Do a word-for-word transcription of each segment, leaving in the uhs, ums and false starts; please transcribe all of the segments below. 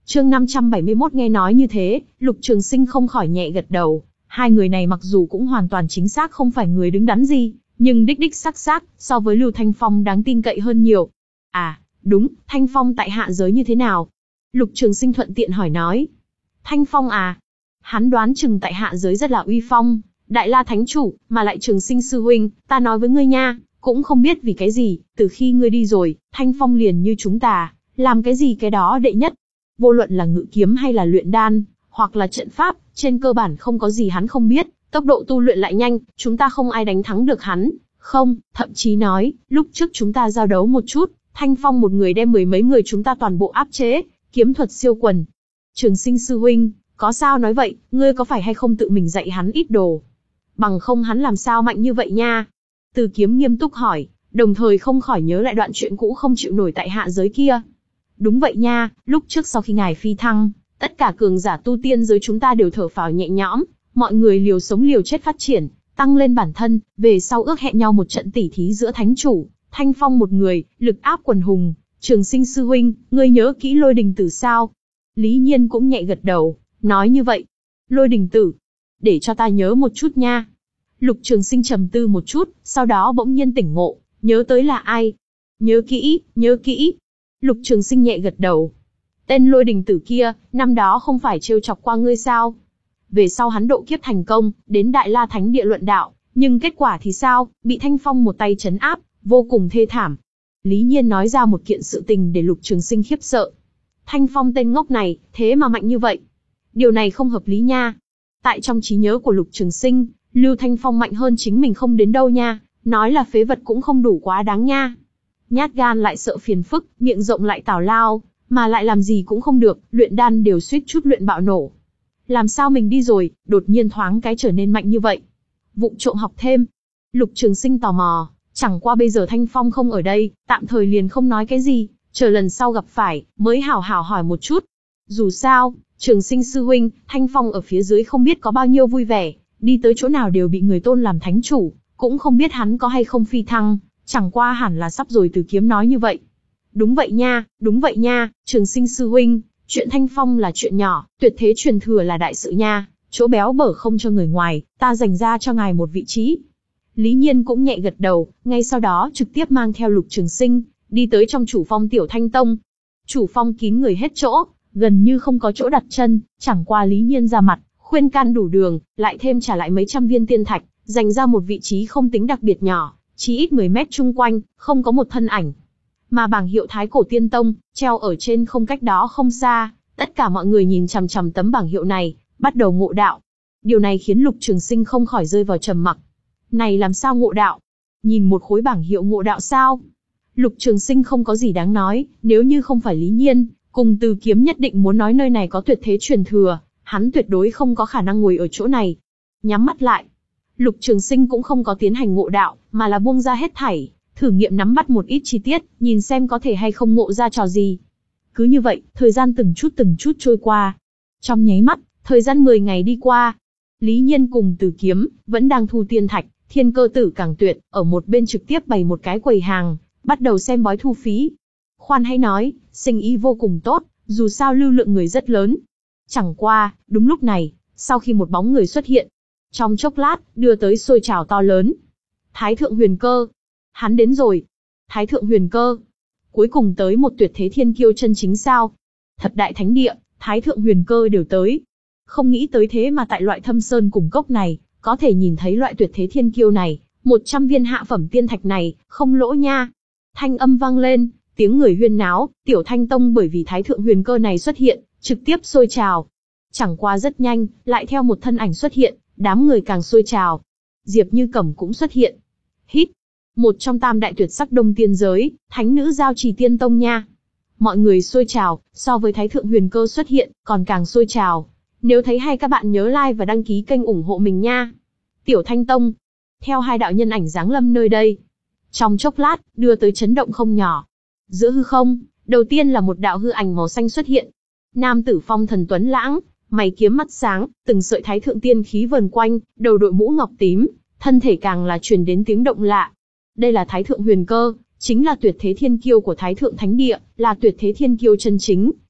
Chương năm trăm bảy mươi mốt nghe nói như thế, Lục Trường Sinh không khỏi nhẹ gật đầu. Hai người này mặc dù cũng hoàn toàn chính xác không phải người đứng đắn gì, nhưng đích đích xác xác, so với Lưu Thanh Phong đáng tin cậy hơn nhiều. À, đúng, Thanh Phong tại hạ giới như thế nào? Lục Trường Sinh thuận tiện hỏi nói. Thanh Phong à? Hắn đoán chừng tại hạ giới rất là uy phong, Đại La Thánh Chủ, mà lại Trường Sinh sư huynh, ta nói với ngươi nha, cũng không biết vì cái gì, từ khi ngươi đi rồi, Thanh Phong liền như chúng ta, làm cái gì cái đó đệ nhất. Vô luận là ngự kiếm hay là luyện đan, hoặc là trận pháp, trên cơ bản không có gì hắn không biết, tốc độ tu luyện lại nhanh, chúng ta không ai đánh thắng được hắn. Không, thậm chí nói, lúc trước chúng ta giao đấu một chút, Thanh Phong một người đem mười mấy người chúng ta toàn bộ áp chế, kiếm thuật siêu quần. Trường Sinh sư huynh, có sao nói vậy, ngươi có phải hay không tự mình dạy hắn ít đồ? Bằng không hắn làm sao mạnh như vậy nha? Từ Kiếm nghiêm túc hỏi, đồng thời không khỏi nhớ lại đoạn chuyện cũ không chịu nổi tại hạ giới kia. Đúng vậy nha, lúc trước sau khi ngài phi thăng, tất cả cường giả tu tiên giới chúng ta đều thở phào nhẹ nhõm, mọi người liều sống liều chết phát triển, tăng lên bản thân, về sau ước hẹn nhau một trận tỉ thí giữa thánh chủ, Thanh Phong một người, lực áp quần hùng. Trường Sinh sư huynh, ngươi nhớ kỹ Lôi Đình Tử sao? Lý Nhiên cũng nhẹ gật đầu, nói như vậy. Lôi Đình Tử, để cho ta nhớ một chút nha. Lục Trường Sinh trầm tư một chút, sau đó bỗng nhiên tỉnh ngộ, nhớ tới là ai? Nhớ kỹ, nhớ kỹ. Lục Trường Sinh nhẹ gật đầu. Tên Lôi Đình Tử kia, năm đó không phải trêu chọc qua ngươi sao? Về sau hắn độ kiếp thành công, đến Đại La Thánh Địa luận đạo, nhưng kết quả thì sao? Bị Thanh Phong một tay trấn áp, vô cùng thê thảm. Lý Nhiên nói ra một kiện sự tình để Lục Trường Sinh khiếp sợ. Thanh Phong tên ngốc này, thế mà mạnh như vậy. Điều này không hợp lý nha. Tại trong trí nhớ của Lục Trường Sinh, Lưu Thanh Phong mạnh hơn chính mình không đến đâu nha, nói là phế vật cũng không đủ quá đáng nha. Nhát gan lại sợ phiền phức, miệng rộng lại tào lao, mà lại làm gì cũng không được, luyện đan đều suýt chút luyện bạo nổ. Làm sao mình đi rồi, đột nhiên thoáng cái trở nên mạnh như vậy? Vụng trộm học thêm. Lục Trường Sinh tò mò, chẳng qua bây giờ Thanh Phong không ở đây, tạm thời liền không nói cái gì, chờ lần sau gặp phải, mới hảo hảo hỏi một chút. Dù sao, Trường Sinh sư huynh, Thanh Phong ở phía dưới không biết có bao nhiêu vui vẻ, đi tới chỗ nào đều bị người tôn làm thánh chủ, cũng không biết hắn có hay không phi thăng, chẳng qua hẳn là sắp rồi. Từ Kiếm nói như vậy. Đúng vậy nha, đúng vậy nha, Trường Sinh sư huynh, chuyện Thanh Phong là chuyện nhỏ, tuyệt thế truyền thừa là đại sự nha, chỗ béo bở không cho người ngoài, ta dành ra cho ngài một vị trí. Lý Nhiên cũng nhẹ gật đầu, ngay sau đó trực tiếp mang theo Lục Trường Sinh, đi tới trong chủ phong Tiểu Thanh Tông. Chủ phong kín người hết chỗ, gần như không có chỗ đặt chân, chẳng qua Lý Nhiên ra mặt, khuyên can đủ đường, lại thêm trả lại mấy trăm viên tiên thạch, dành ra một vị trí không tính đặc biệt nhỏ, chỉ ít mười mét chung quanh, không có một thân ảnh. Mà bảng hiệu Thái Cổ Tiên Tông, treo ở trên không cách đó không xa, tất cả mọi người nhìn chằm chằm tấm bảng hiệu này, bắt đầu ngộ đạo. Điều này khiến Lục Trường Sinh không khỏi rơi vào trầm mặc. Này làm sao ngộ đạo? Nhìn một khối bảng hiệu ngộ đạo sao? Lục Trường Sinh không có gì đáng nói, nếu như không phải Lý Nhiên, cùng Từ Kiếm nhất định muốn nói nơi này có tuyệt thế truyền thừa, hắn tuyệt đối không có khả năng ngồi ở chỗ này. Nhắm mắt lại, Lục Trường Sinh cũng không có tiến hành ngộ đạo, mà là buông ra hết thảy, thử nghiệm nắm bắt một ít chi tiết, nhìn xem có thể hay không ngộ ra trò gì. Cứ như vậy, thời gian từng chút từng chút trôi qua. Trong nháy mắt, thời gian mười ngày đi qua. Lý Nhiên cùng Từ Kiếm vẫn đang thu tiên thạch, Thiên Cơ Tử càng tuyệt, ở một bên trực tiếp bày một cái quầy hàng, bắt đầu xem bói thu phí. Khoan hay nói, sinh ý vô cùng tốt, dù sao lưu lượng người rất lớn. Chẳng qua, đúng lúc này, sau khi một bóng người xuất hiện, trong chốc lát, đưa tới sôi trào to lớn. Thái Thượng Huyền Cơ. Hắn đến rồi. Thái Thượng Huyền Cơ. Cuối cùng tới một tuyệt thế thiên kiêu chân chính sao? Thập đại thánh địa, Thái Thượng Huyền Cơ đều tới. Không nghĩ tới thế mà tại loại thâm sơn cùng cốc này, có thể nhìn thấy loại tuyệt thế thiên kiêu này, một trăm viên hạ phẩm tiên thạch này, không lỗ nha. Thanh âm vang lên, tiếng người huyên náo, Tiểu Thanh Tông bởi vì Thái Thượng Huyền Cơ này xuất hiện, trực tiếp sôi trào. Chẳng qua rất nhanh, lại theo một thân ảnh xuất hiện, đám người càng sôi trào. Diệp Như Cẩm cũng xuất hiện. Hít, một trong tam đại tuyệt sắc Đông Tiên giới, thánh nữ Giao Trì Tiên Tông nha. Mọi người sôi trào, so với Thái Thượng Huyền Cơ xuất hiện, còn càng sôi trào. Nếu thấy hay các bạn nhớ like và đăng ký kênh ủng hộ mình nha. Tiểu Thanh Tông, theo hai đạo nhân ảnh giáng lâm nơi đây. Trong chốc lát, đưa tới chấn động không nhỏ. Giữa hư không, đầu tiên là một đạo hư ảnh màu xanh xuất hiện. Nam tử phong thần tuấn lãng, mày kiếm mắt sáng, từng sợi thái thượng tiên khí vờn quanh, đầu đội mũ ngọc tím, thân thể càng là truyền đến tiếng động lạ. Đây là Thái Thượng Huyền Cơ, chính là tuyệt thế thiên kiêu của Thái Thượng Thánh Địa, là tuyệt thế thiên kiêu chân chính,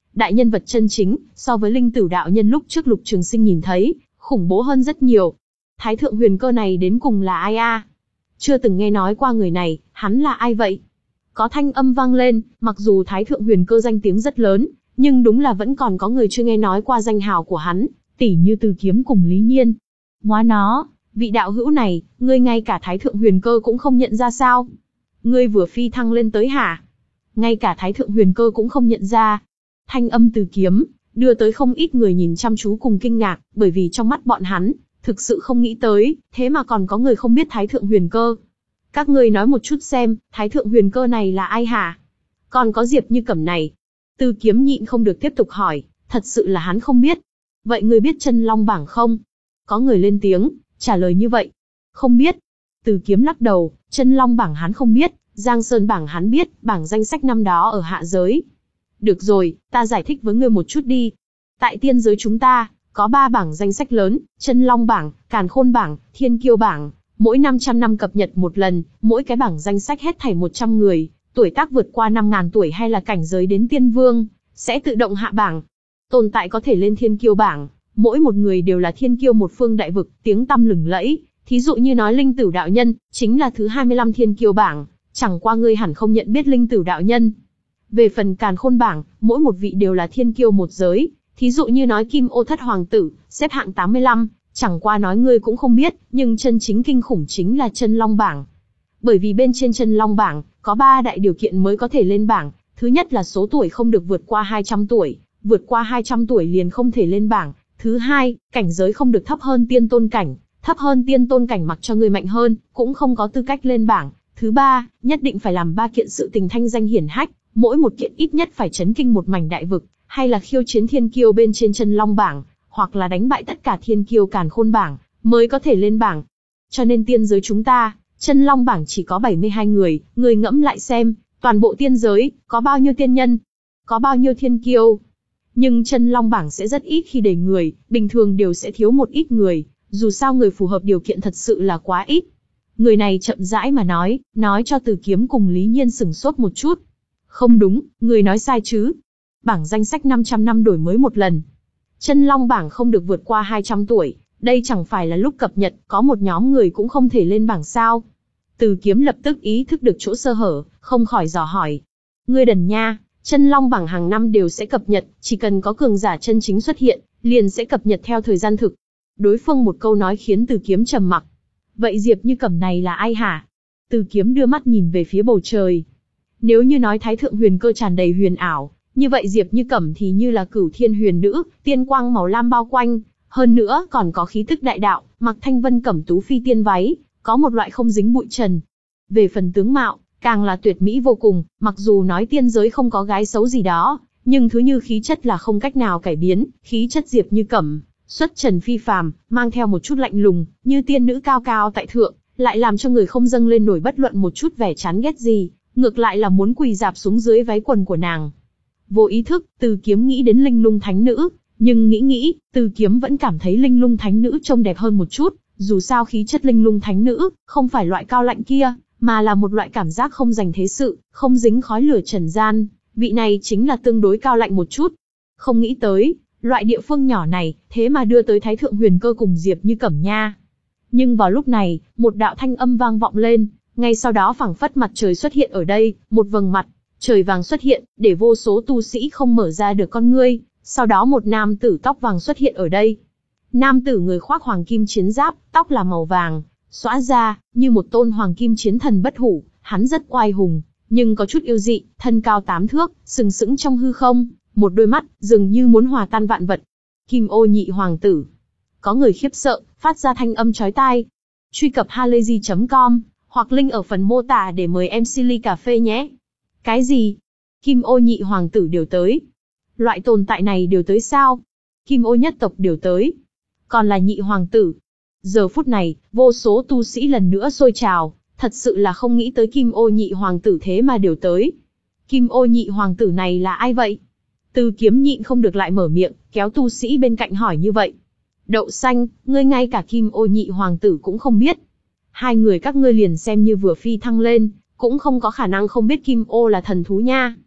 đại nhân vật chân chính, so với Linh Tử đạo nhân lúc trước Lục Trường Sinh nhìn thấy, khủng bố hơn rất nhiều. Thái thượng huyền cơ này đến cùng là ai a? Chưa từng nghe nói qua người này, hắn là ai vậy? Có thanh âm vang lên, mặc dù Thái thượng huyền cơ danh tiếng rất lớn, nhưng đúng là vẫn còn có người chưa nghe nói qua danh hào của hắn, tỉ như Từ Kiếm cùng Lý Nhiên. Móa nó, vị đạo hữu này, ngươi ngay cả Thái thượng huyền cơ cũng không nhận ra sao? Ngươi vừa phi thăng lên tới hả? Ngay cả Thái thượng huyền cơ cũng không nhận ra. Thanh âm Từ Kiếm đưa tới không ít người nhìn chăm chú cùng kinh ngạc, bởi vì trong mắt bọn hắn, thực sự không nghĩ tới, thế mà còn có người không biết Thái thượng huyền cơ. Các ngươi nói một chút xem, Thái thượng huyền cơ này là ai hả? Còn có Diệp Như Cẩm này. Từ Kiếm nhịn không được tiếp tục hỏi, thật sự là hắn không biết. Vậy ngươi biết Chân Long bảng không? Có người lên tiếng, trả lời như vậy. Không biết. Từ Kiếm lắc đầu, Chân Long bảng hắn không biết, Giang Sơn bảng hắn biết, bảng danh sách năm đó ở hạ giới. Được rồi, ta giải thích với ngươi một chút đi. Tại tiên giới chúng ta, có ba bảng danh sách lớn, Chân Long bảng, Càn Khôn bảng, Thiên Kiêu bảng, mỗi năm trăm năm cập nhật một lần, mỗi cái bảng danh sách hết thảy một trăm người, tuổi tác vượt qua năm nghìn tuổi hay là cảnh giới đến tiên vương, sẽ tự động hạ bảng. Tồn tại có thể lên Thiên Kiêu bảng, mỗi một người đều là thiên kiêu một phương đại vực, tiếng tăm lừng lẫy, thí dụ như nói Linh Tử đạo nhân, chính là thứ hai mươi lăm Thiên Kiêu bảng, chẳng qua ngươi hẳn không nhận biết Linh Tử đạo nhân. Về phần Càn Khôn bảng, mỗi một vị đều là thiên kiêu một giới, thí dụ như nói Kim Ô Thất Hoàng tử, xếp hạng tám mươi lăm, chẳng qua nói ngươi cũng không biết, nhưng chân chính kinh khủng chính là Chân Long bảng. Bởi vì bên trên Chân Long bảng, có ba đại điều kiện mới có thể lên bảng, thứ nhất là số tuổi không được vượt qua hai trăm tuổi, vượt qua hai trăm tuổi liền không thể lên bảng, thứ hai, cảnh giới không được thấp hơn tiên tôn cảnh, thấp hơn tiên tôn cảnh mặc cho người mạnh hơn, cũng không có tư cách lên bảng, thứ ba, nhất định phải làm ba kiện sự tình thanh danh hiển hách, mỗi một kiện ít nhất phải chấn kinh một mảnh đại vực, hay là khiêu chiến thiên kiêu bên trên Chân Long bảng, hoặc là đánh bại tất cả thiên kiêu Càn Khôn bảng, mới có thể lên bảng. Cho nên tiên giới chúng ta, Chân Long bảng chỉ có bảy mươi hai người, người ngẫm lại xem, toàn bộ tiên giới, có bao nhiêu tiên nhân, có bao nhiêu thiên kiêu. Nhưng Chân Long bảng sẽ rất ít khi đầy người, bình thường đều sẽ thiếu một ít người, dù sao người phù hợp điều kiện thật sự là quá ít. Người này chậm rãi mà nói, nói cho Từ Kiếm cùng Lý Nhiên sửng sốt một chút. Không đúng, người nói sai chứ. Bảng danh sách năm trăm năm đổi mới một lần. Chân Long bảng không được vượt qua hai trăm tuổi, đây chẳng phải là lúc cập nhật, có một nhóm người cũng không thể lên bảng sao. Từ Kiếm lập tức ý thức được chỗ sơ hở, không khỏi dò hỏi. Ngươi đần nha, Chân Long bảng hàng năm đều sẽ cập nhật, chỉ cần có cường giả chân chính xuất hiện, liền sẽ cập nhật theo thời gian thực. Đối phương một câu nói khiến Từ Kiếm trầm mặc. Vậy Diệp Như Cẩm này là ai hả? Từ Kiếm đưa mắt nhìn về phía bầu trời. Nếu như nói Thái thượng huyền cơ tràn đầy huyền ảo, như vậy Diệp Như Cẩm thì như là Cửu Thiên huyền nữ, tiên quang màu lam bao quanh, hơn nữa còn có khí tức đại đạo, mặc thanh vân cẩm tú phi tiên váy, có một loại không dính bụi trần. Về phần tướng mạo, càng là tuyệt mỹ vô cùng, mặc dù nói tiên giới không có gái xấu gì đó, nhưng thứ như khí chất là không cách nào cải biến, khí chất Diệp Như Cẩm, xuất trần phi phàm, mang theo một chút lạnh lùng, như tiên nữ cao cao tại thượng, lại làm cho người không dâng lên nổi bất luận một chút vẻ chán ghét gì, ngược lại là muốn quỳ dạp xuống dưới váy quần của nàng. Vô ý thức, Từ Kiếm nghĩ đến Linh Lung Thánh Nữ, nhưng nghĩ nghĩ, Từ Kiếm vẫn cảm thấy Linh Lung Thánh Nữ trông đẹp hơn một chút, dù sao khí chất Linh Lung Thánh Nữ, không phải loại cao lạnh kia, mà là một loại cảm giác không dành thế sự, không dính khói lửa trần gian, vị này chính là tương đối cao lạnh một chút. Không nghĩ tới, loại địa phương nhỏ này, thế mà đưa tới Thái thượng huyền cơ cùng Diệp Như Cẩm nha. Nhưng vào lúc này, một đạo thanh âm vang vọng lên, ngay sau đó phảng phất mặt trời xuất hiện ở đây, một vầng mặt trời vàng xuất hiện, để vô số tu sĩ không mở ra được con ngươi, sau đó một nam tử tóc vàng xuất hiện ở đây. Nam tử người khoác hoàng kim chiến giáp, tóc là màu vàng, xõa ra, như một tôn hoàng kim chiến thần bất hủ, hắn rất oai hùng, nhưng có chút yêu dị, thân cao tám thước, sừng sững trong hư không, một đôi mắt, dường như muốn hòa tan vạn vật. Kim Ô nhị hoàng tử. Có người khiếp sợ, phát ra thanh âm chói tai. Truy cập halayzi chấm com, hoặc link ở phần mô tả để mời em xê ly cà phê nhé. Cái gì? Kim Ô nhị hoàng tử đều tới. Loại tồn tại này đều tới sao? Kim Ô nhất tộc đều tới. Còn là nhị hoàng tử. Giờ phút này, vô số tu sĩ lần nữa sôi trào, thật sự là không nghĩ tới Kim Ô nhị hoàng tử thế mà đều tới. Kim Ô nhị hoàng tử này là ai vậy? Từ Kiếm nhịn không được lại mở miệng, kéo tu sĩ bên cạnh hỏi như vậy. Đậu xanh, ngươi ngay cả Kim Ô nhị hoàng tử cũng không biết. Hai người các ngươi liền xem như vừa phi thăng lên, cũng không có khả năng không biết Kim Ô là thần thú nha.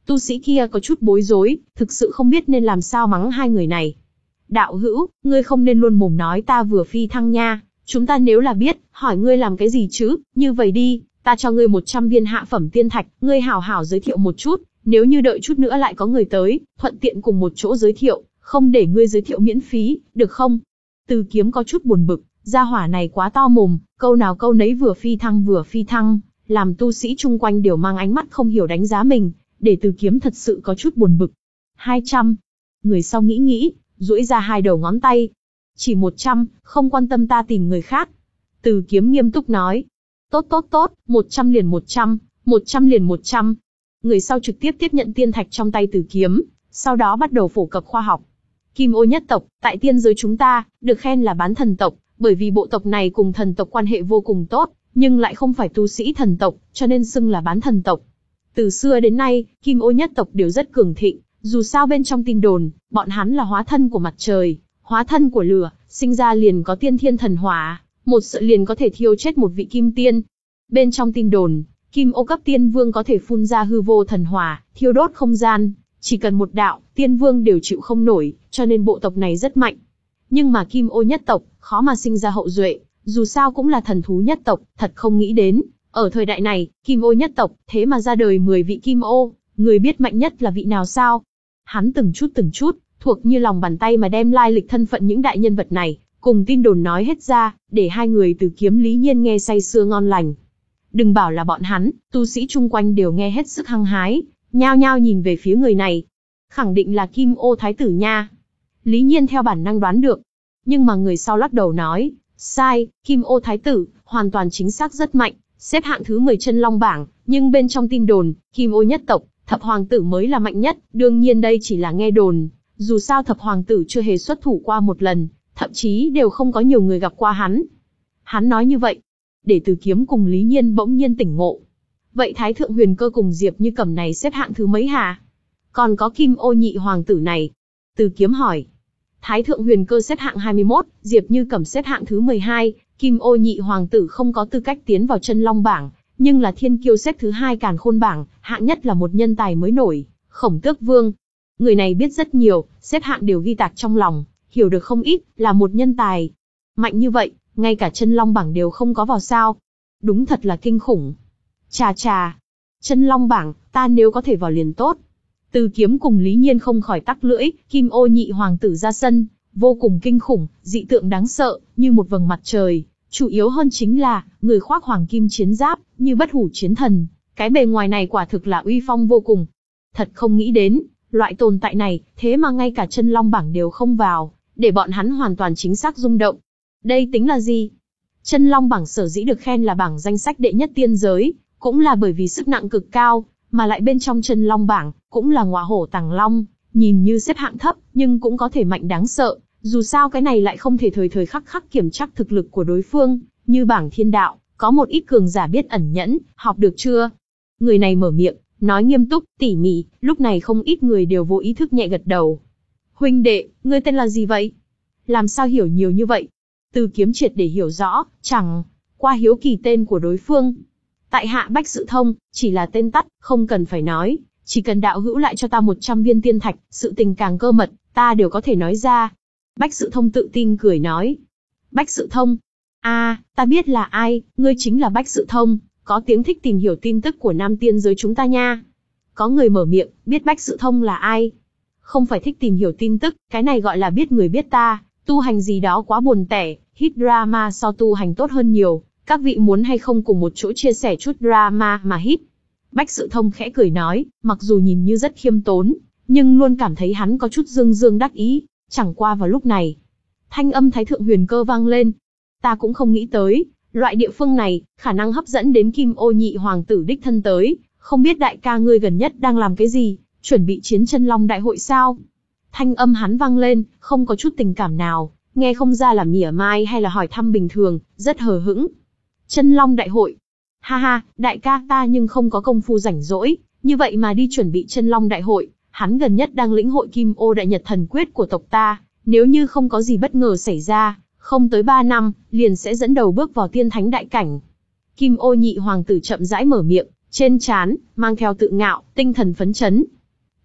Tu sĩ kia có chút bối rối, thực sự không biết nên làm sao mắng hai người này. Đạo hữu, ngươi không nên luôn mồm nói ta vừa phi thăng nha, chúng ta nếu là biết, hỏi ngươi làm cái gì chứ, như vậy đi, ta cho ngươi một trăm viên hạ phẩm tiên thạch, ngươi hảo hảo giới thiệu một chút, nếu như đợi chút nữa lại có người tới, thuận tiện cùng một chỗ giới thiệu, không để ngươi giới thiệu miễn phí, được không? Từ Kiếm có chút buồn bực, gia hỏa này quá to mồm, câu nào câu nấy vừa phi thăng vừa phi thăng, làm tu sĩ chung quanh đều mang ánh mắt không hiểu đánh giá mình, để Từ Kiếm thật sự có chút buồn bực. hai trăm. Người sau nghĩ nghĩ, duỗi ra hai đầu ngón tay. Chỉ một trăm, không quan tâm ta tìm người khác. Từ Kiếm nghiêm túc nói. Tốt tốt tốt, một trăm liền một trăm, một trăm liền một trăm. Người sau trực tiếp tiếp nhận tiên thạch trong tay Từ Kiếm, sau đó bắt đầu phổ cập khoa học. Kim Ô nhất tộc, tại tiên giới chúng ta, được khen là bán thần tộc, bởi vì bộ tộc này cùng thần tộc quan hệ vô cùng tốt, nhưng lại không phải tu sĩ thần tộc, cho nên xưng là bán thần tộc. Từ xưa đến nay, Kim Ô nhất tộc đều rất cường thịnh, dù sao bên trong tin đồn, bọn hắn là hóa thân của mặt trời, hóa thân của lửa, sinh ra liền có tiên thiên thần hỏa, một sự liền có thể thiêu chết một vị kim tiên. Bên trong tin đồn, Kim Ô cấp tiên vương có thể phun ra hư vô thần hỏa, thiêu đốt không gian, chỉ cần một đạo, tiên vương đều chịu không nổi, cho nên bộ tộc này rất mạnh. Nhưng mà Kim Ô nhất tộc, khó mà sinh ra hậu duệ, dù sao cũng là thần thú nhất tộc, thật không nghĩ đến, ở thời đại này, Kim Ô nhất tộc, thế mà ra đời mười vị Kim Ô, người biết mạnh nhất là vị nào sao? Hắn từng chút từng chút, thuộc như lòng bàn tay mà đem lai lịch thân phận những đại nhân vật này, cùng tin đồn nói hết ra, để hai người Từ Kiếm Lý Nhiên nghe say sưa ngon lành. Đừng bảo là bọn hắn, tu sĩ chung quanh đều nghe hết sức hăng hái, nhao nhao nhìn về phía người này. Khẳng định là Kim Ô thái tử nha. Lý Nhiên theo bản năng đoán được. Nhưng mà người sau lắc đầu nói, sai, Kim Ô thái tử, hoàn toàn chính xác rất mạnh, xếp hạng thứ mười chân long bảng, nhưng bên trong tin đồn, Kim Ô nhất tộc, thập hoàng tử mới là mạnh nhất, đương nhiên đây chỉ là nghe đồn, dù sao thập hoàng tử chưa hề xuất thủ qua một lần, thậm chí đều không có nhiều người gặp qua hắn. Hắn nói như vậy, để Từ Kiếm cùng Lý Nhiên bỗng nhiên tỉnh ngộ. Vậy Thái Thượng Huyền Cơ cùng Diệp Như Cẩm này xếp hạng thứ mấy hả? Còn có Kim Ô nhị hoàng tử này. Từ Kiếm hỏi. Thái Thượng Huyền Cơ xếp hạng hai mươi mốt, Diệp Như Cẩm xếp hạng thứ mười hai, Kim Ô nhị hoàng tử không có tư cách tiến vào chân long bảng, nhưng là thiên kiêu xếp thứ hai càn khôn bảng, hạng nhất là một nhân tài mới nổi, Khổng Tước Vương. Người này biết rất nhiều, xếp hạng đều ghi tạc trong lòng, hiểu được không ít, là một nhân tài. Mạnh như vậy, ngay cả chân long bảng đều không có vào sao. Đúng thật là kinh khủng. Chà chà, chân long bảng, ta nếu có thể vào liền tốt. Từ Kiếm cùng Lý Nhiên không khỏi tắc lưỡi, Kim Ô nhị hoàng tử ra sân, vô cùng kinh khủng, dị tượng đáng sợ, như một vầng mặt trời. Chủ yếu hơn chính là, người khoác hoàng kim chiến giáp, như bất hủ chiến thần. Cái bề ngoài này quả thực là uy phong vô cùng. Thật không nghĩ đến, loại tồn tại này, thế mà ngay cả chân long bảng đều không vào, để bọn hắn hoàn toàn chính xác rung động. Đây tính là gì? Chân long bảng sở dĩ được khen là bảng danh sách đệ nhất tiên giới, cũng là bởi vì sức nặng cực cao, mà lại bên trong chân long bảng, cũng là ngọa hổ tàng long, nhìn như xếp hạng thấp, nhưng cũng có thể mạnh đáng sợ. Dù sao cái này lại không thể thời thời khắc khắc kiểm chắc thực lực của đối phương, như bảng thiên đạo, có một ít cường giả biết ẩn nhẫn, học được chưa? Người này mở miệng, nói nghiêm túc, tỉ mỉ, lúc này không ít người đều vô ý thức nhẹ gật đầu. Huynh đệ, ngươi tên là gì vậy? Làm sao hiểu nhiều như vậy? Từ Kiếm triệt để hiểu rõ, chẳng qua hiếu kỳ tên của đối phương. Tại hạ Bách Sự Thông, chỉ là tên tắt, không cần phải nói, chỉ cần đạo hữu lại cho ta một trăm viên tiên thạch, sự tình càng cơ mật, ta đều có thể nói ra. Bách Sự Thông tự tin cười nói. Bách Sự Thông? A, à, ta biết là ai, ngươi chính là Bách Sự Thông, có tiếng thích tìm hiểu tin tức của Nam tiên giới chúng ta nha. Có người mở miệng, biết Bách Sự Thông là ai? Không phải thích tìm hiểu tin tức, cái này gọi là biết người biết ta, tu hành gì đó quá buồn tẻ, hít drama so tu hành tốt hơn nhiều, các vị muốn hay không cùng một chỗ chia sẻ chút drama mà hít. Bách Sự Thông khẽ cười nói, mặc dù nhìn như rất khiêm tốn, nhưng luôn cảm thấy hắn có chút dương dương đắc ý. Chẳng qua vào lúc này, thanh âm Thái Thượng Huyền Cơ vang lên. Ta cũng không nghĩ tới, loại địa phương này, khả năng hấp dẫn đến Kim Ô nhị hoàng tử đích thân tới, không biết đại ca ngươi gần nhất đang làm cái gì, chuẩn bị chiến chân long đại hội sao? Thanh âm hắn vang lên, không có chút tình cảm nào, nghe không ra là mỉa mai hay là hỏi thăm bình thường, rất hờ hững. Chân long đại hội. Ha ha, đại ca ta nhưng không có công phu rảnh rỗi, như vậy mà đi chuẩn bị chân long đại hội. Hắn gần nhất đang lĩnh hội Kim Ô Đại Nhật Thần Quyết của tộc ta, nếu như không có gì bất ngờ xảy ra, không tới ba năm, liền sẽ dẫn đầu bước vào tiên thánh đại cảnh. Kim Ô nhị hoàng tử chậm rãi mở miệng, trên trán mang theo tự ngạo, tinh thần phấn chấn.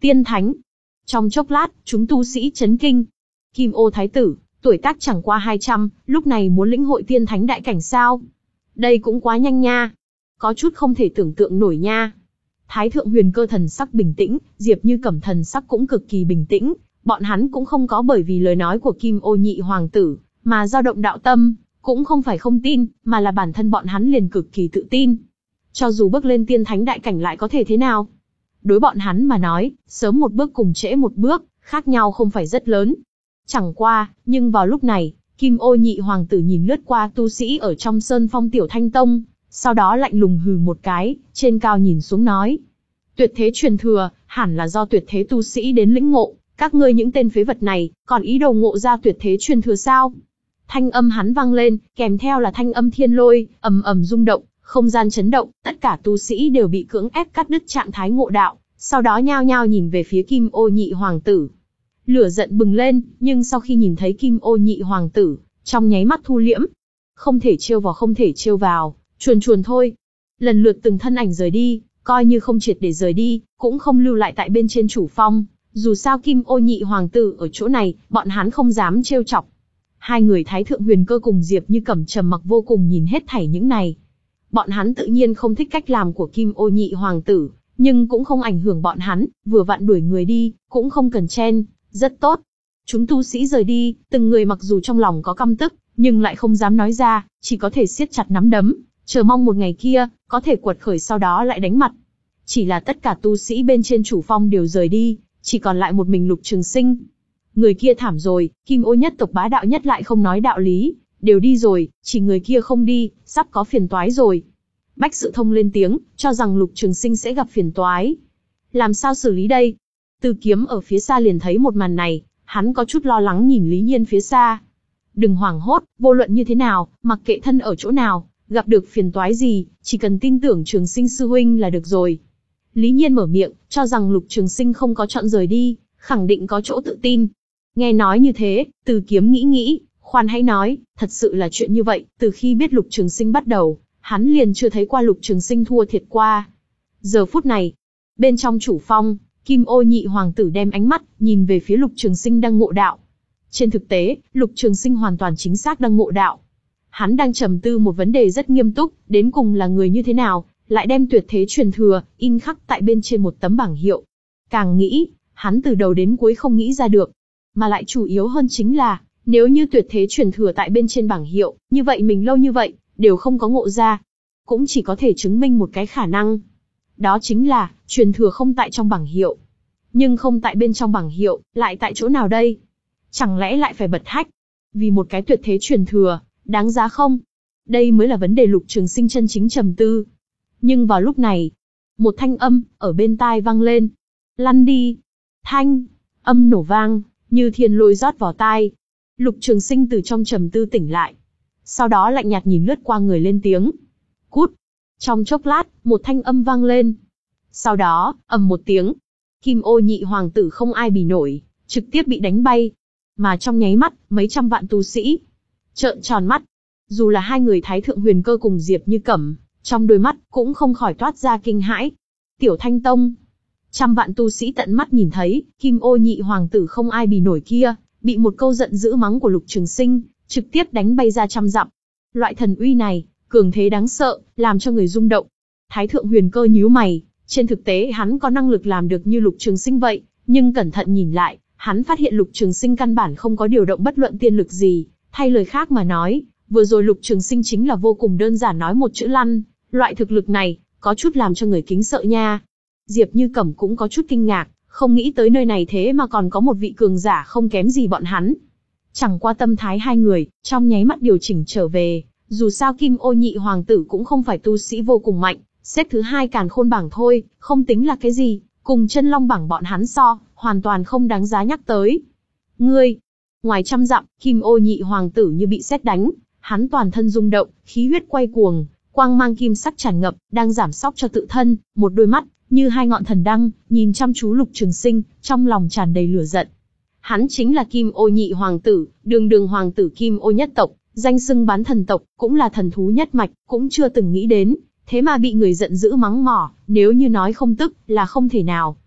Tiên thánh. Trong chốc lát, chúng tu sĩ chấn kinh. Kim Ô thái tử, tuổi tác chẳng qua hai trăm, lúc này muốn lĩnh hội tiên thánh đại cảnh sao? Đây cũng quá nhanh nha. Có chút không thể tưởng tượng nổi nha. Thái thượng Huyền Cơ thần sắc bình tĩnh, Diệp Như Cẩm thần sắc cũng cực kỳ bình tĩnh, bọn hắn cũng không có bởi vì lời nói của Kim Ô nhị hoàng tử mà dao động đạo tâm, cũng không phải không tin, mà là bản thân bọn hắn liền cực kỳ tự tin. Cho dù bước lên tiên thánh đại cảnh lại có thể thế nào? Đối bọn hắn mà nói, sớm một bước cùng trễ một bước, khác nhau không phải rất lớn. Chẳng qua, nhưng vào lúc này, Kim Ô nhị hoàng tử nhìn lướt qua tu sĩ ở trong Sơn Phong Tiểu Thanh Tông, sau đó lạnh lùng hừ một cái, trên cao nhìn xuống nói. Tuyệt thế truyền thừa, hẳn là do tuyệt thế tu sĩ đến lĩnh ngộ, các ngươi những tên phế vật này, còn ý đồ ngộ ra tuyệt thế truyền thừa sao? Thanh âm hắn vang lên, kèm theo là thanh âm thiên lôi, ầm ầm rung động, không gian chấn động, tất cả tu sĩ đều bị cưỡng ép cắt đứt trạng thái ngộ đạo, sau đó nhao nhao nhìn về phía Kim Ô nhị hoàng tử. Lửa giận bừng lên, nhưng sau khi nhìn thấy Kim Ô nhị hoàng tử, trong nháy mắt thu liễm. Không thể trêu vào không thể trêu vào, chuồn chuồn thôi. Lần lượt từng thân ảnh rời đi, coi như không triệt để rời đi, cũng không lưu lại tại bên trên chủ phong. Dù sao Kim Ô nhị hoàng tử ở chỗ này, bọn hắn không dám trêu chọc. Hai người Thái thượng Huyền Cơ cùng Diệp Như Cẩm trầm mặc vô cùng nhìn hết thảy những này. Bọn hắn tự nhiên không thích cách làm của Kim Ô nhị hoàng tử, nhưng cũng không ảnh hưởng bọn hắn, vừa vặn đuổi người đi, cũng không cần chen, rất tốt. Chúng tu sĩ rời đi, từng người mặc dù trong lòng có căm tức, nhưng lại không dám nói ra, chỉ có thể siết chặt nắm đấm, chờ mong một ngày kia, có thể quật khởi sau đó lại đánh mặt. Chỉ là tất cả tu sĩ bên trên chủ phong đều rời đi, chỉ còn lại một mình Lục Trường Sinh. Người kia thảm rồi, Kim Ô nhất tộc bá đạo nhất lại không nói đạo lý, đều đi rồi, chỉ người kia không đi, sắp có phiền toái rồi. Bách Sự Thông lên tiếng, cho rằng Lục Trường Sinh sẽ gặp phiền toái. Làm sao xử lý đây? Từ Kiếm ở phía xa liền thấy một màn này, hắn có chút lo lắng nhìn Lý Nhiên phía xa. Đừng hoảng hốt, vô luận như thế nào, mặc kệ thân ở chỗ nào, gặp được phiền toái gì, chỉ cần tin tưởng Trường Sinh sư huynh là được rồi. Lý Nhiên mở miệng, cho rằng Lục Trường Sinh không có chọn rời đi, khẳng định có chỗ tự tin. Nghe nói như thế, Từ Kiếm nghĩ nghĩ, khoan hãy nói, thật sự là chuyện như vậy, từ khi biết Lục Trường Sinh bắt đầu, hắn liền chưa thấy qua Lục Trường Sinh thua thiệt qua. Giờ phút này, bên trong chủ phong, Kim Ô nhị hoàng tử đem ánh mắt nhìn về phía Lục Trường Sinh đang ngộ đạo. Trên thực tế, Lục Trường Sinh hoàn toàn chính xác đang ngộ đạo. Hắn đang trầm tư một vấn đề rất nghiêm túc, đến cùng là người như thế nào, lại đem tuyệt thế truyền thừa in khắc tại bên trên một tấm bảng hiệu. Càng nghĩ, hắn từ đầu đến cuối không nghĩ ra được, mà lại chủ yếu hơn chính là, nếu như tuyệt thế truyền thừa tại bên trên bảng hiệu, như vậy mình lâu như vậy đều không có ngộ ra, cũng chỉ có thể chứng minh một cái khả năng. Đó chính là, truyền thừa không tại trong bảng hiệu. Nhưng không tại bên trong bảng hiệu, lại tại chỗ nào đây? Chẳng lẽ lại phải bật hách? Vì một cái tuyệt thế truyền thừa, đáng giá không? Đây mới là vấn đề Lục Trường Sinh chân chính trầm tư. Nhưng vào lúc này, một thanh âm, ở bên tai vang lên. Lăn đi! Thanh! Âm nổ vang, như thiên lôi rót vào tai. Lục Trường Sinh từ trong trầm tư tỉnh lại. Sau đó lạnh nhạt nhìn lướt qua người lên tiếng. Cút! Trong chốc lát, một thanh âm vang lên. Sau đó, ầm một tiếng. Kim Ô nhị hoàng tử không ai bì nổi, trực tiếp bị đánh bay. Mà trong nháy mắt, mấy trăm vạn tu sĩ trợn tròn mắt. Dù là hai người Thái thượng Huyền Cơ cùng Diệp Như Cẩm, trong đôi mắt cũng không khỏi toát ra kinh hãi. Tiểu Thanh Tông, trăm vạn tu sĩ tận mắt nhìn thấy, Kim Ô nhị hoàng tử không ai bì nổi kia, bị một câu giận dữ mắng của Lục Trường Sinh, trực tiếp đánh bay ra trăm dặm. Loại thần uy này, cường thế đáng sợ, làm cho người rung động. Thái thượng Huyền Cơ nhíu mày, trên thực tế hắn có năng lực làm được như Lục Trường Sinh vậy, nhưng cẩn thận nhìn lại, hắn phát hiện Lục Trường Sinh căn bản không có điều động bất luận tiên lực gì, thay lời khác mà nói, vừa rồi Lục Trường Sinh chính là vô cùng đơn giản nói một chữ lăn, loại thực lực này, có chút làm cho người kính sợ nha. Diệp Như Cẩm cũng có chút kinh ngạc, không nghĩ tới nơi này thế mà còn có một vị cường giả không kém gì bọn hắn. Chẳng qua tâm thái hai người, trong nháy mắt điều chỉnh trở về, dù sao Kim Ô nhị hoàng tử cũng không phải tu sĩ vô cùng mạnh, xếp thứ hai càn khôn bảng thôi, không tính là cái gì, cùng chân long bảng bọn hắn so, hoàn toàn không đáng giá nhắc tới. Ngươi, ngoài trăm dặm, Kim Ô nhị hoàng tử như bị sét đánh, hắn toàn thân rung động, khí huyết quay cuồng, quang mang kim sắc tràn ngập, đang giảm sóc cho tự thân, một đôi mắt như hai ngọn thần đăng, nhìn chăm chú Lục Trường Sinh, trong lòng tràn đầy lửa giận. Hắn chính là Kim Ô nhị hoàng tử, đường đường hoàng tử Kim Ô nhất tộc, danh xưng bán thần tộc, cũng là thần thú nhất mạch, cũng chưa từng nghĩ đến, thế mà bị người giận dữ mắng mỏ, nếu như nói không tức, là không thể nào.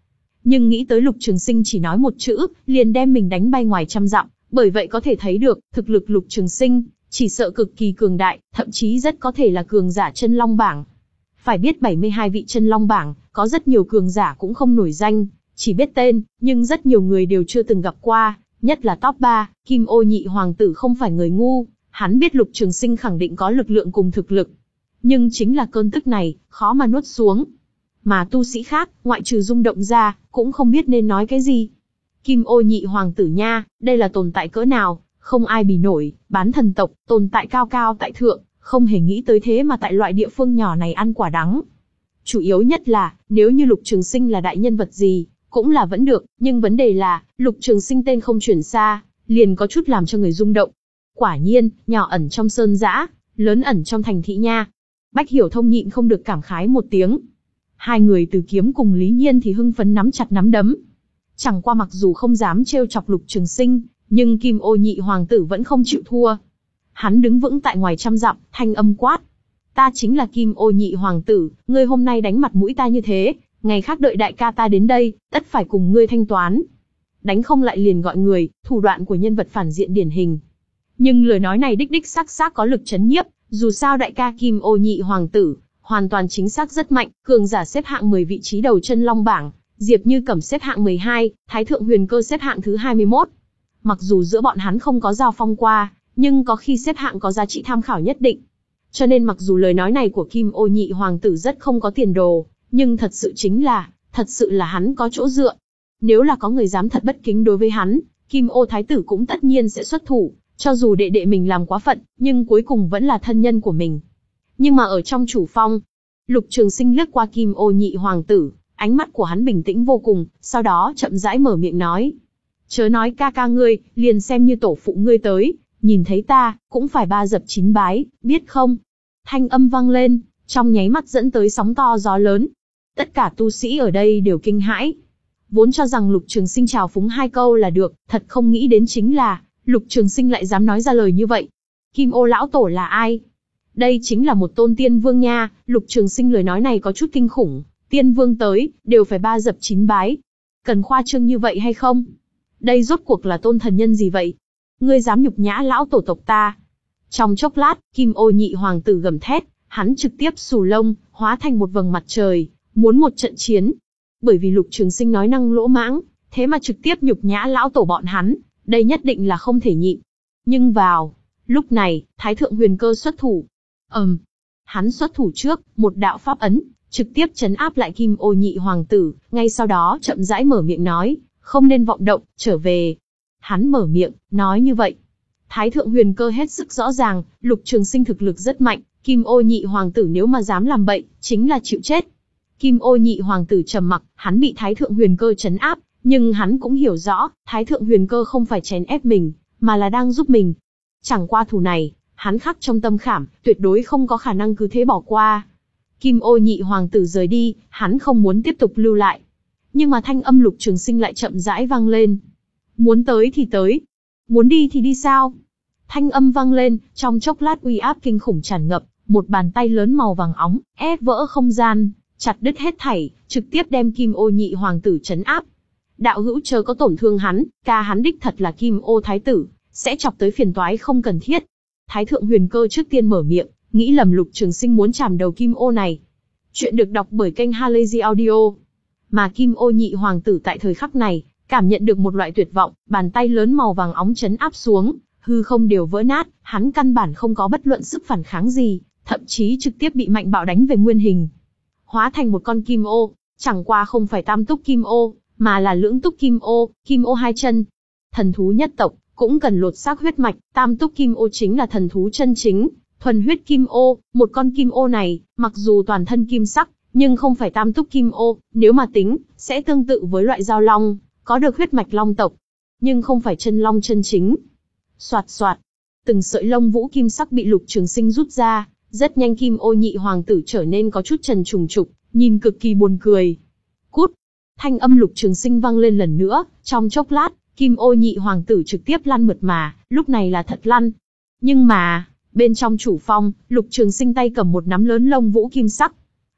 Nhưng nghĩ tới Lục Trường Sinh chỉ nói một chữ, liền đem mình đánh bay ngoài trăm dặm, bởi vậy có thể thấy được, thực lực Lục Trường Sinh, chỉ sợ cực kỳ cường đại, thậm chí rất có thể là cường giả chân long bảng. Phải biết bảy mươi hai vị chân long bảng, có rất nhiều cường giả cũng không nổi danh, chỉ biết tên, nhưng rất nhiều người đều chưa từng gặp qua, nhất là top ba, Kim Ô Nhị Hoàng tử không phải người ngu, hắn biết Lục Trường Sinh khẳng định có lực lượng cùng thực lực. Nhưng chính là cơn tức này, khó mà nuốt xuống. Mà tu sĩ khác, ngoại trừ rung động ra, cũng không biết nên nói cái gì. Kim Ô Nhị Hoàng tử nha, đây là tồn tại cỡ nào, không ai bì nổi, bán thần tộc, tồn tại cao cao tại thượng, không hề nghĩ tới thế mà tại loại địa phương nhỏ này ăn quả đắng. Chủ yếu nhất là, nếu như Lục Trường Sinh là đại nhân vật gì, cũng là vẫn được, nhưng vấn đề là, Lục Trường Sinh tên không chuyển xa, liền có chút làm cho người rung động. Quả nhiên, nhỏ ẩn trong sơn dã, lớn ẩn trong thành thị nha. Bách Hiểu Thông nhịn không được cảm khái một tiếng. Hai người Từ Kiếm cùng Lý Nhiên thì hưng phấn nắm chặt nắm đấm. Chẳng qua mặc dù không dám trêu chọc Lục Trường Sinh, nhưng Kim Ô Nhị Hoàng tử vẫn không chịu thua. Hắn đứng vững tại ngoài trăm dặm, thanh âm quát: "Ta chính là Kim Ô Nhị Hoàng tử, ngươi hôm nay đánh mặt mũi ta như thế, ngày khác đợi đại ca ta đến đây, tất phải cùng ngươi thanh toán. Đánh không lại liền gọi người", thủ đoạn của nhân vật phản diện điển hình. Nhưng lời nói này đích đích xác xác có lực chấn nhiếp, dù sao đại ca Kim Ô Nhị Hoàng tử, hoàn toàn chính xác rất mạnh, cường giả xếp hạng mười vị trí đầu chân long bảng, Diệp Như Cẩm xếp hạng mười hai, Thái Thượng Huyền Cơ xếp hạng thứ hai mươi mốt. Mặc dù giữa bọn hắn không có giao phong qua, nhưng có khi xếp hạng có giá trị tham khảo nhất định. Cho nên mặc dù lời nói này của Kim Ô Nhị Hoàng tử rất không có tiền đồ, nhưng thật sự chính là, thật sự là hắn có chỗ dựa. Nếu là có người dám thật bất kính đối với hắn, Kim Ô Thái tử cũng tất nhiên sẽ xuất thủ, cho dù đệ đệ mình làm quá phận, nhưng cuối cùng vẫn là thân nhân của mình. Nhưng mà ở trong chủ phong, Lục Trường Sinh lướt qua Kim Ô Nhị Hoàng tử, ánh mắt của hắn bình tĩnh vô cùng, sau đó chậm rãi mở miệng nói: "Chớ nói ca ca ngươi, liền xem như tổ phụ ngươi tới, nhìn thấy ta, cũng phải ba dập chín bái, biết không?" Thanh âm vang lên, trong nháy mắt dẫn tới sóng to gió lớn. Tất cả tu sĩ ở đây đều kinh hãi. Vốn cho rằng Lục Trường Sinh chào phúng hai câu là được, thật không nghĩ đến chính là, Lục Trường Sinh lại dám nói ra lời như vậy. Kim Ô lão tổ là ai? Đây chính là một tôn tiên vương nha. Lục Trường Sinh lời nói này có chút kinh khủng. Tiên vương tới, đều phải ba dập chín bái. Cần khoa trương như vậy hay không? Đây rốt cuộc là tôn thần nhân gì vậy? Ngươi dám nhục nhã lão tổ tộc ta? Trong chốc lát, Kim Ô Nhị Hoàng tử gầm thét, hắn trực tiếp xù lông, hóa thành một vầng mặt trời, muốn một trận chiến. Bởi vì Lục Trường Sinh nói năng lỗ mãng, thế mà trực tiếp nhục nhã lão tổ bọn hắn, đây nhất định là không thể nhịn. Nhưng vào lúc này, Thái Thượng Huyền Cơ xuất thủ. Ầm, um, hắn xuất thủ trước, một đạo pháp ấn, trực tiếp trấn áp lại Kim Ô Nhị Hoàng tử, ngay sau đó chậm rãi mở miệng nói, không nên vọng động, trở về. Hắn mở miệng, nói như vậy. Thái Thượng Huyền Cơ hết sức rõ ràng, Lục Trường Sinh thực lực rất mạnh, Kim Ô Nhị Hoàng tử nếu mà dám làm bậy, chính là chịu chết. Kim Ô Nhị Hoàng tử trầm mặc, hắn bị Thái Thượng Huyền Cơ trấn áp, nhưng hắn cũng hiểu rõ, Thái Thượng Huyền Cơ không phải chèn ép mình, mà là đang giúp mình. Chẳng qua thù này, hắn khắc trong tâm khảm, tuyệt đối không có khả năng cứ thế bỏ qua. Kim Ô Nhị Hoàng tử rời đi, hắn không muốn tiếp tục lưu lại. Nhưng mà thanh âm Lục Trường Sinh lại chậm rãi vang lên. Muốn tới thì tới, muốn đi thì đi sao? Thanh âm vang lên, trong chốc lát uy áp kinh khủng tràn ngập, một bàn tay lớn màu vàng óng, ép vỡ không gian, chặt đứt hết thảy, trực tiếp đem Kim Ô Nhị Hoàng tử trấn áp. Đạo hữu chớ có tổn thương hắn, ca hắn đích thật là Kim Ô Thái tử, sẽ chọc tới phiền toái không cần thiết. Thái Thượng Huyền Cơ trước tiên mở miệng, nghĩ lầm Lục Trường Sinh muốn chàm đầu Kim Ô này. Chuyện được đọc bởi kênh Halazy Audio. Mà Kim Ô Nhị Hoàng tử tại thời khắc này, cảm nhận được một loại tuyệt vọng, bàn tay lớn màu vàng óng trấn áp xuống, hư không đều vỡ nát, hắn căn bản không có bất luận sức phản kháng gì, thậm chí trực tiếp bị mạnh bạo đánh về nguyên hình. Hóa thành một con Kim Ô, chẳng qua không phải tam túc Kim Ô, mà là lưỡng túc Kim Ô, Kim Ô hai chân. Thần thú nhất tộc, cũng cần lột xác huyết mạch, tam túc Kim Ô chính là thần thú chân chính, thuần huyết Kim Ô, một con Kim Ô này, mặc dù toàn thân kim sắc, nhưng không phải tam túc Kim Ô, nếu mà tính, sẽ tương tự với loại giao long, có được huyết mạch long tộc, nhưng không phải chân long chân chính. Soạt soạt, từng sợi lông vũ kim sắc bị Lục Trường Sinh rút ra, rất nhanh Kim Ô Nhị Hoàng tử trở nên có chút trần trùng trục, nhìn cực kỳ buồn cười. Cút! Thanh âm Lục Trường Sinh vang lên lần nữa, trong chốc lát, Kim Ô Nhị Hoàng tử trực tiếp lăn mượt mà, lúc này là thật lăn. Nhưng mà, bên trong chủ phong, Lục Trường Sinh tay cầm một nắm lớn lông vũ kim sắc.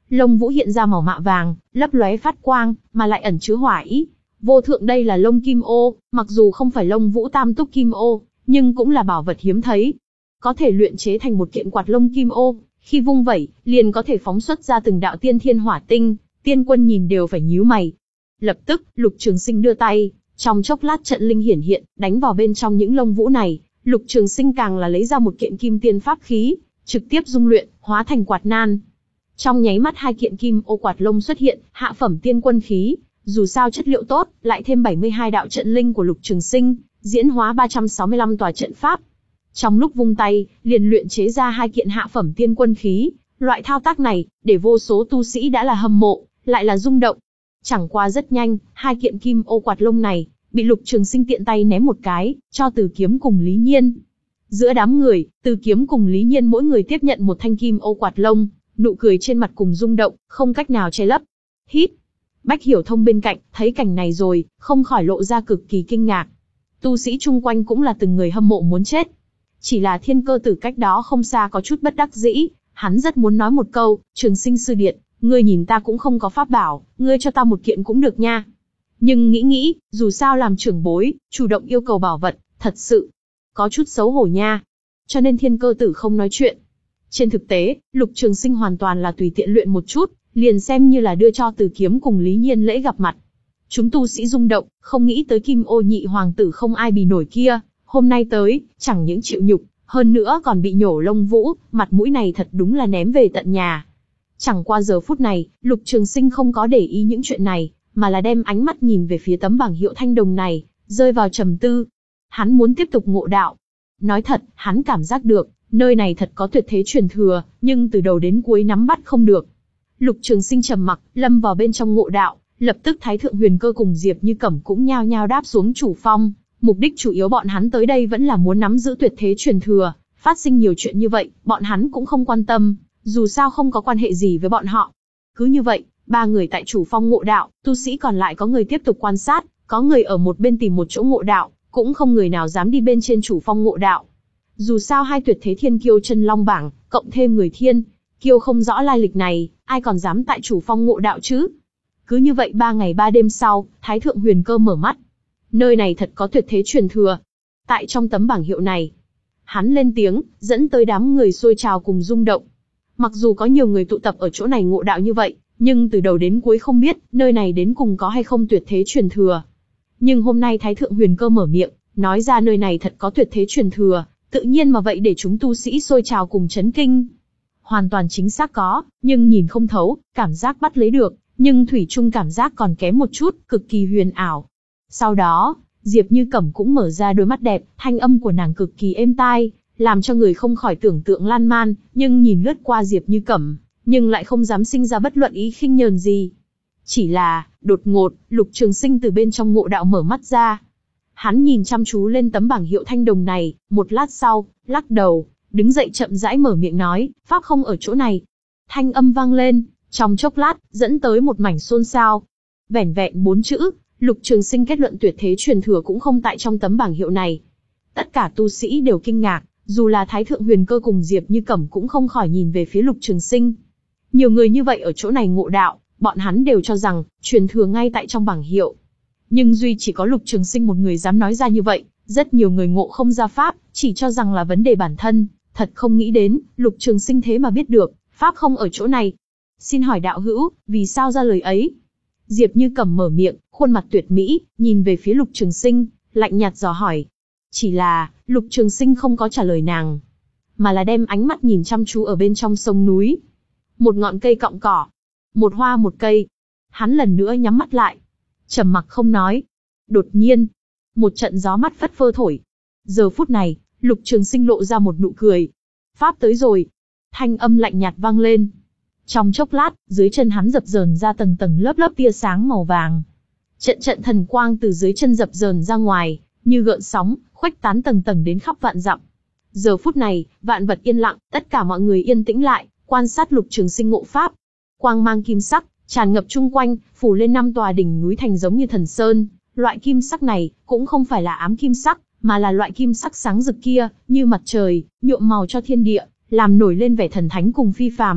Lông vũ hiện ra màu mạ vàng, lấp lóe phát quang, mà lại ẩn chứa hỏa ý. Vô thượng đây là lông kim ô, mặc dù không phải lông vũ tam túc kim ô, nhưng cũng là bảo vật hiếm thấy. Có thể luyện chế thành một kiện quạt lông kim ô, khi vung vẩy, liền có thể phóng xuất ra từng đạo tiên thiên hỏa tinh, tiên quân nhìn đều phải nhíu mày. Lập tức, Lục Trường Sinh đưa tay, trong chốc lát trận linh hiển hiện, đánh vào bên trong những lông vũ này. Lục Trường Sinh càng là lấy ra một kiện kim tiên pháp khí, trực tiếp dung luyện, hóa thành quạt nan. Trong nháy mắt hai kiện kim ô quạt lông xuất hiện, hạ phẩm tiên quân khí, dù sao chất liệu tốt, lại thêm bảy mươi hai đạo trận linh của Lục Trường Sinh, diễn hóa ba trăm sáu mươi lăm tòa trận pháp. Trong lúc vung tay, liền luyện chế ra hai kiện hạ phẩm tiên quân khí, loại thao tác này, để vô số tu sĩ đã là hâm mộ, lại là rung động. Chẳng qua rất nhanh, hai kiện kim ô quạt lông này, bị Lục Trường Sinh tiện tay ném một cái, cho Từ Kiếm cùng Lý Nhiên. Giữa đám người, Từ Kiếm cùng Lý Nhiên mỗi người tiếp nhận một thanh kim ô quạt lông, nụ cười trên mặt cùng rung động, không cách nào che lấp. Hít! Bách Hiểu Thông bên cạnh, thấy cảnh này rồi, không khỏi lộ ra cực kỳ kinh ngạc. Tu sĩ chung quanh cũng là từng người hâm mộ muốn chết. Chỉ là Thiên Cơ Tử cách đó không xa có chút bất đắc dĩ, hắn rất muốn nói một câu, Trường Sinh sư điện, ngươi nhìn ta cũng không có pháp bảo, ngươi cho ta một kiện cũng được nha. Nhưng nghĩ nghĩ, dù sao làm trưởng bối, chủ động yêu cầu bảo vật, thật sự có chút xấu hổ nha. Cho nên Thiên Cơ Tử không nói chuyện. Trên thực tế, Lục Trường Sinh hoàn toàn là tùy tiện luyện một chút, liền xem như là đưa cho Từ Kiếm cùng Lý Nhiên lễ gặp mặt. Chúng tu sĩ rung động, không nghĩ tới Kim Ô nhị hoàng tử không ai bì nổi kia, hôm nay tới, chẳng những chịu nhục, hơn nữa còn bị nhổ lông vũ, mặt mũi này thật đúng là ném về tận nhà. Chẳng qua giờ phút này, Lục Trường Sinh không có để ý những chuyện này, mà là đem ánh mắt nhìn về phía tấm bảng hiệu thanh đồng này, rơi vào trầm tư. Hắn muốn tiếp tục ngộ đạo. Nói thật, hắn cảm giác được, nơi này thật có tuyệt thế truyền thừa, nhưng từ đầu đến cuối nắm bắt không được. Lục Trường Sinh trầm mặc, lâm vào bên trong ngộ đạo, lập tức Thái Thượng Huyền Cơ cùng Diệp Như Cẩm cũng nhao nhao đáp xuống chủ phong. Mục đích chủ yếu bọn hắn tới đây vẫn là muốn nắm giữ tuyệt thế truyền thừa, phát sinh nhiều chuyện như vậy, bọn hắn cũng không quan tâm, dù sao không có quan hệ gì với bọn họ. Cứ như vậy, ba người tại chủ phong ngộ đạo, tu sĩ còn lại có người tiếp tục quan sát, có người ở một bên tìm một chỗ ngộ đạo, cũng không người nào dám đi bên trên chủ phong ngộ đạo. Dù sao hai tuyệt thế thiên kiêu chân long bảng, cộng thêm người thiên kiêu không rõ lai lịch này, ai còn dám tại chủ phong ngộ đạo chứ? Cứ như vậy ba ngày ba đêm sau, Thái Thượng Huyền Cơ mở mắt. Nơi này thật có tuyệt thế truyền thừa. Tại trong tấm bảng hiệu này, hắn lên tiếng, dẫn tới đám người xôi trào cùng rung động. Mặc dù có nhiều người tụ tập ở chỗ này ngộ đạo như vậy, nhưng từ đầu đến cuối không biết, nơi này đến cùng có hay không tuyệt thế truyền thừa. Nhưng hôm nay Thái Thượng Huyền Cơ mở miệng, nói ra nơi này thật có tuyệt thế truyền thừa, tự nhiên mà vậy để chúng tu sĩ xôi trào cùng chấn kinh. Hoàn toàn chính xác có, nhưng nhìn không thấu, cảm giác bắt lấy được, nhưng thủy chung cảm giác còn kém một chút, cực kỳ huyền ảo. Sau đó, Diệp Như Cẩm cũng mở ra đôi mắt đẹp, thanh âm của nàng cực kỳ êm tai, làm cho người không khỏi tưởng tượng lan man, nhưng nhìn lướt qua Diệp Như Cẩm, nhưng lại không dám sinh ra bất luận ý khinh nhờn gì. Chỉ là, đột ngột, Lục Trường Sinh từ bên trong ngộ đạo mở mắt ra. Hắn nhìn chăm chú lên tấm bảng hiệu thanh đồng này, một lát sau, lắc đầu, đứng dậy chậm rãi mở miệng nói, pháp không ở chỗ này. Thanh âm vang lên, trong chốc lát, dẫn tới một mảnh xôn xao. Vẻn vẹn bốn chữ, Lục Trường Sinh kết luận tuyệt thế truyền thừa cũng không tại trong tấm bảng hiệu này. Tất cả tu sĩ đều kinh ngạc, dù là Thái Thượng Huyền Cơ cùng Diệp Như Cẩm cũng không khỏi nhìn về phía Lục Trường Sinh. Nhiều người như vậy ở chỗ này ngộ đạo, bọn hắn đều cho rằng, truyền thừa ngay tại trong bảng hiệu. Nhưng duy chỉ có Lục Trường Sinh một người dám nói ra như vậy, rất nhiều người ngộ không ra pháp, chỉ cho rằng là vấn đề bản thân, thật không nghĩ đến, Lục Trường Sinh thế mà biết được, pháp không ở chỗ này. Xin hỏi đạo hữu, vì sao ra lời ấy? Diệp Như Cẩm mở miệng, khuôn mặt tuyệt mỹ, nhìn về phía Lục Trường Sinh, lạnh nhạt dò hỏi. Chỉ là, Lục Trường Sinh không có trả lời nàng, mà là đem ánh mắt nhìn chăm chú ở bên trong sông núi. Một ngọn cây cọng cỏ, một hoa một cây. Hắn lần nữa nhắm mắt lại, trầm mặc không nói. Đột nhiên, một trận gió mắt phất phơ thổi. Giờ phút này, Lục Trường Sinh lộ ra một nụ cười. Pháp tới rồi. Thanh âm lạnh nhạt vang lên. Trong chốc lát, dưới chân hắn dập dờn ra tầng tầng lớp lớp tia sáng màu vàng. Trận trận thần quang từ dưới chân dập dờn ra ngoài, như gợn sóng, khuếch tán tầng tầng đến khắp vạn dặm. Giờ phút này, vạn vật yên lặng, tất cả mọi người yên tĩnh lại, quan sát Lục Trường Sinh ngộ pháp. Quang mang kim sắc tràn ngập chung quanh, phủ lên năm tòa đỉnh núi thành giống như thần sơn. Loại kim sắc này cũng không phải là ám kim sắc, mà là loại kim sắc sáng rực kia, như mặt trời, nhuộm màu cho thiên địa, làm nổi lên vẻ thần thánh cùng phi phàm.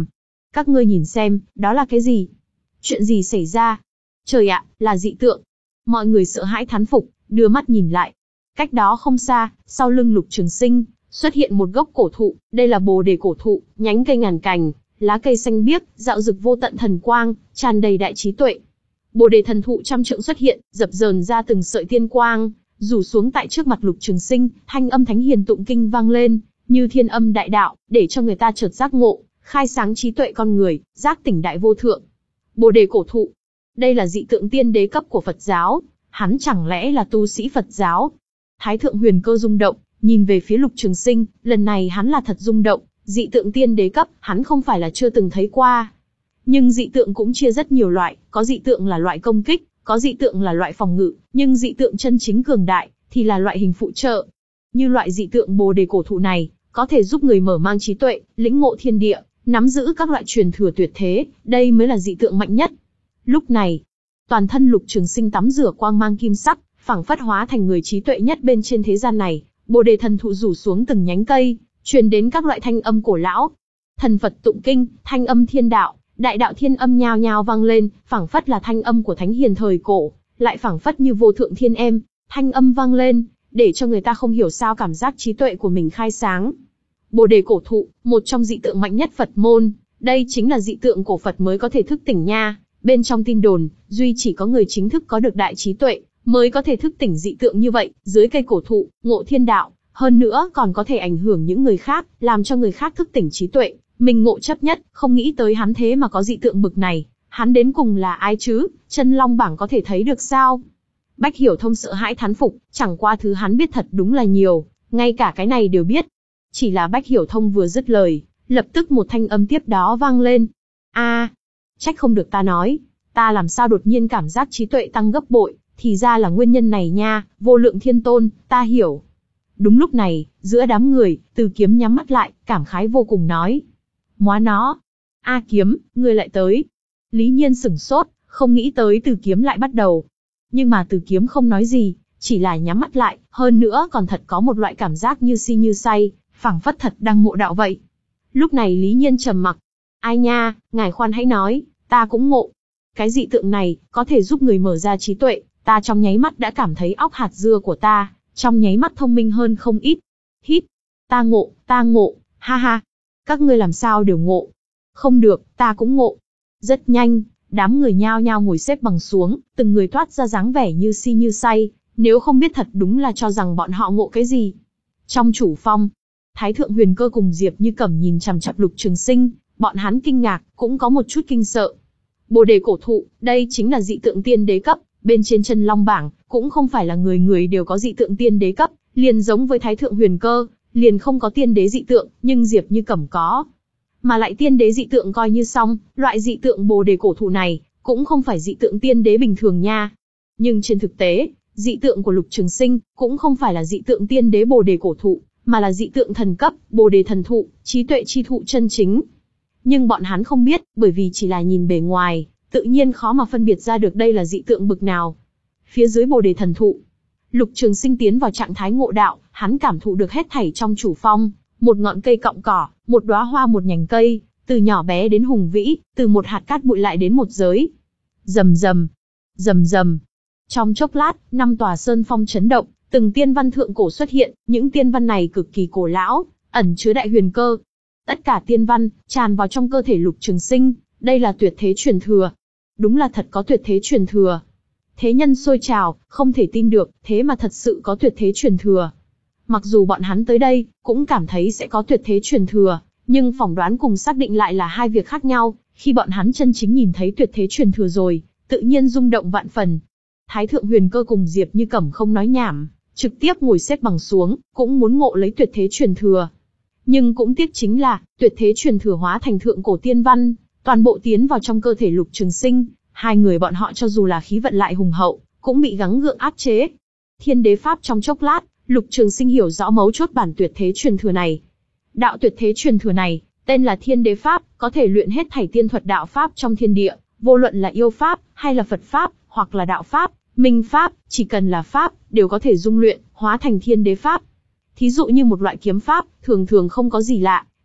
Các ngươi nhìn xem, đó là cái gì? Chuyện gì xảy ra? Trời ạ, là dị tượng. Mọi người sợ hãi thán phục, đưa mắt nhìn lại. Cách đó không xa, sau lưng Lục Trường Sinh, xuất hiện một gốc cổ thụ, đây là Bồ Đề cổ thụ, nhánh cây ngàn cành, lá cây xanh biếc, rạo rực vô tận thần quang, tràn đầy đại trí tuệ. Bồ Đề thần thụ trăm trượng xuất hiện, dập dờn ra từng sợi tiên quang, rủ xuống tại trước mặt Lục Trường Sinh, thanh âm thánh hiền tụng kinh vang lên, như thiên âm đại đạo, để cho người ta chợt giác ngộ, khai sáng trí tuệ con người, giác tỉnh đại vô thượng. Bồ Đề cổ thụ, đây là dị tượng tiên đế cấp của Phật giáo, hắn chẳng lẽ là tu sĩ Phật giáo? Thái thượng Huyền Cơ rung động, nhìn về phía Lục Trường Sinh, lần này hắn là thật rung động, dị tượng tiên đế cấp, hắn không phải là chưa từng thấy qua. Nhưng dị tượng cũng chia rất nhiều loại, có dị tượng là loại công kích, có dị tượng là loại phòng ngự, nhưng dị tượng chân chính cường đại, thì là loại hình phụ trợ. Như loại dị tượng Bồ Đề cổ thụ này, có thể giúp người mở mang trí tuệ, lĩnh ngộ thiên địa, nắm giữ các loại truyền thừa tuyệt thế, đây mới là dị tượng mạnh nhất. Lúc này, toàn thân Lục Trường Sinh tắm rửa quang mang kim sắc, phảng phất hóa thành người trí tuệ nhất bên trên thế gian này. Bồ Đề thần thụ rủ xuống từng nhánh cây, truyền đến các loại thanh âm cổ lão. Thần Phật tụng kinh, thanh âm thiên đạo, đại đạo thiên âm nhao nhao vang lên, phảng phất là thanh âm của thánh hiền thời cổ, lại phảng phất như vô thượng thiên em, thanh âm vang lên, để cho người ta không hiểu sao cảm giác trí tuệ của mình khai sáng. Bồ Đề cổ thụ, một trong dị tượng mạnh nhất Phật môn, đây chính là dị tượng cổ Phật mới có thể thức tỉnh nha. Bên trong tin đồn, duy chỉ có người chính thức có được đại trí tuệ, mới có thể thức tỉnh dị tượng như vậy, dưới cây cổ thụ, ngộ thiên đạo, hơn nữa còn có thể ảnh hưởng những người khác, làm cho người khác thức tỉnh trí tuệ, mình ngộ chấp nhất, không nghĩ tới hắn thế mà có dị tượng bực này, hắn đến cùng là ai chứ, chân long bảng có thể thấy được sao? Bách Hiểu Thông sợ hãi thán phục, chẳng qua thứ hắn biết thật đúng là nhiều, ngay cả cái này đều biết. Chỉ là Bách Hiểu Thông vừa dứt lời, lập tức một thanh âm tiếp đó vang lên. A, trách không được ta nói, ta làm sao đột nhiên cảm giác trí tuệ tăng gấp bội, thì ra là nguyên nhân này nha, Vô Lượng Thiên Tôn, ta hiểu. Đúng lúc này, giữa đám người, Từ Kiếm nhắm mắt lại, cảm khái vô cùng nói. Móa nó, A Kiếm, ngươi lại tới. Lý Nhiên sửng sốt, không nghĩ tới Từ Kiếm lại bắt đầu. Nhưng mà Từ Kiếm không nói gì, chỉ là nhắm mắt lại, hơn nữa còn thật có một loại cảm giác như si như say, phảng phất thật đang ngộ đạo vậy. Lúc này Lý Nhiên trầm mặc. Ai nha, ngài khoan hãy nói, ta cũng ngộ. Cái dị tượng này, có thể giúp người mở ra trí tuệ, ta trong nháy mắt đã cảm thấy óc hạt dưa của ta, trong nháy mắt thông minh hơn không ít. Hít, ta ngộ, ta ngộ, ha ha. Các ngươi làm sao đều ngộ? Không được, ta cũng ngộ. Rất nhanh, đám người nhao nhao ngồi xếp bằng xuống, từng người toát ra dáng vẻ như si như say, nếu không biết thật đúng là cho rằng bọn họ ngộ cái gì. Trong chủ phong, Thái thượng Huyền Cơ cùng Diệp Như Cẩm nhìn chằm chằm Lục Trường Sinh, bọn hắn kinh ngạc, cũng có một chút kinh sợ. Bồ Đề cổ thụ, đây chính là dị tượng tiên đế cấp, bên trên chân long bảng, cũng không phải là người người đều có dị tượng tiên đế cấp, liền giống với Thái thượng Huyền Cơ, liền không có tiên đế dị tượng, nhưng Diệp Như Cẩm có. Mà lại tiên đế dị tượng coi như xong, loại dị tượng Bồ Đề cổ thụ này, cũng không phải dị tượng tiên đế bình thường nha. Nhưng trên thực tế, dị tượng của Lục Trường Sinh, cũng không phải là dị tượng tiên đế Bồ Đề cổ thụ, mà là dị tượng thần cấp, Bồ Đề thần thụ, trí tuệ chi thụ chân chính. Nhưng bọn hắn không biết, bởi vì chỉ là nhìn bề ngoài, tự nhiên khó mà phân biệt ra được đây là dị tượng bực nào. Phía dưới Bồ Đề thần thụ, Lục Trường Sinh tiến vào trạng thái ngộ đạo, hắn cảm thụ được hết thảy trong chủ phong, một ngọn cây cọng cỏ, một đóa hoa một nhành cây, từ nhỏ bé đến hùng vĩ, từ một hạt cát bụi lại đến một giới. Rầm rầm, rầm rầm. Trong chốc lát, năm tòa sơn phong chấn động, từng tiên văn thượng cổ xuất hiện, những tiên văn này cực kỳ cổ lão, ẩn chứa đại huyền cơ. Tất cả tiên văn tràn vào trong cơ thể Lục Trường Sinh, đây là tuyệt thế truyền thừa. Đúng là thật có tuyệt thế truyền thừa. Thế nhân sôi trào, không thể tin được, thế mà thật sự có tuyệt thế truyền thừa. Mặc dù bọn hắn tới đây, cũng cảm thấy sẽ có tuyệt thế truyền thừa, nhưng phỏng đoán cùng xác định lại là hai việc khác nhau. Khi bọn hắn chân chính nhìn thấy tuyệt thế truyền thừa rồi, tự nhiên rung động vạn phần. Thái thượng Huyền Cơ cùng Diệp Như Cẩm không nói nhảm, trực tiếp ngồi xếp bằng xuống, cũng muốn ngộ lấy tuyệt thế truyền thừa. Nhưng cũng tiếc chính là, tuyệt thế truyền thừa hóa thành thượng cổ tiên văn, toàn bộ tiến vào trong cơ thể Lục Trường Sinh, hai người bọn họ cho dù là khí vận lại hùng hậu, cũng bị gắng gượng áp chế. Thiên đế pháp trong chốc lát, Lục Trường Sinh hiểu rõ mấu chốt bản tuyệt thế truyền thừa này. Đạo tuyệt thế truyền thừa này, tên là Thiên đế pháp, có thể luyện hết thảy tiên thuật đạo pháp trong thiên địa, vô luận là yêu pháp, hay là Phật pháp, hoặc là đạo pháp, minh pháp, chỉ cần là pháp, đều có thể dung luyện, hóa thành thiên đế pháp. Thí dụ như một loại kiếm pháp, thường thường không có gì lạ,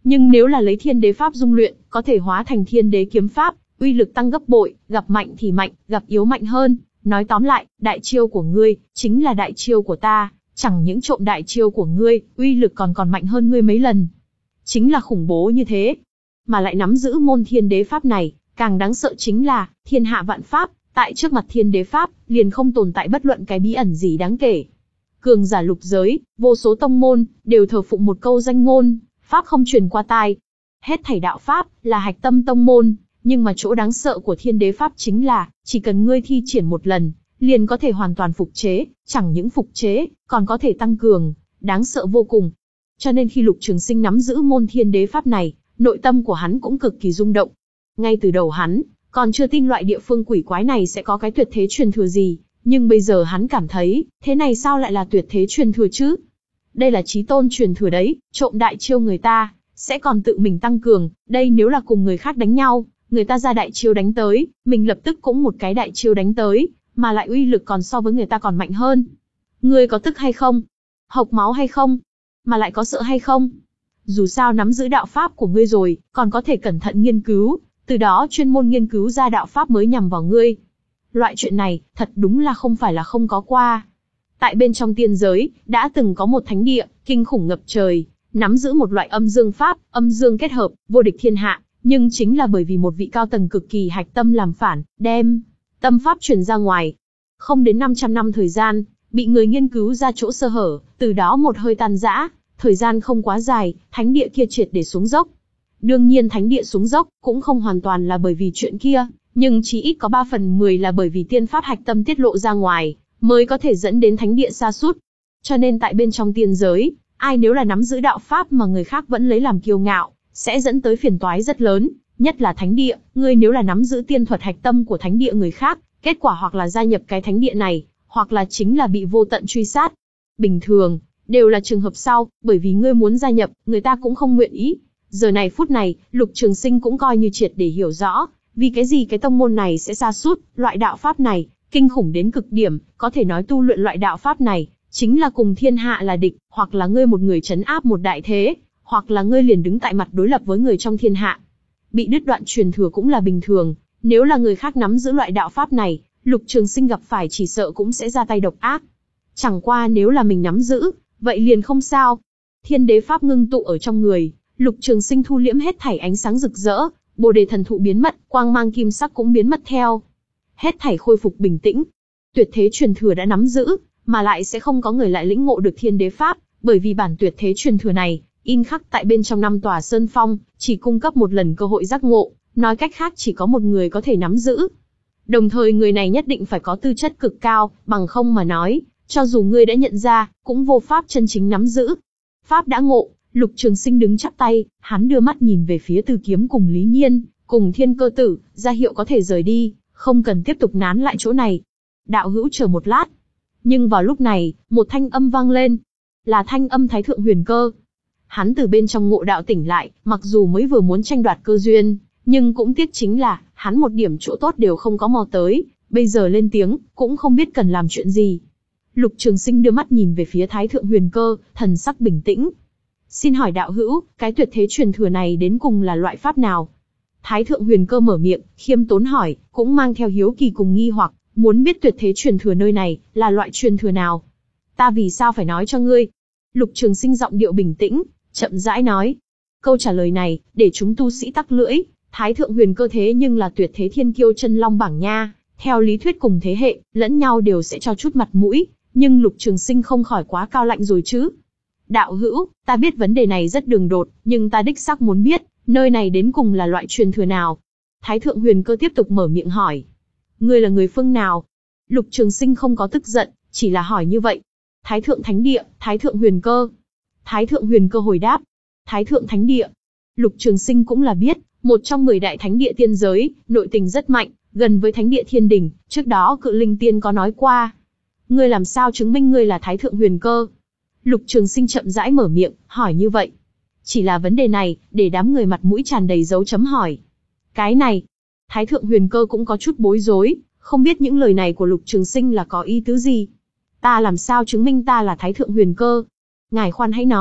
Nhưng nếu là lấy thiên đế pháp dung luyện, có thể hóa thành thiên đế kiếm pháp, uy lực tăng gấp bội, gặp mạnh thì mạnh, gặp yếu mạnh hơn. Nói tóm lại, đại chiêu của ngươi, chính là đại chiêu của ta, chẳng những trộm đại chiêu của ngươi, uy lực còn còn mạnh hơn ngươi mấy lần. Chính là khủng bố như thế. Mà lại nắm giữ môn thiên đế pháp này, càng đáng sợ chính là, thiên hạ vạn pháp, tại trước mặt thiên đế pháp, liền không tồn tại bất luận cái bí ẩn gì đáng kể. Cường giả lục giới, vô số tông môn, đều thờ phụng một câu danh ngôn, pháp không truyền qua tai. Hết thảy đạo pháp, là hạch tâm tông môn, nhưng mà chỗ đáng sợ của thiên đế pháp chính là, chỉ cần ngươi thi triển một lần, liền có thể hoàn toàn phục chế, chẳng những phục chế, còn có thể tăng cường, đáng sợ vô cùng. Cho nên khi Lục Trường Sinh nắm giữ môn thiên đế pháp này, nội tâm của hắn cũng cực kỳ rung động. Ngay từ đầu hắn, còn chưa tin loại địa phương quỷ quái này sẽ có cái tuyệt thế truyền thừa gì, nhưng bây giờ hắn cảm thấy, thế này sao lại là tuyệt thế truyền thừa chứ? Đây là chí tôn truyền thừa đấy, trộm đại chiêu người ta, sẽ còn tự mình tăng cường, đây nếu là cùng người khác đánh nhau, người ta ra đại chiêu đánh tới, mình lập tức cũng một cái đại chiêu đánh tới, mà lại uy lực còn so với người ta còn mạnh hơn. Ngươi có tức hay không? Hộc máu hay không? Mà lại có sợ hay không? Dù sao nắm giữ đạo pháp của ngươi rồi, còn có thể cẩn thận nghiên cứu, từ đó chuyên môn nghiên cứu ra đạo pháp mới nhằm vào ngươi. Loại chuyện này, thật đúng là không phải là không có qua. Tại bên trong tiên giới, đã từng có một thánh địa, kinh khủng ngập trời, nắm giữ một loại âm dương pháp, âm dương kết hợp, vô địch thiên hạ, nhưng chính là bởi vì một vị cao tầng cực kỳ hạch tâm làm phản, đem tâm pháp truyền ra ngoài. Không đến năm trăm năm thời gian, bị người nghiên cứu ra chỗ sơ hở, từ đó một hơi tan rã, thời gian không quá dài, thánh địa kia triệt để xuống dốc. Đương nhiên thánh địa xuống dốc, cũng không hoàn toàn là bởi vì chuyện kia, nhưng chỉ ít có ba phần mười là bởi vì tiên pháp hạch tâm tiết lộ ra ngoài, mới có thể dẫn đến thánh địa sa sút. Cho nên tại bên trong tiên giới, ai nếu là nắm giữ đạo pháp mà người khác vẫn lấy làm kiêu ngạo, sẽ dẫn tới phiền toái rất lớn, nhất là thánh địa, ngươi nếu là nắm giữ tiên thuật hạch tâm của thánh địa người khác, kết quả hoặc là gia nhập cái thánh địa này, hoặc là chính là bị vô tận truy sát. Bình thường, đều là trường hợp sau, bởi vì ngươi muốn gia nhập, người ta cũng không nguyện ý. Giờ này phút này, Lục Trường Sinh cũng coi như triệt để hiểu rõ, vì cái gì cái tông môn này sẽ sa sút, loại đạo pháp này, kinh khủng đến cực điểm, có thể nói tu luyện loại đạo pháp này, chính là cùng thiên hạ là địch, hoặc là ngươi một người trấn áp một đại thế, hoặc là ngươi liền đứng tại mặt đối lập với người trong thiên hạ. Bị đứt đoạn truyền thừa cũng là bình thường, nếu là người khác nắm giữ loại đạo pháp này, Lục Trường Sinh gặp phải chỉ sợ cũng sẽ ra tay độc ác. Chẳng qua nếu là mình nắm giữ, vậy liền không sao. Thiên đế pháp ngưng tụ ở trong người, Lục Trường Sinh thu liễm hết thảy ánh sáng rực rỡ, Bồ đề thần thụ biến mất, quang mang kim sắc cũng biến mất theo. Hết thảy khôi phục bình tĩnh. Tuyệt thế truyền thừa đã nắm giữ, mà lại sẽ không có người lại lĩnh ngộ được thiên đế pháp, bởi vì bản tuyệt thế truyền thừa này, in khắc tại bên trong năm tòa sơn phong, chỉ cung cấp một lần cơ hội giác ngộ, nói cách khác chỉ có một người có thể nắm giữ. Đồng thời người này nhất định phải có tư chất cực cao, bằng không mà nói, cho dù ngươi đã nhận ra, cũng vô pháp chân chính nắm giữ. Pháp đã ngộ, Lục Trường Sinh đứng chắp tay, hắn đưa mắt nhìn về phía Từ Kiếm cùng Lý Nhiên, cùng Thiên Cơ Tử, ra hiệu có thể rời đi, không cần tiếp tục nán lại chỗ này. Đạo hữu chờ một lát. Nhưng vào lúc này, một thanh âm vang lên, là thanh âm Thái Thượng Huyền Cơ. Hắn từ bên trong ngộ đạo tỉnh lại, mặc dù mới vừa muốn tranh đoạt cơ duyên, nhưng cũng tiếc chính là, hắn một điểm chỗ tốt đều không có mò tới, bây giờ lên tiếng, cũng không biết cần làm chuyện gì. Lục Trường Sinh đưa mắt nhìn về phía Thái Thượng Huyền Cơ, thần sắc bình tĩnh. Xin hỏi đạo hữu, cái tuyệt thế truyền thừa này đến cùng là loại pháp nào? Thái Thượng Huyền Cơ mở miệng, khiêm tốn hỏi, cũng mang theo hiếu kỳ cùng nghi hoặc, muốn biết tuyệt thế truyền thừa nơi này, là loại truyền thừa nào? Ta vì sao phải nói cho ngươi? Lục Trường Sinh giọng điệu bình tĩnh, chậm rãi nói. Câu trả lời này, để chúng tu sĩ tắc lưỡi, Thái Thượng Huyền Cơ thế nhưng là tuyệt thế thiên kiêu chân long bảng nha, theo lý thuyết cùng thế hệ, lẫn nhau đều sẽ cho chút mặt mũi, nhưng Lục Trường Sinh không khỏi quá cao lạnh rồi chứ. Đạo hữu, ta biết vấn đề này rất đường đột, nhưng ta đích xác muốn biết, nơi này đến cùng là loại truyền thừa nào? Thái Thượng Huyền Cơ tiếp tục mở miệng hỏi. Ngươi là người phương nào? Lục Trường Sinh không có tức giận, chỉ là hỏi như vậy. Thái Thượng Thánh Địa, Thái Thượng Huyền Cơ. Thái Thượng Huyền Cơ hồi đáp. Thái Thượng Thánh Địa. Lục Trường Sinh cũng là biết, một trong mười đại thánh địa tiên giới, nội tình rất mạnh, gần với thánh địa thiên đình, trước đó Cự Linh Tiên có nói qua. Ngươi làm sao chứng minh ngươi là Thái Thượng Huyền Cơ? Lục Trường Sinh chậm rãi mở miệng, hỏi như vậy. Chỉ là vấn đề này, để đám người mặt mũi tràn đầy dấu chấm hỏi. Cái này, Thái Thượng Huyền Cơ cũng có chút bối rối, không biết những lời này của Lục Trường Sinh là có ý tứ gì. Ta làm sao chứng minh ta là Thái Thượng Huyền Cơ? Ngài khoan hãy nói,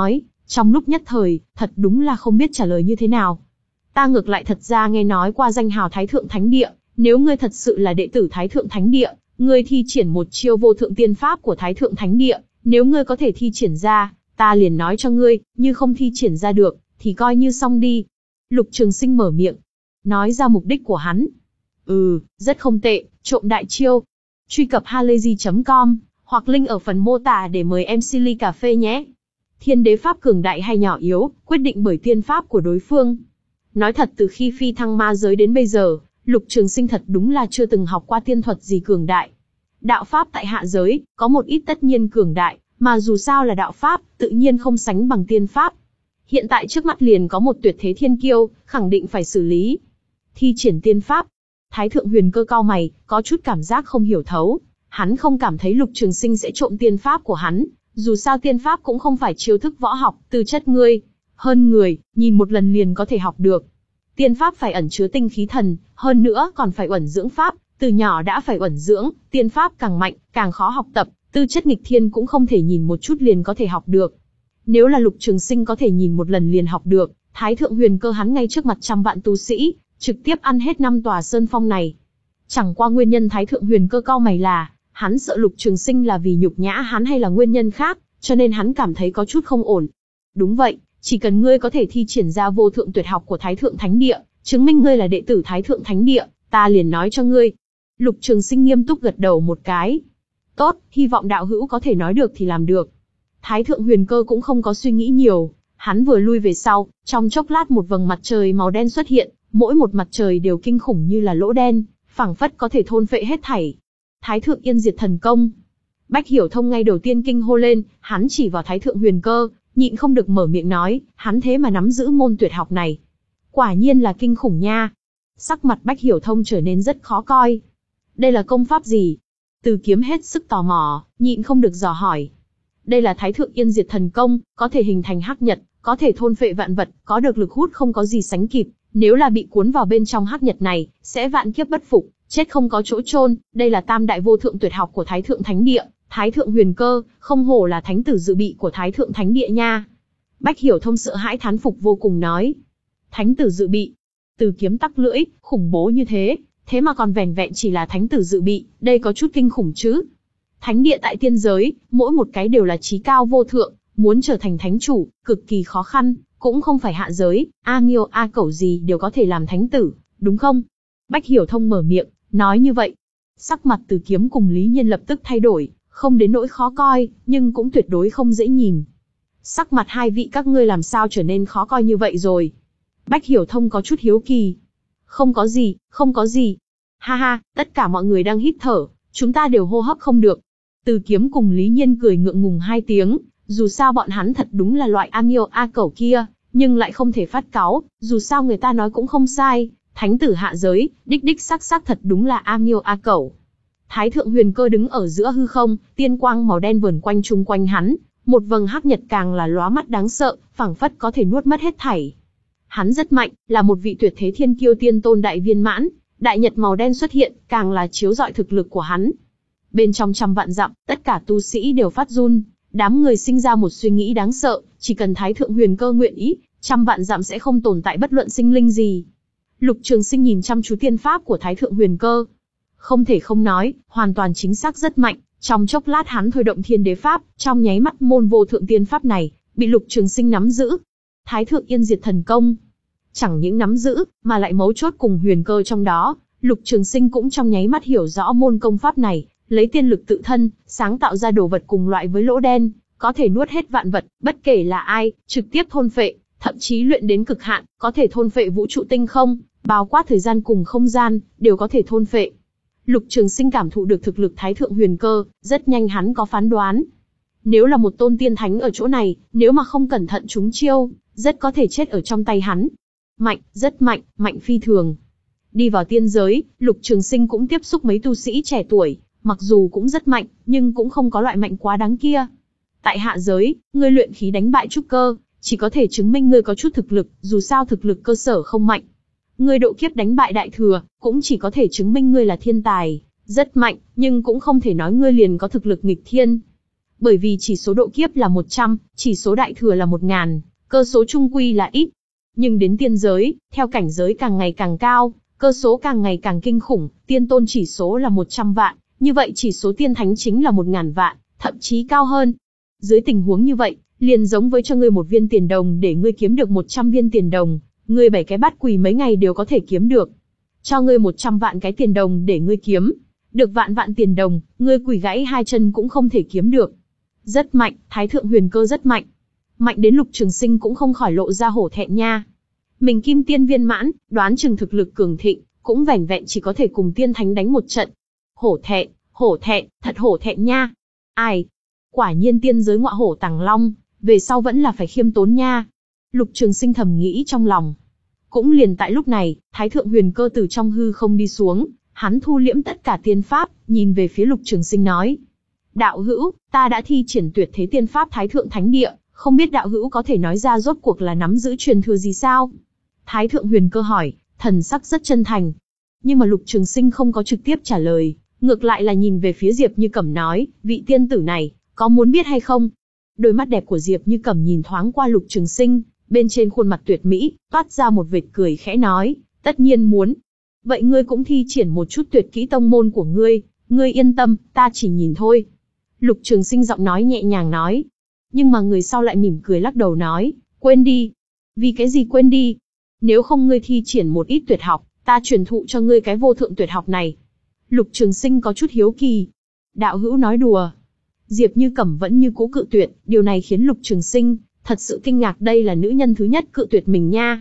Trong lúc nhất thời, thật đúng là không biết trả lời như thế nào. Ta ngược lại thật ra nghe nói qua danh hào Thái Thượng Thánh Địa, nếu ngươi thật sự là đệ tử Thái Thượng Thánh Địa, ngươi thi triển một chiêu vô thượng tiên pháp của Thái Thượng Thánh Địa, nếu ngươi có thể thi triển ra, ta liền nói cho ngươi, như không thi triển ra được, thì coi như xong đi. Lục Trường Sinh mở miệng, nói ra mục đích của hắn. Ừ, rất không tệ, trộm đại chiêu. Truy cập halayzi chấm com, hoặc link ở phần mô tả để mời em xê ly cà phê nhé. Thiên đế pháp cường đại hay nhỏ yếu, quyết định bởi tiên pháp của đối phương. Nói thật, từ khi phi thăng ma giới đến bây giờ, Lục Trường Sinh thật đúng là chưa từng học qua tiên thuật gì cường đại. Đạo pháp tại hạ giới, có một ít tất nhiên cường đại, mà dù sao là đạo pháp, tự nhiên không sánh bằng tiên pháp. Hiện tại trước mắt liền có một tuyệt thế thiên kiêu, khẳng định phải xử lý. Thi triển tiên pháp. Thái Thượng Huyền Cơ cau mày, có chút cảm giác không hiểu thấu. Hắn không cảm thấy Lục Trường Sinh sẽ trộm tiên pháp của hắn, dù sao tiên pháp cũng không phải chiêu thức võ học, tư chất ngươi hơn người, nhìn một lần liền có thể học được. Tiên pháp phải ẩn chứa tinh khí thần, hơn nữa còn phải uẩn dưỡng pháp, từ nhỏ đã phải uẩn dưỡng, tiên pháp càng mạnh, càng khó học tập, tư chất nghịch thiên cũng không thể nhìn một chút liền có thể học được. Nếu là Lục Trường Sinh có thể nhìn một lần liền học được, Thái Thượng Huyền Cơ hắn ngay trước mặt trăm vạn tu sĩ, trực tiếp ăn hết năm tòa sơn phong này. Chẳng qua nguyên nhân Thái Thượng Huyền Cơ cau mày là, hắn sợ Lục Trường Sinh là vì nhục nhã hắn hay là nguyên nhân khác, cho nên hắn cảm thấy có chút không ổn. Đúng vậy, chỉ cần ngươi có thể thi triển ra vô thượng tuyệt học của Thái Thượng Thánh Địa, chứng minh ngươi là đệ tử Thái Thượng Thánh Địa, ta liền nói cho ngươi. Lục Trường Sinh nghiêm túc gật đầu một cái. Tốt, hy vọng đạo hữu có thể nói được thì làm được. Thái Thượng Huyền Cơ cũng không có suy nghĩ nhiều, hắn vừa lui về sau, trong chốc lát một vầng mặt trời màu đen xuất hiện, mỗi một mặt trời đều kinh khủng như là lỗ đen, phảng phất có thể thôn phệ hết thảy. Thái Thượng Yên Diệt Thần Công. Bách Hiểu Thông ngay đầu tiên kinh hô lên, hắn chỉ vào Thái Thượng Huyền Cơ, nhịn không được mở miệng nói, hắn thế mà nắm giữ môn tuyệt học này. Quả nhiên là kinh khủng nha. Sắc mặt Bách Hiểu Thông trở nên rất khó coi. Đây là công pháp gì? Từ Kiếm hết sức tò mò, nhịn không được dò hỏi. Đây là Thái Thượng Yên Diệt Thần Công, có thể hình thành hắc nhật, có thể thôn phệ vạn vật, có được lực hút không có gì sánh kịp. Nếu là bị cuốn vào bên trong hắc nhật này, sẽ vạn kiếp bất phục, chết không có chỗ chôn. Đây là tam đại vô thượng tuyệt học của Thái Thượng Thánh Địa, Thái Thượng Huyền Cơ, không hổ là thánh tử dự bị của Thái Thượng Thánh Địa nha. Bách Hiểu Thông sợ hãi thán phục vô cùng nói. Thánh tử dự bị. Từ Kiếm tắc lưỡi, khủng bố như thế, thế mà còn vẻn vẹn chỉ là thánh tử dự bị, đây có chút kinh khủng chứ. Thánh địa tại tiên giới, mỗi một cái đều là chí cao vô thượng, muốn trở thành thánh chủ, cực kỳ khó khăn, cũng không phải hạ giới, A Nghiêu A Cẩu gì đều có thể làm thánh tử, đúng không? Bách Hiểu Thông mở miệng, nói như vậy. Sắc mặt Từ Kiếm cùng Lý Nhiên lập tức thay đổi, không đến nỗi khó coi, nhưng cũng tuyệt đối không dễ nhìn. Sắc mặt hai vị các ngươi làm sao trở nên khó coi như vậy rồi? Bách Hiểu Thông có chút hiếu kỳ. Không có gì, không có gì. Ha ha, tất cả mọi người đang hít thở, chúng ta đều hô hấp không được. Từ Kiếm cùng Lý Nhiên cười ngượng ngùng hai tiếng, dù sao bọn hắn thật đúng là loại A Nghiêu A Cẩu kia, nhưng lại không thể phát cáu, dù sao người ta nói cũng không sai, thánh tử hạ giới, đích đích xác xác thật đúng là A Nghiêu A Cẩu. Thái Thượng Huyền Cơ đứng ở giữa hư không, tiên quang màu đen vờn quanh chung quanh hắn, một vầng hắc nhật càng là lóa mắt đáng sợ, phảng phất có thể nuốt mất hết thảy. Hắn rất mạnh, là một vị tuyệt thế thiên kiêu tiên tôn đại viên mãn, đại nhật màu đen xuất hiện, càng là chiếu rọi thực lực của hắn. Bên trong trăm vạn dặm, tất cả tu sĩ đều phát run, đám người sinh ra một suy nghĩ đáng sợ, chỉ cần Thái Thượng Huyền Cơ nguyện ý, trăm vạn dặm sẽ không tồn tại bất luận sinh linh gì. Lục Trường Sinh nhìn chăm chú tiên pháp của Thái Thượng Huyền Cơ. Không thể không nói, hoàn toàn chính xác rất mạnh, trong chốc lát hắn thôi động Thiên Đế Pháp, trong nháy mắt môn vô thượng tiên pháp này, bị Lục Trường Sinh nắm giữ. Thái Thượng Yên Diệt Thần Công. Chẳng những nắm giữ, mà lại mấu chốt cùng Huyền Cơ trong đó, Lục Trường Sinh cũng trong nháy mắt hiểu rõ môn công pháp này, lấy tiên lực tự thân, sáng tạo ra đồ vật cùng loại với lỗ đen, có thể nuốt hết vạn vật, bất kể là ai, trực tiếp thôn phệ, thậm chí luyện đến cực hạn, có thể thôn phệ vũ trụ tinh không, bao quát thời gian cùng không gian, đều có thể thôn phệ. Lục Trường Sinh cảm thụ được thực lực Thái Thượng Huyền Cơ, rất nhanh hắn có phán đoán. Nếu là một tôn tiên thánh ở chỗ này, nếu mà không cẩn thận trúng chiêu, rất có thể chết ở trong tay hắn. Mạnh, rất mạnh, mạnh phi thường. Đi vào tiên giới, Lục Trường Sinh cũng tiếp xúc mấy tu sĩ trẻ tuổi, mặc dù cũng rất mạnh, nhưng cũng không có loại mạnh quá đáng kia. Tại hạ giới, ngươi luyện khí đánh bại trúc cơ, chỉ có thể chứng minh ngươi có chút thực lực, dù sao thực lực cơ sở không mạnh. Ngươi độ kiếp đánh bại đại thừa, cũng chỉ có thể chứng minh ngươi là thiên tài, rất mạnh, nhưng cũng không thể nói ngươi liền có thực lực nghịch thiên. bởi vì chỉ số độ kiếp là một trăm, chỉ số đại thừa là một ngàn, cơ số trung quy là ít. Nhưng đến tiên giới, theo cảnh giới càng ngày càng cao, cơ số càng ngày càng kinh khủng, tiên tôn chỉ số là một trăm vạn, như vậy chỉ số tiên thánh chính là một ngàn vạn, thậm chí cao hơn. Dưới tình huống như vậy, liền giống với cho ngươi một viên tiền đồng để ngươi kiếm được một trăm viên tiền đồng, ngươi bảy cái bát quỳ mấy ngày đều có thể kiếm được. Cho ngươi một trăm vạn cái tiền đồng để ngươi kiếm được vạn vạn tiền đồng, ngươi quỳ gãy hai chân cũng không thể kiếm được. Rất mạnh, Thái thượng huyền cơ rất mạnh. Mạnh đến Lục Trường Sinh cũng không khỏi lộ ra hổ thẹn nha. Mình kim tiên viên mãn, đoán chừng thực lực cường thịnh, cũng vẻn vẹn chỉ có thể cùng tiên thánh đánh một trận. Hổ thẹn, hổ thẹn, thật hổ thẹn nha. Ai? Quả nhiên tiên giới ngọa hổ tàng long, về sau vẫn là phải khiêm tốn nha. Lục Trường Sinh thầm nghĩ trong lòng. Cũng liền tại lúc này, Thái thượng huyền cơ từ trong hư không đi xuống, hắn thu liễm tất cả tiên pháp, nhìn về phía Lục Trường Sinh nói: đạo hữu, ta đã thi triển tuyệt thế tiên pháp Thái thượng thánh địa, không biết đạo hữu có thể nói ra rốt cuộc là nắm giữ truyền thừa gì sao? Thái thượng huyền cơ hỏi, thần sắc rất chân thành. Nhưng mà Lục Trường Sinh không có trực tiếp trả lời, ngược lại là nhìn về phía Diệp Như Cẩm nói: vị tiên tử này, có muốn biết hay không? Đôi mắt đẹp của Diệp Như Cẩm nhìn thoáng qua Lục Trường Sinh, bên trên khuôn mặt tuyệt mỹ, toát ra một vệt cười khẽ nói: tất nhiên muốn. Vậy ngươi cũng thi triển một chút tuyệt kỹ tông môn của ngươi, ngươi yên tâm, ta chỉ nhìn thôi. Lục Trường Sinh giọng nói nhẹ nhàng nói. Nhưng mà người sau lại mỉm cười lắc đầu nói: quên đi. Vì cái gì quên đi? Nếu không ngươi thi triển một ít tuyệt học, ta truyền thụ cho ngươi cái vô thượng tuyệt học này. Lục Trường Sinh có chút hiếu kỳ. Đạo hữu nói đùa. Diệp Như Cẩm vẫn như cũ cự tuyệt, điều này khiến Lục Trường Sinh thật sự kinh ngạc, đây là nữ nhân thứ nhất cự tuyệt mình nha.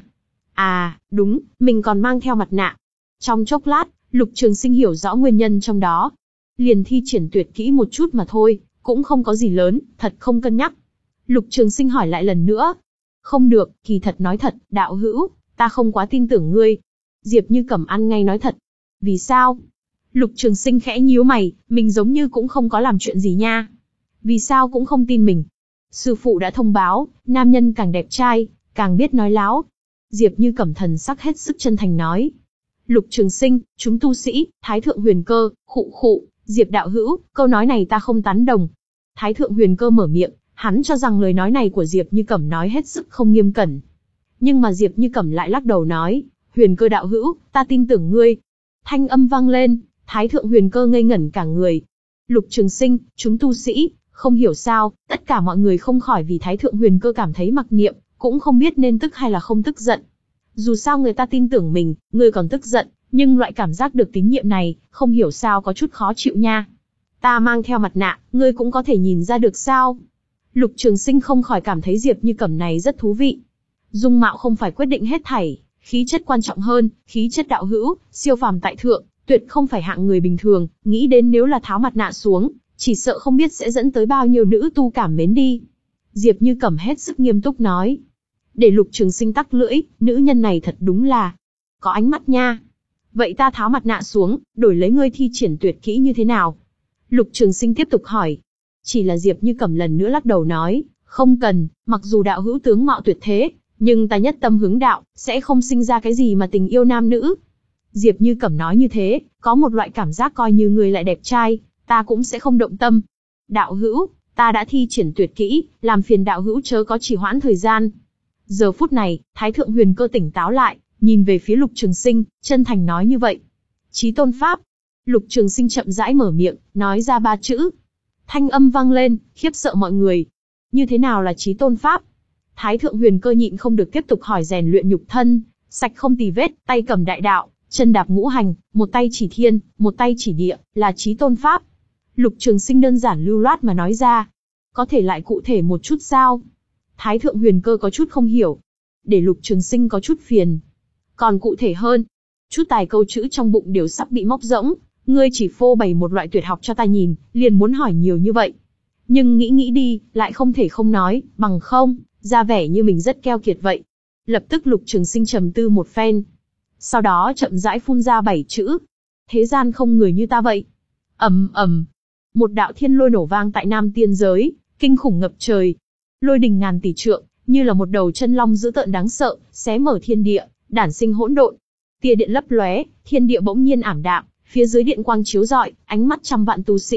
À, đúng, mình còn mang theo mặt nạ. Trong chốc lát, Lục Trường Sinh hiểu rõ nguyên nhân trong đó. Liền thi triển tuyệt kỹ một chút mà thôi, cũng không có gì lớn, thật không cân nhắc. Lục Trường Sinh hỏi lại lần nữa. Không được, kỳ thật nói thật, đạo hữu, ta không quá tin tưởng ngươi. Diệp Như Cẩm ăn ngay nói thật. Vì sao? Lục Trường Sinh khẽ nhíu mày, mình giống như cũng không có làm chuyện gì nha. Vì sao cũng không tin mình? Sư phụ đã thông báo, nam nhân càng đẹp trai, càng biết nói láo. Diệp Như Cẩm thần sắc hết sức chân thành nói. Lục Trường Sinh, chúng tu sĩ, Thái thượng huyền cơ, khụ khụ, Diệp đạo hữu, câu nói này ta không tán đồng. Thái thượng huyền cơ mở miệng, hắn cho rằng lời nói này của Diệp Như Cẩm nói hết sức không nghiêm cẩn. Nhưng mà Diệp Như Cẩm lại lắc đầu nói, huyền cơ đạo hữu, ta tin tưởng ngươi. Thanh âm vang lên, Thái thượng huyền cơ ngây ngẩn cả người. Lục Trường Sinh, chúng tu sĩ, không hiểu sao, tất cả mọi người không khỏi vì Thái thượng huyền cơ cảm thấy mặc niệm, cũng không biết nên tức hay là không tức giận. Dù sao người ta tin tưởng mình, ngươi còn tức giận, nhưng loại cảm giác được tín nhiệm này, không hiểu sao có chút khó chịu nha. Ta mang theo mặt nạ, ngươi cũng có thể nhìn ra được sao? Lục Trường Sinh không khỏi cảm thấy Diệp Như Cẩm này rất thú vị. Dung mạo không phải quyết định hết thảy, khí chất quan trọng hơn, khí chất đạo hữu, siêu phàm tại thượng, tuyệt không phải hạng người bình thường, nghĩ đến nếu là tháo mặt nạ xuống, chỉ sợ không biết sẽ dẫn tới bao nhiêu nữ tu cảm mến đi. Diệp Như Cẩm hết sức nghiêm túc nói. Để Lục Trường Sinh tắc lưỡi, nữ nhân này thật đúng là có ánh mắt nha. Vậy ta tháo mặt nạ xuống, đổi lấy ngươi thi triển tuyệt kỹ như thế nào? Lục Trường Sinh tiếp tục hỏi. Chỉ là Diệp Như Cẩm lần nữa lắc đầu nói, không cần, mặc dù đạo hữu tướng mạo tuyệt thế, nhưng ta nhất tâm hướng đạo, sẽ không sinh ra cái gì mà tình yêu nam nữ. Diệp Như Cẩm nói như thế, có một loại cảm giác coi như người lại đẹp trai, ta cũng sẽ không động tâm. Đạo hữu, ta đã thi triển tuyệt kỹ, làm phiền đạo hữu chớ có trì hoãn thời gian. Giờ phút này, Thái thượng huyền cơ tỉnh táo lại, nhìn về phía Lục Trường Sinh, chân thành nói như vậy. Chí tôn pháp. Lục Trường Sinh chậm rãi mở miệng, nói ra ba chữ. Thanh âm vang lên, khiếp sợ mọi người. Như thế nào là chí tôn pháp? Thái thượng huyền cơ nhịn không được tiếp tục hỏi rèn luyện nhục thân, sạch không tì vết, tay cầm đại đạo, chân đạp ngũ hành, một tay chỉ thiên, một tay chỉ địa, là chí tôn pháp. Lục Trường Sinh đơn giản lưu loát mà nói ra. Có thể lại cụ thể một chút sao? Thái thượng huyền cơ có chút không hiểu. Để Lục Trường Sinh có chút phiền. Còn cụ thể hơn, chút tài câu chữ trong bụng đều sắp bị móc rỗng, ngươi chỉ phô bày một loại tuyệt học cho ta nhìn, liền muốn hỏi nhiều như vậy. Nhưng nghĩ nghĩ đi, lại không thể không nói, bằng không, ra vẻ như mình rất keo kiệt vậy. Lập tức Lục Trường Sinh trầm tư một phen. Sau đó chậm rãi phun ra bảy chữ. Thế gian không người như ta vậy. Ầm ầm. Một đạo thiên lôi nổ vang tại Nam Tiên giới, kinh khủng ngập trời. Lôi đình ngàn tỷ trượng, như là một đầu chân long dữ tợn đáng sợ, xé mở thiên địa, đản sinh hỗn độn. Tia điện lấp lóe, thiên địa bỗng nhiên ảm đạm, phía dưới điện quang chiếu rọi, ánh mắt trăm vạn tu sĩ,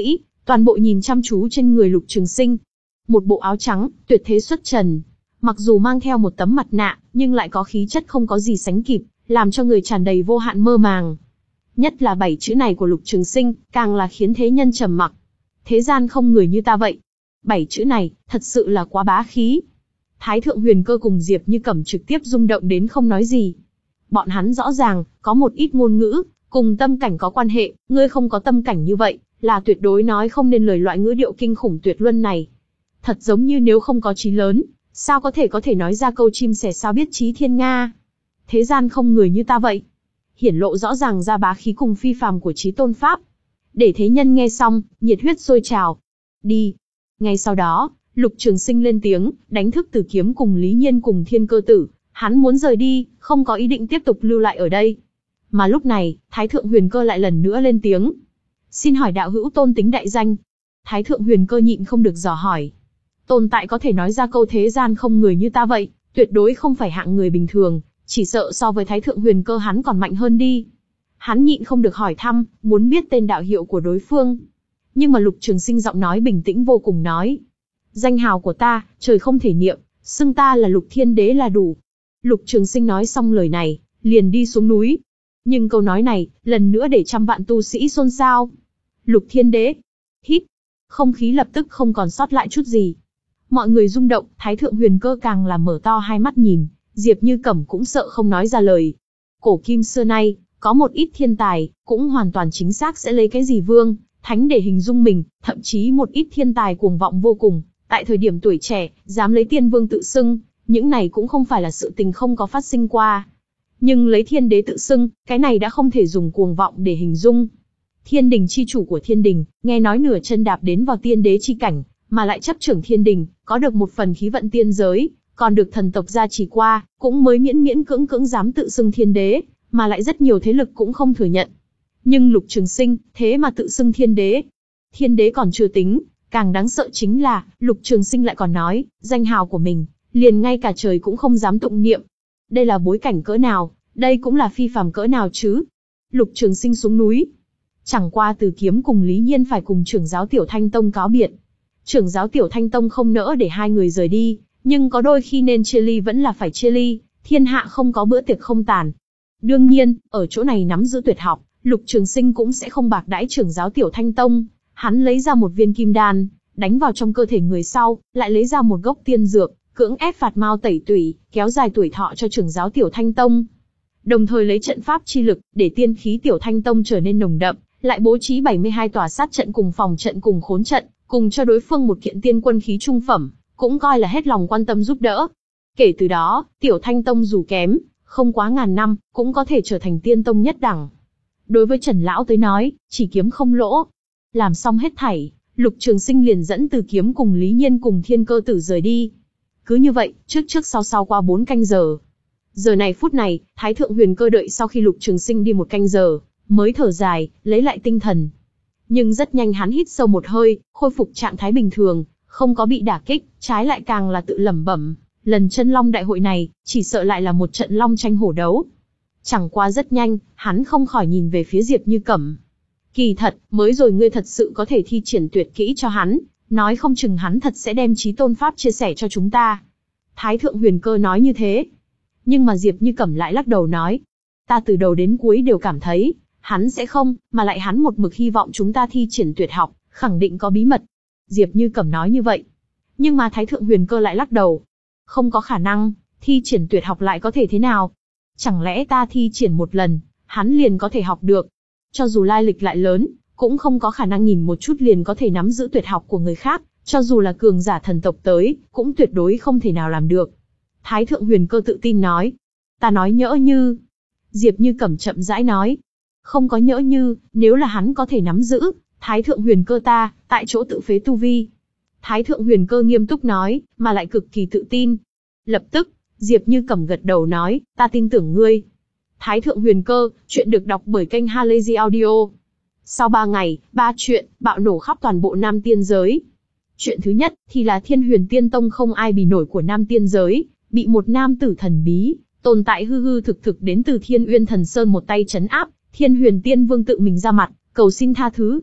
toàn bộ nhìn chăm chú trên người Lục Trường Sinh. Một bộ áo trắng, tuyệt thế xuất trần. Mặc dù mang theo một tấm mặt nạ, nhưng lại có khí chất không có gì sánh kịp, làm cho người tràn đầy vô hạn mơ màng. Nhất là bảy chữ này của Lục Trường Sinh, càng là khiến thế nhân trầm mặc. Thế gian không người như ta vậy. Bảy chữ này, thật sự là quá bá khí. Thái thượng Huyền Cơ cùng Diệp Như Cẩm trực tiếp rung động đến không nói gì. Bọn hắn rõ ràng, có một ít ngôn ngữ, cùng tâm cảnh có quan hệ, ngươi không có tâm cảnh như vậy, là tuyệt đối nói không nên lời loại ngữ điệu kinh khủng tuyệt luân này. Thật giống như nếu không có trí lớn, sao có thể có thể nói ra câu chim sẻ sao biết trí thiên nga. Thế gian không người như ta vậy. Hiển lộ rõ ràng ra bá khí cùng phi phàm của Chí Tôn Pháp. Để thế nhân nghe xong, nhiệt huyết sôi trào. Đi. Ngay sau đó, Lục Trường Sinh lên tiếng, đánh thức Từ Kiếm cùng Lý Nhiên cùng Thiên Cơ Tử. Hắn muốn rời đi, không có ý định tiếp tục lưu lại ở đây. Mà lúc này, Thái thượng Huyền Cơ lại lần nữa lên tiếng. Xin hỏi đạo hữu tôn tính đại danh. Thái thượng Huyền Cơ nhịn không được dò hỏi. Tồn tại có thể nói ra câu thế gian không người như ta vậy, tuyệt đối không phải hạng người bình thường, chỉ sợ so với Thái thượng Huyền Cơ hắn còn mạnh hơn đi. Hắn nhịn không được hỏi thăm, muốn biết tên đạo hiệu của đối phương. Nhưng mà Lục Trường Sinh giọng nói bình tĩnh vô cùng nói. Danh hào của ta, trời không thể niệm, xưng ta là Lục Thiên Đế là đủ. Lục Trường Sinh nói xong lời này, liền đi xuống núi. Nhưng câu nói này, lần nữa để trăm vạn tu sĩ xôn xao. Lục Thiên Đế. Hít. Không khí lập tức không còn sót lại chút gì. Mọi người rung động, Thái thượng Huyền Cơ càng là mở to hai mắt nhìn, Diệp Như Cẩm cũng sợ không nói ra lời. Cổ kim xưa nay, có một ít thiên tài, cũng hoàn toàn chính xác sẽ lấy cái gì vương, thánh để hình dung mình, thậm chí một ít thiên tài cuồng vọng vô cùng, tại thời điểm tuổi trẻ, dám lấy tiên vương tự xưng, những này cũng không phải là sự tình không có phát sinh qua. Nhưng lấy thiên đế tự xưng, cái này đã không thể dùng cuồng vọng để hình dung. Thiên đình chi chủ của thiên đình, nghe nói nửa chân đạp đến vào tiên đế chi cảnh, mà lại chấp trưởng thiên đình, có được một phần khí vận tiên giới, còn được thần tộc gia trì qua, cũng mới miễn miễn cưỡng cưỡng dám tự xưng thiên đế, mà lại rất nhiều thế lực cũng không thừa nhận. Nhưng Lục Trường Sinh, thế mà tự xưng thiên đế. Thiên đế còn chưa tính, càng đáng sợ chính là, Lục Trường Sinh lại còn nói, danh hào của mình, liền ngay cả trời cũng không dám tụng niệm. Đây là bối cảnh cỡ nào, đây cũng là phi phàm cỡ nào chứ. Lục Trường Sinh xuống núi. Chẳng qua Từ Kiếm cùng Lý Nhiên phải cùng trưởng giáo Tiểu Thanh Tông cáo biệt. Trưởng giáo Tiểu Thanh Tông không nỡ để hai người rời đi, nhưng có đôi khi nên chia ly vẫn là phải chia ly, thiên hạ không có bữa tiệc không tàn. Đương nhiên, ở chỗ này nắm giữ tuyệt học, Lục Trường Sinh cũng sẽ không bạc đãi trưởng giáo Tiểu Thanh Tông. Hắn lấy ra một viên kim đan, đánh vào trong cơ thể người sau, lại lấy ra một gốc tiên dược, cưỡng ép phạt mao tẩy tủy, kéo dài tuổi thọ cho trưởng giáo Tiểu Thanh Tông. Đồng thời lấy trận pháp chi lực, để tiên khí Tiểu Thanh Tông trở nên nồng đậm, lại bố trí bảy mươi hai tòa sát trận cùng phòng trận cùng khốn trận, cùng cho đối phương một kiện tiên quân khí trung phẩm, cũng coi là hết lòng quan tâm giúp đỡ. Kể từ đó, Tiểu Thanh Tông dù kém, không quá ngàn năm, cũng có thể trở thành tiên tông nhất đẳng. Đối với Trần Lão tới nói, chỉ kiếm không lỗ. Làm xong hết thảy, Lục Trường Sinh liền dẫn Từ Kiếm cùng Lý Nhiên cùng Thiên Cơ Tử rời đi. Cứ như vậy, trước trước sau sau qua bốn canh giờ. Giờ này phút này, Thái thượng Huyền Cơ đợi sau khi Lục Trường Sinh đi một canh giờ, mới thở dài, lấy lại tinh thần. Nhưng rất nhanh hắn hít sâu một hơi, khôi phục trạng thái bình thường, không có bị đả kích, trái lại càng là tự lẩm bẩm, lần chân long đại hội này, chỉ sợ lại là một trận long tranh hổ đấu. Chẳng qua rất nhanh, hắn không khỏi nhìn về phía Diệp Như Cẩm. Kỳ thật, mới rồi ngươi thật sự có thể thi triển tuyệt kỹ cho hắn, nói không chừng hắn thật sẽ đem Chí Tôn Pháp chia sẻ cho chúng ta. Thái thượng Huyền Cơ nói như thế. Nhưng mà Diệp Như Cẩm lại lắc đầu nói, ta từ đầu đến cuối đều cảm thấy, hắn sẽ không, mà lại hắn một mực hy vọng chúng ta thi triển tuyệt học, khẳng định có bí mật. Diệp Như Cẩm nói như vậy. Nhưng mà Thái thượng Huyền Cơ lại lắc đầu. Không có khả năng, thi triển tuyệt học lại có thể thế nào? Chẳng lẽ ta thi triển một lần, hắn liền có thể học được? Cho dù lai lịch lại lớn, cũng không có khả năng nhìn một chút liền có thể nắm giữ tuyệt học của người khác, cho dù là cường giả thần tộc tới, cũng tuyệt đối không thể nào làm được. Thái thượng Huyền Cơ tự tin nói. Ta nói nhỡ như... Diệp Như Cẩm chậm rãi nói. Không có nhỡ như, nếu là hắn có thể nắm giữ, Thái thượng Huyền Cơ ta, tại chỗ tự phế tu vi. Thái thượng Huyền Cơ nghiêm túc nói, mà lại cực kỳ tự tin. Lập tức, Diệp Như Cẩm gật đầu nói, ta tin tưởng ngươi. Thái thượng Huyền Cơ, chuyện được đọc bởi kênh Halazy Audio. Sau ba ngày, ba chuyện, bạo nổ khắp toàn bộ Nam Tiên giới. Chuyện thứ nhất, thì là Thiên Huyền Tiên Tông không ai bì nổi của Nam Tiên giới, bị một nam tử thần bí, tồn tại hư hư thực thực đến từ Thiên Uyên Thần Sơn một tay trấn áp, Thiên Huyền Tiên Vương tự mình ra mặt, cầu xin tha thứ.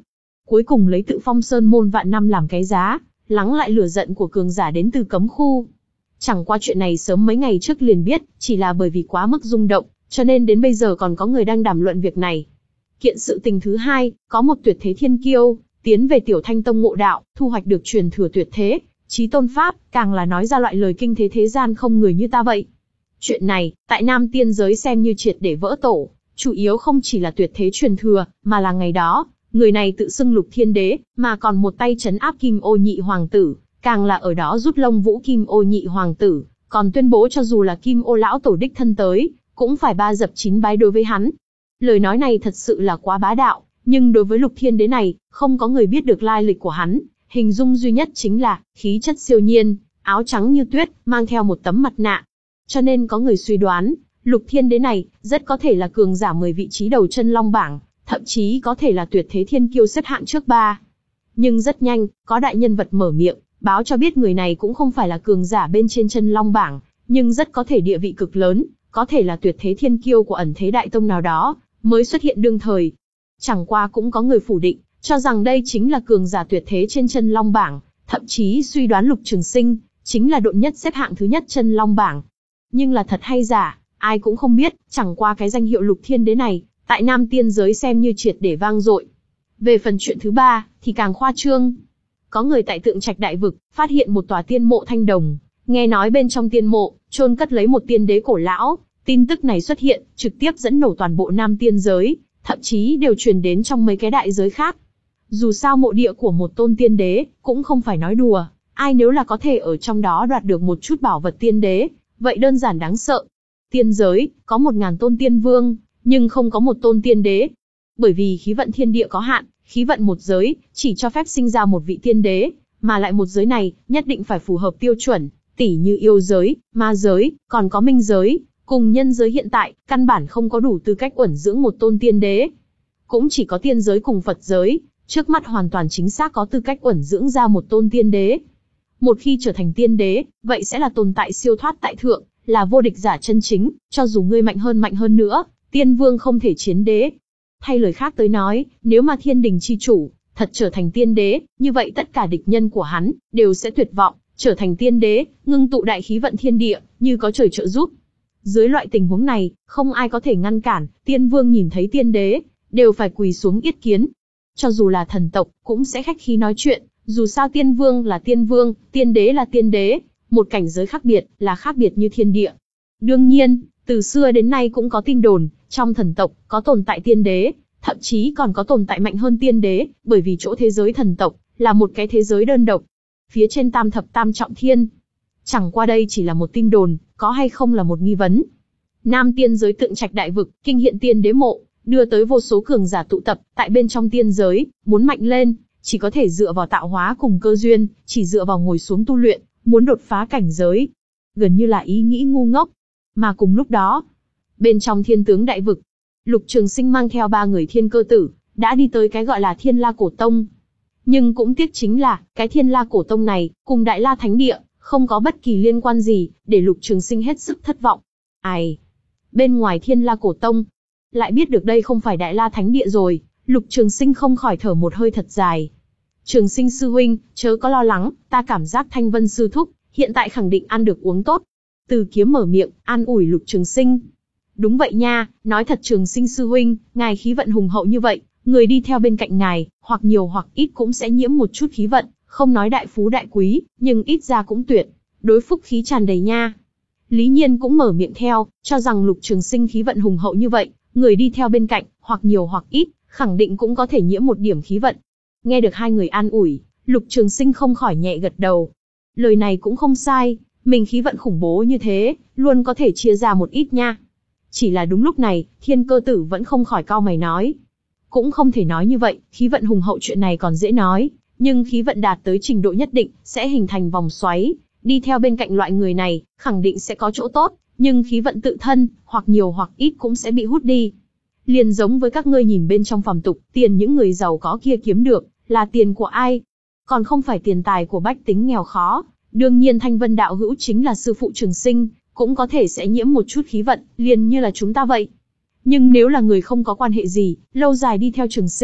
cuối cùng lấy tự phong sơn môn vạn năm làm cái giá, lắng lại lửa giận của cường giả đến từ cấm khu. Chẳng qua chuyện này sớm mấy ngày trước liền biết, chỉ là bởi vì quá mức rung động, cho nên đến bây giờ còn có người đang đàm luận việc này. Kiện sự tình thứ hai, có một tuyệt thế thiên kiêu, tiến về Tiểu Thanh Tông ngộ đạo, thu hoạch được truyền thừa tuyệt thế, chí tôn pháp, càng là nói ra loại lời kinh thế thế gian không người như ta vậy. Chuyện này, tại Nam Tiên giới xem như triệt để vỡ tổ, chủ yếu không chỉ là tuyệt thế truyền thừa, mà là ngày đó, người này tự xưng Lục Thiên Đế, mà còn một tay trấn áp Kim Ô Nhị Hoàng tử, càng là ở đó rút lông vũ Kim Ô Nhị Hoàng tử, còn tuyên bố cho dù là Kim Ô lão tổ đích thân tới, cũng phải ba dập chín bái đối với hắn. Lời nói này thật sự là quá bá đạo, nhưng đối với Lục Thiên Đế này, không có người biết được lai lịch của hắn, hình dung duy nhất chính là khí chất siêu nhiên, áo trắng như tuyết, mang theo một tấm mặt nạ. Cho nên có người suy đoán, Lục Thiên Đế này rất có thể là cường giả mười vị trí đầu chân long bảng, thậm chí có thể là tuyệt thế thiên kiêu xếp hạng trước ba. Nhưng rất nhanh, có đại nhân vật mở miệng, báo cho biết người này cũng không phải là cường giả bên trên chân long bảng, nhưng rất có thể địa vị cực lớn, có thể là tuyệt thế thiên kiêu của ẩn thế đại tông nào đó, mới xuất hiện đương thời. Chẳng qua cũng có người phủ định, cho rằng đây chính là cường giả tuyệt thế trên chân long bảng, thậm chí suy đoán Lục Trường Sinh chính là độn nhất xếp hạng thứ nhất chân long bảng. Nhưng là thật hay giả, ai cũng không biết, chẳng qua cái danh hiệu Lục Thiên Đế này, tại Nam Tiên giới xem như triệt để vang dội. Về phần chuyện thứ ba, thì càng khoa trương. Có người tại Tượng Trạch Đại Vực, phát hiện một tòa tiên mộ thanh đồng, nghe nói bên trong tiên mộ, chôn cất lấy một tiên đế cổ lão. Tin tức này xuất hiện, trực tiếp dẫn nổ toàn bộ Nam Tiên giới, thậm chí đều truyền đến trong mấy cái đại giới khác. Dù sao mộ địa của một tôn tiên đế, cũng không phải nói đùa, ai nếu là có thể ở trong đó đoạt được một chút bảo vật tiên đế, vậy đơn giản đáng sợ. Tiên giới, có một ngàn tôn tiên vương, nhưng không có một tôn tiên đế. Bởi vì khí vận thiên địa có hạn, khí vận một giới, chỉ cho phép sinh ra một vị tiên đế, mà lại một giới này, nhất định phải phù hợp tiêu chuẩn, tỉ như yêu giới, ma giới, còn có minh giới, cùng nhân giới hiện tại, căn bản không có đủ tư cách uẩn dưỡng một tôn tiên đế. Cũng chỉ có tiên giới cùng Phật giới, trước mắt hoàn toàn chính xác có tư cách uẩn dưỡng ra một tôn tiên đế. Một khi trở thành tiên đế, vậy sẽ là tồn tại siêu thoát tại thượng, là vô địch giả chân chính, cho dù ngươi mạnh hơn mạnh hơn nữa, tiên vương không thể chiến đế. Thay lời khác tới nói, nếu mà thiên đình chi chủ, thật trở thành tiên đế, như vậy tất cả địch nhân của hắn, đều sẽ tuyệt vọng, trở thành tiên đế, ngưng tụ đại khí vận thiên địa, như có trời trợ giúp. Dưới loại tình huống này, không ai có thể ngăn cản, tiên vương nhìn thấy tiên đế, đều phải quỳ xuống yết kiến. Cho dù là thần tộc, cũng sẽ khách khí nói chuyện, dù sao tiên vương là tiên vương, tiên đế là tiên đế, một cảnh giới khác biệt, là khác biệt như thiên địa. Đương nhiên, từ xưa đến nay cũng có tin đồn, trong thần tộc, có tồn tại tiên đế, thậm chí còn có tồn tại mạnh hơn tiên đế, bởi vì chỗ thế giới thần tộc, là một cái thế giới đơn độc. Phía trên tam thập tam trọng thiên. Chẳng qua đây chỉ là một tin đồn, có hay không là một nghi vấn. Nam Tiên giới Tượng Trạch Đại Vực, kinh hiện tiên đế mộ, đưa tới vô số cường giả tụ tập, tại bên trong tiên giới, muốn mạnh lên, chỉ có thể dựa vào tạo hóa cùng cơ duyên, chỉ dựa vào ngồi xuống tu luyện, muốn đột phá cảnh giới. Gần như là ý nghĩ ngu ngốc. Mà cùng lúc đó, bên trong Thiên Tướng Đại Vực, Lục Trường Sinh mang theo ba người thiên cơ tử, đã đi tới cái gọi là Thiên La Cổ Tông. Nhưng cũng tiếc chính là, cái Thiên La Cổ Tông này, cùng Đại La Thánh Địa, không có bất kỳ liên quan gì, để Lục Trường Sinh hết sức thất vọng. Ai? Bên ngoài Thiên La Cổ Tông, lại biết được đây không phải Đại La Thánh Địa rồi, Lục Trường Sinh không khỏi thở một hơi thật dài. Trường Sinh sư huynh, chớ có lo lắng, ta cảm giác Thanh Vân sư thúc, hiện tại khẳng định ăn được uống tốt. Từ Kiếm mở miệng, an ủi Lục Trường Sinh. Đúng vậy nha, nói thật Trường Sinh sư huynh, ngài khí vận hùng hậu như vậy, người đi theo bên cạnh ngài, hoặc nhiều hoặc ít cũng sẽ nhiễm một chút khí vận, không nói đại phú đại quý, nhưng ít ra cũng tuyệt, đối phúc khí tràn đầy nha. Lý Nhiên cũng mở miệng theo, cho rằng Lục Trường Sinh khí vận hùng hậu như vậy, người đi theo bên cạnh, hoặc nhiều hoặc ít, khẳng định cũng có thể nhiễm một điểm khí vận. Nghe được hai người an ủi, Lục Trường Sinh không khỏi nhẹ gật đầu. Lời này cũng không sai, mình khí vận khủng bố như thế, luôn có thể chia ra một ít nha. Chỉ là đúng lúc này, Thiên Cơ Tử vẫn không khỏi cau mày nói. Cũng không thể nói như vậy, khí vận hùng hậu chuyện này còn dễ nói, nhưng khí vận đạt tới trình độ nhất định, sẽ hình thành vòng xoáy, đi theo bên cạnh loại người này, khẳng định sẽ có chỗ tốt, nhưng khí vận tự thân, hoặc nhiều hoặc ít cũng sẽ bị hút đi. Liền giống với các ngươi nhìn bên trong phàm tục, tiền những người giàu có kia kiếm được, là tiền của ai? Còn không phải tiền tài của bách tính nghèo khó. Đương nhiên Thanh Vân đạo hữu chính là sư phụ Trường Sinh, cũng có thể sẽ nhiễm một chút khí vận, liền như là chúng ta vậy. Nhưng nếu là người không có quan hệ gì, lâu dài đi theo Trường Sinh,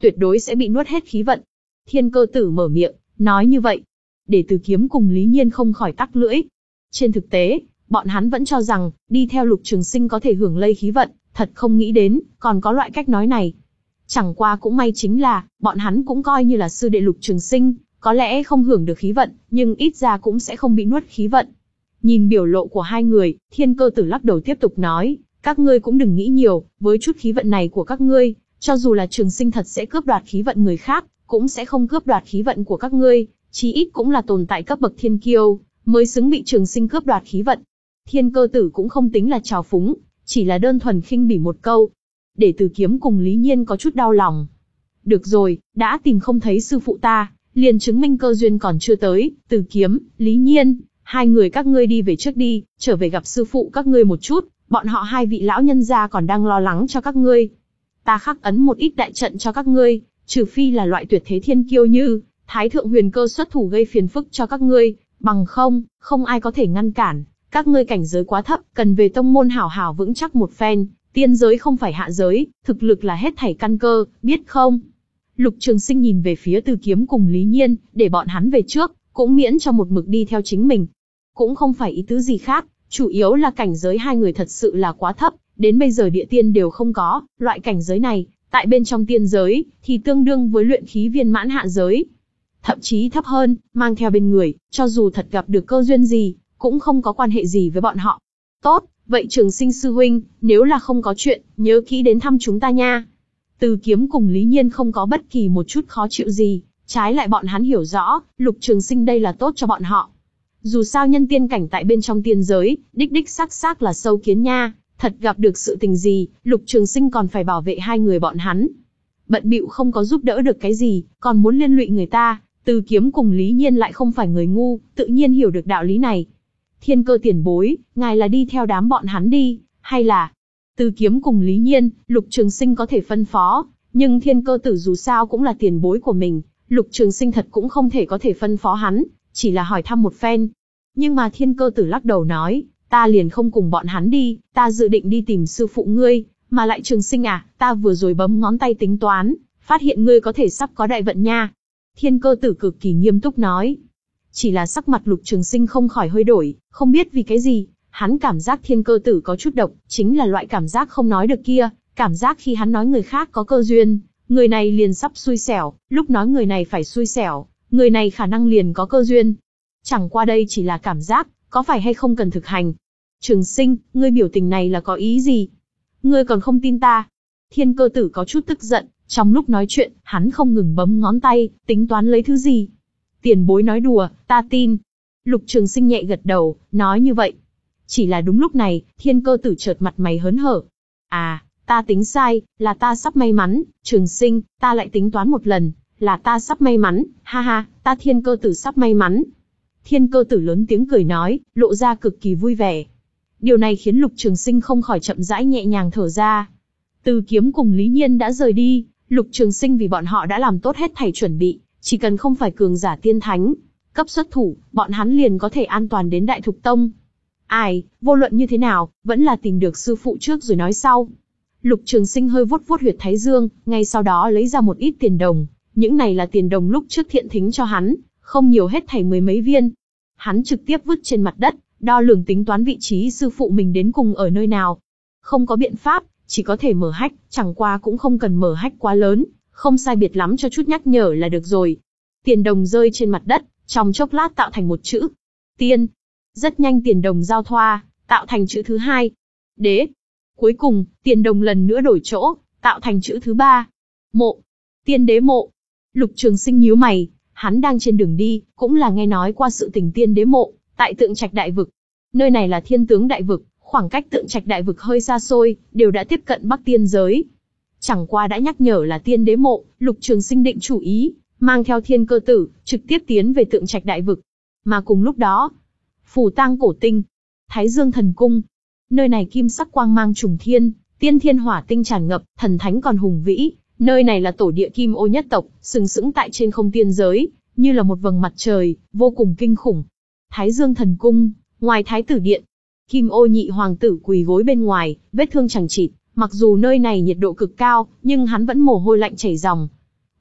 tuyệt đối sẽ bị nuốt hết khí vận. Thiên Cơ Tử mở miệng, nói như vậy. Để Từ Kiếm cùng Lý Nhiên không khỏi tắc lưỡi. Trên thực tế, bọn hắn vẫn cho rằng, đi theo Lục Trường Sinh có thể hưởng lây khí vận, thật không nghĩ đến, còn có loại cách nói này. Chẳng qua cũng may chính là, bọn hắn cũng coi như là sư đệ Lục Trường Sinh, có lẽ không hưởng được khí vận, nhưng ít ra cũng sẽ không bị nuốt khí vận. Nhìn biểu lộ của hai người, Thiên Cơ Tử lắc đầu tiếp tục nói, các ngươi cũng đừng nghĩ nhiều, với chút khí vận này của các ngươi, cho dù là Trường Sinh thật sẽ cướp đoạt khí vận người khác, cũng sẽ không cướp đoạt khí vận của các ngươi, chí ít cũng là tồn tại cấp bậc thiên kiêu, mới xứng bị Trường Sinh cướp đoạt khí vận. Thiên Cơ Tử cũng không tính là trào phúng, chỉ là đơn thuần khinh bỉ một câu. Để Từ Kiếm cùng Lý Nhiên có chút đau lòng. Được rồi, đã tìm không thấy sư phụ ta, liền chứng minh cơ duyên còn chưa tới. Từ Kiếm, Lý Nhiên, hai người các ngươi đi về trước đi, trở về gặp sư phụ các ngươi một chút, bọn họ hai vị lão nhân gia còn đang lo lắng cho các ngươi. Ta khắc ấn một ít đại trận cho các ngươi, trừ phi là loại tuyệt thế thiên kiêu như Thái Thượng Huyền Cơ xuất thủ gây phiền phức cho các ngươi, bằng không, không ai có thể ngăn cản. Các ngươi cảnh giới quá thấp, cần về tông môn hảo hảo vững chắc một phen, tiên giới không phải hạ giới, thực lực là hết thảy căn cơ, biết không? Lục Trường Sinh nhìn về phía Từ Kiếm cùng Lý Nhiên, để bọn hắn về trước, cũng miễn cho một mực đi theo chính mình. Cũng không phải ý tứ gì khác, chủ yếu là cảnh giới hai người thật sự là quá thấp, đến bây giờ địa tiên đều không có, loại cảnh giới này, tại bên trong tiên giới, thì tương đương với luyện khí viên mãn hạ giới. Thậm chí thấp hơn, mang theo bên người, cho dù thật gặp được cơ duyên gì, cũng không có quan hệ gì với bọn họ. Tốt, vậy Trường Sinh sư huynh, nếu là không có chuyện, nhớ kỹ đến thăm chúng ta nha. Từ Kiếm cùng Lý Nhiên không có bất kỳ một chút khó chịu gì, trái lại bọn hắn hiểu rõ, Lục Trường Sinh đây là tốt cho bọn họ. Dù sao nhân tiên cảnh tại bên trong tiên giới, đích đích xác xác là sâu kiến nha, thật gặp được sự tình gì, Lục Trường Sinh còn phải bảo vệ hai người bọn hắn. Bận bịu không có giúp đỡ được cái gì, còn muốn liên lụy người ta. Từ Kiếm cùng Lý Nhiên lại không phải người ngu, tự nhiên hiểu được đạo lý này. Thiên Cơ tiền bối, ngài là đi theo đám bọn hắn đi, hay là... Từ Kiếm cùng Lý Nhiên, Lục Trường Sinh có thể phân phó, nhưng Thiên Cơ tử dù sao cũng là tiền bối của mình, Lục Trường Sinh thật cũng không thể có thể phân phó hắn, chỉ là hỏi thăm một phen. Nhưng mà Thiên Cơ tử lắc đầu nói, ta liền không cùng bọn hắn đi, ta dự định đi tìm sư phụ ngươi, mà lại Trường Sinh à, ta vừa rồi bấm ngón tay tính toán, phát hiện ngươi có thể sắp có đại vận nha. Thiên Cơ tử cực kỳ nghiêm túc nói. Chỉ là sắc mặt Lục Trường Sinh không khỏi hơi đổi, không biết vì cái gì, hắn cảm giác Thiên Cơ tử có chút độc, chính là loại cảm giác không nói được kia, cảm giác khi hắn nói người khác có cơ duyên, người này liền sắp xui xẻo, lúc nói người này phải xui xẻo, người này khả năng liền có cơ duyên. Chẳng qua đây chỉ là cảm giác, có phải hay không cần thực hành. Trường Sinh, ngươi biểu tình này là có ý gì? Ngươi còn không tin ta? Thiên Cơ tử có chút tức giận, trong lúc nói chuyện, hắn không ngừng bấm ngón tay, tính toán lấy thứ gì. Tiền bối nói đùa, ta tin. Lục Trường Sinh nhẹ gật đầu, nói như vậy. Chỉ là đúng lúc này, Thiên Cơ tử chợt mặt mày hớn hở. À, ta tính sai, là ta sắp may mắn, Trường Sinh, ta lại tính toán một lần, là ta sắp may mắn, ha ha, ta Thiên Cơ tử sắp may mắn. Thiên Cơ tử lớn tiếng cười nói, lộ ra cực kỳ vui vẻ. Điều này khiến Lục Trường Sinh không khỏi chậm rãi nhẹ nhàng thở ra. Từ Kiếm cùng Lý Nhiên đã rời đi, Lục Trường Sinh vì bọn họ đã làm tốt hết thảy chuẩn bị, chỉ cần không phải cường giả tiên thánh cấp xuất thủ, bọn hắn liền có thể an toàn đến Đại Thục Tông. Ai, vô luận như thế nào, vẫn là tìm được sư phụ trước rồi nói sau. Lục Trường Sinh hơi vuốt vuốt huyệt thái dương, ngay sau đó lấy ra một ít tiền đồng, những này là tiền đồng lúc trước Thiện Thính cho hắn, không nhiều hết thảy mười mấy viên. Hắn trực tiếp vứt trên mặt đất, đo lường tính toán vị trí sư phụ mình đến cùng ở nơi nào. Không có biện pháp, chỉ có thể mở hách, chẳng qua cũng không cần mở hách quá lớn, không sai biệt lắm cho chút nhắc nhở là được rồi. Tiền đồng rơi trên mặt đất, trong chốc lát tạo thành một chữ Tiên. Rất nhanh tiền đồng giao thoa, tạo thành chữ thứ hai, Đế. Cuối cùng, tiền đồng lần nữa đổi chỗ, tạo thành chữ thứ ba, Mộ. Tiên đế mộ. Lục Trường Sinh nhíu mày, hắn đang trên đường đi, cũng là nghe nói qua sự tình tiên đế mộ, tại Tượng Trạch Đại Vực. Nơi này là Thiên Tướng Đại Vực, khoảng cách Tượng Trạch Đại Vực hơi xa xôi, đều đã tiếp cận Bắc Tiên giới. Chẳng qua đã nhắc nhở là tiên đế mộ, Lục Trường Sinh định chủ ý, mang theo Thiên Cơ tử, trực tiếp tiến về Tượng Trạch Đại Vực. Mà cùng lúc đó, Phù Tang Cổ Tinh, Thái Dương Thần Cung. Nơi này kim sắc quang mang trùng thiên, tiên thiên hỏa tinh tràn ngập, thần thánh còn hùng vĩ. Nơi này là tổ địa Kim Ô nhất tộc, sừng sững tại trên không tiên giới, như là một vầng mặt trời, vô cùng kinh khủng. Thái Dương Thần Cung, ngoài Thái Tử Điện, Kim Ô nhị hoàng tử quỳ gối bên ngoài, vết thương chằng chịt. Mặc dù nơi này nhiệt độ cực cao, nhưng hắn vẫn mồ hôi lạnh chảy ròng.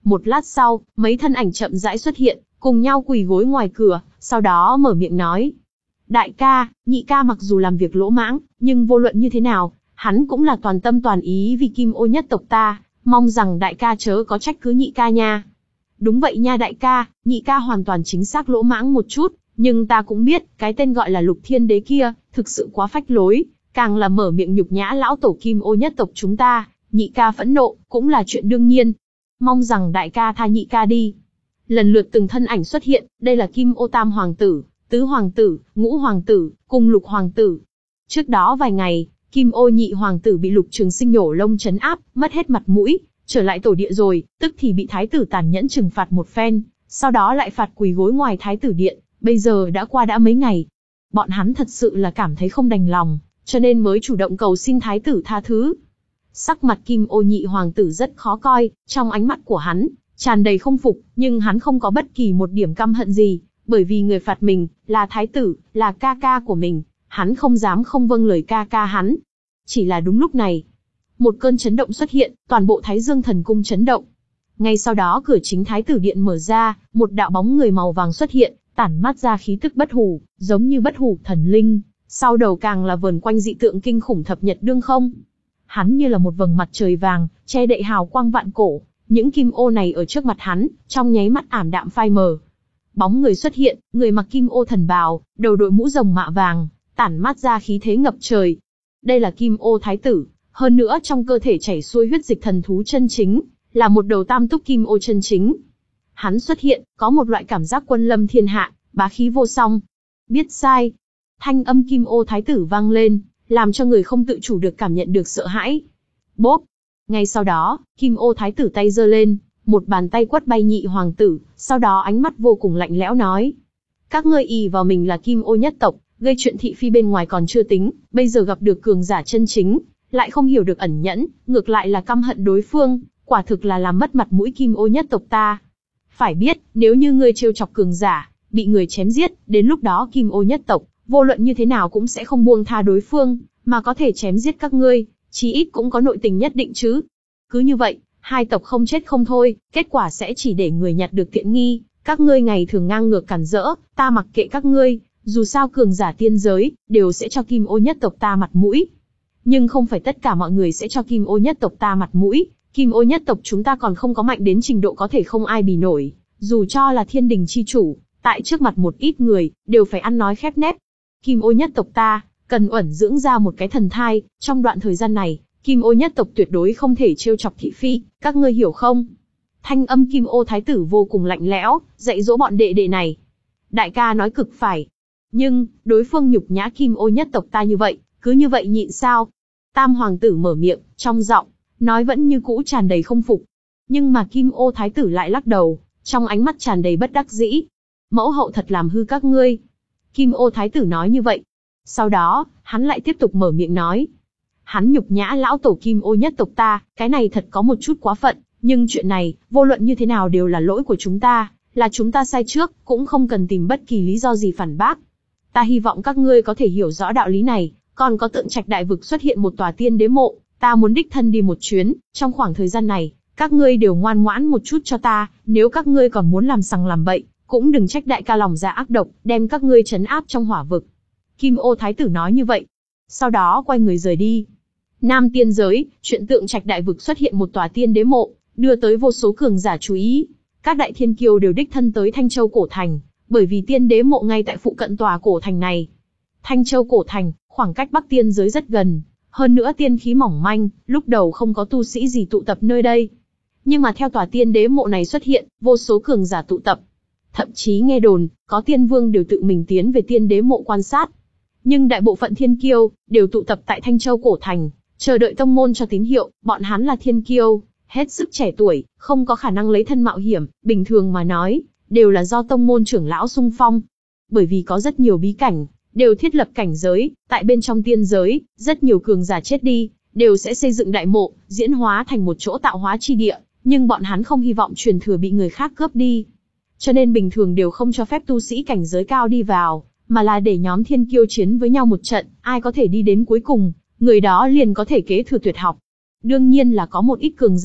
Một lát sau, mấy thân ảnh chậm rãi xuất hiện, cùng nhau quỳ gối ngoài cửa, sau đó mở miệng nói. Đại ca, nhị ca mặc dù làm việc lỗ mãng, nhưng vô luận như thế nào, hắn cũng là toàn tâm toàn ý vì Kim Ô nhất tộc ta, mong rằng đại ca chớ có trách cứ nhị ca nha. Đúng vậy nha đại ca, nhị ca hoàn toàn chính xác lỗ mãng một chút, nhưng ta cũng biết, cái tên gọi là Lục Thiên Đế kia, thực sự quá phách lối, càng là mở miệng nhục nhã lão tổ Kim Ô nhất tộc chúng ta, nhị ca phẫn nộ, cũng là chuyện đương nhiên. Mong rằng đại ca tha nhị ca đi. Lần lượt từng thân ảnh xuất hiện, đây là Kim Ô Tam Hoàng tử, Tứ Hoàng tử, Ngũ Hoàng tử, cùng Lục Hoàng tử. Trước đó vài ngày, Kim Ô Nhị Hoàng tử bị Lục Trường Sinh nhổ lông trấn áp, mất hết mặt mũi, trở lại tổ địa rồi, tức thì bị thái tử tàn nhẫn trừng phạt một phen, sau đó lại phạt quỳ gối ngoài thái tử điện, bây giờ đã qua đã mấy ngày. Bọn hắn thật sự là cảm thấy không đành lòng, cho nên mới chủ động cầu xin thái tử tha thứ. Sắc mặt Kim Ô Nhị Hoàng tử rất khó coi, trong ánh mắt của hắn tràn đầy không phục, nhưng hắn không có bất kỳ một điểm căm hận gì, bởi vì người phạt mình là thái tử, là ca ca của mình, hắn không dám không vâng lời ca ca hắn. Chỉ là đúng lúc này, một cơn chấn động xuất hiện, toàn bộ Thái Dương Thần Cung chấn động. Ngay sau đó cửa chính thái tử điện mở ra, một đạo bóng người màu vàng xuất hiện, tản mát ra khí tức bất hủ, giống như bất hủ thần linh, sau đầu càng là vờn quanh dị tượng kinh khủng thập nhật đương không. Hắn như là một vầng mặt trời vàng, che đậy hào quang vạn cổ, những kim ô này ở trước mặt hắn, trong nháy mắt ảm đạm phai mờ. Bóng người xuất hiện, người mặc kim ô thần bào, đầu đội mũ rồng mạ vàng, tản mát ra khí thế ngập trời. Đây là Kim Ô thái tử, hơn nữa trong cơ thể chảy xuôi huyết dịch thần thú chân chính, là một đầu tam túc kim ô chân chính. Hắn xuất hiện, có một loại cảm giác quân lâm thiên hạ, bá khí vô song. Biết sai. Thanh âm Kim Ô thái tử vang lên, làm cho người không tự chủ được cảm nhận được sợ hãi. Bốp. Ngay sau đó, Kim Ô thái tử tay giơ lên, một bàn tay quất bay Nhị Hoàng tử, sau đó ánh mắt vô cùng lạnh lẽo nói. Các ngươi ỷ vào mình là Kim Ô nhất tộc, gây chuyện thị phi bên ngoài còn chưa tính, bây giờ gặp được cường giả chân chính, lại không hiểu được ẩn nhẫn, ngược lại là căm hận đối phương, quả thực là làm mất mặt mũi Kim Ô nhất tộc ta. Phải biết, nếu như ngươi trêu chọc cường giả, bị người chém giết, đến lúc đó Kim Ô nhất tộc, vô luận như thế nào cũng sẽ không buông tha đối phương, mà có thể chém giết các ngươi, chí ít cũng có nội tình nhất định chứ. Cứ như vậy, hai tộc không chết không thôi, kết quả sẽ chỉ để người nhặt được tiện nghi, các ngươi ngày thường ngang ngược cản rỡ, ta mặc kệ các ngươi, dù sao cường giả tiên giới, đều sẽ cho Kim Ô nhất tộc ta mặt mũi. Nhưng không phải tất cả mọi người sẽ cho Kim Ô nhất tộc ta mặt mũi, Kim Ô nhất tộc chúng ta còn không có mạnh đến trình độ có thể không ai bì nổi, dù cho là thiên đình chi chủ, tại trước mặt một ít người, đều phải ăn nói khép nép. Kim Ô nhất tộc ta, cần uẩn dưỡng ra một cái thần thai, trong đoạn thời gian này, Kim Ô nhất tộc tuyệt đối không thể trêu chọc thị phi, các ngươi hiểu không? Thanh âm Kim Ô thái tử vô cùng lạnh lẽo, dạy dỗ bọn đệ đệ này. Đại ca nói cực phải. Nhưng, đối phương nhục nhã Kim Ô nhất tộc ta như vậy, cứ như vậy nhịn sao? Tam Hoàng tử mở miệng, trong giọng, nói vẫn như cũ tràn đầy không phục. Nhưng mà Kim Ô thái tử lại lắc đầu, trong ánh mắt tràn đầy bất đắc dĩ. Mẫu hậu thật làm hư các ngươi. Kim Ô thái tử nói như vậy. Sau đó, hắn lại tiếp tục mở miệng nói. Hắn nhục nhã lão tổ Kim Ô nhất tộc ta, cái này thật có một chút quá phận, nhưng chuyện này, vô luận như thế nào đều là lỗi của chúng ta, là chúng ta sai trước, cũng không cần tìm bất kỳ lý do gì phản bác. Ta hy vọng các ngươi có thể hiểu rõ đạo lý này, còn có Tượng Trạch Đại Vực xuất hiện một tòa tiên đế mộ, ta muốn đích thân đi một chuyến, trong khoảng thời gian này, các ngươi đều ngoan ngoãn một chút cho ta, nếu các ngươi còn muốn làm sằng làm bậy, cũng đừng trách đại ca lòng dạ ác độc, đem các ngươi trấn áp trong hỏa vực. Kim Ô thái tử nói như vậy, sau đó quay người rời đi. Nam tiên giới, chuyện Tượng Trạch Đại Vực xuất hiện một tòa tiên đế mộ, đưa tới vô số cường giả chú ý. Các đại thiên kiêu đều đích thân tới Thanh Châu cổ thành, bởi vì tiên đế mộ ngay tại phụ cận tòa cổ thành này. Thanh Châu cổ thành, khoảng cách Bắc tiên giới rất gần, hơn nữa tiên khí mỏng manh, lúc đầu không có tu sĩ gì tụ tập nơi đây. Nhưng mà theo tòa tiên đế mộ này xuất hiện, vô số cường giả tụ tập. Thậm chí nghe đồn, có tiên vương đều tự mình tiến về tiên đế mộ quan sát. Nhưng đại bộ phận thiên kiêu, đều tụ tập tại Thanh Châu cổ thành, chờ đợi tông môn cho tín hiệu, bọn hắn là thiên kiêu, hết sức trẻ tuổi, không có khả năng lấy thân mạo hiểm, bình thường mà nói, đều là do tông môn trưởng lão xung phong. Bởi vì có rất nhiều bí cảnh, đều thiết lập cảnh giới, tại bên trong tiên giới, rất nhiều cường giả chết đi, đều sẽ xây dựng đại mộ, diễn hóa thành một chỗ tạo hóa chi địa, nhưng bọn hắn không hy vọng truyền thừa bị người khác cướp đi. Cho nên bình thường đều không cho phép tu sĩ cảnh giới cao đi vào, mà là để nhóm thiên kiêu chiến với nhau một trận, ai có thể đi đến cuối cùng, người đó liền có thể kế thừa tuyệt học. Đương nhiên là có một ít cường giả,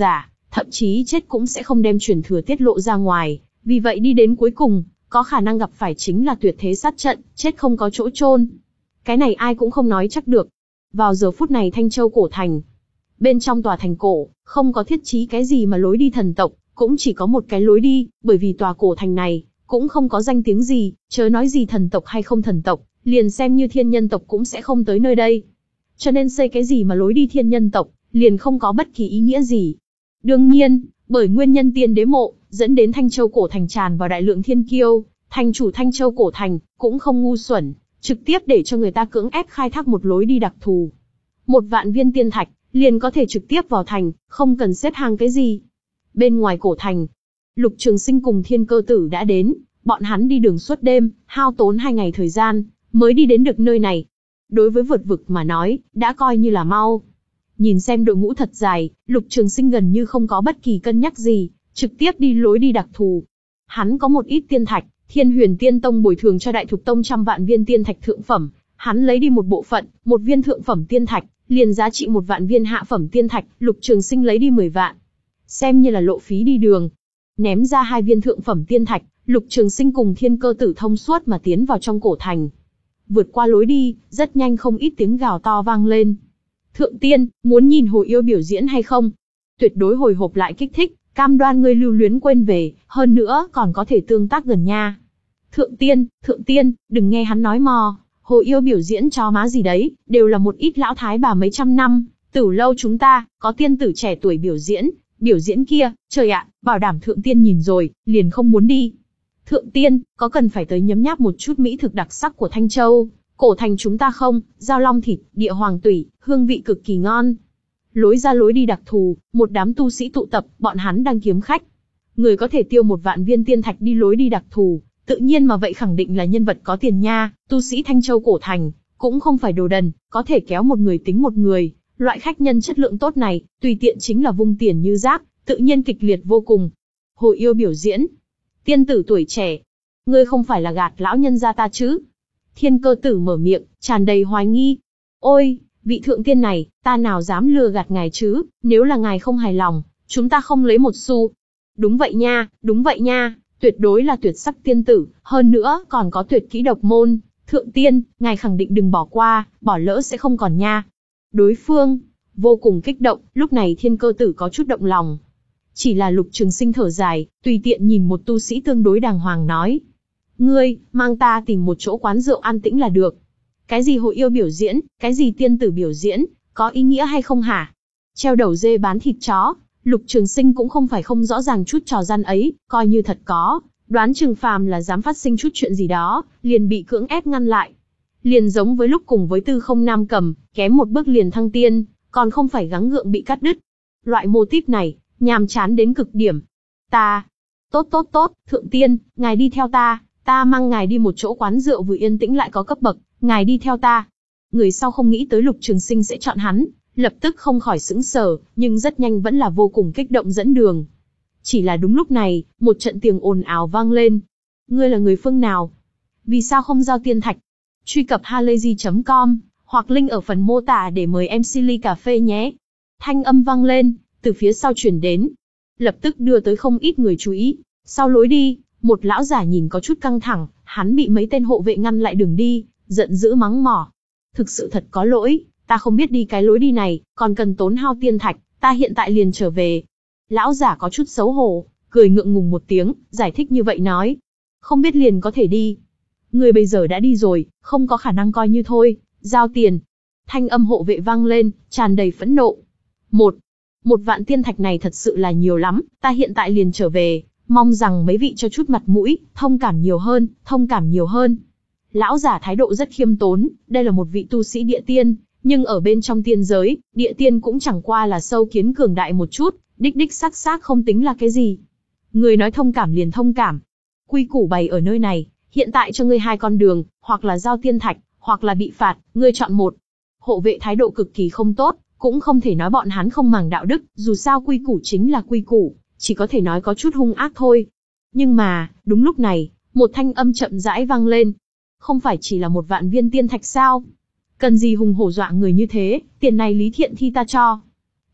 thậm chí chết cũng sẽ không đem truyền thừa tiết lộ ra ngoài, vì vậy đi đến cuối cùng, có khả năng gặp phải chính là tuyệt thế sát trận, chết không có chỗ chôn. Cái này ai cũng không nói chắc được. Vào giờ phút này Thanh Châu cổ thành, bên trong tòa thành cổ, không có thiết trí cái gì mà lối đi thần tộc, cũng chỉ có một cái lối đi, bởi vì tòa cổ thành này cũng không có danh tiếng gì, chớ nói gì thần tộc hay không thần tộc, liền xem như thiên nhân tộc cũng sẽ không tới nơi đây. Cho nên xây cái gì mà lối đi thiên nhân tộc, liền không có bất kỳ ý nghĩa gì. Đương nhiên, bởi nguyên nhân tiên đế mộ, dẫn đến Thanh Châu cổ thành tràn vào đại lượng thiên kiêu, thành chủ Thanh Châu cổ thành cũng không ngu xuẩn, trực tiếp để cho người ta cưỡng ép khai thác một lối đi đặc thù. Một vạn viên tiên thạch, liền có thể trực tiếp vào thành, không cần xếp hàng cái gì. Bên ngoài cổ thành, Lục Trường Sinh cùng Thiên Cơ Tử đã đến, bọn hắn đi đường suốt đêm, hao tốn hai ngày thời gian, mới đi đến được nơi này. Đối với vượt vực mà nói, đã coi như là mau. Nhìn xem đội ngũ thật dài, Lục Trường Sinh gần như không có bất kỳ cân nhắc gì, trực tiếp đi lối đi đặc thù. Hắn có một ít tiên thạch, Thiên Huyền Tiên Tông bồi thường cho Đại Thục Tông trăm vạn viên tiên thạch thượng phẩm, hắn lấy đi một bộ phận, một viên thượng phẩm tiên thạch, liền giá trị một vạn viên hạ phẩm tiên thạch, Lục Trường Sinh lấy đi mười vạn. Xem như là lộ phí đi đường. Ném ra hai viên thượng phẩm tiên thạch, Lục Trường Sinh cùng Thiên Cơ Tử thông suốt mà tiến vào trong cổ thành. Vượt qua lối đi, rất nhanh không ít tiếng gào to vang lên. Thượng tiên, muốn nhìn hồi yêu biểu diễn hay không? Tuyệt đối hồi hộp lại kích thích, cam đoan ngươi lưu luyến quên về, hơn nữa còn có thể tương tác gần nha. Thượng tiên, thượng tiên, đừng nghe hắn nói mò, hồi yêu biểu diễn chó má gì đấy, đều là một ít lão thái bà mấy trăm năm, Tử lâu chúng ta, có tiên tử trẻ tuổi biểu diễn, biểu diễn kia, trời ạ, bảo đảm thượng tiên nhìn rồi, liền không muốn đi. Thượng tiên, có cần phải tới nhấm nháp một chút mỹ thực đặc sắc của Thanh Châu, cổ thành chúng ta không, dao long thịt, địa hoàng tủy, hương vị cực kỳ ngon. Lối ra lối đi đặc thù, một đám tu sĩ tụ tập, bọn hắn đang kiếm khách. Người có thể tiêu một vạn viên tiên thạch đi lối đi đặc thù, tự nhiên mà vậy khẳng định là nhân vật có tiền nha, tu sĩ Thanh Châu cổ thành, cũng không phải đồ đần, có thể kéo một người tính một người. Loại khách nhân chất lượng tốt này, tùy tiện chính là vung tiền như rác, tự nhiên kịch liệt vô cùng. Hồi yêu biểu diễn. Tiên tử tuổi trẻ. Ngươi không phải là gạt lão nhân gia ta chứ? Thiên Cơ Tử mở miệng, tràn đầy hoài nghi. Ôi, vị thượng tiên này, ta nào dám lừa gạt ngài chứ, nếu là ngài không hài lòng, chúng ta không lấy một xu. Đúng vậy nha, đúng vậy nha, tuyệt đối là tuyệt sắc tiên tử, hơn nữa còn có tuyệt kỹ độc môn. Thượng tiên, ngài khẳng định đừng bỏ qua, bỏ lỡ sẽ không còn nha. Đối phương vô cùng kích động, lúc này Thiên Cơ Tử có chút động lòng. Chỉ là Lục Trường Sinh thở dài, tùy tiện nhìn một tu sĩ tương đối đàng hoàng nói. Ngươi, mang ta tìm một chỗ quán rượu an tĩnh là được. Cái gì hội yêu biểu diễn, cái gì tiên tử biểu diễn, có ý nghĩa hay không hả? Treo đầu dê bán thịt chó, Lục Trường Sinh cũng không phải không rõ ràng chút trò gian ấy, coi như thật có, đoán chừng phàm là dám phát sinh chút chuyện gì đó, liền bị cưỡng ép ngăn lại. Liền giống với lúc cùng với Tư Không Nam Cầm, kém một bước liền thăng tiên, còn không phải gắng gượng bị cắt đứt. Loại mô típ này, nhàm chán đến cực điểm. Ta, tốt tốt tốt, thượng tiên, ngài đi theo ta, ta mang ngài đi một chỗ quán rượu vừa yên tĩnh lại có cấp bậc, ngài đi theo ta. Người sau không nghĩ tới Lục Trường Sinh sẽ chọn hắn, lập tức không khỏi sững sờ, nhưng rất nhanh vẫn là vô cùng kích động dẫn đường. Chỉ là đúng lúc này, một trận tiếng ồn ào vang lên. Ngươi là người phương nào? Vì sao không giao tiên thạch? Truy cập halayzi chấm com, hoặc link ở phần mô tả để mời em xê ly cà phê nhé. Thanh âm vang lên, từ phía sau truyền đến. Lập tức đưa tới không ít người chú ý. Sau lối đi, một lão giả nhìn có chút căng thẳng, hắn bị mấy tên hộ vệ ngăn lại đường đi, giận dữ mắng mỏ. Thực sự thật có lỗi, ta không biết đi cái lối đi này, còn cần tốn hao tiên thạch, ta hiện tại liền trở về. Lão giả có chút xấu hổ, cười ngượng ngùng một tiếng, giải thích như vậy nói. Không biết liền có thể đi. Người bây giờ đã đi rồi, không có khả năng coi như thôi, giao tiền. Thanh âm hộ vệ vang lên, tràn đầy phẫn nộ. Một, một vạn tiên thạch này thật sự là nhiều lắm, ta hiện tại liền trở về, mong rằng mấy vị cho chút mặt mũi, thông cảm nhiều hơn, thông cảm nhiều hơn. Lão giả thái độ rất khiêm tốn, đây là một vị tu sĩ địa tiên, nhưng ở bên trong tiên giới, địa tiên cũng chẳng qua là sâu kiến cường đại một chút, đích đích xác xác không tính là cái gì. Người nói thông cảm liền thông cảm. Quy củ bày ở nơi này, hiện tại cho ngươi hai con đường, hoặc là giao tiên thạch, hoặc là bị phạt, ngươi chọn một. Hộ vệ thái độ cực kỳ không tốt, cũng không thể nói bọn hắn không màng đạo đức, dù sao quy củ chính là quy củ, chỉ có thể nói có chút hung ác thôi. Nhưng mà, đúng lúc này, một thanh âm chậm rãi vang lên. Không phải chỉ là một vạn viên tiên thạch sao? Cần gì hùng hổ dọa người như thế, tiền này Lý Thiện Thi ta cho.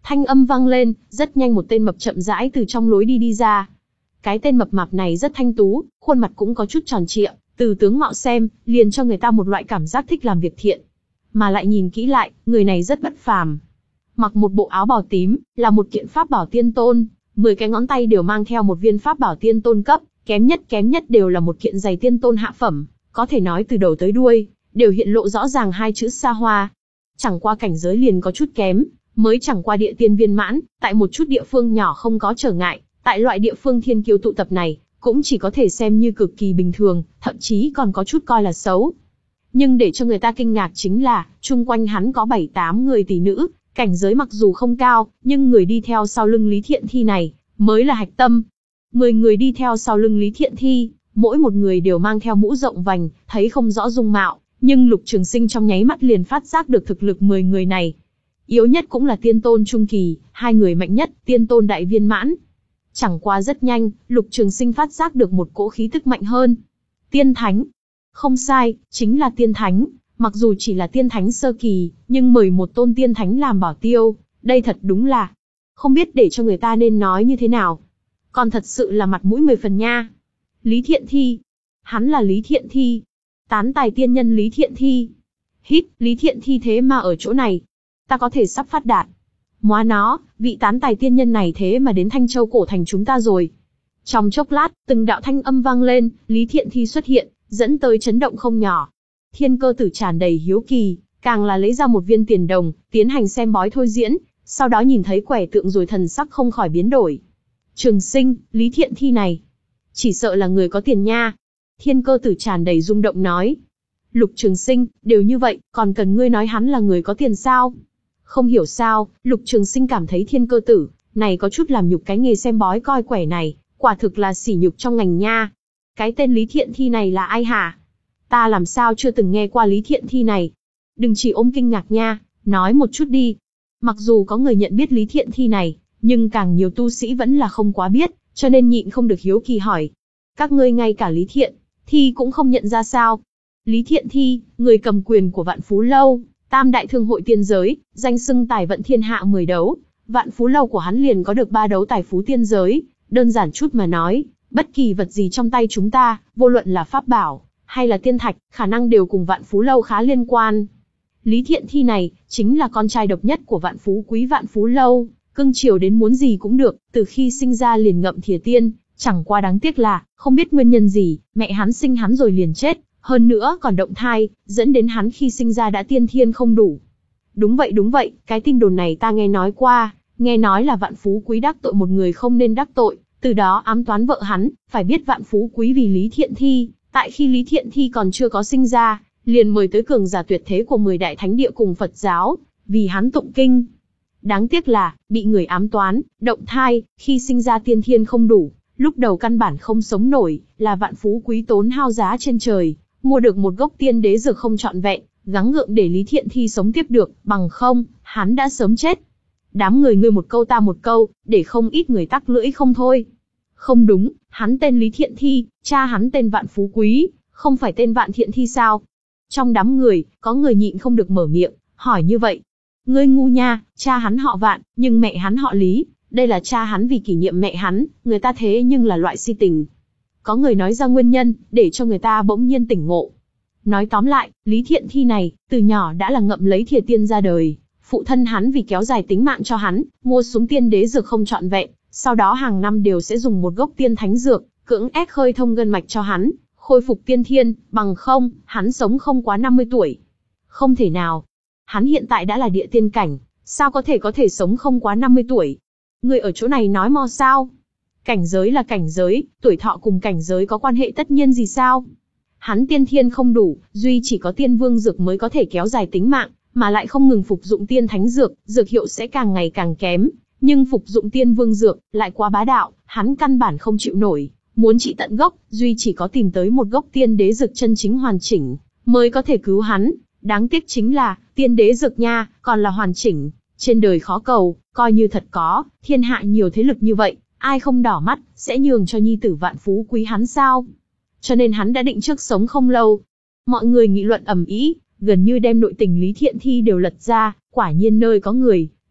Thanh âm vang lên, rất nhanh một tên mập chậm rãi từ trong lối đi đi ra. Cái tên mập mạp này rất thanh tú, khuôn mặt cũng có chút tròn trịa, từ tướng mạo xem, liền cho người ta một loại cảm giác thích làm việc thiện. Mà lại nhìn kỹ lại, người này rất bất phàm. Mặc một bộ áo bào tím, là một kiện pháp bảo tiên tôn, mười cái ngón tay đều mang theo một viên pháp bảo tiên tôn cấp, kém nhất kém nhất đều là một kiện giày tiên tôn hạ phẩm, có thể nói từ đầu tới đuôi, đều hiện lộ rõ ràng hai chữ xa hoa. Chẳng qua cảnh giới liền có chút kém, mới chẳng qua địa tiên viên mãn, tại một chút địa phương nhỏ không có trở ngại, tại loại địa phương thiên kiêu tụ tập này, cũng chỉ có thể xem như cực kỳ bình thường, thậm chí còn có chút coi là xấu. Nhưng để cho người ta kinh ngạc chính là, chung quanh hắn có bảy tám người tỷ nữ, cảnh giới mặc dù không cao, nhưng người đi theo sau lưng Lý Thiện Thi này, mới là hạch tâm. Mười người đi theo sau lưng Lý Thiện Thi, mỗi một người đều mang theo mũ rộng vành, thấy không rõ dung mạo, nhưng Lục Trường Sinh trong nháy mắt liền phát giác được thực lực mười người này. Yếu nhất cũng là tiên tôn trung kỳ, hai người mạnh nhất, tiên tôn đại viên mãn. Chẳng qua rất nhanh, Lục Trường Sinh phát giác được một cỗ khí tức mạnh hơn. Tiên thánh. Không sai, chính là tiên thánh. Mặc dù chỉ là tiên thánh sơ kỳ, nhưng mời một tôn tiên thánh làm bảo tiêu, đây thật đúng là không biết để cho người ta nên nói như thế nào. Còn thật sự là mặt mũi mười phần nha. Lý Thiện Thi. Hắn là Lý Thiện Thi. Tán tài tiên nhân Lý Thiện Thi. Hít, Lý Thiện Thi thế mà ở chỗ này. Ta có thể sắp phát đạt. Móa nó, vị tán tài tiên nhân này thế mà đến Thanh Châu cổ thành chúng ta rồi. Trong chốc lát, từng đạo thanh âm vang lên, Lý Thiện Thi xuất hiện, dẫn tới chấn động không nhỏ. Thiên Cơ Tử tràn đầy hiếu kỳ, càng là lấy ra một viên tiền đồng, tiến hành xem bói thôi diễn, sau đó nhìn thấy quẻ tượng rồi thần sắc không khỏi biến đổi. Trường Sinh, Lý Thiện Thi này, chỉ sợ là người có tiền nha. Thiên Cơ Tử tràn đầy rung động nói. Lục Trường Sinh, đều như vậy, còn cần ngươi nói hắn là người có tiền sao? Không hiểu sao, Lục Trường Sinh cảm thấy Thiên Cơ Tử này có chút làm nhục cái nghề xem bói coi quẻ này, quả thực là sỉ nhục trong ngành nha. Cái tên Lý Thiện Thi này là ai hả? Ta làm sao chưa từng nghe qua Lý Thiện Thi này? Đừng chỉ ôm kinh ngạc nha, nói một chút đi. Mặc dù có người nhận biết Lý Thiện Thi này, nhưng càng nhiều tu sĩ vẫn là không quá biết, cho nên nhịn không được hiếu kỳ hỏi. Các ngươi ngay cả Lý Thiện Thi cũng không nhận ra sao? Lý Thiện Thi, người cầm quyền của Vạn Phú Lâu, tam đại thương hội tiên giới, danh xưng tài vận thiên hạ mười đấu. Vạn Phú Lâu của hắn liền có được ba đấu tài phú tiên giới. Đơn giản chút mà nói, bất kỳ vật gì trong tay chúng ta, vô luận là pháp bảo hay là tiên thạch, khả năng đều cùng Vạn Phú Lâu khá liên quan. Lý Thiện Thi này, chính là con trai độc nhất của Vạn Phú Quý Vạn Phú Lâu, cưng chiều đến muốn gì cũng được, từ khi sinh ra liền ngậm thìa tiên, chẳng qua đáng tiếc là, không biết nguyên nhân gì, mẹ hắn sinh hắn rồi liền chết, hơn nữa còn động thai, dẫn đến hắn khi sinh ra đã tiên thiên không đủ. Đúng vậy đúng vậy, cái tin đồn này ta nghe nói qua, nghe nói là Vạn Phú Quý đắc tội một người không nên đắc tội, từ đó ám toán vợ hắn, phải biết Vạn Phú Quý vì Lý Thiện Thi, tại khi Lý Thiện Thi còn chưa có sinh ra, liền mời tới cường giả tuyệt thế của mười đại thánh địa cùng Phật giáo, vì hắn tụng kinh. Đáng tiếc là, bị người ám toán, động thai, khi sinh ra tiên thiên không đủ, lúc đầu căn bản không sống nổi, là Vạn Phú Quý tốn hao giá trên trời, mua được một gốc tiên đế dược không trọn vẹn, gắng gượng để Lý Thiện Thi sống tiếp được, bằng không, hắn đã sớm chết. Đám người ngươi một câu ta một câu, để không ít người tắc lưỡi không thôi. Không đúng, hắn tên Lý Thiện Thi, cha hắn tên Vạn Phú Quý, không phải tên Vạn Thiện Thi sao? Trong đám người, có người nhịn không được mở miệng, hỏi như vậy. Ngươi ngu nha, cha hắn họ Vạn, nhưng mẹ hắn họ Lý, đây là cha hắn vì kỷ niệm mẹ hắn, người ta thế nhưng là loại si tình. Có người nói ra nguyên nhân, để cho người ta bỗng nhiên tỉnh ngộ. Nói tóm lại, Lý Thiện Thi này, từ nhỏ đã là ngậm lấy thìa tiên ra đời, phụ thân hắn vì kéo dài tính mạng cho hắn, mua súng tiên đế dược không trọn vẹn, sau đó hàng năm đều sẽ dùng một gốc tiên thánh dược, cưỡng ép khơi thông gân mạch cho hắn, khôi phục tiên thiên, bằng không, hắn sống không quá năm mươi tuổi. Không thể nào. Hắn hiện tại đã là địa tiên cảnh, sao có thể có thể sống không quá năm mươi tuổi? Người ở chỗ này nói mò sao? Cảnh giới là cảnh giới, tuổi thọ cùng cảnh giới có quan hệ tất nhiên gì sao? Hắn tiên thiên không đủ, duy chỉ có tiên vương dược mới có thể kéo dài tính mạng, mà lại không ngừng phục dụng tiên thánh dược, dược hiệu sẽ càng ngày càng kém. Nhưng phục dụng tiên vương dược, lại quá bá đạo, hắn căn bản không chịu nổi. Muốn trị tận gốc, duy chỉ có tìm tới một gốc tiên đế dược chân chính hoàn chỉnh, mới có thể cứu hắn. Đáng tiếc chính là, tiên đế dược nha, còn là hoàn chỉnh. Trên đời khó cầu, coi như thật có, thiên hạ nhiều thế lực như vậy, ai không đỏ mắt, sẽ nhường cho nhi tử Vạn Phú Quý hắn sao? Cho nên hắn đã định trước sống không lâu. Mọi người nghị luận ầm ĩ, gần như đem nội tình Lý Thiện Thi đều lật ra, quả nhiên nơi có người,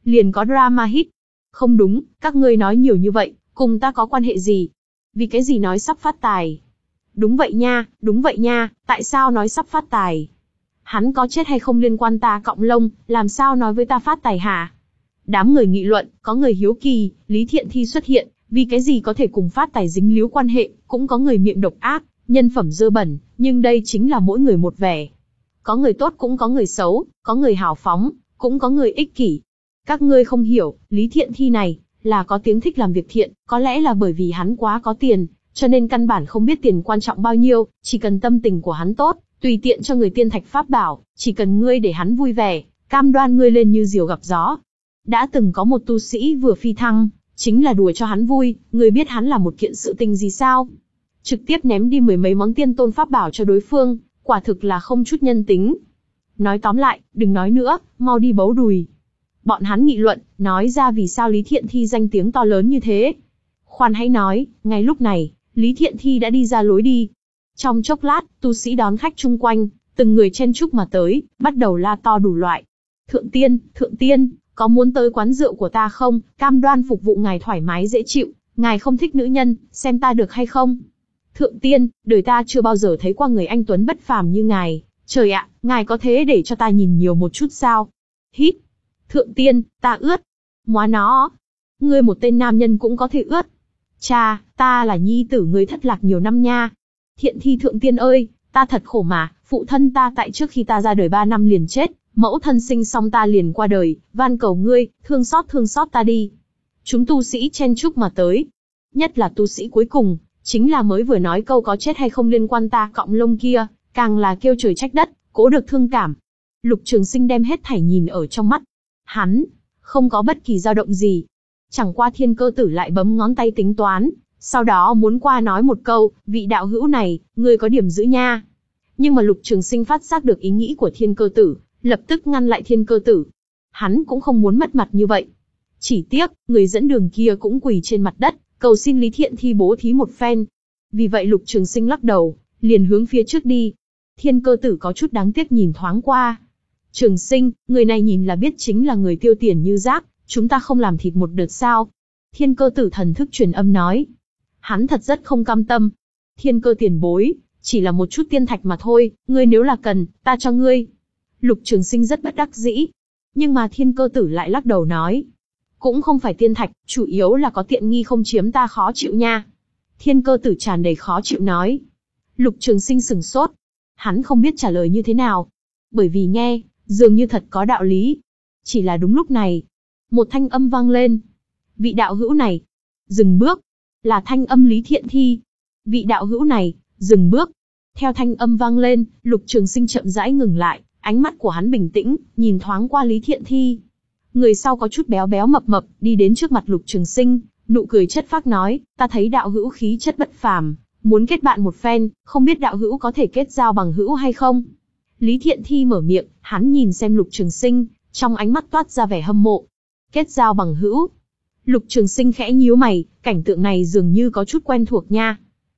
liền có drama hit. Không đúng, các ngươi nói nhiều như vậy, cùng ta có quan hệ gì? Vì cái gì nói sắp phát tài? Đúng vậy nha, đúng vậy nha, tại sao nói sắp phát tài? Hắn có chết hay không liên quan ta cọng lông, làm sao nói với ta phát tài hả? Đám người nghị luận, có người hiếu kỳ, Lý Thiện Thi xuất hiện, vì cái gì có thể cùng phát tài dính líu quan hệ, cũng có người miệng độc ác, nhân phẩm dơ bẩn, nhưng đây chính là mỗi người một vẻ. Có người tốt cũng có người xấu, có người hào phóng, cũng có người ích kỷ. Các ngươi không hiểu, Lý Thiện Thi này, là có tiếng thích làm việc thiện, có lẽ là bởi vì hắn quá có tiền, cho nên căn bản không biết tiền quan trọng bao nhiêu, chỉ cần tâm tình của hắn tốt, tùy tiện cho người tiên thạch pháp bảo, chỉ cần ngươi để hắn vui vẻ, cam đoan ngươi lên như diều gặp gió. Đã từng có một tu sĩ vừa phi thăng, chính là đùa cho hắn vui, ngươi biết hắn là một kiện sự tình gì sao? Trực tiếp ném đi mười mấy món tiên tôn pháp bảo cho đối phương, quả thực là không chút nhân tính. Nói tóm lại, đừng nói nữa, mau đi bấu đùi. Bọn hắn nghị luận, nói ra vì sao Lý Thiện Thi danh tiếng to lớn như thế. Khoan hãy nói, ngay lúc này, Lý Thiện Thi đã đi ra lối đi. Trong chốc lát, tu sĩ đón khách chung quanh, từng người chen chúc mà tới, bắt đầu la to đủ loại. Thượng tiên, thượng tiên, có muốn tới quán rượu của ta không, cam đoan phục vụ ngài thoải mái dễ chịu, ngài không thích nữ nhân, xem ta được hay không? Thượng tiên, đời ta chưa bao giờ thấy qua người anh tuấn bất phàm như ngài, trời ạ, ngài có thế để cho ta nhìn nhiều một chút sao? Hít. Thượng tiên, ta ướt. Móa nó. Ngươi một tên nam nhân cũng có thể ướt. Cha, ta là nhi tử ngươi thất lạc nhiều năm nha. Thiện Thi thượng tiên ơi, ta thật khổ mà, phụ thân ta tại trước khi ta ra đời ba năm liền chết, mẫu thân sinh xong ta liền qua đời, van cầu ngươi, thương xót thương xót ta đi. Chúng tu sĩ chen chúc mà tới. Nhất là tu sĩ cuối cùng, chính là mới vừa nói câu có chết hay không liên quan ta cọng lông kia, càng là kêu trời trách đất, cố được thương cảm. Lục Trường Sinh đem hết thảy nhìn ở trong mắt. Hắn, không có bất kỳ dao động gì. Chẳng qua Thiên Cơ Tử lại bấm ngón tay tính toán, sau đó muốn qua nói một câu, vị đạo hữu này, ngươi có điểm giữ nha. Nhưng mà Lục Trường Sinh phát giác được ý nghĩ của Thiên Cơ Tử, lập tức ngăn lại Thiên Cơ Tử. Hắn cũng không muốn mất mặt như vậy. Chỉ tiếc, người dẫn đường kia cũng quỳ trên mặt đất, cầu xin Lý Thiện Thi bố thí một phen. Vì vậy Lục Trường Sinh lắc đầu, liền hướng phía trước đi. Thiên Cơ Tử có chút đáng tiếc nhìn thoáng qua. Trường Sinh, người này nhìn là biết chính là người tiêu tiền như rác, chúng ta không làm thịt một đợt sao? Thiên Cơ Tử thần thức truyền âm nói. Hắn thật rất không cam tâm. Thiên Cơ tiền bối, chỉ là một chút tiên thạch mà thôi, ngươi nếu là cần, ta cho ngươi. Lục Trường Sinh rất bất đắc dĩ. Nhưng mà Thiên Cơ Tử lại lắc đầu nói. Cũng không phải tiên thạch, chủ yếu là có tiện nghi không chiếm ta khó chịu nha. Thiên Cơ Tử tràn đầy khó chịu nói. Lục Trường Sinh sừng sốt. Hắn không biết trả lời như thế nào. Bởi vì nghe, dường như thật có đạo lý. Chỉ là đúng lúc này, một thanh âm vang lên. Vị đạo hữu này, dừng bước. Là thanh âm Lý Thiện Thi. Vị đạo hữu này, dừng bước. Theo thanh âm vang lên, Lục Trường Sinh chậm rãi ngừng lại, ánh mắt của hắn bình tĩnh, nhìn thoáng qua Lý Thiện Thi. Người sau có chút béo béo mập mập, đi đến trước mặt Lục Trường Sinh, nụ cười chất phác nói, ta thấy đạo hữu khí chất bất phàm, muốn kết bạn một phen, không biết đạo hữu có thể kết giao bằng hữu hay không? Lý Thiện Thi mở miệng, hắn nhìn xem Lục Trường Sinh, trong ánh mắt toát ra vẻ hâm mộ. Kết giao bằng hữu? Lục Trường Sinh khẽ nhíu mày, cảnh tượng này dường như có chút quen thuộc nha.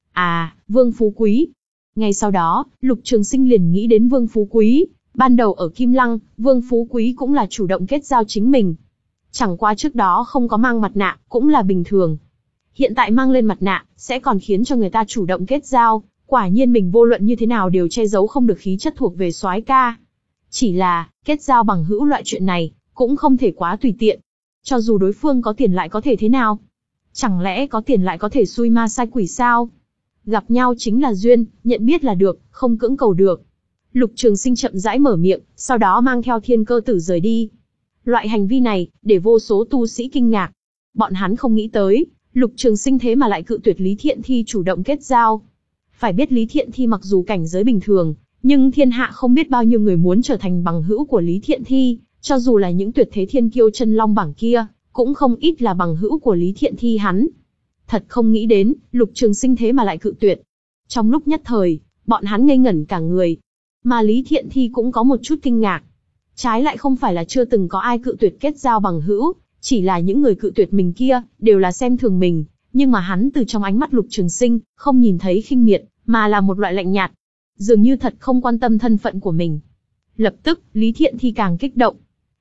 À, Vương Phú Quý. Ngay sau đó, Lục Trường Sinh liền nghĩ đến Vương Phú Quý. Ban đầu ở Kim Lăng, Vương Phú Quý cũng là chủ động kết giao chính mình. Chẳng qua trước đó không có mang mặt nạ, cũng là bình thường. Hiện tại mang lên mặt nạ, sẽ còn khiến cho người ta chủ động kết giao. Quả nhiên mình vô luận như thế nào đều che giấu không được khí chất thuộc về soái ca. Chỉ là, kết giao bằng hữu loại chuyện này, cũng không thể quá tùy tiện. Cho dù đối phương có tiền lại có thể thế nào? Chẳng lẽ có tiền lại có thể xui ma sai quỷ sao? Gặp nhau chính là duyên, nhận biết là được, không cưỡng cầu được. Lục Trường Sinh chậm rãi mở miệng, sau đó mang theo Thiên Cơ Tử rời đi. Loại hành vi này, để vô số tu sĩ kinh ngạc. Bọn hắn không nghĩ tới, Lục Trường Sinh thế mà lại cự tuyệt Lý Thiện Thi chủ động kết giao. Phải biết Lý Thiện Thi mặc dù cảnh giới bình thường, nhưng thiên hạ không biết bao nhiêu người muốn trở thành bằng hữu của Lý Thiện Thi, cho dù là những tuyệt thế thiên kiêu chân long bảng kia, cũng không ít là bằng hữu của Lý Thiện Thi hắn. Thật không nghĩ đến, Lục Trường Sinh thế mà lại cự tuyệt. Trong lúc nhất thời, bọn hắn ngây ngẩn cả người. Mà Lý Thiện Thi cũng có một chút kinh ngạc. Trái lại không phải là chưa từng có ai cự tuyệt kết giao bằng hữu, chỉ là những người cự tuyệt mình kia, đều là xem thường mình. Nhưng mà hắn từ trong ánh mắt Lục Trường Sinh, không nhìn thấy khinh miệt, mà là một loại lạnh nhạt. Dường như thật không quan tâm thân phận của mình. Lập tức, Lý Thiện Thi càng kích động.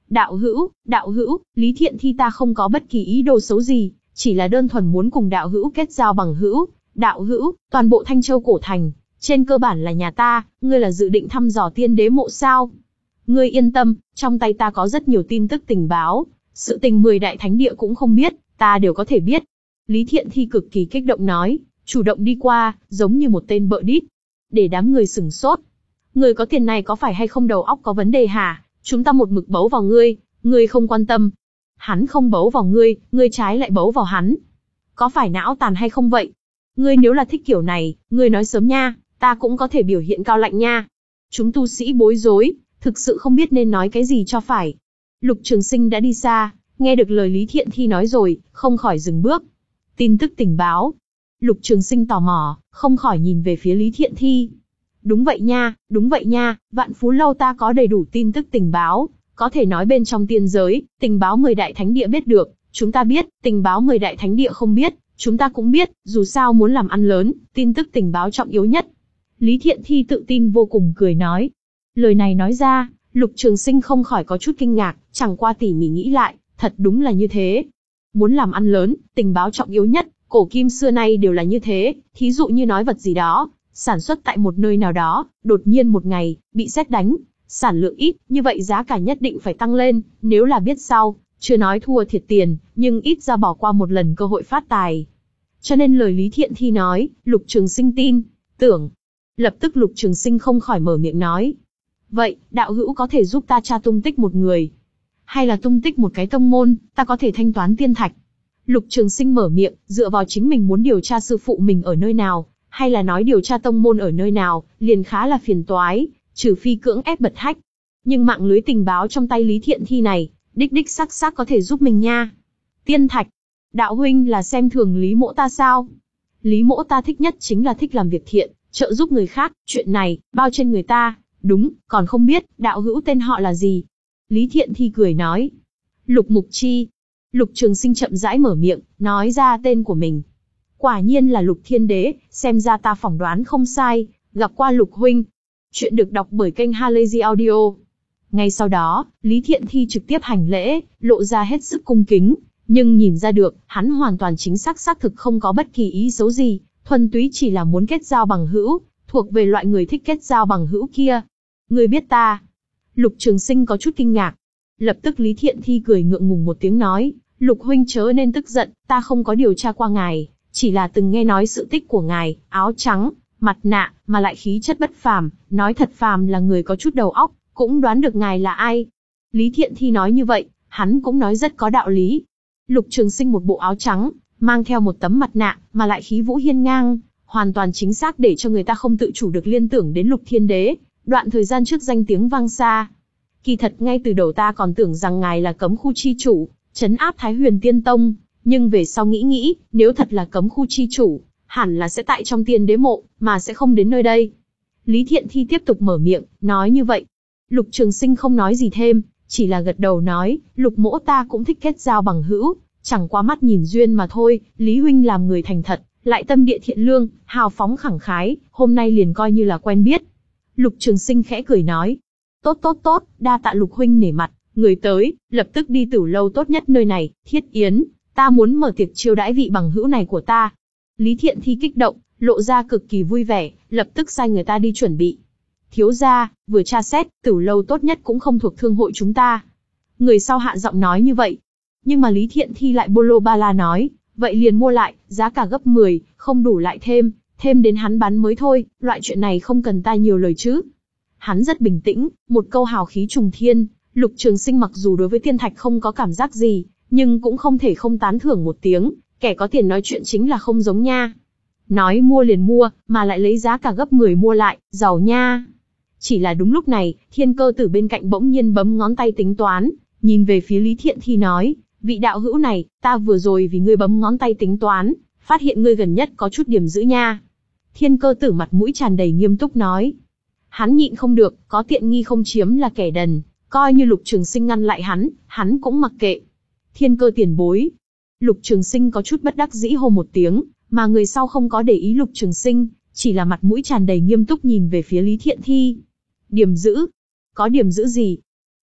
Đạo hữu, đạo hữu, Lý Thiện Thi ta không có bất kỳ ý đồ xấu gì, chỉ là đơn thuần muốn cùng đạo hữu kết giao bằng hữu. Đạo hữu, toàn bộ Thanh Châu cổ thành, trên cơ bản là nhà ta, ngươi là dự định thăm dò tiên đế mộ sao? Ngươi yên tâm, trong tay ta có rất nhiều tin tức tình báo, sự tình mười đại thánh địa cũng không biết, ta đều có thể biết. Lý Thiện Thi cực kỳ kích động nói, chủ động đi qua, giống như một tên bợ đít. Để đám người sửng sốt. Người có tiền này có phải hay không đầu óc có vấn đề hả? Chúng ta một mực bấu vào ngươi, ngươi không quan tâm. Hắn không bấu vào ngươi, ngươi trái lại bấu vào hắn. Có phải não tàn hay không vậy? Ngươi nếu là thích kiểu này, ngươi nói sớm nha, ta cũng có thể biểu hiện cao lạnh nha. Chúng tu sĩ bối rối, thực sự không biết nên nói cái gì cho phải. Lục Trường Sinh đã đi xa, nghe được lời Lý Thiện Thi nói rồi, không khỏi dừng bước. Tin tức tình báo. Lục Trường Sinh tò mò, không khỏi nhìn về phía Lý Thiện Thi. Đúng vậy nha, đúng vậy nha, Vạn Phú Lâu ta có đầy đủ tin tức tình báo, có thể nói bên trong tiên giới, tình báo mười đại thánh địa biết được, chúng ta biết, tình báo mười đại thánh địa không biết, chúng ta cũng biết, dù sao muốn làm ăn lớn, tin tức tình báo trọng yếu nhất. Lý Thiện Thi tự tin vô cùng cười nói. Lời này nói ra, Lục Trường Sinh không khỏi có chút kinh ngạc, chẳng qua tỉ mỉ nghĩ lại, thật đúng là như thế. Muốn làm ăn lớn, tình báo trọng yếu nhất, cổ kim xưa nay đều là như thế, thí dụ như nói vật gì đó, sản xuất tại một nơi nào đó, đột nhiên một ngày, bị sét đánh, sản lượng ít, như vậy giá cả nhất định phải tăng lên, nếu là biết sau, chưa nói thua thiệt tiền, nhưng ít ra bỏ qua một lần cơ hội phát tài. Cho nên lời Lý Thiện Thi nói, Lục Trường Sinh tin, tưởng. Lập tức Lục Trường Sinh không khỏi mở miệng nói. Vậy, đạo hữu có thể giúp ta tra tung tích một người, hay là tung tích một cái tông môn, ta có thể thanh toán tiên thạch. Lục Trường Sinh mở miệng, dựa vào chính mình muốn điều tra sư phụ mình ở nơi nào, hay là nói điều tra tông môn ở nơi nào, liền khá là phiền toái, trừ phi cưỡng ép bật hách. Nhưng mạng lưới tình báo trong tay Lý Thiện Thi này, đích đích xác xác có thể giúp mình nha. Tiên thạch, đạo huynh là xem thường Lý Mỗ ta sao? Lý Mỗ ta thích nhất chính là thích làm việc thiện, trợ giúp người khác, chuyện này, bao trên người ta, đúng, còn không biết, đạo hữu tên họ là gì? Lý Thiện Thi cười nói. Lục Mục Chi. Lục Trường Sinh chậm rãi mở miệng, nói ra tên của mình. Quả nhiên là Lục Thiên Đế, xem ra ta phỏng đoán không sai, gặp qua Lục huynh. Chuyện được đọc bởi kênh Halazy Audio. Ngay sau đó, Lý Thiện Thi trực tiếp hành lễ, lộ ra hết sức cung kính, nhưng nhìn ra được, hắn hoàn toàn chính xác xác thực không có bất kỳ ý xấu gì, thuần túy chỉ là muốn kết giao bằng hữu, thuộc về loại người thích kết giao bằng hữu kia. Ngươi biết ta? Lục Trường Sinh có chút kinh ngạc. Lập tức Lý Thiện Thi cười ngượng ngùng một tiếng nói, Lục huynh chớ nên tức giận, ta không có điều tra qua ngài, chỉ là từng nghe nói sự tích của ngài, áo trắng, mặt nạ, mà lại khí chất bất phàm, nói thật phàm là người có chút đầu óc, cũng đoán được ngài là ai. Lý Thiện Thi nói như vậy, hắn cũng nói rất có đạo lý. Lục Trường Sinh một bộ áo trắng, mang theo một tấm mặt nạ, mà lại khí vũ hiên ngang, hoàn toàn chính xác để cho người ta không tự chủ được liên tưởng đến Lục Thiên Đế, đoạn thời gian trước danh tiếng vang xa. Kỳ thật ngay từ đầu ta còn tưởng rằng ngài là cấm khu chi chủ, trấn áp Thái Huyền Tiên Tông, nhưng về sau nghĩ nghĩ, nếu thật là cấm khu chi chủ, hẳn là sẽ tại trong tiên đế mộ, mà sẽ không đến nơi đây. Lý Thiện Thi tiếp tục mở miệng, nói như vậy. Lục Trường Sinh không nói gì thêm, chỉ là gật đầu nói, Lục mỗ ta cũng thích kết giao bằng hữu, chẳng qua mắt nhìn duyên mà thôi, Lý huynh làm người thành thật, lại tâm địa thiện lương, hào phóng khẳng khái, hôm nay liền coi như là quen biết. Lục Trường Sinh khẽ cười nói, tốt tốt tốt, đa tạ Lục huynh nể mặt, người tới, lập tức đi Tửu lâu tốt nhất nơi này, Thiết Yến, ta muốn mở tiệc chiêu đãi vị bằng hữu này của ta. Lý Thiện Thi kích động, lộ ra cực kỳ vui vẻ, lập tức sai người ta đi chuẩn bị. Thiếu gia, vừa tra xét, Tửu lâu tốt nhất cũng không thuộc thương hội chúng ta. Người sau hạ giọng nói như vậy. Nhưng mà Lý Thiện Thi lại bô lô ba la nói, vậy liền mua lại, giá cả gấp mười, không đủ lại thêm, thêm đến hắn bán mới thôi, loại chuyện này không cần ta nhiều lời chứ. Hắn rất bình tĩnh, một câu hào khí trùng thiên, Lục Trường Sinh mặc dù đối với tiên thạch không có cảm giác gì, nhưng cũng không thể không tán thưởng một tiếng, kẻ có tiền nói chuyện chính là không giống nha. Nói mua liền mua, mà lại lấy giá cả gấp mười mua lại, giàu nha. Chỉ là đúng lúc này, Thiên Cơ Tử bên cạnh bỗng nhiên bấm ngón tay tính toán, nhìn về phía Lý Thiện Thi nói, vị đạo hữu này, ta vừa rồi vì ngươi bấm ngón tay tính toán, phát hiện ngươi gần nhất có chút điểm giữ nha. Thiên Cơ Tử mặt mũi tràn đầy nghiêm túc nói. Hắn nhịn không được, có tiện nghi không chiếm là kẻ đần, coi như Lục Trường Sinh ngăn lại hắn, hắn cũng mặc kệ. Thiên Cơ tiền bối. Lục Trường Sinh có chút bất đắc dĩ hô một tiếng, mà người sau không có để ý Lục Trường Sinh, chỉ là mặt mũi tràn đầy nghiêm túc nhìn về phía Lý Thiện Thi. Điểm giữ? Có điểm giữ gì?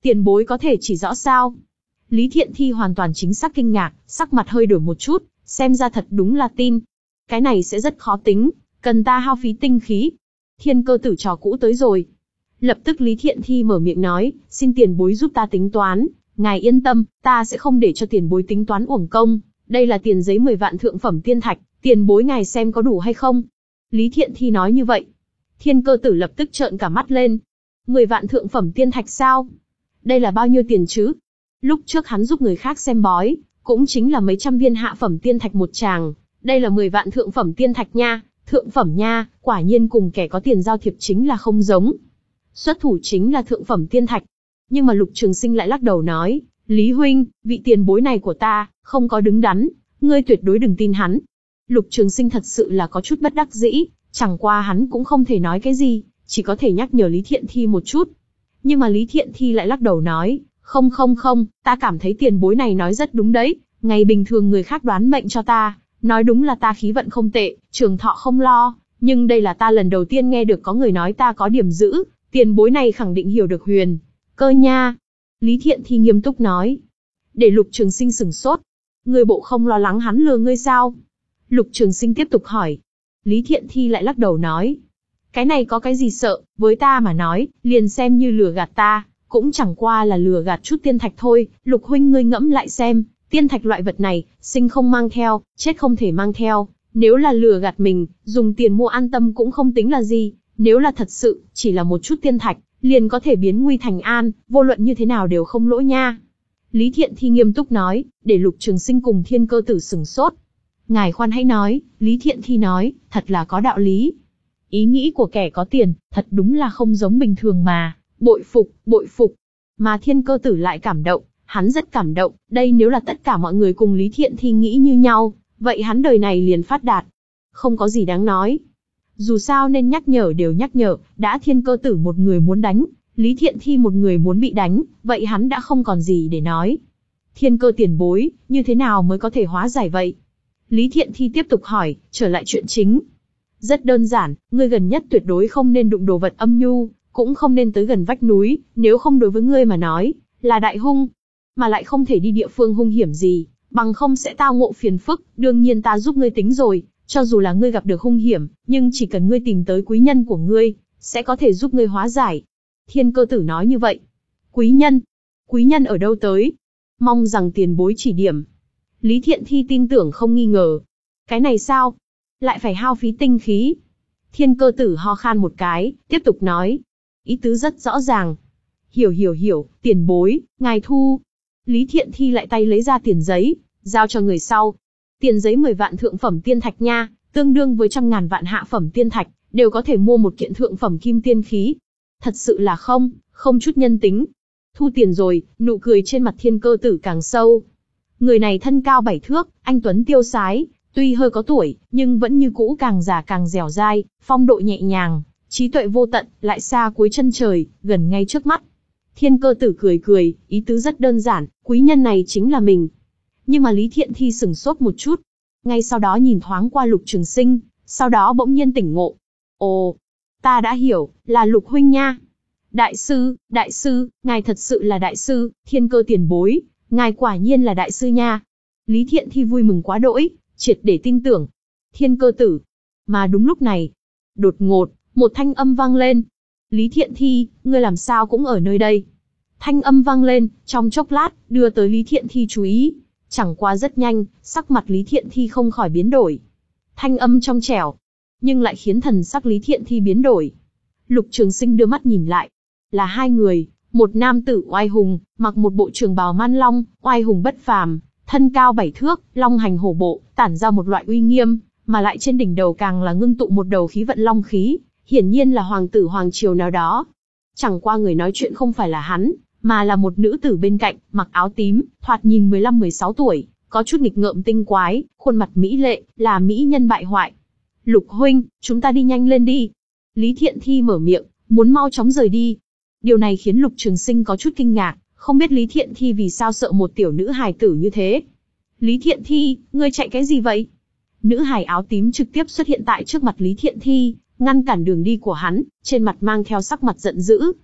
Tiền bối có thể chỉ rõ sao? Lý Thiện Thi hoàn toàn chính xác kinh ngạc, sắc mặt hơi đổi một chút, xem ra thật đúng là tin. Cái này sẽ rất khó tính, cần ta hao phí tinh khí. Thiên Cơ Tử trò cũ tới rồi. Lập tức Lý Thiện Thi mở miệng nói, xin tiền bối giúp ta tính toán, ngài yên tâm, ta sẽ không để cho tiền bối tính toán uổng công. Đây là tiền giấy mười vạn thượng phẩm tiên thạch, tiền bối ngài xem có đủ hay không? Lý Thiện Thi nói như vậy. Thiên Cơ Tử lập tức trợn cả mắt lên. mười vạn thượng phẩm tiên thạch sao? Đây là bao nhiêu tiền chứ? Lúc trước hắn giúp người khác xem bói, cũng chính là mấy trăm viên hạ phẩm tiên thạch một tràng. Đây là mười vạn thượng phẩm tiên thạch nha, thượng phẩm nha, quả nhiên cùng kẻ có tiền giao thiệp chính là không giống. Xuất thủ chính là thượng phẩm tiên thạch. Nhưng mà Lục Trường Sinh lại lắc đầu nói, Lý huynh, vị tiền bối này của ta, không có đứng đắn, ngươi tuyệt đối đừng tin hắn. Lục Trường Sinh thật sự là có chút bất đắc dĩ, chẳng qua hắn cũng không thể nói cái gì, chỉ có thể nhắc nhở Lý Thiện Thi một chút. Nhưng mà Lý Thiện Thi lại lắc đầu nói, không không không, ta cảm thấy tiền bối này nói rất đúng đấy, ngày bình thường người khác đoán mệnh cho ta, nói đúng là ta khí vận không tệ, trường thọ không lo, nhưng đây là ta lần đầu tiên nghe được có người nói ta có điểm dữ, tiền bối này khẳng định hiểu được huyền cơ nha. Lý Thiện Thi nghiêm túc nói. Để Lục Trường Sinh sửng sốt. Người bộ không lo lắng hắn lừa ngươi sao? Lục Trường Sinh tiếp tục hỏi. Lý Thiện Thi lại lắc đầu nói. Cái này có cái gì sợ, với ta mà nói, liền xem như lừa gạt ta, cũng chẳng qua là lừa gạt chút tiên thạch thôi. Lục huynh ngươi ngẫm lại xem, tiên thạch loại vật này, sinh không mang theo, chết không thể mang theo. Nếu là lừa gạt mình, dùng tiền mua an tâm cũng không tính là gì. Nếu là thật sự, chỉ là một chút tiên thạch, liền có thể biến nguy thành an, vô luận như thế nào đều không lỗ nha. Lý Thiện Thi nghiêm túc nói, để Lục Trường Sinh cùng Thiên Cơ Tử sửng sốt. Ngài khoan hãy nói, Lý Thiện Thi nói, thật là có đạo lý. Ý nghĩ của kẻ có tiền, thật đúng là không giống bình thường mà, bội phục, bội phục. Mà Thiên Cơ Tử lại cảm động, hắn rất cảm động, đây nếu là tất cả mọi người cùng Lý Thiện Thi nghĩ như nhau, vậy hắn đời này liền phát đạt. Không có gì đáng nói. Dù sao nên nhắc nhở đều nhắc nhở, đã Thiên Cơ Tử một người muốn đánh, Lý Thiện Thi một người muốn bị đánh, vậy hắn đã không còn gì để nói. Thiên Cơ tiền bối, như thế nào mới có thể hóa giải vậy? Lý Thiện Thi tiếp tục hỏi, trở lại chuyện chính. Rất đơn giản, ngươi gần nhất tuyệt đối không nên đụng đồ vật âm nhu, cũng không nên tới gần vách núi, nếu không đối với ngươi mà nói, là đại hung, mà lại không thể đi địa phương hung hiểm gì, bằng không sẽ tao ngộ phiền phức, đương nhiên ta giúp ngươi tính rồi. Cho dù là ngươi gặp được hung hiểm, nhưng chỉ cần ngươi tìm tới quý nhân của ngươi, sẽ có thể giúp ngươi hóa giải. Thiên Cơ Tử nói như vậy. Quý nhân? Quý nhân ở đâu tới? Mong rằng tiền bối chỉ điểm. Lý Thiện Thi tin tưởng không nghi ngờ. Cái này sao? Lại phải hao phí tinh khí. Thiên Cơ Tử ho khan một cái, tiếp tục nói. Ý tứ rất rõ ràng. Hiểu hiểu hiểu, tiền bối, ngài thu. Lý Thiện Thi lại tay lấy ra tiền giấy, giao cho người sau. Tiền giấy mười vạn thượng phẩm tiên thạch nha, tương đương với trăm ngàn vạn hạ phẩm tiên thạch, đều có thể mua một kiện thượng phẩm kim tiên khí. Thật sự là không, không chút nhân tính. Thu tiền rồi, nụ cười trên mặt Thiên Cơ Tử càng sâu. Người này thân cao bảy thước, anh tuấn tiêu sái, tuy hơi có tuổi, nhưng vẫn như cũ càng già càng dẻo dai, phong độ nhẹ nhàng, trí tuệ vô tận, lại xa cuối chân trời, gần ngay trước mắt. Thiên Cơ Tử cười cười, ý tứ rất đơn giản, quý nhân này chính là mình. Nhưng mà Lý Thiện Thi sửng sốt một chút. Ngay sau đó nhìn thoáng qua Lục Trường Sinh, sau đó bỗng nhiên tỉnh ngộ. Ồ, ta đã hiểu, là Lục huynh nha. Đại sư, đại sư, ngài thật sự là đại sư, Thiên Cơ tiền bối, ngài quả nhiên là đại sư nha. Lý Thiện Thi vui mừng quá đỗi, triệt để tin tưởng. Thiên Cơ Tử. Mà đúng lúc này, đột ngột, một thanh âm vang lên. Lý Thiện Thi, ngươi làm sao cũng ở nơi đây? Thanh âm vang lên, trong chốc lát, đưa tới Lý Thiện Thi chú ý. Chẳng qua rất nhanh, sắc mặt Lý Thiện Thi không khỏi biến đổi. Thanh âm trong trẻo, nhưng lại khiến thần sắc Lý Thiện Thi biến đổi. Lục Trường Sinh đưa mắt nhìn lại. Là hai người, một nam tử oai hùng, mặc một bộ trường bào man long, oai hùng bất phàm, thân cao bảy thước, long hành hổ bộ, tản ra một loại uy nghiêm, mà lại trên đỉnh đầu càng là ngưng tụ một đầu khí vận long khí, hiển nhiên là hoàng tử hoàng triều nào đó. Chẳng qua người nói chuyện không phải là hắn, mà là một nữ tử bên cạnh, mặc áo tím, thoạt nhìn mười lăm mười sáu tuổi, có chút nghịch ngợm tinh quái, khuôn mặt mỹ lệ, là mỹ nhân bại hoại. Lục huynh, chúng ta đi nhanh lên đi. Lý Thiện Thi mở miệng, muốn mau chóng rời đi. Điều này khiến Lục Trường Sinh có chút kinh ngạc, không biết Lý Thiện Thi vì sao sợ một tiểu nữ hài tử như thế. Lý Thiện Thi, ngươi chạy cái gì vậy? Nữ hài áo tím trực tiếp xuất hiện tại trước mặt Lý Thiện Thi, ngăn cản đường đi của hắn, trên mặt mang theo sắc mặt giận dữ.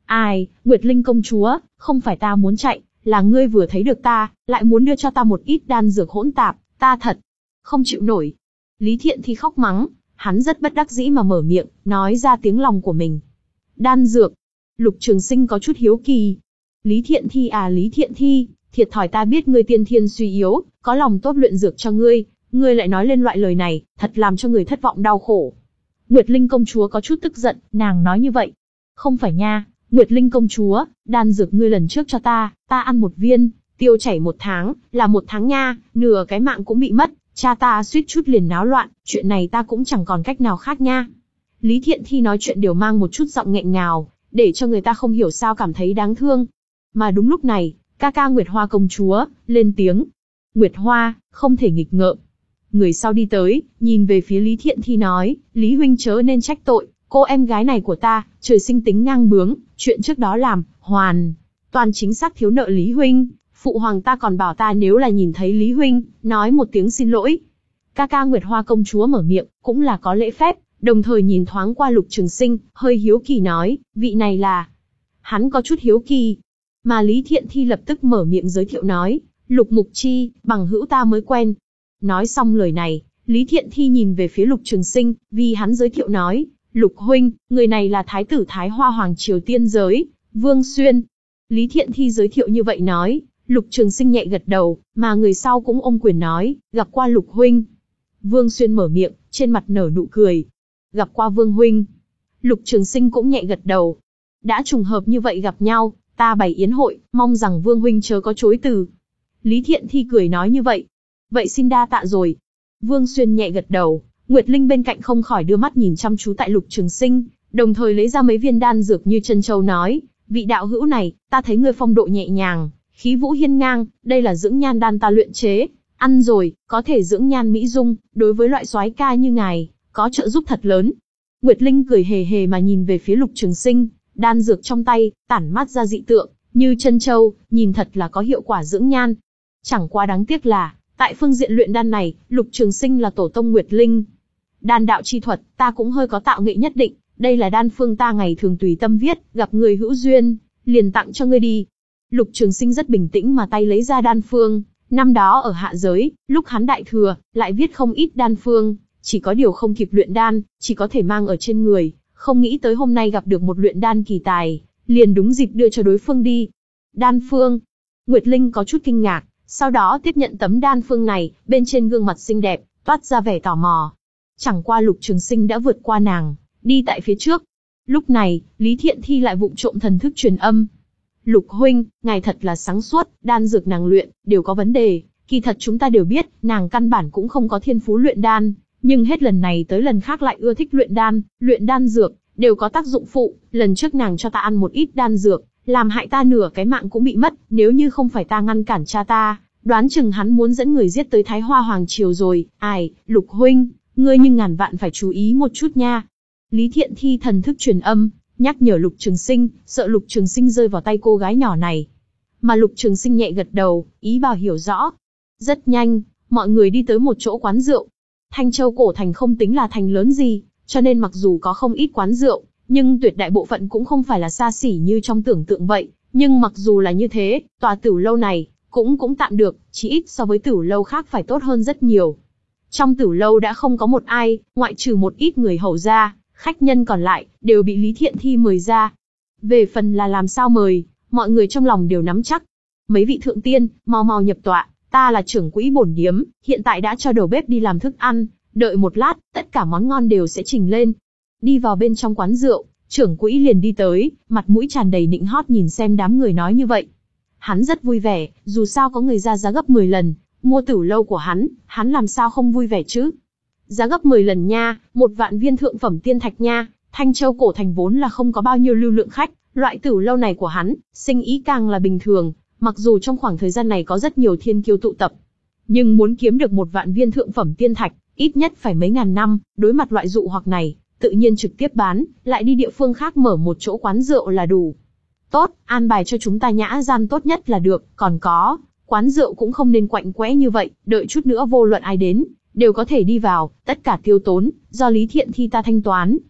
Ai, Nguyệt Linh công chúa, không phải ta muốn chạy, là ngươi vừa thấy được ta, lại muốn đưa cho ta một ít đan dược hỗn tạp, ta thật không chịu nổi. Lý Thiện Thi khóc mắng, hắn rất bất đắc dĩ mà mở miệng, nói ra tiếng lòng của mình. Đan dược. Lục Trường Sinh có chút hiếu kỳ. Lý Thiện Thi à Lý Thiện Thi, thiệt thòi ta biết ngươi tiên thiên suy yếu, có lòng tốt luyện dược cho ngươi, ngươi lại nói lên loại lời này, thật làm cho người thất vọng đau khổ. Nguyệt Linh công chúa có chút tức giận, nàng nói như vậy. Không phải nha, Nguyệt Linh công chúa, đan dược ngươi lần trước cho ta, ta ăn một viên, tiêu chảy một tháng, là một tháng nha, nửa cái mạng cũng bị mất, cha ta suýt chút liền náo loạn, chuyện này ta cũng chẳng còn cách nào khác nha. Lý Thiện Thi nói chuyện đều mang một chút giọng nghẹn ngào, để cho người ta không hiểu sao cảm thấy đáng thương. Mà đúng lúc này, ca ca Nguyệt Hoa công chúa, lên tiếng. Nguyệt Hoa, không thể nghịch ngợm. Người sau đi tới, nhìn về phía Lý Thiện Thi nói, Lý huynh chớ nên trách tội, cô em gái này của ta, trời sinh tính ngang bướng, chuyện trước đó làm, hoàn toàn chính xác thiếu nợ Lý huynh, phụ hoàng ta còn bảo ta nếu là nhìn thấy Lý huynh, nói một tiếng xin lỗi. Ca ca Nguyệt Hoa công chúa mở miệng, cũng là có lễ phép, đồng thời nhìn thoáng qua Lục Trường Sinh, hơi hiếu kỳ nói, vị này là... Hắn có chút hiếu kỳ, mà Lý Thiện Thi lập tức mở miệng giới thiệu nói, Lục Mục Chi, bằng hữu ta mới quen. Nói xong lời này, Lý Thiện Thi nhìn về phía Lục Trường Sinh, vì hắn giới thiệu nói, Lục huynh, người này là Thái tử Thái Hoa Hoàng Triều Tiên Giới, Vương Xuyên. Lý Thiện Thi giới thiệu như vậy nói, Lục Trường Sinh nhẹ gật đầu, mà người sau cũng ôm quyền nói, gặp qua Lục huynh. Vương Xuyên mở miệng, trên mặt nở nụ cười. Gặp qua Vương huynh. Lục Trường Sinh cũng nhẹ gật đầu. Đã trùng hợp như vậy gặp nhau, ta bày yến hội, mong rằng Vương huynh chớ có chối từ. Lý Thiện Thi cười nói như vậy. Vậy xin đa tạ rồi. Vương Xuyên nhẹ gật đầu, Nguyệt Linh bên cạnh không khỏi đưa mắt nhìn chăm chú tại Lục Trường Sinh, đồng thời lấy ra mấy viên đan dược như chân châu nói, vị đạo hữu này, ta thấy ngươi phong độ nhẹ nhàng, khí vũ hiên ngang, đây là dưỡng nhan đan ta luyện chế, ăn rồi, có thể dưỡng nhan mỹ dung, đối với loại soái ca như ngài, có trợ giúp thật lớn. Nguyệt Linh cười hề hề mà nhìn về phía Lục Trường Sinh, đan dược trong tay, tản mát ra dị tượng, như chân châu, nhìn thật là có hiệu quả dưỡng nhan. Chẳng qua đáng tiếc là, tại phương diện luyện đan này, Lục Trường Sinh là tổ tông Nguyệt Linh. Đan đạo chi thuật, ta cũng hơi có tạo nghệ nhất định, đây là đan phương ta ngày thường tùy tâm viết, gặp người hữu duyên, liền tặng cho ngươi đi. Lục Trường Sinh rất bình tĩnh mà tay lấy ra đan phương, năm đó ở hạ giới, lúc hắn đại thừa, lại viết không ít đan phương, chỉ có điều không kịp luyện đan, chỉ có thể mang ở trên người, không nghĩ tới hôm nay gặp được một luyện đan kỳ tài, liền đúng dịp đưa cho đối phương đi. Đan phương. Nguyệt Linh có chút kinh ngạc, sau đó tiếp nhận tấm đan phương này, bên trên gương mặt xinh đẹp, toát ra vẻ tò mò. Chẳng qua Lục Trường Sinh đã vượt qua nàng, đi tại phía trước. Lúc này, Lý Thiện Thi lại vụng trộm thần thức truyền âm. Lục huynh, ngài thật là sáng suốt, đan dược nàng luyện, đều có vấn đề. Kỳ thật chúng ta đều biết, nàng căn bản cũng không có thiên phú luyện đan, nhưng hết lần này tới lần khác lại ưa thích luyện đan, luyện đan dược, đều có tác dụng phụ. Lần trước nàng cho ta ăn một ít đan dược, làm hại ta nửa cái mạng cũng bị mất, nếu như không phải ta ngăn cản cha ta, đoán chừng hắn muốn dẫn người giết tới Thái Hoa Hoàng Triều rồi. Ai, Lục huynh, ngươi nhưng ngàn vạn phải chú ý một chút nha. Lý Thiện Thi thần thức truyền âm, nhắc nhở Lục Trường Sinh, sợ Lục Trường Sinh rơi vào tay cô gái nhỏ này. Mà Lục Trường Sinh nhẹ gật đầu, ý bảo hiểu rõ. Rất nhanh, mọi người đi tới một chỗ quán rượu. Thanh Châu cổ thành không tính là thành lớn gì, cho nên mặc dù có không ít quán rượu, nhưng tuyệt đại bộ phận cũng không phải là xa xỉ như trong tưởng tượng vậy. Nhưng mặc dù là như thế, tòa tửu lâu này cũng cũng tạm được, chỉ ít so với tửu lâu khác phải tốt hơn rất nhiều. Trong tửu lâu đã không có một ai, ngoại trừ một ít người hầu ra, khách nhân còn lại đều bị Lý Thiện Thi mời ra. Về phần là làm sao mời, mọi người trong lòng đều nắm chắc. Mấy vị thượng tiên, mau mau nhập tọa, ta là trưởng quỹ bổn điếm, hiện tại đã cho đầu bếp đi làm thức ăn, đợi một lát, tất cả món ngon đều sẽ trình lên. Đi vào bên trong quán rượu, trưởng quỹ liền đi tới, mặt mũi tràn đầy nịnh hót nhìn xem đám người nói như vậy. Hắn rất vui vẻ, dù sao có người ra giá gấp mười lần, mua tửu lâu của hắn, hắn làm sao không vui vẻ chứ? Giá gấp mười lần nha, một vạn viên thượng phẩm tiên thạch nha, Thanh Châu cổ thành vốn là không có bao nhiêu lưu lượng khách, loại tửu lâu này của hắn, sinh ý càng là bình thường, mặc dù trong khoảng thời gian này có rất nhiều thiên kiêu tụ tập. Nhưng muốn kiếm được một vạn viên thượng phẩm tiên thạch, ít nhất phải mấy ngàn năm, đối mặt loại dụ hoặc này, tự nhiên trực tiếp bán, lại đi địa phương khác mở một chỗ quán rượu là đủ. Tốt, an bài cho chúng ta nhã gian tốt nhất là được, còn có, quán rượu cũng không nên quạnh quẽ như vậy, đợi chút nữa vô luận ai đến, đều có thể đi vào, tất cả tiêu tốn, do Lý Thiện Thi ta thanh toán.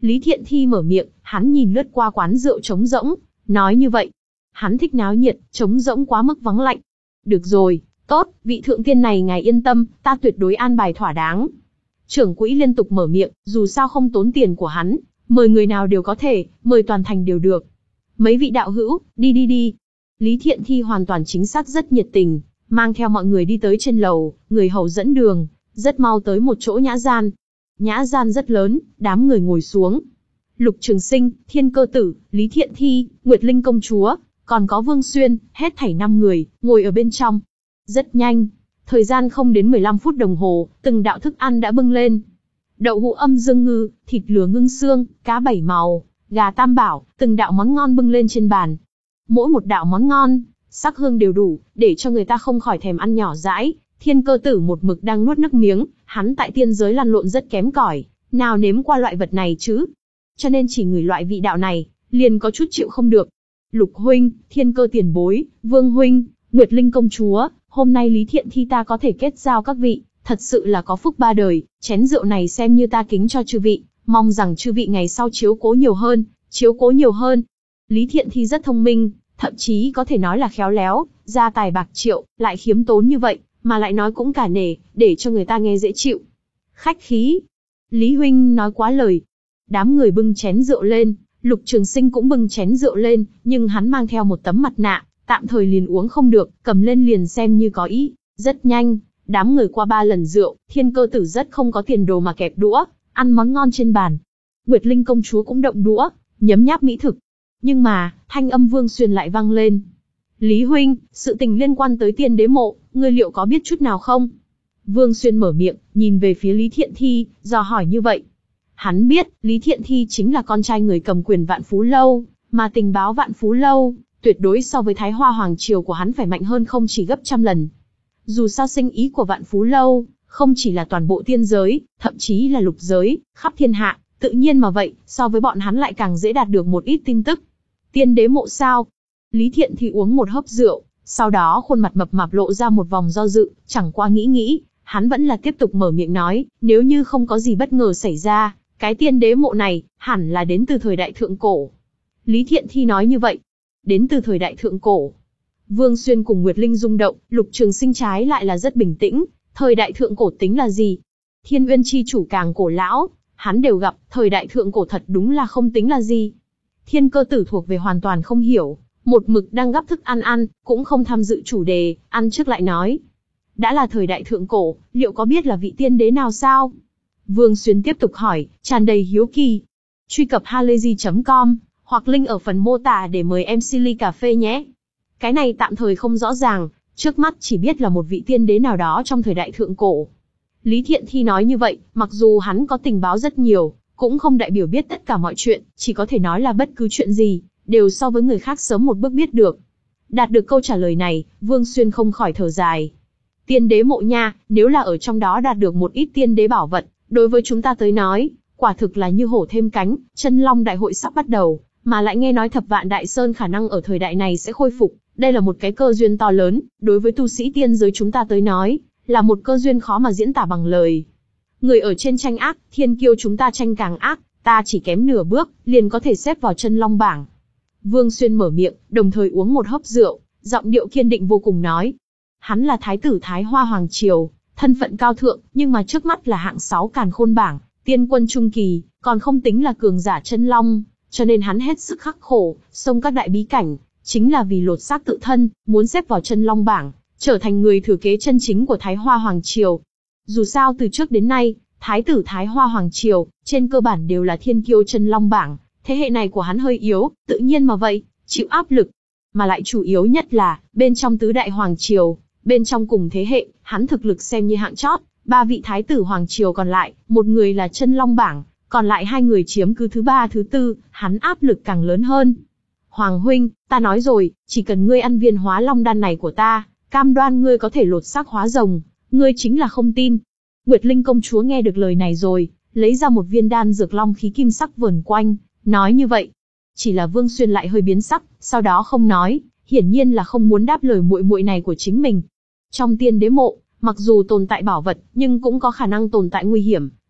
Lý Thiện Thi mở miệng, hắn nhìn lướt qua quán rượu trống rỗng, nói như vậy. Hắn thích náo nhiệt, trống rỗng quá mức vắng lạnh. Được rồi, tốt, vị thượng tiên này ngài yên tâm, ta tuyệt đối an bài thỏa đáng. Trưởng quỹ liên tục mở miệng, dù sao không tốn tiền của hắn, mời người nào đều có thể, mời toàn thành đều được. Mấy vị đạo hữu, đi đi đi. Lý Thiện Thi hoàn toàn chính xác rất nhiệt tình, mang theo mọi người đi tới trên lầu, người hầu dẫn đường, rất mau tới một chỗ nhã gian. Nhã gian rất lớn, đám người ngồi xuống. Lục Trường Sinh, Thiên Cơ Tử, Lý Thiện Thi, Nguyệt Linh Công Chúa, còn có Vương Xuyên, hết thảy năm người, ngồi ở bên trong. Rất nhanh, thời gian không đến mười lăm phút đồng hồ, từng đạo thức ăn đã bưng lên. Đậu hũ âm dương ngư, thịt lửa ngưng xương, cá bảy màu, gà tam bảo, từng đạo món ngon bưng lên trên bàn. Mỗi một đạo món ngon, sắc hương đều đủ, để cho người ta không khỏi thèm ăn nhỏ dãi. Thiên Cơ Tử một mực đang nuốt nước miếng, hắn tại tiên giới lăn lộn rất kém cỏi, nào nếm qua loại vật này chứ. Cho nên chỉ người loại vị đạo này, liền có chút chịu không được. Lục huynh, Thiên Cơ tiền bối, Vương huynh, Nguyệt Linh công chúa, hôm nay Lý Thiện Thi ta có thể kết giao các vị, thật sự là có phúc ba đời, chén rượu này xem như ta kính cho chư vị, mong rằng chư vị ngày sau chiếu cố nhiều hơn, chiếu cố nhiều hơn. Lý Thiện Thi rất thông minh, thậm chí có thể nói là khéo léo, gia tài bạc triệu, lại khiêm tốn như vậy, mà lại nói cũng cả nể, để cho người ta nghe dễ chịu. Khách khí. Lý huynh nói quá lời. Đám người bưng chén rượu lên, Lục Trường Sinh cũng bưng chén rượu lên, nhưng hắn mang theo một tấm mặt nạ, tạm thời liền uống không được, cầm lên liền xem như có ý. Rất nhanh, đám người qua ba lần rượu, Thiên Cơ Tử rất không có tiền đồ mà kẹp đũa, ăn món ngon trên bàn. Nguyệt Linh công chúa cũng động đũa, nhấm nháp mỹ thực. Nhưng mà, thanh âm Vương Xuyên lại vang lên. Lý huynh, sự tình liên quan tới tiên đế mộ, ngươi liệu có biết chút nào không? Vương Xuyên mở miệng, nhìn về phía Lý Thiện Thi, dò hỏi như vậy. Hắn biết, Lý Thiện Thi chính là con trai người cầm quyền Vạn Phú Lâu, mà tình báo Vạn Phú Lâu, tuyệt đối so với Thái Hoa Hoàng Triều của hắn phải mạnh hơn không chỉ gấp trăm lần. Dù sao sinh ý của Vạn Phú Lâu, không chỉ là toàn bộ tiên giới, thậm chí là lục giới, khắp thiên hạ, tự nhiên mà vậy, so với bọn hắn lại càng dễ đạt được một ít tin tức. Tiên đế mộ sao? Lý Thiện Thi uống một hớp rượu, sau đó khuôn mặt mập mạp lộ ra một vòng do dự, chẳng qua nghĩ nghĩ, hắn vẫn là tiếp tục mở miệng nói, nếu như không có gì bất ngờ xảy ra, cái tiên đế mộ này, hẳn là đến từ thời đại thượng cổ. Lý Thiện Thi nói như vậy, đến từ thời đại thượng cổ. Vương Xuyên cùng Nguyệt Linh rung động, Lục Trường Sinh trái lại là rất bình tĩnh, thời đại thượng cổ tính là gì? Thiên Uyên chi chủ càng cổ lão, hắn đều gặp, thời đại thượng cổ thật đúng là không tính là gì. Thiên Cơ Tử thuộc về hoàn toàn không hiểu, một mực đang gắp thức ăn ăn, cũng không tham dự chủ đề, ăn trước lại nói. Đã là thời đại thượng cổ, liệu có biết là vị tiên đế nào sao? Vương Xuyên tiếp tục hỏi, tràn đầy hiếu kỳ. Truy cập halayzi chấm com, hoặc link ở phần mô tả để mời em xê ly cà phê nhé. Cái này tạm thời không rõ ràng, trước mắt chỉ biết là một vị tiên đế nào đó trong thời đại thượng cổ. Lý Thiện Thi nói như vậy, mặc dù hắn có tình báo rất nhiều, cũng không đại biểu biết tất cả mọi chuyện, chỉ có thể nói là bất cứ chuyện gì, đều so với người khác sớm một bước biết được. Đạt được câu trả lời này, Vương Xuyên không khỏi thở dài. Tiên đế mộ nha, nếu là ở trong đó đạt được một ít tiên đế bảo vật, đối với chúng ta tới nói, quả thực là như hổ thêm cánh, chân long đại hội sắp bắt đầu, mà lại nghe nói thập vạn đại sơn khả năng ở thời đại này sẽ khôi phục, đây là một cái cơ duyên to lớn, đối với tu sĩ tiên giới chúng ta tới nói, là một cơ duyên khó mà diễn tả bằng lời. Người ở trên tranh ác, thiên kiêu chúng ta tranh càng ác, ta chỉ kém nửa bước, liền có thể xếp vào chân long bảng. Vương Xuyên mở miệng, đồng thời uống một hớp rượu, giọng điệu kiên định vô cùng nói. Hắn là thái tử Thái Hoa Hoàng Triều, thân phận cao thượng, nhưng mà trước mắt là hạng sáu càn khôn bảng, tiên quân trung kỳ, còn không tính là cường giả chân long, cho nên hắn hết sức khắc khổ, xông các đại bí cảnh, chính là vì lột xác tự thân, muốn xếp vào chân long bảng, trở thành người thừa kế chân chính của Thái Hoa Hoàng Triều. Dù sao từ trước đến nay, thái tử Thái Hoa Hoàng Triều, trên cơ bản đều là thiên kiêu chân long bảng, thế hệ này của hắn hơi yếu, tự nhiên mà vậy, chịu áp lực. Mà lại chủ yếu nhất là, bên trong tứ đại Hoàng Triều, bên trong cùng thế hệ, hắn thực lực xem như hạng chót, ba vị thái tử Hoàng Triều còn lại, một người là chân long bảng, còn lại hai người chiếm cứ thứ ba thứ tư, hắn áp lực càng lớn hơn. Hoàng huynh, ta nói rồi, chỉ cần ngươi ăn viên hóa long đan này của ta, cam đoan ngươi có thể lột xác hóa rồng, ngươi chính là không tin. Nguyệt Linh công chúa nghe được lời này rồi, lấy ra một viên đan dược long khí kim sắc vờn quanh, nói như vậy. Chỉ là Vương Xuyên lại hơi biến sắc, sau đó không nói, hiển nhiên là không muốn đáp lời muội muội này của chính mình. Trong tiên đế mộ, mặc dù tồn tại bảo vật, nhưng cũng có khả năng tồn tại nguy hiểm,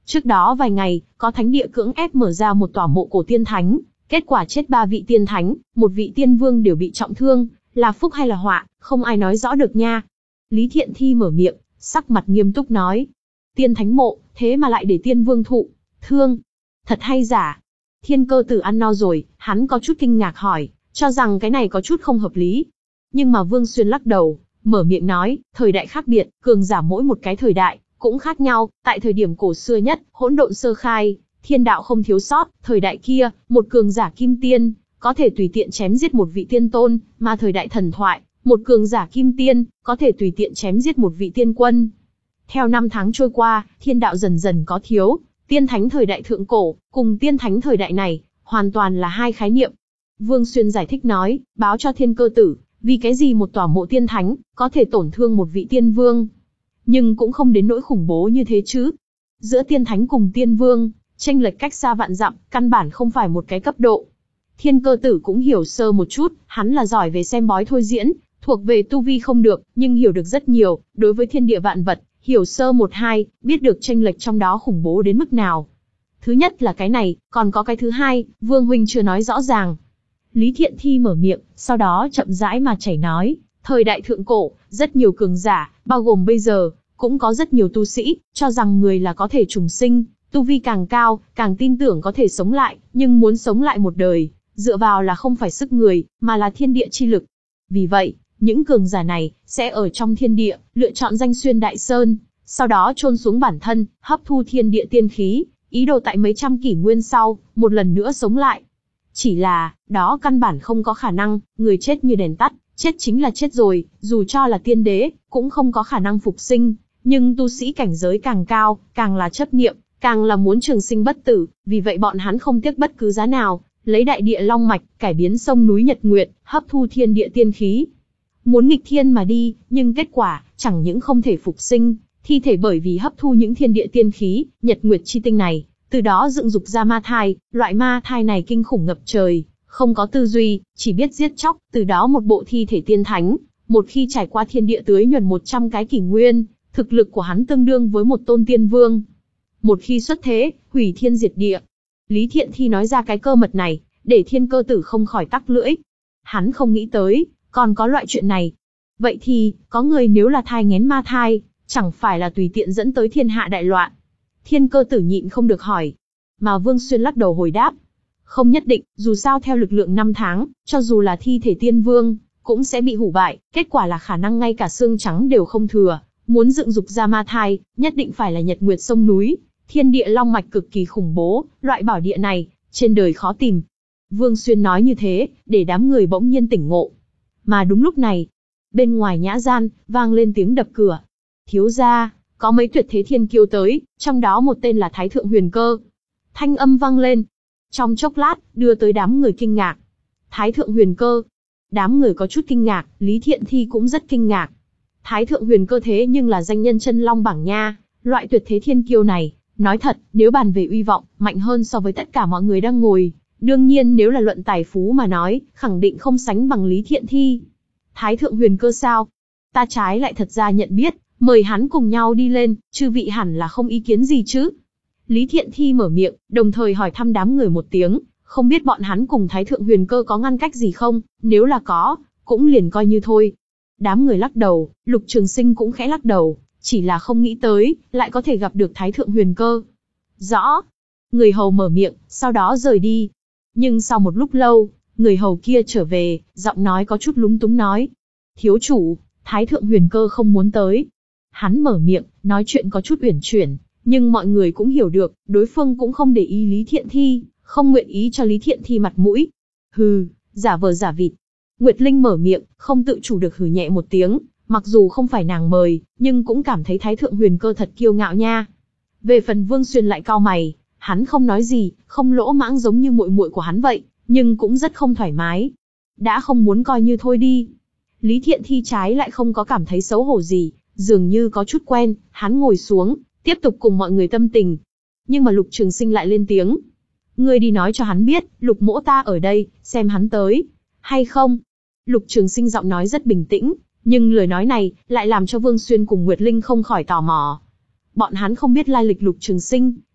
Trước đó vài ngày, có thánh địa cưỡng ép mở ra một tòa mộ cổ tiên thánh, kết quả chết ba vị tiên thánh, một vị tiên vương đều bị trọng thương, là phúc hay là họa, không ai nói rõ được nha. Lý Thiện Thi mở miệng, sắc mặt nghiêm túc nói. Tiên thánh mộ, thế mà lại để tiên vương thụ thương. Thật hay giả? Thiên Cơ Tử ăn no rồi, hắn có chút kinh ngạc hỏi, cho rằng cái này có chút không hợp lý. Nhưng mà Vương Xuyên lắc đầu, mở miệng nói, thời đại khác biệt, cường giả mỗi một cái thời đại, cũng khác nhau, tại thời điểm cổ xưa nhất, hỗn độn sơ khai, thiên đạo không thiếu sót, thời đại kia, một cường giả kim tiên, có thể tùy tiện chém giết một vị tiên tôn, mà thời đại thần thoại, một cường giả kim tiên, có thể tùy tiện chém giết một vị tiên quân. Theo năm tháng trôi qua, thiên đạo dần dần có thiếu, tiên thánh thời đại thượng cổ, cùng tiên thánh thời đại này, hoàn toàn là hai khái niệm. Vương Xuyên giải thích nói, báo cho Thiên Cơ Tử, vì cái gì một tòa mộ tiên thánh, có thể tổn thương một vị tiên vương. Nhưng cũng không đến nỗi khủng bố như thế chứ. Giữa tiên thánh cùng tiên vương, chênh lệch cách xa vạn dặm, căn bản không phải một cái cấp độ. Thiên Cơ Tử cũng hiểu sơ một chút, hắn là giỏi về xem bói thôi diễn, thuộc về tu vi không được, nhưng hiểu được rất nhiều, đối với thiên địa vạn vật, hiểu sơ một hai, biết được chênh lệch trong đó khủng bố đến mức nào. Thứ nhất là cái này, còn có cái thứ hai, Vương huynh chưa nói rõ ràng. Lý Thiện Thi mở miệng, sau đó chậm rãi mà chảy nói, thời đại thượng cổ, rất nhiều cường giả, bao gồm bây giờ, cũng có rất nhiều tu sĩ, cho rằng người là có thể trùng sinh, tu vi càng cao, càng tin tưởng có thể sống lại, nhưng muốn sống lại một đời, dựa vào là không phải sức người, mà là thiên địa chi lực. Vì vậy, những cường giả này, sẽ ở trong thiên địa, lựa chọn danh xuyên đại sơn, sau đó chôn xuống bản thân, hấp thu thiên địa tiên khí, ý đồ tại mấy trăm kỷ nguyên sau, một lần nữa sống lại. Chỉ là, đó căn bản không có khả năng, người chết như đèn tắt, chết chính là chết rồi, dù cho là tiên đế, cũng không có khả năng phục sinh, nhưng tu sĩ cảnh giới càng cao, càng là chấp niệm, càng là muốn trường sinh bất tử, vì vậy bọn hắn không tiếc bất cứ giá nào, lấy đại địa long mạch, cải biến sông núi Nhật Nguyệt, hấp thu thiên địa tiên khí. Muốn nghịch thiên mà đi, nhưng kết quả, chẳng những không thể phục sinh, thi thể bởi vì hấp thu những thiên địa tiên khí, Nhật Nguyệt chi tinh này, từ đó dựng dục ra ma thai, loại ma thai này kinh khủng ngập trời, không có tư duy, chỉ biết giết chóc, từ đó một bộ thi thể tiên thánh, một khi trải qua thiên địa tưới nhuần một trăm cái kỷ nguyên, thực lực của hắn tương đương với một tôn tiên vương. Một khi xuất thế, hủy thiên diệt địa. Lý Thiện Thi nói ra cái cơ mật này, để Thiên Cơ Tử không khỏi tắc lưỡi. Hắn không nghĩ tới, còn có loại chuyện này. Vậy thì, có người nếu là thai nghén ma thai, chẳng phải là tùy tiện dẫn tới thiên hạ đại loạn. Thiên Cơ Tử nhịn không được hỏi. Mà Vương Xuyên lắc đầu hồi đáp. Không nhất định, dù sao theo lực lượng năm tháng, cho dù là thi thể tiên vương, cũng sẽ bị hủ bại, kết quả là khả năng ngay cả xương trắng đều không thừa. Muốn dựng dục ra ma thai, nhất định phải là Nhật Nguyệt sông núi, thiên địa long mạch cực kỳ khủng bố, loại bảo địa này, trên đời khó tìm. Vương Xuyên nói như thế, để đám người bỗng nhiên tỉnh ngộ. Mà đúng lúc này, bên ngoài nhã gian, vang lên tiếng đập cửa. Thiếu gia, có mấy tuyệt thế thiên kiêu tới, trong đó một tên là Thái Thượng Huyền Cơ. Thanh âm vang lên. Trong chốc lát, đưa tới đám người kinh ngạc. Thái Thượng Huyền Cơ. Đám người có chút kinh ngạc, Lý Thiện Thi cũng rất kinh ngạc. Thái Thượng Huyền Cơ thế nhưng là danh nhân chân long bảng nha, loại tuyệt thế thiên kiêu này, nói thật, nếu bàn về uy vọng, mạnh hơn so với tất cả mọi người đang ngồi. Đương nhiên nếu là luận tài phú mà nói, khẳng định không sánh bằng Lý Thiện Thi. Thái Thượng Huyền Cơ sao? Ta trái lại thật ra nhận biết, mời hắn cùng nhau đi lên, chư vị hẳn là không ý kiến gì chứ? Lý Thiện Thi mở miệng, đồng thời hỏi thăm đám người một tiếng, không biết bọn hắn cùng Thái Thượng Huyền Cơ có ngăn cách gì không, nếu là có, cũng liền coi như thôi. Đám người lắc đầu, Lục Trường Sinh cũng khẽ lắc đầu, chỉ là không nghĩ tới, lại có thể gặp được Thái Thượng Huyền Cơ. Rõ. Người hầu mở miệng, sau đó rời đi. Nhưng sau một lúc lâu, người hầu kia trở về, giọng nói có chút lúng túng nói. Thiếu chủ, Thái Thượng Huyền Cơ không muốn tới. Hắn mở miệng, nói chuyện có chút uyển chuyển, nhưng mọi người cũng hiểu được, đối phương cũng không để ý Lý Thiện Thi, không nguyện ý cho Lý Thiện Thi mặt mũi. Hừ, giả vờ giả vịt. Nguyệt Linh mở miệng, không tự chủ được hừ nhẹ một tiếng, mặc dù không phải nàng mời, nhưng cũng cảm thấy Thái Thượng Huyền Cơ thật kiêu ngạo nha. Về phần Vương Xuyên lại cau mày, hắn không nói gì, không lỗ mãng giống như muội muội của hắn vậy, nhưng cũng rất không thoải mái. Đã không muốn coi như thôi đi. Lý Thiện Thi trái lại không có cảm thấy xấu hổ gì, dường như có chút quen, hắn ngồi xuống, tiếp tục cùng mọi người tâm tình. Nhưng mà Lục Trường Sinh lại lên tiếng. Ngươi đi nói cho hắn biết, Lục mỗ ta ở đây, xem hắn tới. Hay không? Lục Trường Sinh giọng nói rất bình tĩnh, nhưng lời nói này, lại làm cho Vương Xuyên cùng Nguyệt Linh không khỏi tò mò. Bọn hắn không biết lai lịch Lục Trường Sinh,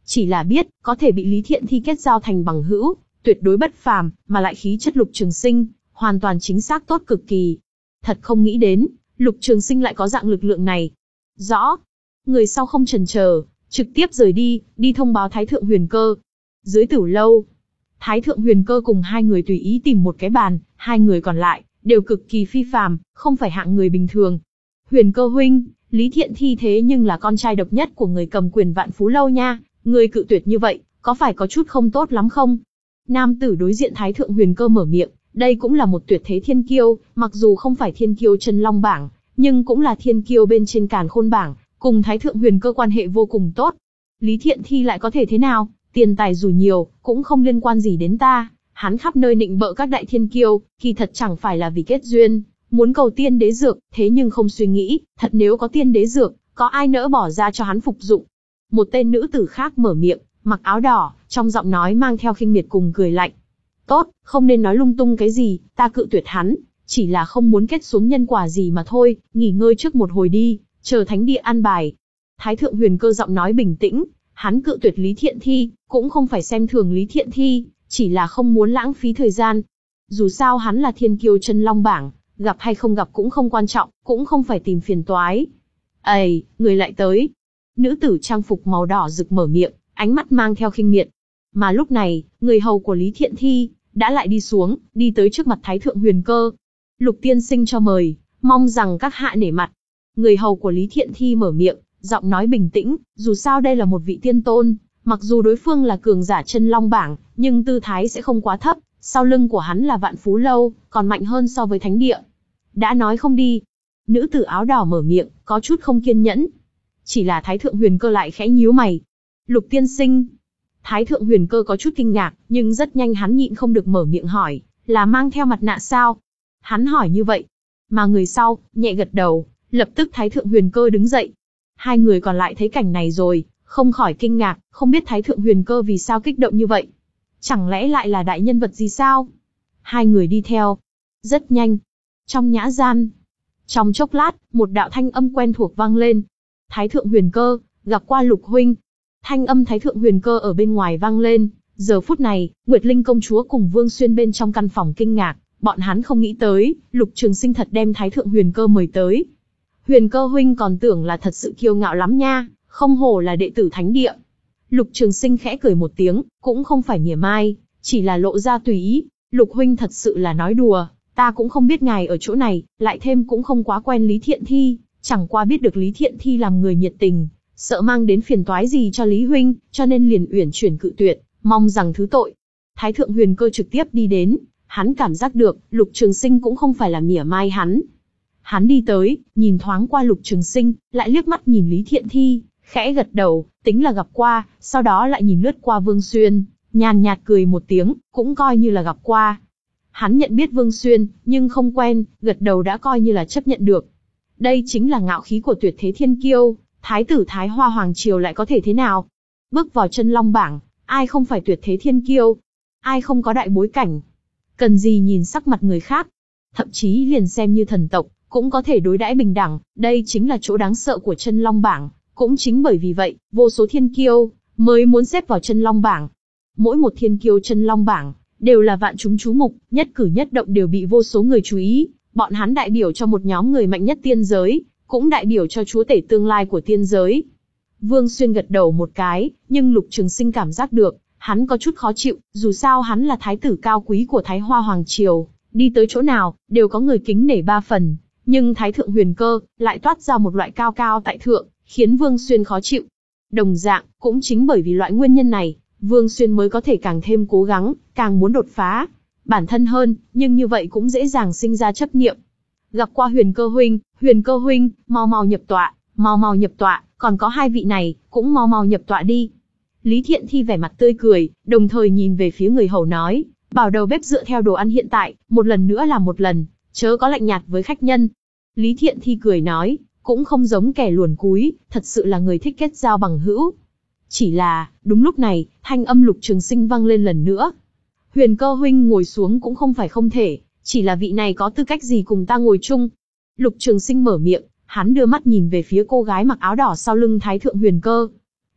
Chỉ là biết, có thể bị Lý Thiện Thi kết giao thành bằng hữu, tuyệt đối bất phàm, mà lại khí chất Lục Trường Sinh, hoàn toàn chính xác tốt cực kỳ. Thật không nghĩ đến, Lục Trường Sinh lại có dạng lực lượng này. Rõ. Người sau không chần chờ, trực tiếp rời đi, đi thông báo Thái Thượng Huyền Cơ. Dưới Tử lâu, Thái Thượng Huyền Cơ cùng hai người tùy ý tìm một cái bàn, hai người còn lại đều cực kỳ phi phàm, không phải hạng người bình thường. Huyền Cơ huynh, Lý Thiện Thi thế nhưng là con trai độc nhất của người cầm quyền Vạn Phú lâu nha, người cự tuyệt như vậy, có phải có chút không tốt lắm không? Nam tử đối diện Thái Thượng Huyền Cơ mở miệng, đây cũng là một tuyệt thế thiên kiêu, mặc dù không phải thiên kiêu chân long bảng, nhưng cũng là thiên kiêu bên trên Càn Khôn bảng, cùng Thái Thượng Huyền Cơ quan hệ vô cùng tốt. Lý Thiện Thi lại có thể thế nào? Tiền tài dù nhiều, cũng không liên quan gì đến ta. Hắn khắp nơi nịnh bợ các đại thiên kiêu, kỳ thật chẳng phải là vì kết duyên, muốn cầu tiên đế dược, thế nhưng không suy nghĩ, thật nếu có tiên đế dược, có ai nỡ bỏ ra cho hắn phục dụng. Một tên nữ tử khác mở miệng, mặc áo đỏ, trong giọng nói mang theo khinh miệt cùng cười lạnh. Tốt, không nên nói lung tung cái gì, ta cự tuyệt hắn, chỉ là không muốn kết xuống nhân quả gì mà thôi, nghỉ ngơi trước một hồi đi, chờ thánh địa an bài. Thái Thượng Huyền Cơ giọng nói bình tĩnh, hắn cự tuyệt Lý Thiện Thi, cũng không phải xem thường Lý Thiện Thi, chỉ là không muốn lãng phí thời gian. Dù sao hắn là thiên kiêu chân long bảng, gặp hay không gặp cũng không quan trọng, cũng không phải tìm phiền toái. Ây, người lại tới. Nữ tử trang phục màu đỏ rực mở miệng, ánh mắt mang theo khinh miệt. Mà lúc này, người hầu của Lý Thiện Thi đã lại đi xuống, đi tới trước mặt Thái Thượng Huyền Cơ. Lục tiên sinh cho mời, mong rằng các hạ nể mặt. Người hầu của Lý Thiện Thi mở miệng, giọng nói bình tĩnh, dù sao đây là một vị tiên tôn, mặc dù đối phương là cường giả chân long bảng, nhưng tư thái sẽ không quá thấp, sau lưng của hắn là Vạn Phú lâu, còn mạnh hơn so với thánh địa. Đã nói không đi. Nữ tử áo đỏ mở miệng, có chút không kiên nhẫn. Chỉ là Thái Thượng Huyền Cơ lại khẽ nhíu mày. Lục tiên sinh. Thái Thượng Huyền Cơ có chút kinh ngạc, nhưng rất nhanh hắn nhịn không được mở miệng hỏi, là mang theo mặt nạ sao? Hắn hỏi như vậy. Mà người sau, nhẹ gật đầu, lập tức Thái Thượng Huyền Cơ đứng dậy. Hai người còn lại thấy cảnh này rồi, không khỏi kinh ngạc, không biết Thái Thượng Huyền Cơ vì sao kích động như vậy. Chẳng lẽ lại là đại nhân vật gì sao? Hai người đi theo. Rất nhanh. Trong nhã gian. Trong chốc lát, một đạo thanh âm quen thuộc vang lên. Thái Thượng Huyền Cơ, gặp qua Lục huynh. Thanh âm Thái Thượng Huyền Cơ ở bên ngoài vang lên. Giờ phút này, Nguyệt Linh công chúa cùng Vương Xuyên bên trong căn phòng kinh ngạc. Bọn hắn không nghĩ tới, Lục Trường Sinh thật đem Thái Thượng Huyền Cơ mời tới. Huyền Cơ huynh còn tưởng là thật sự kiêu ngạo lắm nha, không hổ là đệ tử thánh địa. Lục Trường Sinh khẽ cười một tiếng, cũng không phải mỉa mai, chỉ là lộ ra tùy ý. Lục huynh thật sự là nói đùa, ta cũng không biết ngài ở chỗ này, lại thêm cũng không quá quen Lý Thiện Thi, chẳng qua biết được Lý Thiện Thi làm người nhiệt tình, sợ mang đến phiền toái gì cho Lý huynh, cho nên liền uyển chuyển cự tuyệt, mong rằng thứ tội. Thái Thượng Huyền Cơ trực tiếp đi đến, hắn cảm giác được, Lục Trường Sinh cũng không phải là mỉa mai hắn. Hắn đi tới, nhìn thoáng qua Lục Trường Sinh, lại liếc mắt nhìn Lý Thiện Thi, khẽ gật đầu, tính là gặp qua, sau đó lại nhìn lướt qua Vương Xuyên, nhàn nhạt cười một tiếng, cũng coi như là gặp qua. Hắn nhận biết Vương Xuyên, nhưng không quen, gật đầu đã coi như là chấp nhận được. Đây chính là ngạo khí của tuyệt thế thiên kiêu, thái tử Thái Hoa Hoàng Triều lại có thể thế nào? Bước vào chân long bảng, ai không phải tuyệt thế thiên kiêu? Ai không có đại bối cảnh? Cần gì nhìn sắc mặt người khác? Thậm chí liền xem như thần tộc, cũng có thể đối đãi bình đẳng, đây chính là chỗ đáng sợ của chân long bảng. Cũng chính bởi vì vậy, vô số thiên kiêu mới muốn xếp vào chân long bảng. Mỗi một thiên kiêu chân long bảng đều là vạn chúng chú mục, nhất cử nhất động đều bị vô số người chú ý. Bọn hắn đại biểu cho một nhóm người mạnh nhất tiên giới, cũng đại biểu cho chúa tể tương lai của tiên giới. Vương Xuyên gật đầu một cái, nhưng Lục Trường Sinh cảm giác được, hắn có chút khó chịu, dù sao hắn là thái tử cao quý của Thái Hoa Hoàng Triều, đi tới chỗ nào, đều có người kính nể ba phần. Nhưng Thái Thượng Huyền Cơ lại toát ra một loại cao cao tại thượng, khiến Vương Xuyên khó chịu. Đồng dạng, cũng chính bởi vì loại nguyên nhân này, Vương Xuyên mới có thể càng thêm cố gắng, càng muốn đột phá bản thân hơn, nhưng như vậy cũng dễ dàng sinh ra chấp niệm. Gặp qua Huyền Cơ huynh, Huyền Cơ huynh, mau mau nhập tọa, mau mau nhập tọa, còn có hai vị này, cũng mau mau nhập tọa đi. Lý Thiện Thi vẻ mặt tươi cười, đồng thời nhìn về phía người hầu nói, bảo đầu bếp dựa theo đồ ăn hiện tại, một lần nữa làm một lần, chớ có lạnh nhạt với khách nhân. Lý Thiện Thi cười nói, cũng không giống kẻ luồn cúi, thật sự là người thích kết giao bằng hữu. Chỉ là, đúng lúc này, thanh âm Lục Trường Sinh vang lên lần nữa. Huyền Cơ huynh ngồi xuống cũng không phải không thể, chỉ là vị này có tư cách gì cùng ta ngồi chung. Lục Trường Sinh mở miệng, hắn đưa mắt nhìn về phía cô gái mặc áo đỏ sau lưng Thái Thượng Huyền Cơ.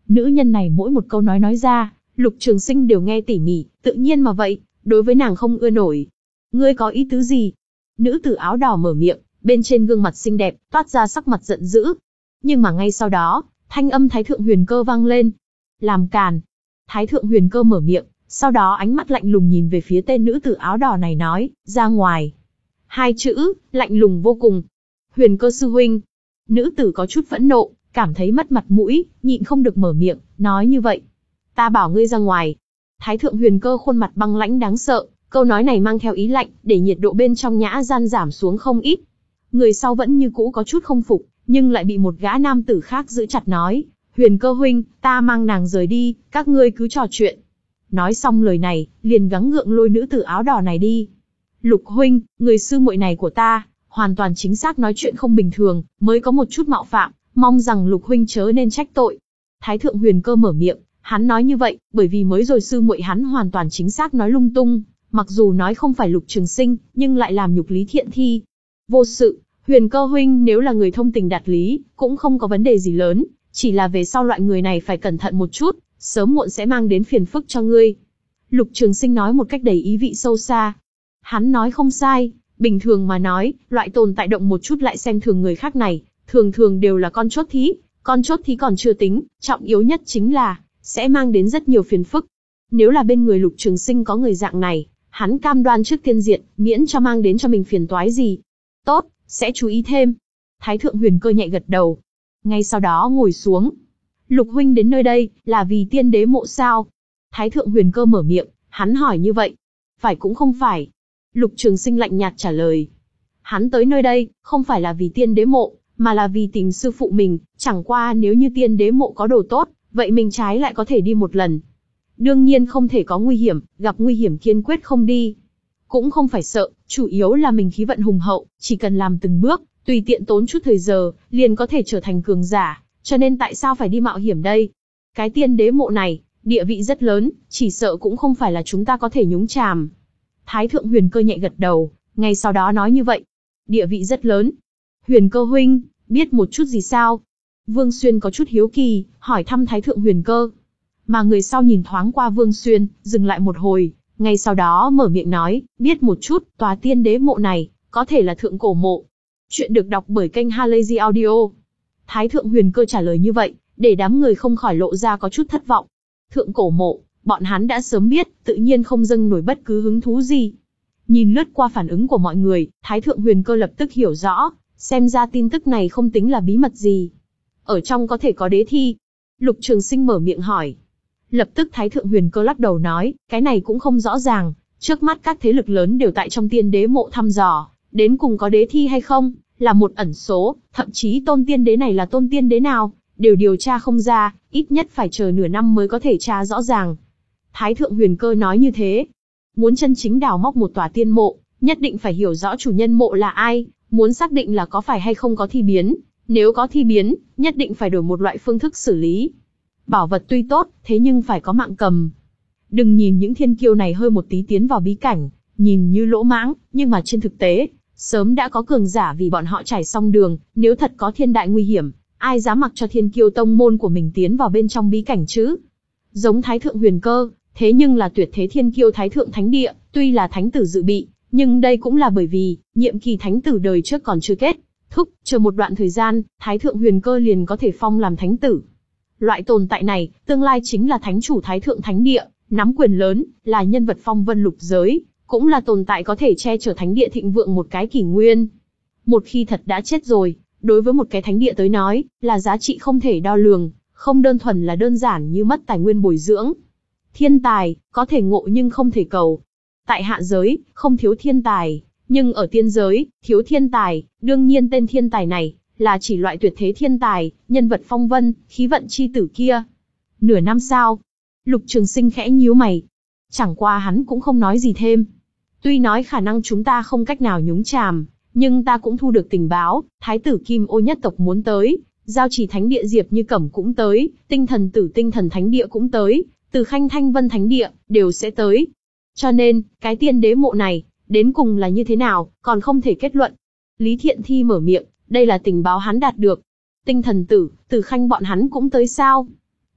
Nữ nhân này mỗi một câu nói nói ra, Lục Trường Sinh đều nghe tỉ mỉ, tự nhiên mà vậy, đối với nàng không ưa nổi. Ngươi có ý tứ gì? Nữ tử áo đỏ mở miệng, bên trên gương mặt xinh đẹp, toát ra sắc mặt giận dữ. Nhưng mà ngay sau đó, thanh âm Thái Thượng Huyền Cơ vang lên. Làm càn. Thái Thượng Huyền Cơ mở miệng, sau đó ánh mắt lạnh lùng nhìn về phía tên nữ tử áo đỏ này nói, ra ngoài. Hai chữ, lạnh lùng vô cùng. Huyền Cơ sư huynh. Nữ tử có chút phẫn nộ, cảm thấy mất mặt mũi, nhịn không được mở miệng, nói như vậy. Ta bảo ngươi ra ngoài. Thái Thượng Huyền Cơ khuôn mặt băng lãnh đáng sợ, câu nói này mang theo ý lạnh, để nhiệt độ bên trong nhã gian giảm xuống không ít. Người sau vẫn như cũ có chút không phục, nhưng lại bị một gã nam tử khác giữ chặt nói, Huyền Cơ huynh, ta mang nàng rời đi, các ngươi cứ trò chuyện. Nói xong lời này, liền gắng gượng lôi nữ tử áo đỏ này đi. Lục huynh, người sư muội này của ta, hoàn toàn chính xác nói chuyện không bình thường, mới có một chút mạo phạm, mong rằng Lục huynh chớ nên trách tội. Thái Thượng Huyền Cơ mở miệng, hắn nói như vậy, bởi vì mới rồi sư muội hắn hoàn toàn chính xác nói lung tung, mặc dù nói không phải Lục Trường Sinh, nhưng lại làm nhục Lý Thiện Thi. Vô sự, Huyền Cơ huynh nếu là người thông tình đạt lý, cũng không có vấn đề gì lớn, chỉ là về sau loại người này phải cẩn thận một chút, sớm muộn sẽ mang đến phiền phức cho ngươi. Lục Trường Sinh nói một cách đầy ý vị sâu xa. Hắn nói không sai, bình thường mà nói, loại tồn tại động một chút lại xem thường người khác này, thường thường đều là con chốt thí, con chốt thí còn chưa tính, trọng yếu nhất chính là, sẽ mang đến rất nhiều phiền phức. Nếu là bên người Lục Trường Sinh có người dạng này, hắn cam đoan trước tiên diệt, miễn cho mang đến cho mình phiền toái gì. Tốt, sẽ chú ý thêm. Thái Thượng Huyền Cơ nhẹ gật đầu. Ngay sau đó ngồi xuống. Lục huynh đến nơi đây, là vì tiên đế mộ sao? Thái Thượng Huyền Cơ mở miệng, hắn hỏi như vậy. Phải cũng không phải. Lục Trường Sinh lạnh nhạt trả lời. Hắn tới nơi đây, không phải là vì tiên đế mộ, mà là vì tìm sư phụ mình, chẳng qua nếu như tiên đế mộ có đồ tốt, vậy mình trái lại có thể đi một lần. Đương nhiên không thể có nguy hiểm, gặp nguy hiểm kiên quyết không đi. Cũng không phải sợ, chủ yếu là mình khí vận hùng hậu, chỉ cần làm từng bước, tùy tiện tốn chút thời giờ, liền có thể trở thành cường giả, cho nên tại sao phải đi mạo hiểm đây? Cái tiên đế mộ này, địa vị rất lớn, chỉ sợ cũng không phải là chúng ta có thể nhúng chàm. Thái Thượng Huyền Cơ nhẹ gật đầu, ngay sau đó nói như vậy. Địa vị rất lớn. Huyền Cơ huynh, biết một chút gì sao? Vương Xuyên có chút hiếu kỳ, hỏi thăm Thái Thượng Huyền Cơ. Mà người sau nhìn thoáng qua Vương Xuyên, dừng lại một hồi, ngay sau đó mở miệng nói, biết một chút, tòa tiên đế mộ này, có thể là thượng cổ mộ. Chuyện được đọc bởi kênh Halazy Audio. Thái Thượng Huyền Cơ trả lời như vậy, để đám người không khỏi lộ ra có chút thất vọng. Thượng cổ mộ, bọn hắn đã sớm biết, tự nhiên không dâng nổi bất cứ hứng thú gì. Nhìn lướt qua phản ứng của mọi người, Thái Thượng Huyền Cơ lập tức hiểu rõ, xem ra tin tức này không tính là bí mật gì. Ở trong có thể có đế thi. Lục Trường Sinh mở miệng hỏi. Lập tức Thái Thượng Huyền Cơ lắc đầu nói, cái này cũng không rõ ràng, trước mắt các thế lực lớn đều tại trong tiên đế mộ thăm dò, đến cùng có đế thi hay không, là một ẩn số, thậm chí tôn tiên đế này là tôn tiên đế nào, đều điều tra không ra, ít nhất phải chờ nửa năm mới có thể tra rõ ràng. Thái Thượng Huyền Cơ nói như thế. Muốn chân chính đào móc một tòa tiên mộ, nhất định phải hiểu rõ chủ nhân mộ là ai, muốn xác định là có phải hay không có thi biến, nếu có thi biến, nhất định phải đổi một loại phương thức xử lý. Bảo vật tuy tốt, thế nhưng phải có mạng cầm. Đừng nhìn những thiên kiêu này hơi một tí tiến vào bí cảnh, nhìn như lỗ mãng, nhưng mà trên thực tế, sớm đã có cường giả vì bọn họ trải xong đường, nếu thật có thiên đại nguy hiểm, ai dám mặc cho thiên kiêu tông môn của mình tiến vào bên trong bí cảnh chứ? Giống Thái Thượng Huyền Cơ, thế nhưng là tuyệt thế thiên kiêu Thái Thượng Thánh Địa, tuy là thánh tử dự bị, nhưng đây cũng là bởi vì, nhiệm kỳ thánh tử đời trước còn chưa kết thúc, chờ một đoạn thời gian, Thái Thượng Huyền Cơ liền có thể phong làm thánh tử. Loại tồn tại này, tương lai chính là thánh chủ Thái Thượng Thánh Địa, nắm quyền lớn, là nhân vật phong vân lục giới, cũng là tồn tại có thể che chở thánh địa thịnh vượng một cái kỷ nguyên. Một khi thật đã chết rồi, đối với một cái thánh địa tới nói, là giá trị không thể đo lường, không đơn thuần là đơn giản như mất tài nguyên bồi dưỡng. Thiên tài, có thể ngộ nhưng không thể cầu. Tại hạ giới, không thiếu thiên tài, nhưng ở tiên giới, thiếu thiên tài, đương nhiên tên thiên tài này, là chỉ loại tuyệt thế thiên tài, nhân vật phong vân, khí vận chi tử kia. Nửa năm sau, Lục Trường Sinh khẽ nhíu mày. Chẳng qua hắn cũng không nói gì thêm. Tuy nói khả năng chúng ta không cách nào nhúng chàm, nhưng ta cũng thu được tình báo, Thái tử Kim Ô nhất tộc muốn tới, Giao Chỉ Thánh Địa Diệp Như Cẩm cũng tới, Tinh Thần Tử Tinh Thần Thánh Địa cũng tới, Từ Khanh Thanh Vân Thánh Địa, đều sẽ tới. Cho nên, cái tiên đế mộ này, đến cùng là như thế nào, còn không thể kết luận. Lý Thiện Thi mở miệng, đây là tình báo hắn đạt được. Tinh Thần Tử, Từ Khanh bọn hắn cũng tới sao?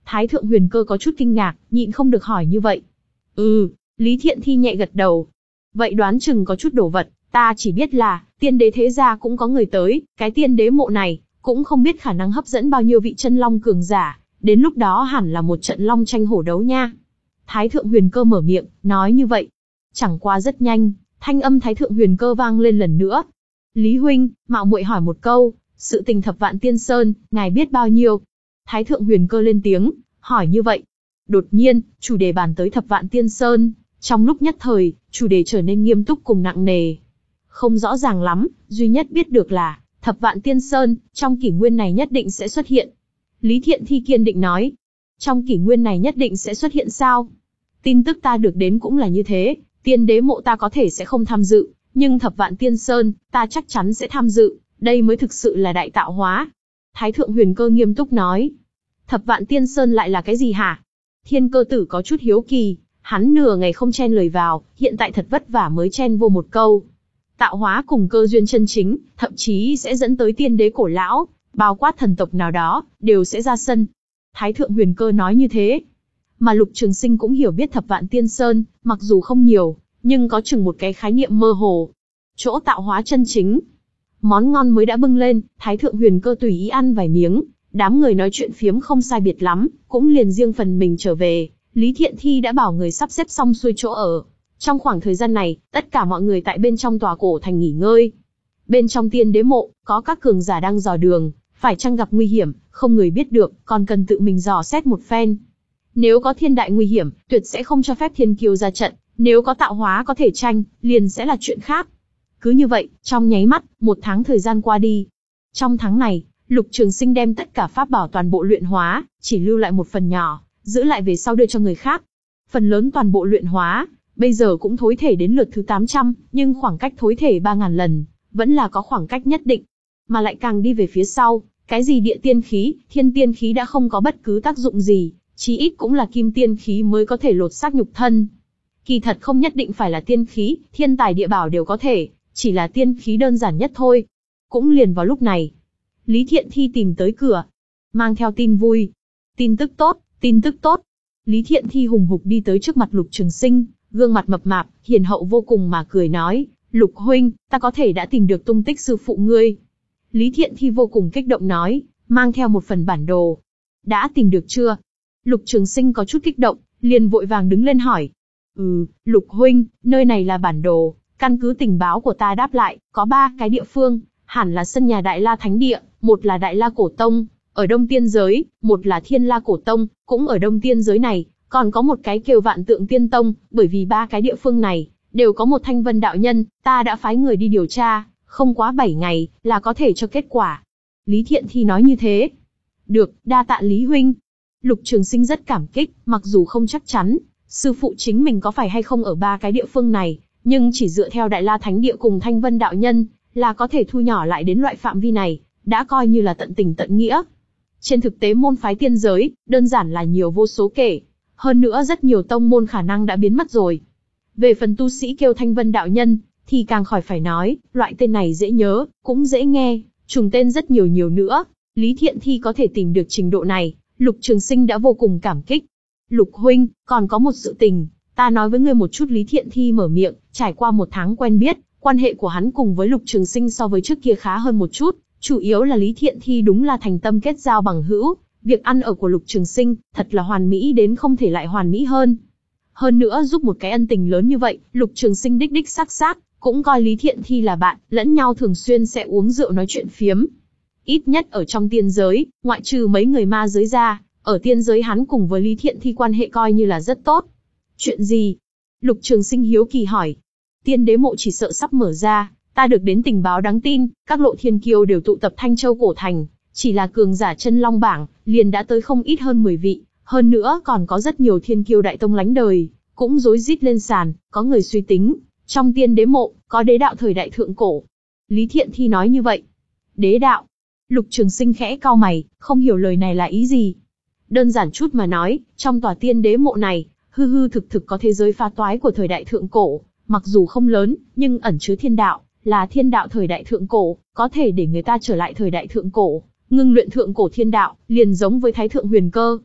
Thái thượng huyền cơ có chút kinh ngạc, nhịn không được hỏi như vậy. Ừ, Lý Thiện Thi nhẹ gật đầu. Vậy đoán chừng có chút đồ vật, ta chỉ biết là, tiên đế thế gia cũng có người tới, cái tiên đế mộ này, cũng không biết khả năng hấp dẫn bao nhiêu vị chân long cường giả, đến lúc đó hẳn là một trận long tranh hổ đấu nha. Thái thượng huyền cơ mở miệng, nói như vậy. Chẳng qua rất nhanh, thanh âm thái thượng huyền cơ vang lên lần nữa. Lý huynh, mạo muội hỏi một câu, sự tình thập vạn tiên sơn, ngài biết bao nhiêu? Thái thượng huyền cơ lên tiếng, hỏi như vậy. Đột nhiên, chủ đề bàn tới thập vạn tiên sơn, trong lúc nhất thời, chủ đề trở nên nghiêm túc cùng nặng nề. Không rõ ràng lắm, duy nhất biết được là, thập vạn tiên sơn, trong kỷ nguyên này nhất định sẽ xuất hiện. Lý Thiện Thi kiên định nói. Trong kỷ nguyên này nhất định sẽ xuất hiện sao? Tin tức ta được đến cũng là như thế, tiên đế mộ ta có thể sẽ không tham dự, nhưng thập vạn tiên sơn, ta chắc chắn sẽ tham dự, đây mới thực sự là đại tạo hóa. Thái thượng huyền cơ nghiêm túc nói. Thập vạn tiên sơn lại là cái gì hả? Thiên cơ tử có chút hiếu kỳ, hắn nửa ngày không chen lời vào, hiện tại thật vất vả mới chen vô một câu. Tạo hóa cùng cơ duyên chân chính, thậm chí sẽ dẫn tới tiên đế cổ lão, bao quát thần tộc nào đó, đều sẽ ra sân. Thái thượng huyền cơ nói như thế. Mà Lục Trường Sinh cũng hiểu biết thập vạn tiên sơn, mặc dù không nhiều, nhưng có chừng một cái khái niệm mơ hồ. Chỗ tạo hóa chân chính. Món ngon mới đã bưng lên, Thái thượng huyền cơ tùy ý ăn vài miếng, đám người nói chuyện phiếm không sai biệt lắm, cũng liền riêng phần mình trở về. Lý Thiện Thi đã bảo người sắp xếp xong xuôi chỗ ở. Trong khoảng thời gian này, tất cả mọi người tại bên trong tòa cổ thành nghỉ ngơi. Bên trong tiên đế mộ, có các cường giả đang dò đường, phải chăng gặp nguy hiểm, không người biết được, còn cần tự mình dò xét một phen. Nếu có thiên đại nguy hiểm, tuyệt sẽ không cho phép thiên kiêu ra trận, nếu có tạo hóa có thể tranh, liền sẽ là chuyện khác. Cứ như vậy, trong nháy mắt, một tháng thời gian qua đi. Trong tháng này, Lục Trường Sinh đem tất cả pháp bảo toàn bộ luyện hóa, chỉ lưu lại một phần nhỏ, giữ lại về sau đưa cho người khác. Phần lớn toàn bộ luyện hóa, bây giờ cũng thối thể đến lượt thứ tám trăm, nhưng khoảng cách thối thể ba nghìn lần, vẫn là có khoảng cách nhất định. Mà lại càng đi về phía sau, cái gì địa tiên khí, thiên tiên khí đã không có bất cứ tác dụng gì, chí ít cũng là kim tiên khí mới có thể lột xác nhục thân. Kỳ thật không nhất định phải là tiên khí, thiên tài địa bảo đều có thể, chỉ là tiên khí đơn giản nhất thôi. Cũng liền vào lúc này, Lý Thiện Thi tìm tới cửa, mang theo tin vui. Tin tức tốt, tin tức tốt. Lý Thiện Thi hùng hục đi tới trước mặt Lục Trường Sinh, gương mặt mập mạp, hiền hậu vô cùng mà cười nói, Lục huynh, ta có thể đã tìm được tung tích sư phụ ngươi. Lý Thiện Thi vô cùng kích động nói, mang theo một phần bản đồ. Đã tìm được chưa? Lục Trường Sinh có chút kích động, liền vội vàng đứng lên hỏi. Ừ, Lục huynh, nơi này là bản đồ, căn cứ tình báo của ta đáp lại, có ba cái địa phương, hẳn là sân nhà Đại La Thánh Địa, một là Đại La Cổ Tông, ở Đông Tiên Giới, một là Thiên La Cổ Tông, cũng ở Đông Tiên Giới này, còn có một cái kêu Vạn Tượng Tiên Tông, bởi vì ba cái địa phương này, đều có một Thanh Vân đạo nhân, ta đã phái người đi điều tra, không quá bảy ngày, là có thể cho kết quả. Lý Thiện Thi nói như thế. Được, đa tạ Lý huynh. Lục Trường Sinh rất cảm kích, mặc dù không chắc chắn, sư phụ chính mình có phải hay không ở ba cái địa phương này, nhưng chỉ dựa theo Đại La Thánh Địa cùng Thanh Vân đạo nhân, là có thể thu nhỏ lại đến loại phạm vi này, đã coi như là tận tình tận nghĩa. Trên thực tế môn phái tiên giới, đơn giản là nhiều vô số kể. Hơn nữa rất nhiều tông môn khả năng đã biến mất rồi. Về phần tu sĩ kêu Thanh Vân đạo nhân, thì càng khỏi phải nói, loại tên này dễ nhớ, cũng dễ nghe, trùng tên rất nhiều nhiều nữa. Lý Thiện Thi có thể tìm được trình độ này, Lục Trường Sinh đã vô cùng cảm kích. Lục huynh, còn có một sự tình, ta nói với ngươi một chút. Lý Thiện Thi mở miệng, trải qua một tháng quen biết, quan hệ của hắn cùng với Lục Trường Sinh so với trước kia khá hơn một chút, chủ yếu là Lý Thiện Thi đúng là thành tâm kết giao bằng hữu, việc ăn ở của Lục Trường Sinh, thật là hoàn mỹ đến không thể lại hoàn mỹ hơn. Hơn nữa giúp một cái ân tình lớn như vậy, Lục Trường Sinh đích đích xác xác, cũng coi Lý Thiện Thi là bạn, lẫn nhau thường xuyên sẽ uống rượu nói chuyện phiếm. Ít nhất ở trong tiên giới, ngoại trừ mấy người ma giới ra, ở tiên giới hắn cùng với Lý Thiện Thi quan hệ coi như là rất tốt. Chuyện gì? Lục Trường Sinh hiếu kỳ hỏi. Tiên đế mộ chỉ sợ sắp mở ra, ta được đến tình báo đáng tin, các lộ thiên kiêu đều tụ tập Thanh Châu cổ thành, chỉ là cường giả chân long bảng, liền đã tới không ít hơn mười vị, hơn nữa còn có rất nhiều thiên kiêu đại tông lánh đời, cũng rối rít lên sàn, có người suy tính, trong tiên đế mộ, có đế đạo thời đại thượng cổ. Lý Thiện Thi nói như vậy. Đế đạo? Lục Trường Sinh khẽ cau mày, không hiểu lời này là ý gì. Đơn giản chút mà nói, trong tòa tiên đế mộ này, hư hư thực thực có thế giới pha toái của thời đại thượng cổ, mặc dù không lớn, nhưng ẩn chứa thiên đạo, là thiên đạo thời đại thượng cổ, có thể để người ta trở lại thời đại thượng cổ, ngưng luyện thượng cổ thiên đạo, liền giống với Thái thượng huyền cơ.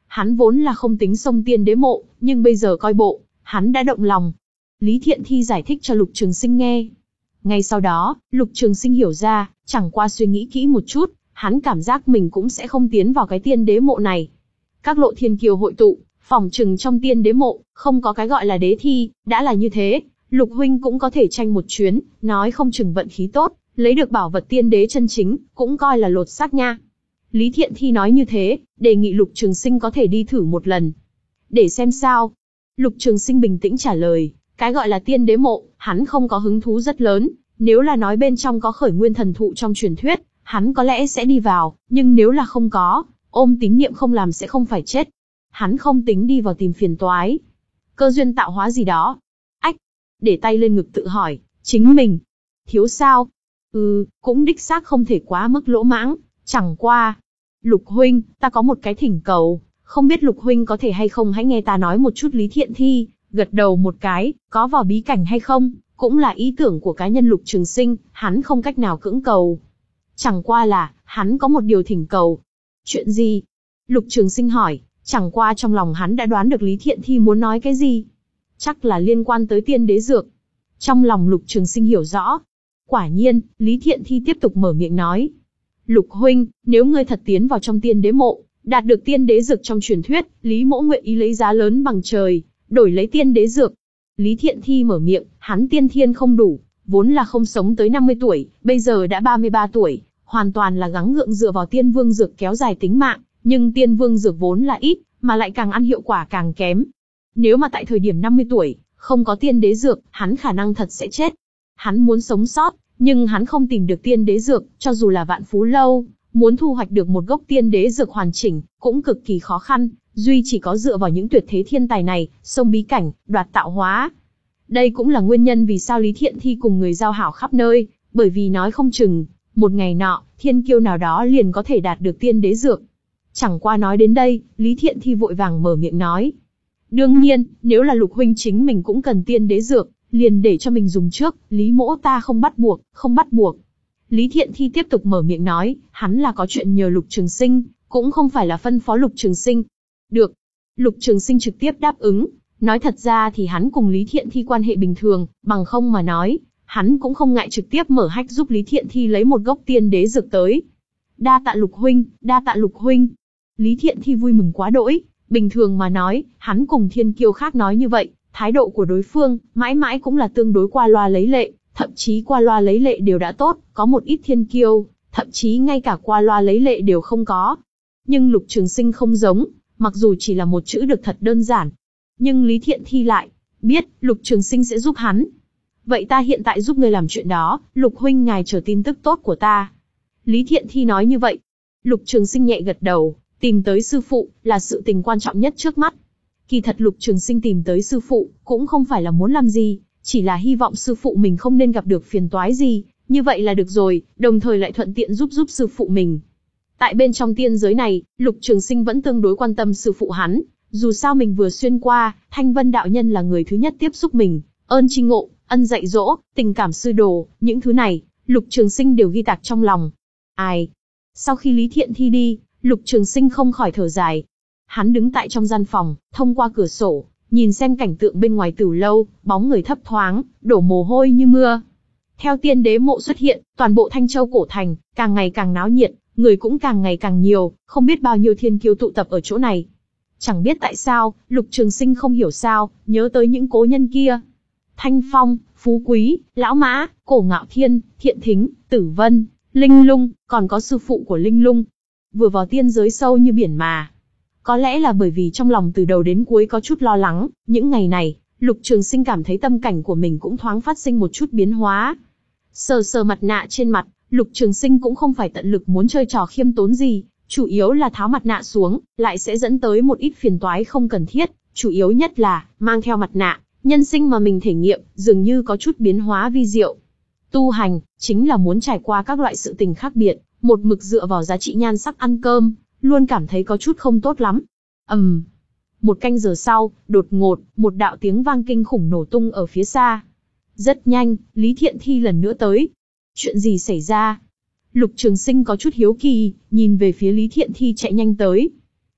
Hắn vốn là không tính xông tiên đế mộ, nhưng bây giờ coi bộ, hắn đã động lòng. Lý Thiện Thi giải thích cho Lục Trường Sinh nghe. Ngay sau đó, Lục Trường Sinh hiểu ra, chẳng qua suy nghĩ kỹ một chút, hắn cảm giác mình cũng sẽ không tiến vào cái tiên đế mộ này. Các lộ thiên kiều hội tụ, phỏng chừng trong tiên đế mộ, không có cái gọi là đế thi, đã là như thế, Lục huynh cũng có thể tranh một chuyến, nói không chừng vận khí tốt, lấy được bảo vật tiên đế chân chính, cũng coi là lột xác nha. Lý Thiện Thi nói như thế, đề nghị Lục Trường Sinh có thể đi thử một lần. Để xem sao. Lục Trường Sinh bình tĩnh trả lời, cái gọi là tiên đế mộ, hắn không có hứng thú rất lớn, nếu là nói bên trong có khởi nguyên thần thụ trong truyền thuyết, hắn có lẽ sẽ đi vào, nhưng nếu là không có, ôm tín niệm không làm sẽ không phải chết. Hắn không tính đi vào tìm phiền toái. Cơ duyên tạo hóa gì đó. Ách, để tay lên ngực tự hỏi, chính mình, thiếu sao? Ừ, cũng đích xác không thể quá mức lỗ mãng, chẳng qua. Lục huynh, ta có một cái thỉnh cầu, không biết Lục huynh có thể hay không hãy nghe ta nói một chút. Lý Thiện Thi gật đầu một cái, có vào bí cảnh hay không, cũng là ý tưởng của cá nhân Lục Trường Sinh, hắn không cách nào cưỡng cầu. Chẳng qua là, hắn có một điều thỉnh cầu. Chuyện gì? Lục Trường Sinh hỏi, chẳng qua trong lòng hắn đã đoán được Lý Thiện Thi muốn nói cái gì. Chắc là liên quan tới tiên đế dược. Trong lòng Lục Trường Sinh hiểu rõ. Quả nhiên, Lý Thiện Thi tiếp tục mở miệng nói. Lục huynh, nếu ngươi thật tiến vào trong tiên đế mộ, đạt được tiên đế dược trong truyền thuyết, Lý mỗ nguyện ý lấy giá lớn bằng trời, đổi lấy tiên đế dược. Lý Thiện Thi mở miệng, hắn tiên thiên không đủ, vốn là không sống tới năm mươi tuổi, bây giờ đã ba mươi ba tuổi, hoàn toàn là gắng gượng dựa vào tiên vương dược kéo dài tính mạng, nhưng tiên vương dược vốn là ít, mà lại càng ăn hiệu quả càng kém. Nếu mà tại thời điểm năm mươi tuổi, không có tiên đế dược, hắn khả năng thật sẽ chết. Hắn muốn sống sót, nhưng hắn không tìm được tiên đế dược, cho dù là vạn phú lâu, muốn thu hoạch được một gốc tiên đế dược hoàn chỉnh, cũng cực kỳ khó khăn, duy chỉ có dựa vào những tuyệt thế thiên tài này, xông bí cảnh, đoạt tạo hóa. Đây cũng là nguyên nhân vì sao Lý Thiện Thi cùng người giao hảo khắp nơi, bởi vì nói không chừng, một ngày nọ, thiên kiêu nào đó liền có thể đạt được tiên đế dược. Chẳng qua nói đến đây, Lý Thiện Thi vội vàng mở miệng nói. Đương nhiên, nếu là Lục huynh chính mình cũng cần tiên đế dược, liền để cho mình dùng trước, Lý mỗ ta không bắt buộc, không bắt buộc. Lý Thiện Thi tiếp tục mở miệng nói, hắn là có chuyện nhờ Lục Trường Sinh, cũng không phải là phân phó Lục Trường Sinh. Được. Lục Trường Sinh trực tiếp đáp ứng, nói thật ra thì hắn cùng Lý Thiện Thi quan hệ bình thường, bằng không mà nói, hắn cũng không ngại trực tiếp mở hách giúp Lý Thiện Thi lấy một gốc tiên đế dược tới. Đa tạ Lục huynh, đa tạ Lục huynh. Lý Thiện Thi vui mừng quá đỗi, bình thường mà nói, hắn cùng thiên kiêu khác nói như vậy, thái độ của đối phương, mãi mãi cũng là tương đối qua loa lấy lệ, thậm chí qua loa lấy lệ đều đã tốt, có một ít thiên kiêu, thậm chí ngay cả qua loa lấy lệ đều không có. Nhưng Lục Trường Sinh không giống, mặc dù chỉ là một chữ được thật đơn giản. Nhưng Lý Thiện Thi lại biết, Lục Trường Sinh sẽ giúp hắn. Vậy ta hiện tại giúp ngươi làm chuyện đó, Lục huynh ngài chờ tin tức tốt của ta. Lý Thiện Thi nói như vậy. Lục Trường Sinh nhẹ gật đầu, tìm tới sư phụ, là sự tình quan trọng nhất trước mắt. Kỳ thật Lục Trường Sinh tìm tới sư phụ, cũng không phải là muốn làm gì, chỉ là hy vọng sư phụ mình không nên gặp được phiền toái gì, như vậy là được rồi, đồng thời lại thuận tiện giúp giúp sư phụ mình. Tại bên trong tiên giới này, Lục Trường Sinh vẫn tương đối quan tâm sư phụ hắn, dù sao mình vừa xuyên qua, Thanh Vân đạo nhân là người thứ nhất tiếp xúc mình, ơn tri ngộ, ân dạy dỗ, tình cảm sư đồ, những thứ này, Lục Trường Sinh đều ghi tạc trong lòng. Ai? Sau khi Lý Thiện Thi đi, Lục Trường Sinh không khỏi thở dài. Hắn đứng tại trong gian phòng, thông qua cửa sổ, nhìn xem cảnh tượng bên ngoài Tử lâu, bóng người thấp thoáng, đổ mồ hôi như mưa. Theo tiên đế mộ xuất hiện, toàn bộ Thanh Châu cổ thành, càng ngày càng náo nhiệt, người cũng càng ngày càng nhiều, không biết bao nhiêu thiên kiêu tụ tập ở chỗ này. Chẳng biết tại sao, Lục Trường Sinh không hiểu sao, nhớ tới những cố nhân kia. Thanh Phong, Phú Quý, Lão Mã, Cổ Ngạo Thiên, Thiện Thính, Tử Vân, Linh Lung, còn có sư phụ của Linh Lung. Vừa vào tiên giới sâu như biển mà. Có lẽ là bởi vì trong lòng từ đầu đến cuối có chút lo lắng, những ngày này, Lục Trường Sinh cảm thấy tâm cảnh của mình cũng thoáng phát sinh một chút biến hóa. Sờ sờ mặt nạ trên mặt, Lục Trường Sinh cũng không phải tận lực muốn chơi trò khiêm tốn gì, chủ yếu là tháo mặt nạ xuống, lại sẽ dẫn tới một ít phiền toái không cần thiết, chủ yếu nhất là, mang theo mặt nạ, nhân sinh mà mình thể nghiệm, dường như có chút biến hóa vi diệu. Tu hành, chính là muốn trải qua các loại sự tình khác biệt, một mực dựa vào giá trị nhan sắc ăn cơm, luôn cảm thấy có chút không tốt lắm. ầm, um, một canh giờ sau, đột ngột, một đạo tiếng vang kinh khủng nổ tung ở phía xa. Rất nhanh, Lý Thiện Thi lần nữa tới. Chuyện gì xảy ra? Lục Trường Sinh có chút hiếu kỳ, nhìn về phía Lý Thiện Thi chạy nhanh tới.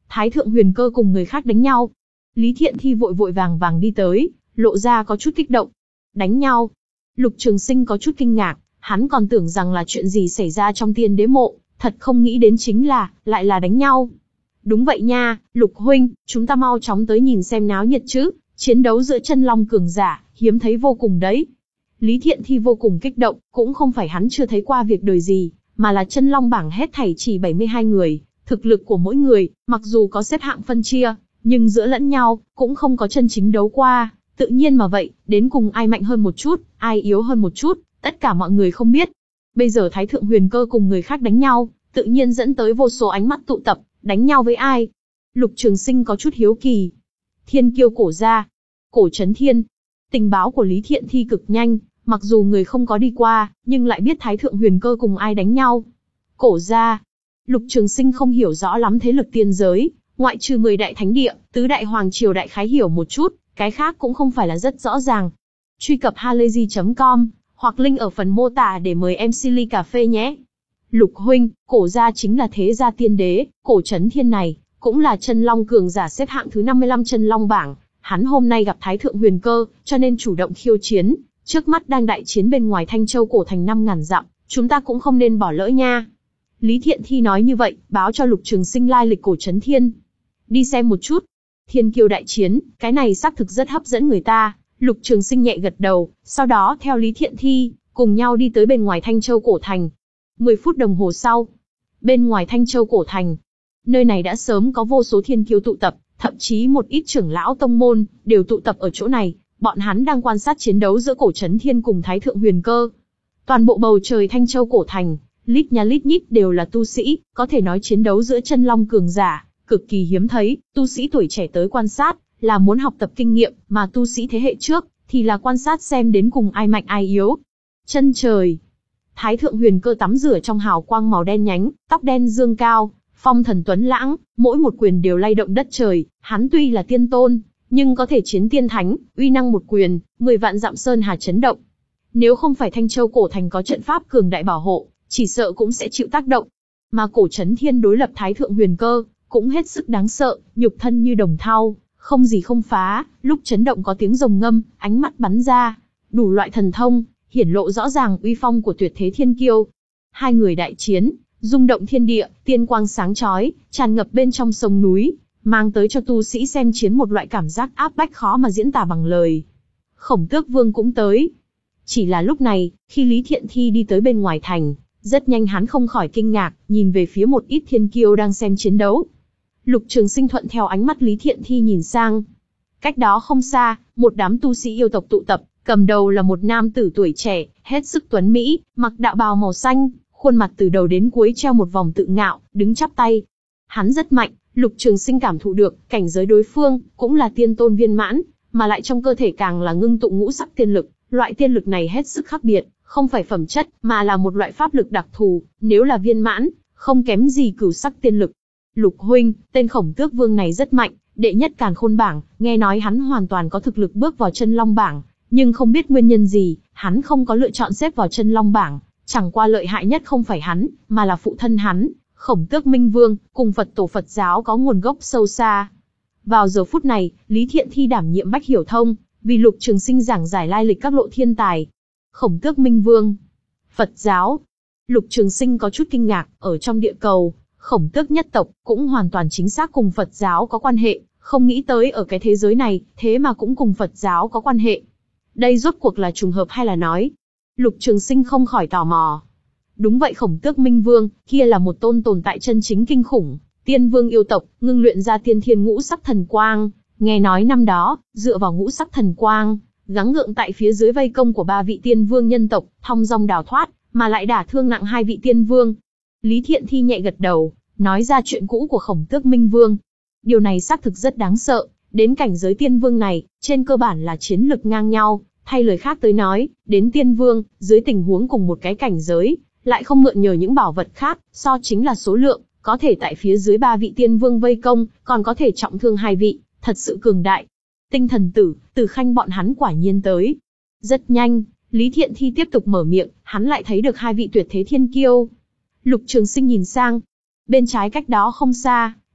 Thái thượng huyền cơ cùng người khác đánh nhau. Lý Thiện Thi vội vội vàng vàng đi tới, lộ ra có chút kích động. Đánh nhau? Lục Trường Sinh có chút kinh ngạc, hắn còn tưởng rằng là chuyện gì xảy ra trong tiên đế mộ, thật không nghĩ đến chính là, lại là đánh nhau. Đúng vậy nha, Lục huynh, chúng ta mau chóng tới nhìn xem náo nhiệt chứ, chiến đấu giữa chân long cường giả, hiếm thấy vô cùng đấy. Lý Thiện Thi vô cùng kích động, cũng không phải hắn chưa thấy qua việc đời gì, mà là chân long bảng hết thảy chỉ bảy mươi hai người, thực lực của mỗi người, mặc dù có xếp hạng phân chia, nhưng giữa lẫn nhau, cũng không có chân chính đấu qua, tự nhiên mà vậy, đến cùng ai mạnh hơn một chút, ai yếu hơn một chút, tất cả mọi người không biết. Bây giờ Thái thượng huyền cơ cùng người khác đánh nhau, tự nhiên dẫn tới vô số ánh mắt tụ tập, đánh nhau với ai? Lục Trường Sinh có chút hiếu kỳ. Thiên kiêu cổ gia, Cổ Chấn Thiên. Tình báo của Lý Thiện Thi cực nhanh, mặc dù người không có đi qua, nhưng lại biết Thái thượng huyền cơ cùng ai đánh nhau. Cổ gia. Lục Trường Sinh không hiểu rõ lắm thế lực tiên giới, ngoại trừ mười đại thánh địa, tứ đại hoàng triều đại khái hiểu một chút, cái khác cũng không phải là rất rõ ràng. Truy cập halayzi chấm com, hoặc link ở phần mô tả để mời em xê ly cà phê nhé. Lục huynh, cổ gia chính là thế gia tiên đế, Cổ Chấn Thiên này, cũng là chân long cường giả xếp hạng thứ năm mươi lăm chân long bảng. Hắn hôm nay gặp Thái thượng huyền cơ, cho nên chủ động khiêu chiến, trước mắt đang đại chiến bên ngoài Thanh Châu cổ thành năm ngàn dặm, chúng ta cũng không nên bỏ lỡ nha. Lý Thiện Thi nói như vậy, báo cho Lục Trường Sinh lai lịch Cổ Chấn Thiên. Đi xem một chút. Thiên kiêu đại chiến, cái này xác thực rất hấp dẫn người ta. Lục Trường Sinh nhẹ gật đầu, sau đó theo Lý Thiện Thi, cùng nhau đi tới bên ngoài Thanh Châu cổ thành. mười phút đồng hồ sau, bên ngoài Thanh Châu cổ thành, nơi này đã sớm có vô số thiên kiêu tụ tập, thậm chí một ít trưởng lão tông môn, đều tụ tập ở chỗ này, bọn hắn đang quan sát chiến đấu giữa Cổ Chấn Thiên cùng Thái thượng huyền cơ. Toàn bộ bầu trời Thanh Châu cổ thành, lít nha lít nhít đều là tu sĩ, có thể nói chiến đấu giữa chân long cường giả, cực kỳ hiếm thấy, tu sĩ tuổi trẻ tới quan sát, là muốn học tập kinh nghiệm, mà tu sĩ thế hệ trước, thì là quan sát xem đến cùng ai mạnh ai yếu. Chân trời, Thái thượng huyền cơ tắm rửa trong hào quang màu đen nhánh, tóc đen dương cao, phong thần tuấn lãng, mỗi một quyền đều lay động đất trời, hắn tuy là tiên tôn, nhưng có thể chiến tiên thánh, uy năng một quyền, mười vạn dặm sơn hà chấn động. Nếu không phải Thanh Châu cổ thành có trận pháp cường đại bảo hộ, chỉ sợ cũng sẽ chịu tác động. Mà Cổ Chấn Thiên đối lập Thái thượng huyền cơ, cũng hết sức đáng sợ, nhục thân như đồng thau, không gì không phá, lúc chấn động có tiếng rồng ngâm, ánh mắt bắn ra, đủ loại thần thông, hiển lộ rõ ràng uy phong của tuyệt thế thiên kiêu. Hai người đại chiến, rung động thiên địa, tiên quang sáng chói, tràn ngập bên trong sông núi, mang tới cho tu sĩ xem chiến một loại cảm giác áp bách khó mà diễn tả bằng lời. Khổng Tước Vương cũng tới. Chỉ là lúc này, khi Lý Thiện Thi đi tới bên ngoài thành, rất nhanh hắn không khỏi kinh ngạc, nhìn về phía một ít thiên kiêu đang xem chiến đấu. Lục Trường Sinh thuận theo ánh mắt Lý Thiện Thi nhìn sang. Cách đó không xa, một đám tu sĩ yêu tộc tụ tập, cầm đầu là một nam tử tuổi trẻ, hết sức tuấn mỹ, mặc đạo bào màu xanh, khuôn mặt từ đầu đến cuối treo một vòng tự ngạo, đứng chắp tay. Hắn rất mạnh, Lục Trường Sinh cảm thụ được, cảnh giới đối phương cũng là tiên tôn viên mãn, mà lại trong cơ thể càng là ngưng tụ ngũ sắc tiên lực, loại tiên lực này hết sức khác biệt, không phải phẩm chất, mà là một loại pháp lực đặc thù, nếu là viên mãn, không kém gì cửu sắc tiên lực. Lục huynh, tên Khổng Tước Vương này rất mạnh, đệ nhất Càn Khôn bảng, nghe nói hắn hoàn toàn có thực lực bước vào chân long bảng, nhưng không biết nguyên nhân gì, hắn không có lựa chọn xếp vào chân long bảng, chẳng qua lợi hại nhất không phải hắn, mà là phụ thân hắn, Khổng Tước Minh Vương, cùng Phật tổ Phật giáo có nguồn gốc sâu xa. Vào giờ phút này, Lý Thiện Thi đảm nhiệm bách hiểu thông, vì Lục Trường Sinh giảng giải lai lịch các lộ thiên tài. Khổng Tước Minh Vương, Phật giáo. Lục Trường Sinh có chút kinh ngạc, ở trong địa cầu, Khổng Tước nhất tộc cũng hoàn toàn chính xác cùng Phật giáo có quan hệ, không nghĩ tới ở cái thế giới này, thế mà cũng cùng Phật giáo có quan hệ. Đây rốt cuộc là trùng hợp hay là nói? Lục Trường Sinh không khỏi tò mò. Đúng vậy, Khổng Tước Minh Vương, kia là một tôn tồn tại chân chính kinh khủng, tiên vương yêu tộc, ngưng luyện ra tiên thiên ngũ sắc thần quang. Nghe nói năm đó, dựa vào ngũ sắc thần quang, gắng gượng tại phía dưới vây công của ba vị tiên vương nhân tộc, thong dong đào thoát, mà lại đả thương nặng hai vị tiên vương. Lý Thiện Thi nhẹ gật đầu, nói ra chuyện cũ của Khổng Tước Minh Vương. Điều này xác thực rất đáng sợ, đến cảnh giới tiên vương này, trên cơ bản là chiến lực ngang nhau, thay lời khác tới nói, đến tiên vương, dưới tình huống cùng một cái cảnh giới, lại không mượn nhờ những bảo vật khác, so chính là số lượng, có thể tại phía dưới ba vị tiên vương vây công, còn có thể trọng thương hai vị, thật sự cường đại. Tinh Thần Tử, Từ Khanh bọn hắn quả nhiên tới. Rất nhanh, Lý Thiện Thi tiếp tục mở miệng, hắn lại thấy được hai vị tuyệt thế thiên kiêu. Lục Trường Sinh nhìn sang, bên trái cách đó không xa,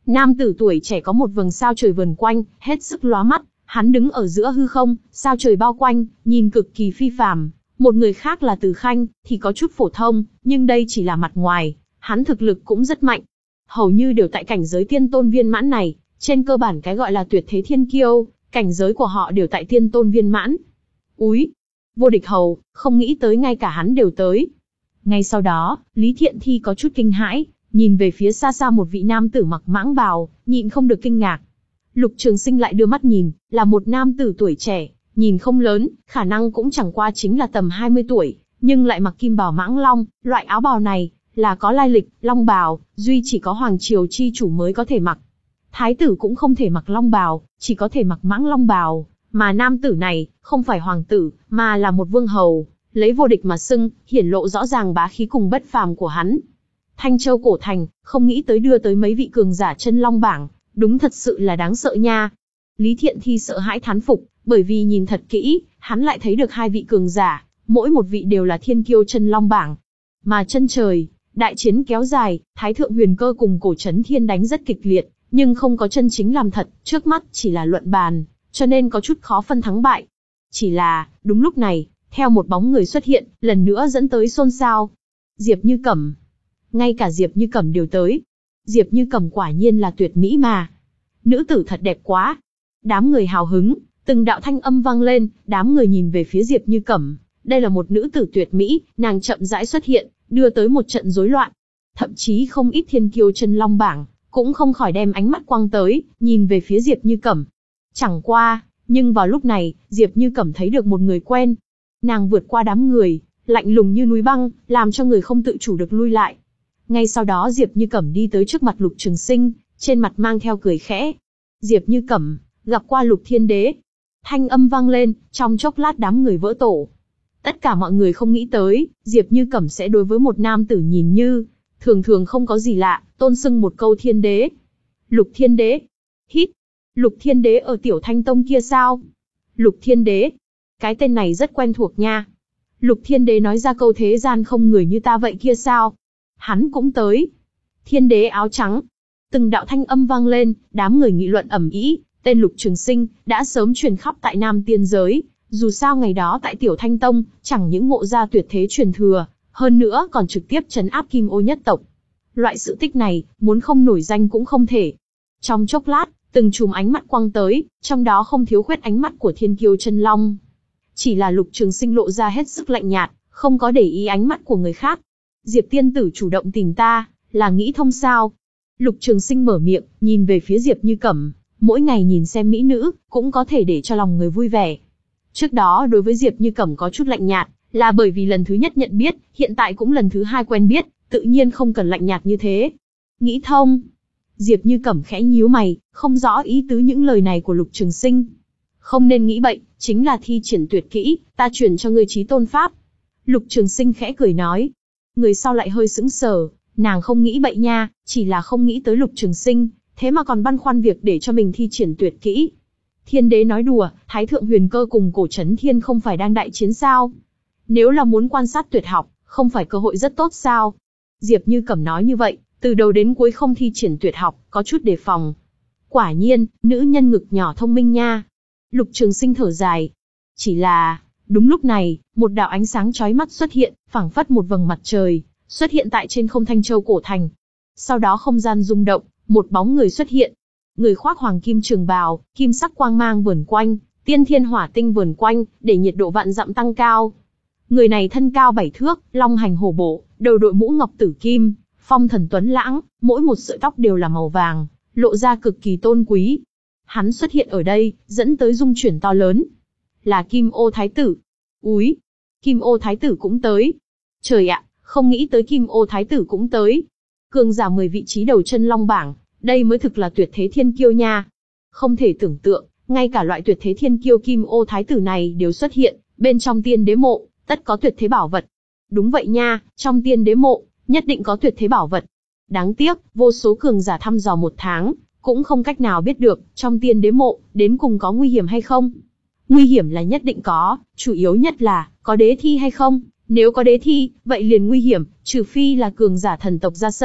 Nam tử tuổi trẻ có một vầng sao trời vờn quanh, hết sức lóa mắt, hắn đứng ở giữa hư không, sao trời bao quanh, nhìn cực kỳ phi phàm. Một người khác là Từ Khanh, thì có chút phổ thông, nhưng đây chỉ là mặt ngoài, hắn thực lực cũng rất mạnh. Hầu như đều tại cảnh giới tiên tôn viên mãn này, trên cơ bản cái gọi là tuyệt thế thiên kiêu, cảnh giới của họ đều tại tiên tôn viên mãn. Úi, Vô Địch Hầu, không nghĩ tới ngay cả hắn đều tới. Ngay sau đó, Lý Thiện Thi có chút kinh hãi, nhìn về phía xa xa một vị nam tử mặc mãng bào, nhịn không được kinh ngạc. Lục Trường Sinh lại đưa mắt nhìn, là một nam tử tuổi trẻ, nhìn không lớn, khả năng cũng chẳng qua chính là tầm hai mươi tuổi, nhưng lại mặc kim bào mãng long, loại áo bào này là có lai lịch, long bào, duy chỉ có hoàng triều chi chủ mới có thể mặc. Thái tử cũng không thể mặc long bào, chỉ có thể mặc mãng long bào, mà nam tử này không phải hoàng tử, mà là một vương hầu, lấy vô địch mà xưng, hiển lộ rõ ràng bá khí cùng bất phàm của hắn. Thanh Châu cổ thành, không nghĩ tới đưa tới mấy vị cường giả chân long bảng, đúng thật sự là đáng sợ nha. Lý Thiện Thi sợ hãi thán phục, bởi vì nhìn thật kỹ, hắn lại thấy được hai vị cường giả, mỗi một vị đều là thiên kiêu chân long bảng. Mà chân trời, đại chiến kéo dài, Thái thượng Huyền Cơ cùng Cổ Chấn Thiên đánh rất kịch liệt, nhưng không có chân chính làm thật, trước mắt chỉ là luận bàn, cho nên có chút khó phân thắng bại. Chỉ là, đúng lúc này, theo một bóng người xuất hiện, lần nữa dẫn tới xôn xao. Diệp Như Cẩm. Ngay cả Diệp Như Cẩm đều tới. Diệp Như Cẩm quả nhiên là tuyệt mỹ mà. Nữ tử thật đẹp quá. Đám người hào hứng, từng đạo thanh âm vang lên, đám người nhìn về phía Diệp Như Cẩm. Đây là một nữ tử tuyệt mỹ, nàng chậm rãi xuất hiện, đưa tới một trận rối loạn. Thậm chí không ít thiên kiêu chân long bảng, cũng không khỏi đem ánh mắt quăng tới, nhìn về phía Diệp Như Cẩm. Chẳng qua, nhưng vào lúc này, Diệp Như Cẩm thấy được một người quen. Nàng vượt qua đám người, lạnh lùng như núi băng, làm cho người không tự chủ được lui lại. Ngay sau đó Diệp Như Cẩm đi tới trước mặt Lục Trường Sinh, trên mặt mang theo cười khẽ. Diệp Như Cẩm, gặp qua Lục Thiên Đế. Thanh âm vang lên, trong chốc lát đám người vỡ tổ. Tất cả mọi người không nghĩ tới, Diệp Như Cẩm sẽ đối với một nam tử nhìn như thường thường không có gì lạ, tôn xưng một câu Thiên Đế. Lục Thiên Đế. Hít. Lục Thiên Đế ở Tiểu Thanh Tông kia sao? Lục Thiên Đế. Cái tên này rất quen thuộc nha. Lục Thiên Đế nói ra câu thế gian không người như ta vậy kia sao? Hắn cũng tới. Thiên Đế áo trắng. Từng đạo thanh âm vang lên, đám người nghị luận ầm ĩ, tên Lục Trường Sinh đã sớm truyền khắp tại Nam Tiên giới, dù sao ngày đó tại Tiểu Thanh Tông, chẳng những ngộ ra tuyệt thế truyền thừa, hơn nữa còn trực tiếp trấn áp Kim Ô nhất tộc. Loại sự tích này, muốn không nổi danh cũng không thể. Trong chốc lát, từng chùm ánh mắt quăng tới, trong đó không thiếu khuyết ánh mắt của thiên kiêu chân long. Chỉ là Lục Trường Sinh lộ ra hết sức lạnh nhạt, không có để ý ánh mắt của người khác. Diệp tiên tử chủ động tìm ta, là nghĩ thông sao? Lục Trường Sinh mở miệng, nhìn về phía Diệp Như Cẩm, mỗi ngày nhìn xem mỹ nữ, cũng có thể để cho lòng người vui vẻ. Trước đó đối với Diệp Như Cẩm có chút lạnh nhạt, là bởi vì lần thứ nhất nhận biết, hiện tại cũng lần thứ hai quen biết, tự nhiên không cần lạnh nhạt như thế. Nghĩ thông. Diệp Như Cẩm khẽ nhíu mày, không rõ ý tứ những lời này của Lục Trường Sinh. Không nên nghĩ bậy, chính là thi triển tuyệt kỹ, ta truyền cho ngươi Chí Tôn Pháp. Lục Trường Sinh khẽ cười nói. Người sau lại hơi sững sờ, nàng không nghĩ bậy nha, chỉ là không nghĩ tới Lục Trường Sinh, thế mà còn băn khoăn việc để cho mình thi triển tuyệt kỹ. Thiên Đế nói đùa, Thái thượng Huyền Cơ cùng Cổ Chấn Thiên không phải đang đại chiến sao? Nếu là muốn quan sát tuyệt học, không phải cơ hội rất tốt sao? Diệp Như Cẩm nói như vậy, từ đầu đến cuối không thi triển tuyệt học, có chút đề phòng. Quả nhiên, nữ nhân ngực nhỏ thông minh nha. Lục Trường Sinh thở dài. Chỉ là, đúng lúc này, một đạo ánh sáng chói mắt xuất hiện, phảng phất một vầng mặt trời, xuất hiện tại trên không Thanh Châu cổ thành. Sau đó không gian rung động, một bóng người xuất hiện. Người khoác hoàng kim trường bào, kim sắc quang mang vờn quanh, tiên thiên hỏa tinh vờn quanh, để nhiệt độ vạn dặm tăng cao. Người này thân cao bảy thước, long hành hổ bộ, đầu đội mũ ngọc tử kim, phong thần tuấn lãng, mỗi một sợi tóc đều là màu vàng, lộ ra cực kỳ tôn quý. Hắn xuất hiện ở đây, dẫn tới dung chuyển to lớn. Là Kim Ô Thái tử. Úi, Kim Ô Thái tử cũng tới. Trời ạ, không nghĩ tới Kim Ô Thái tử cũng tới. Cường giả mười vị trí đầu chân long bảng, đây mới thực là tuyệt thế thiên kiêu nha. Không thể tưởng tượng, ngay cả loại tuyệt thế thiên kiêu Kim Ô Thái tử này đều xuất hiện, bên trong tiên đế mộ, tất có tuyệt thế bảo vật. Đúng vậy nha, trong tiên đế mộ, nhất định có tuyệt thế bảo vật. Đáng tiếc, vô số cường giả thăm dò một tháng, cũng không cách nào biết được, trong tiên đế mộ, đến cùng có nguy hiểm hay không. Nguy hiểm là nhất định có, chủ yếu nhất là, có đế thi hay không. Nếu có đế thi, vậy liền nguy hiểm, trừ phi là cường giả thần tộc ra sân,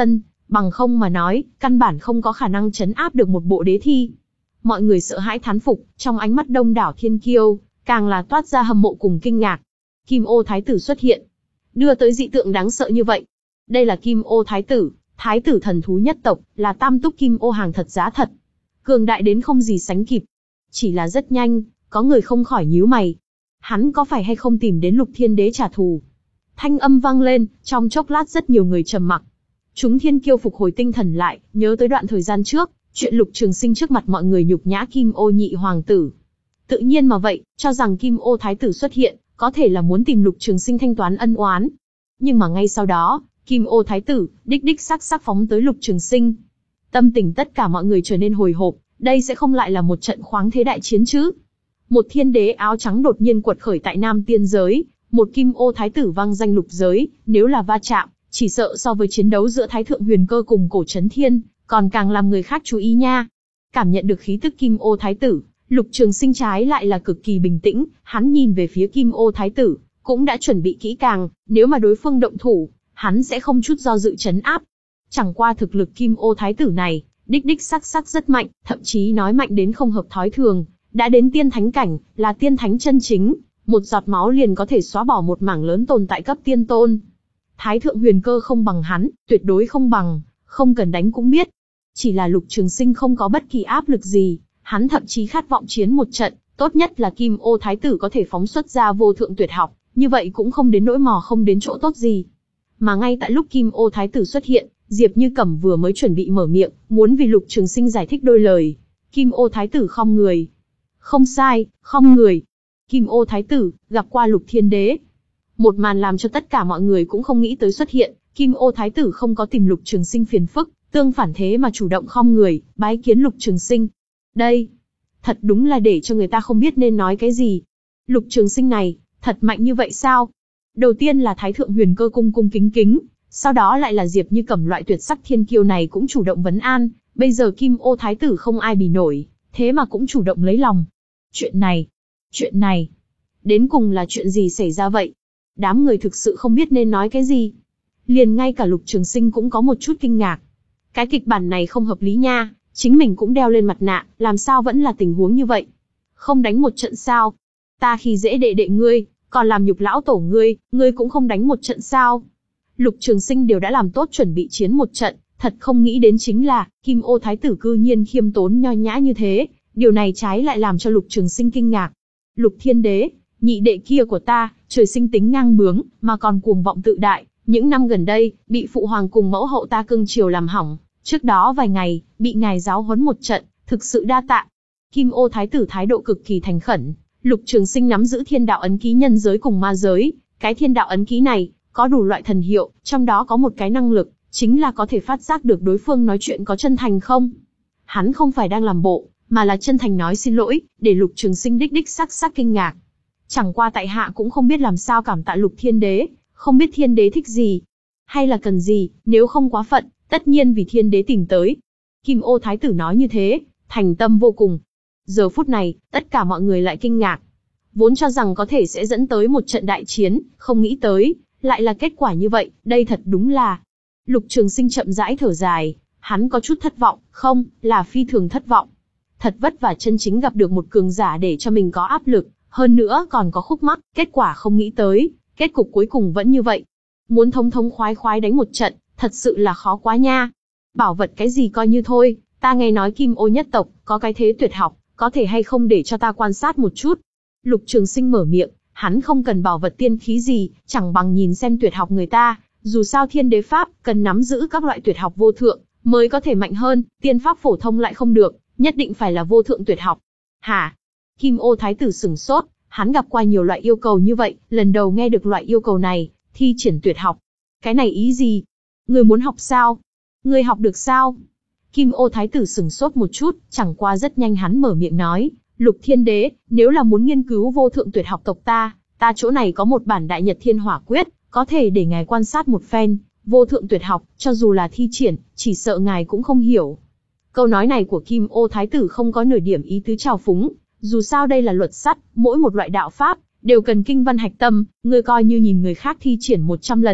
Bằng không mà nói, căn bản không có khả năng trấn áp được một bộ đế thi. Mọi người sợ hãi thán phục, trong ánh mắt đông đảo thiên kiêu, càng là toát ra hâm mộ cùng kinh ngạc. Kim Ô Thái tử xuất hiện, đưa tới dị tượng đáng sợ như vậy. Đây là Kim Ô Thái tử, Thái tử thần thú nhất tộc, là tam túc Kim Ô hàng thật giá thật. Cường đại đến không gì sánh kịp. Chỉ là rất nhanh, có người không khỏi nhíu mày. Hắn có phải hay không tìm đến Lục Thiên Đế trả thù? Thanh âm vang lên, trong chốc lát rất nhiều người trầm mặc. Chúng thiên kiêu phục hồi tinh thần lại, nhớ tới đoạn thời gian trước, chuyện Lục Trường Sinh trước mặt mọi người nhục nhã Kim Ô nhị hoàng tử. Tự nhiên mà vậy, cho rằng Kim Ô Thái tử xuất hiện, có thể là muốn tìm Lục Trường Sinh thanh toán ân oán. Nhưng mà ngay sau đó, Kim Ô Thái tử, đích đích sắc sắc phóng tới Lục Trường Sinh. Tâm tình tất cả mọi người trở nên hồi hộp, đây sẽ không lại là một trận khoáng thế đại chiến chứ. Một thiên đế áo trắng đột nhiên quật khởi tại Nam Tiên giới, một Kim Ô Thái tử vang danh lục giới, nếu là va chạm, chỉ sợ so với chiến đấu giữa Thái thượng huyền cơ cùng Cổ Chấn Thiên, còn càng làm người khác chú ý nha. Cảm nhận được khí tức Kim Ô Thái tử, Lục Trường Sinh trái lại là cực kỳ bình tĩnh, hắn nhìn về phía Kim Ô Thái tử, cũng đã chuẩn bị kỹ càng, nếu mà đối phương động thủ, hắn sẽ không chút do dự trấn áp. Chẳng qua thực lực Kim Ô Thái tử này, đích đích sắc sắc rất mạnh, thậm chí nói mạnh đến không hợp thói thường, đã đến tiên thánh cảnh, là tiên thánh chân chính, một giọt máu liền có thể xóa bỏ một mảng lớn tồn tại cấp tiên tôn. Thái thượng huyền cơ không bằng hắn, tuyệt đối không bằng, không cần đánh cũng biết. Chỉ là Lục Trường Sinh không có bất kỳ áp lực gì, hắn thậm chí khát vọng chiến một trận, tốt nhất là Kim Ô Thái tử có thể phóng xuất ra vô thượng tuyệt học, như vậy cũng không đến nỗi mò không đến chỗ tốt gì. Mà ngay tại lúc Kim Ô Thái tử xuất hiện, Diệp Như Cẩm vừa mới chuẩn bị mở miệng, muốn vì Lục Trường Sinh giải thích đôi lời. Kim Ô Thái tử khom người. Không sai, khom người. Kim Ô Thái tử, gặp qua Lục Thiên Đế. Một màn làm cho tất cả mọi người cũng không nghĩ tới xuất hiện, Kim Ô Thái tử không có tìm Lục Trường Sinh phiền phức, tương phản thế mà chủ động khom người, bái kiến Lục Trường Sinh. Đây, thật đúng là để cho người ta không biết nên nói cái gì. Lục Trường Sinh này, thật mạnh như vậy sao? Đầu tiên là Thái thượng huyền cơ cung cung kính kính, sau đó lại là Diệp Như Cẩm loại tuyệt sắc thiên kiêu này cũng chủ động vấn an, bây giờ Kim Ô Thái tử không ai bì nổi, thế mà cũng chủ động lấy lòng. Chuyện này, chuyện này, đến cùng là chuyện gì xảy ra vậy? Đám người thực sự không biết nên nói cái gì. Liền ngay cả Lục Trường Sinh cũng có một chút kinh ngạc. Cái kịch bản này không hợp lý nha, chính mình cũng đeo lên mặt nạ, làm sao vẫn là tình huống như vậy? Không đánh một trận sao? Ta khi dễ đệ đệ ngươi, còn làm nhục lão tổ ngươi, ngươi cũng không đánh một trận sao? Lục Trường Sinh đều đã làm tốt chuẩn bị chiến một trận, thật không nghĩ đến chính là, Kim Ô Thái tử cư nhiên khiêm tốn nho nhã như thế, điều này trái lại làm cho Lục Trường Sinh kinh ngạc. Lục Thiên Đế, nhị đệ kia của ta, trời sinh tính ngang bướng, mà còn cuồng vọng tự đại, những năm gần đây, bị phụ hoàng cùng mẫu hậu ta cưng chiều làm hỏng, trước đó vài ngày, bị ngài giáo huấn một trận, thực sự đa tạ. Kim Ô Thái tử thái độ cực kỳ thành khẩn, Lục Trường Sinh nắm giữ thiên đạo ấn ký nhân giới cùng ma giới, cái thiên đạo ấn ký này, có đủ loại thần hiệu, trong đó có một cái năng lực, chính là có thể phát giác được đối phương nói chuyện có chân thành không. Hắn không phải đang làm bộ, mà là chân thành nói xin lỗi, để Lục Trường Sinh đích đích sắc sắc kinh ngạc. Chẳng qua tại hạ cũng không biết làm sao cảm tạ Lục Thiên Đế, không biết Thiên Đế thích gì, hay là cần gì, nếu không quá phận, tất nhiên vì Thiên Đế tìm tới. Kim Ô Thái tử nói như thế, thành tâm vô cùng. Giờ phút này, tất cả mọi người lại kinh ngạc. Vốn cho rằng có thể sẽ dẫn tới một trận đại chiến, không nghĩ tới, lại là kết quả như vậy, đây thật đúng là. Lục Trường Sinh chậm rãi thở dài, hắn có chút thất vọng, không, là phi thường thất vọng. Thật vất vả chân chính gặp được một cường giả để cho mình có áp lực, hơn nữa còn có khúc mắc, kết quả không nghĩ tới, kết cục cuối cùng vẫn như vậy. Muốn thống thống khoái khoái đánh một trận, thật sự là khó quá nha. Bảo vật cái gì coi như thôi, ta nghe nói Kim Ô nhất tộc, có cái thế tuyệt học, có thể hay không để cho ta quan sát một chút. Lục Trường Sinh mở miệng, hắn không cần bảo vật tiên khí gì, chẳng bằng nhìn xem tuyệt học người ta, dù sao thiên đế pháp, cần nắm giữ các loại tuyệt học vô thượng, mới có thể mạnh hơn, tiên pháp phổ thông lại không được, nhất định phải là vô thượng tuyệt học. Hả? Kim Ô Thái tử sửng sốt, hắn gặp qua nhiều loại yêu cầu như vậy, lần đầu nghe được loại yêu cầu này, thi triển tuyệt học. Cái này ý gì? Người muốn học sao? Người học được sao? Kim Ô Thái tử sửng sốt một chút, chẳng qua rất nhanh hắn mở miệng nói, Lục Thiên Đế, nếu là muốn nghiên cứu vô thượng tuyệt học tộc ta, ta chỗ này có một bản Đại Nhật Thiên Hỏa Quyết, có thể để ngài quan sát một phen, vô thượng tuyệt học, cho dù là thi triển, chỉ sợ ngài cũng không hiểu. Câu nói này của Kim Ô Thái tử không có nửa điểm ý tứ trào phúng, dù sao đây là luật sắt, mỗi một loại đạo pháp, đều cần kinh văn hạch tâm, ngươi coi như nhìn người khác thi triển một trăm lần,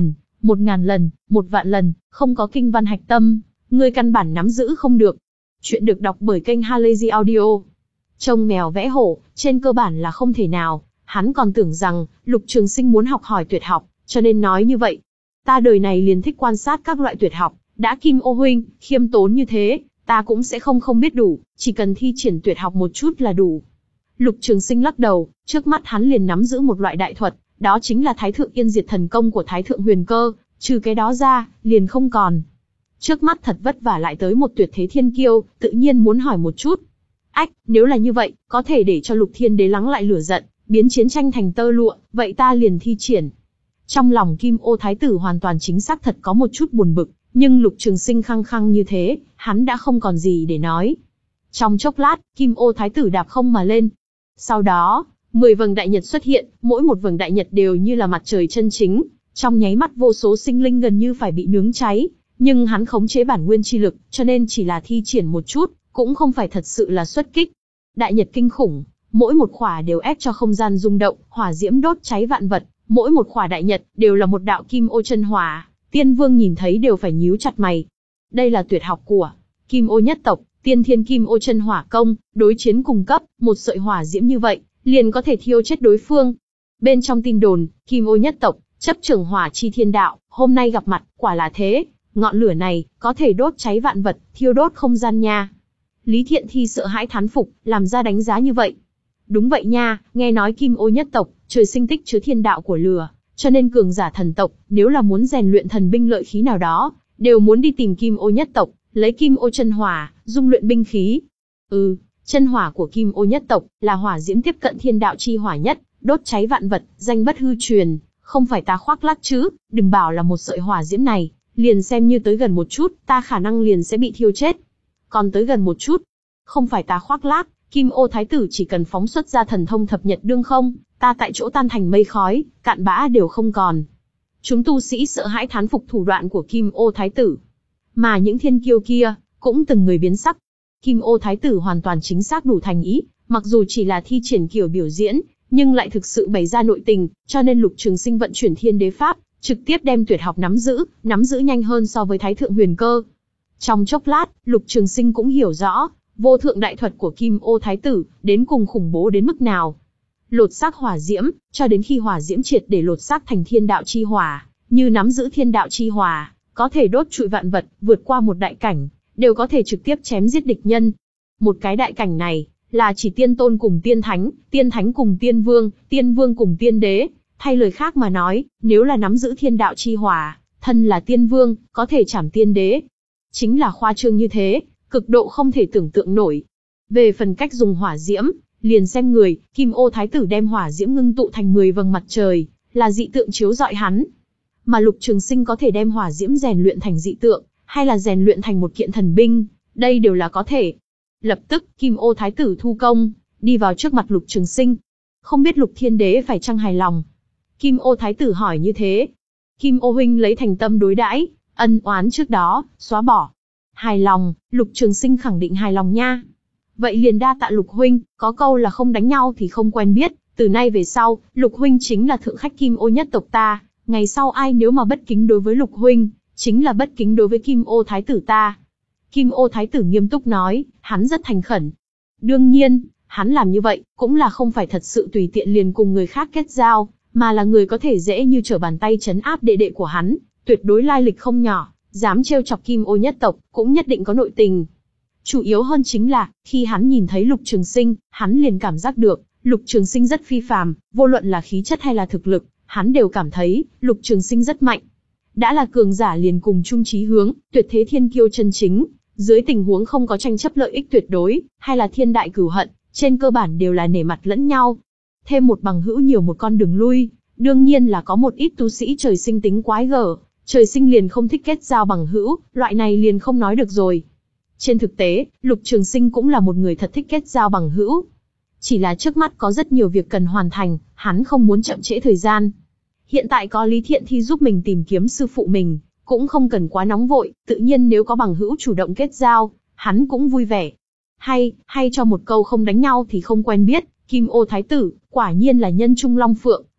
Một ngàn lần, một vạn lần, không có kinh văn hạch tâm, ngươi căn bản nắm giữ không được. Chuyện được đọc bởi kênh Halazy Audio. Trông mèo vẽ hổ, trên cơ bản là không thể nào. Hắn còn tưởng rằng, Lục Trường Sinh muốn học hỏi tuyệt học, cho nên nói như vậy. Ta đời này liền thích quan sát các loại tuyệt học, đã Kim Ô huynh, khiêm tốn như thế, ta cũng sẽ không không biết đủ, chỉ cần thi triển tuyệt học một chút là đủ. Lục Trường Sinh lắc đầu, trước mắt hắn liền nắm giữ một loại đại thuật, đó chính là Thái Thượng Yên Diệt Thần Công của Thái Thượng Huyền Cơ, trừ cái đó ra, liền không còn. Trước mắt thật vất vả lại tới một tuyệt thế thiên kiêu, tự nhiên muốn hỏi một chút. Ách, nếu là như vậy, có thể để cho Lục Thiên Đế lắng lại lửa giận, biến chiến tranh thành tơ lụa, vậy ta liền thi triển. Trong lòng Kim Ô Thái Tử hoàn toàn chính xác thật có một chút buồn bực, nhưng Lục Trường Sinh khăng khăng như thế, hắn đã không còn gì để nói. Trong chốc lát, Kim Ô Thái Tử đạp không mà lên. Sau đó, mười vầng đại nhật xuất hiện, mỗi một vầng đại nhật đều như là mặt trời chân chính, trong nháy mắt vô số sinh linh gần như phải bị nướng cháy, nhưng hắn khống chế bản nguyên chi lực, cho nên chỉ là thi triển một chút, cũng không phải thật sự là xuất kích. Đại nhật kinh khủng, mỗi một khỏa đều ép cho không gian rung động, hỏa diễm đốt cháy vạn vật, mỗi một khỏa đại nhật đều là một đạo kim ô chân hỏa, Tiên Vương nhìn thấy đều phải nhíu chặt mày. Đây là tuyệt học của Kim Ô nhất tộc, Tiên Thiên Kim Ô chân hỏa công, đối chiến cùng cấp, một sợi hỏa diễm như vậy, liền có thể thiêu chết đối phương. Bên trong tin đồn, Kim Ô nhất tộc, chấp trưởng hỏa chi thiên đạo, hôm nay gặp mặt, quả là thế, ngọn lửa này, có thể đốt cháy vạn vật, thiêu đốt không gian nha. Lý Thiện Thi sợ hãi thán phục, làm ra đánh giá như vậy. Đúng vậy nha, nghe nói Kim Ô nhất tộc, trời sinh tích chứa thiên đạo của lửa, cho nên cường giả thần tộc, nếu là muốn rèn luyện thần binh lợi khí nào đó, đều muốn đi tìm Kim Ô nhất tộc, lấy Kim Ô chân hỏa, dung luyện binh khí. Ừ, chân hỏa của Kim Ô nhất tộc, là hỏa diễm tiếp cận thiên đạo chi hỏa nhất, đốt cháy vạn vật, danh bất hư truyền, không phải ta khoác lác chứ, đừng bảo là một sợi hỏa diễm này, liền xem như tới gần một chút, ta khả năng liền sẽ bị thiêu chết. Còn tới gần một chút, không phải ta khoác lác, Kim Ô Thái Tử chỉ cần phóng xuất ra thần thông thập nhật đương không, ta tại chỗ tan thành mây khói, cạn bã đều không còn. Chúng tu sĩ sợ hãi thán phục thủ đoạn của Kim Ô Thái Tử. Mà những thiên kiêu kia, cũng từng người biến sắc. Kim Ô Thái Tử hoàn toàn chính xác đủ thành ý, mặc dù chỉ là thi triển kiểu biểu diễn, nhưng lại thực sự bày ra nội tình, cho nên Lục Trường Sinh vận chuyển Thiên Đế Pháp, trực tiếp đem tuyệt học nắm giữ, nắm giữ nhanh hơn so với Thái Thượng Huyền Cơ. Trong chốc lát, Lục Trường Sinh cũng hiểu rõ, vô thượng đại thuật của Kim Ô Thái Tử, đến cùng khủng bố đến mức nào. Lột xác hỏa diễm, cho đến khi hỏa diễm triệt để lột xác thành thiên đạo chi hỏa, như nắm giữ thiên đạo chi hỏa, có thể đốt trụi vạn vật, vượt qua một đại cảnh, đều có thể trực tiếp chém giết địch nhân. Một cái đại cảnh này, là chỉ tiên tôn cùng tiên thánh, tiên thánh cùng tiên vương, tiên vương cùng tiên đế. Thay lời khác mà nói, nếu là nắm giữ thiên đạo chi hỏa, thân là tiên vương, có thể chảm tiên đế. Chính là khoa trương như thế, cực độ không thể tưởng tượng nổi. Về phần cách dùng hỏa diễm, liền xem người, Kim Ô Thái Tử đem hỏa diễm ngưng tụ thành mười vầng mặt trời, là dị tượng chiếu rọi hắn. Mà Lục Trường Sinh có thể đem hỏa diễm rèn luyện thành dị tượng, hay là rèn luyện thành một kiện thần binh, đây đều là có thể. Lập tức, Kim Ô Thái Tử thu công, đi vào trước mặt Lục Trường Sinh. Không biết Lục Thiên Đế phải chăng hài lòng? Kim Ô Thái Tử hỏi như thế. Kim Ô huynh lấy thành tâm đối đãi, ân oán trước đó, xóa bỏ. Hài lòng, Lục Trường Sinh khẳng định hài lòng nha. Vậy liền đa tạ Lục huynh, có câu là không đánh nhau thì không quen biết, từ nay về sau, Lục huynh chính là thượng khách Kim Ô nhất tộc ta, ngày sau ai nếu mà bất kính đối với Lục huynh, chính là bất kính đối với Kim Ô Thái Tử ta. Kim Ô Thái Tử nghiêm túc nói, hắn rất thành khẩn. Đương nhiên, hắn làm như vậy, cũng là không phải thật sự tùy tiện liền cùng người khác kết giao, mà là người có thể dễ như trở bàn tay trấn áp đệ đệ của hắn, tuyệt đối lai lịch không nhỏ, dám trêu chọc Kim Ô nhất tộc, cũng nhất định có nội tình. Chủ yếu hơn chính là, khi hắn nhìn thấy Lục Trường Sinh, hắn liền cảm giác được, Lục Trường Sinh rất phi phàm, vô luận là khí chất hay là thực lực, hắn đều cảm thấy, Lục Trường Sinh rất mạnh. Đã là cường giả liền cùng chung chí hướng, tuyệt thế thiên kiêu chân chính, dưới tình huống không có tranh chấp lợi ích tuyệt đối, hay là thiên đại cửu hận, trên cơ bản đều là nể mặt lẫn nhau. Thêm một bằng hữu nhiều một con đường lui, đương nhiên là có một ít tu sĩ trời sinh tính quái gở, trời sinh liền không thích kết giao bằng hữu, loại này liền không nói được rồi. Trên thực tế, Lục Trường Sinh cũng là một người thật thích kết giao bằng hữu. Chỉ là trước mắt có rất nhiều việc cần hoàn thành, hắn không muốn chậm trễ thời gian. Hiện tại có Lý Thiện Thi giúp mình tìm kiếm sư phụ mình, cũng không cần quá nóng vội, tự nhiên nếu có bằng hữu chủ động kết giao, hắn cũng vui vẻ. Hay, hay cho một câu không đánh nhau thì không quen biết, Kim Ô Thái Tử, quả nhiên là nhân trung long phượng,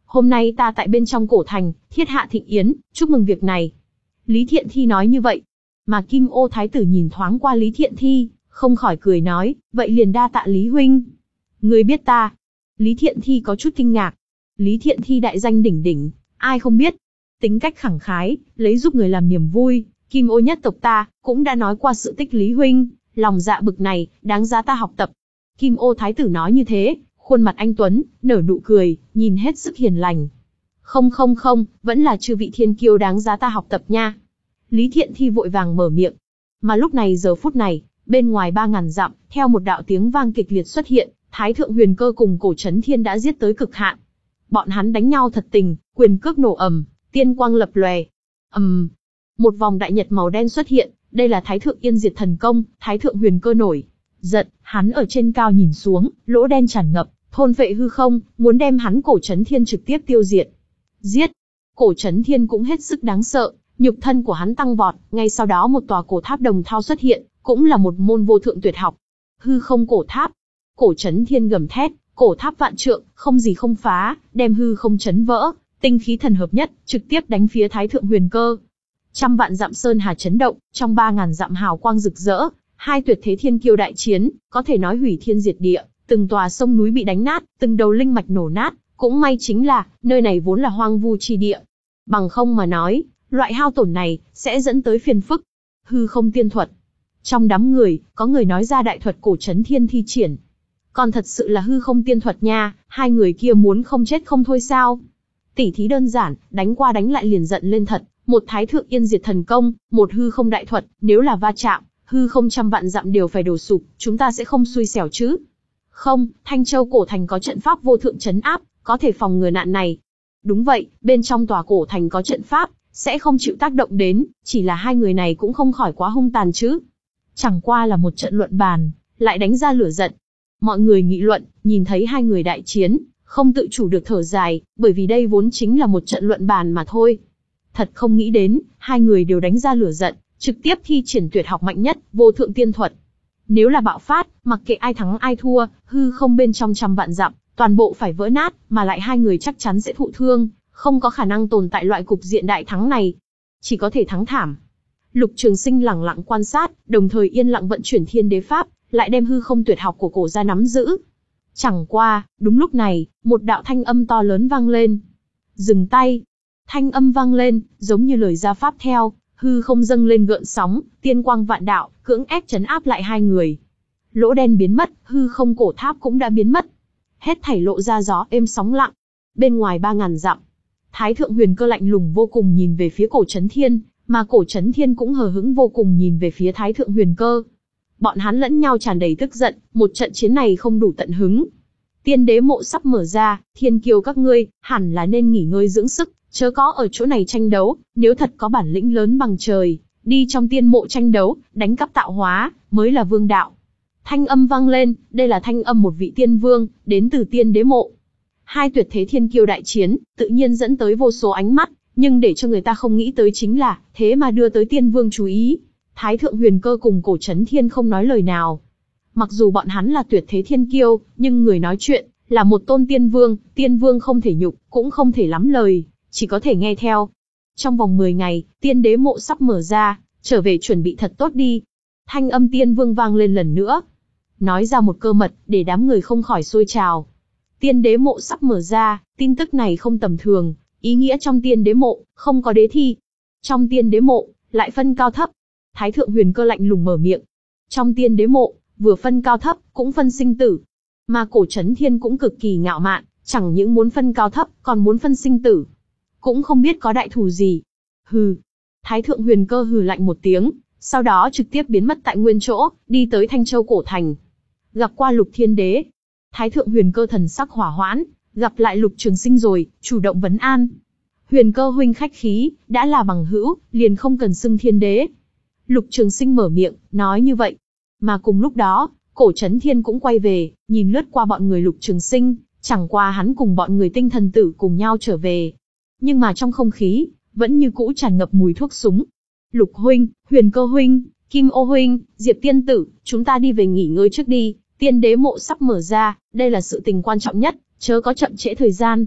Hôm nay ta tại bên trong cổ thành, thiết hạ thịnh yến, chúc mừng việc này. Lý Thiện Thi nói như vậy. Mà Kim Ô Thái tử nhìn thoáng qua Lý Thiện Thi, không khỏi cười nói, vậy liền đa tạ Lý huynh. Ngươi biết ta? Lý Thiện Thi có chút kinh ngạc. Lý Thiện Thi đại danh đỉnh đỉnh, ai không biết. Tính cách khẳng khái, lấy giúp người làm niềm vui, Kim Ô nhất tộc ta, cũng đã nói qua sự tích Lý huynh, lòng dạ bực này, đáng giá ta học tập. Kim Ô Thái tử nói như thế, khuôn mặt anh tuấn, nở nụ cười, nhìn hết sức hiền lành. Không không không, vẫn là chư vị thiên kiêu đáng giá ta học tập nha. Lý Thiện Thi vội vàng mở miệng. Mà lúc này giờ phút này, bên ngoài ba ngàn dặm, theo một đạo tiếng vang kịch liệt xuất hiện, Thái thượng Huyền Cơ cùng Cổ Chấn Thiên đã giết tới cực hạn. Bọn hắn đánh nhau thật tình, quyền cước nổ ầm, tiên quang lập lòe. Ầm, một vòng đại nhật màu đen xuất hiện, đây là Thái thượng Yên Diệt Thần Công, Thái thượng Huyền Cơ nổi giận, hắn ở trên cao nhìn xuống, lỗ đen tràn ngập, thôn phệ hư không, muốn đem hắn Cổ Chấn Thiên trực tiếp tiêu diệt. Giết! Cổ Chấn Thiên cũng hết sức đáng sợ, nhục thân của hắn tăng vọt, ngay sau đó một tòa cổ tháp đồng thau xuất hiện, cũng là một môn vô thượng tuyệt học. Hư không cổ tháp. Cổ Chấn Thiên gầm thét, cổ tháp vạn trượng, không gì không phá, đem hư không chấn vỡ, tinh khí thần hợp nhất, trực tiếp đánh phía Thái thượng Huyền Cơ. Trăm vạn dặm sơn hà chấn động, trong ba ngàn dặm hào quang rực rỡ, hai tuyệt thế thiên kiêu đại chiến, có thể nói hủy thiên diệt địa, từng tòa sông núi bị đánh nát, từng đầu linh mạch nổ nát, cũng may chính là, nơi này vốn là hoang vu chi địa. Bằng không mà nói, loại hao tổn này, sẽ dẫn tới phiền phức. Hư không tiên thuật. Trong đám người, có người nói ra đại thuật Cổ Chấn Thiên thi triển. Còn thật sự là hư không tiên thuật nha, hai người kia muốn không chết không thôi sao? Tỉ thí đơn giản, đánh qua đánh lại liền giận lên thật, một Thái thượng Yên Diệt Thần Công, một hư không đại thuật, nếu là va chạm, hư không trăm vạn dặm đều phải đổ sụp, chúng ta sẽ không xui xẻo chứ? Không, Thanh Châu cổ thành có trận pháp vô thượng trấn áp, có thể phòng ngừa nạn này. Đúng vậy, bên trong tòa cổ thành có trận pháp, sẽ không chịu tác động đến, chỉ là hai người này cũng không khỏi quá hung tàn chứ. Chẳng qua là một trận luận bàn, lại đánh ra lửa giận. Mọi người nghị luận, nhìn thấy hai người đại chiến, không tự chủ được thở dài, bởi vì đây vốn chính là một trận luận bàn mà thôi. Thật không nghĩ đến, hai người đều đánh ra lửa giận, trực tiếp thi triển tuyệt học mạnh nhất, vô thượng tiên thuật. Nếu là bạo phát, mặc kệ ai thắng ai thua, hư không bên trong trăm vạn dặm, toàn bộ phải vỡ nát, mà lại hai người chắc chắn sẽ thụ thương, không có khả năng tồn tại loại cục diện đại thắng này. Chỉ có thể thắng thảm. Lục Trường Sinh lẳng lặng quan sát, đồng thời yên lặng vận chuyển Thiên Đế Pháp, lại đem hư không tuyệt học của cổ ra nắm giữ. Chẳng qua, đúng lúc này, một đạo thanh âm to lớn vang lên. Dừng tay. Thanh âm vang lên, giống như lời ra pháp theo, hư không dâng lên gợn sóng, tiên quang vạn đạo, cưỡng ép trấn áp lại hai người. Lỗ đen biến mất, hư không cổ tháp cũng đã biến mất. Hết thảy lộ ra gió êm sóng lặng. Bên ngoài ba ngàn dặm, Thái thượng Huyền Cơ lạnh lùng vô cùng nhìn về phía Cổ Chấn Thiên, mà Cổ Chấn Thiên cũng hờ hững vô cùng nhìn về phía Thái thượng Huyền Cơ. Bọn hắn lẫn nhau tràn đầy tức giận, một trận chiến này không đủ tận hứng. Tiên đế mộ sắp mở ra, thiên kiêu các ngươi, hẳn là nên nghỉ ngơi dưỡng sức, chớ có ở chỗ này tranh đấu, nếu thật có bản lĩnh lớn bằng trời, đi trong tiên mộ tranh đấu, đánh cắp tạo hóa, mới là vương đạo. Thanh âm vang lên, đây là thanh âm một vị tiên vương, đến từ tiên đế mộ. Hai tuyệt thế thiên kiêu đại chiến, tự nhiên dẫn tới vô số ánh mắt, nhưng để cho người ta không nghĩ tới chính là, thế mà đưa tới tiên vương chú ý. Thái thượng Huyền Cơ cùng Cổ Chấn Thiên không nói lời nào. Mặc dù bọn hắn là tuyệt thế thiên kiêu, nhưng người nói chuyện, là một tôn tiên vương, tiên vương không thể nhục, cũng không thể lắm lời, chỉ có thể nghe theo. Trong vòng mười ngày, tiên đế mộ sắp mở ra, trở về chuẩn bị thật tốt đi. Thanh âm tiên vương vang lên lần nữa. Nói ra một cơ mật, để đám người không khỏi sôi trào. Tiên đế mộ sắp mở ra, tin tức này không tầm thường, ý nghĩa trong tiên đế mộ, không có đế thi. Trong tiên đế mộ, lại phân cao thấp. Thái thượng Huyền Cơ lạnh lùng mở miệng. Trong tiên đế mộ, vừa phân cao thấp, cũng phân sinh tử. Mà Cổ Chấn Thiên cũng cực kỳ ngạo mạn, chẳng những muốn phân cao thấp, còn muốn phân sinh tử. Cũng không biết có đại thù gì. Hừ. Thái thượng Huyền Cơ hừ lạnh một tiếng, sau đó trực tiếp biến mất tại nguyên chỗ, đi tới Thanh Châu cổ thành. Gặp qua Lục Thiên Đế. Thái thượng Huyền Cơ thần sắc hỏa hoãn, gặp lại Lục Trường Sinh rồi, chủ động vấn an. Huyền Cơ huynh khách khí, đã là bằng hữu, liền không cần xưng Thiên Đế. Lục Trường Sinh mở miệng, nói như vậy. Mà cùng lúc đó, Cổ Chấn Thiên cũng quay về, nhìn lướt qua bọn người Lục Trường Sinh, chẳng qua hắn cùng bọn người Tinh Thần Tử cùng nhau trở về. Nhưng mà trong không khí, vẫn như cũ tràn ngập mùi thuốc súng. Lục huynh, Huyền Cơ huynh, Kim Ô huynh, Diệp Tiên Tử, chúng ta đi về nghỉ ngơi trước đi, tiên đế mộ sắp mở ra, đây là sự tình quan trọng nhất, chớ có chậm trễ thời gian.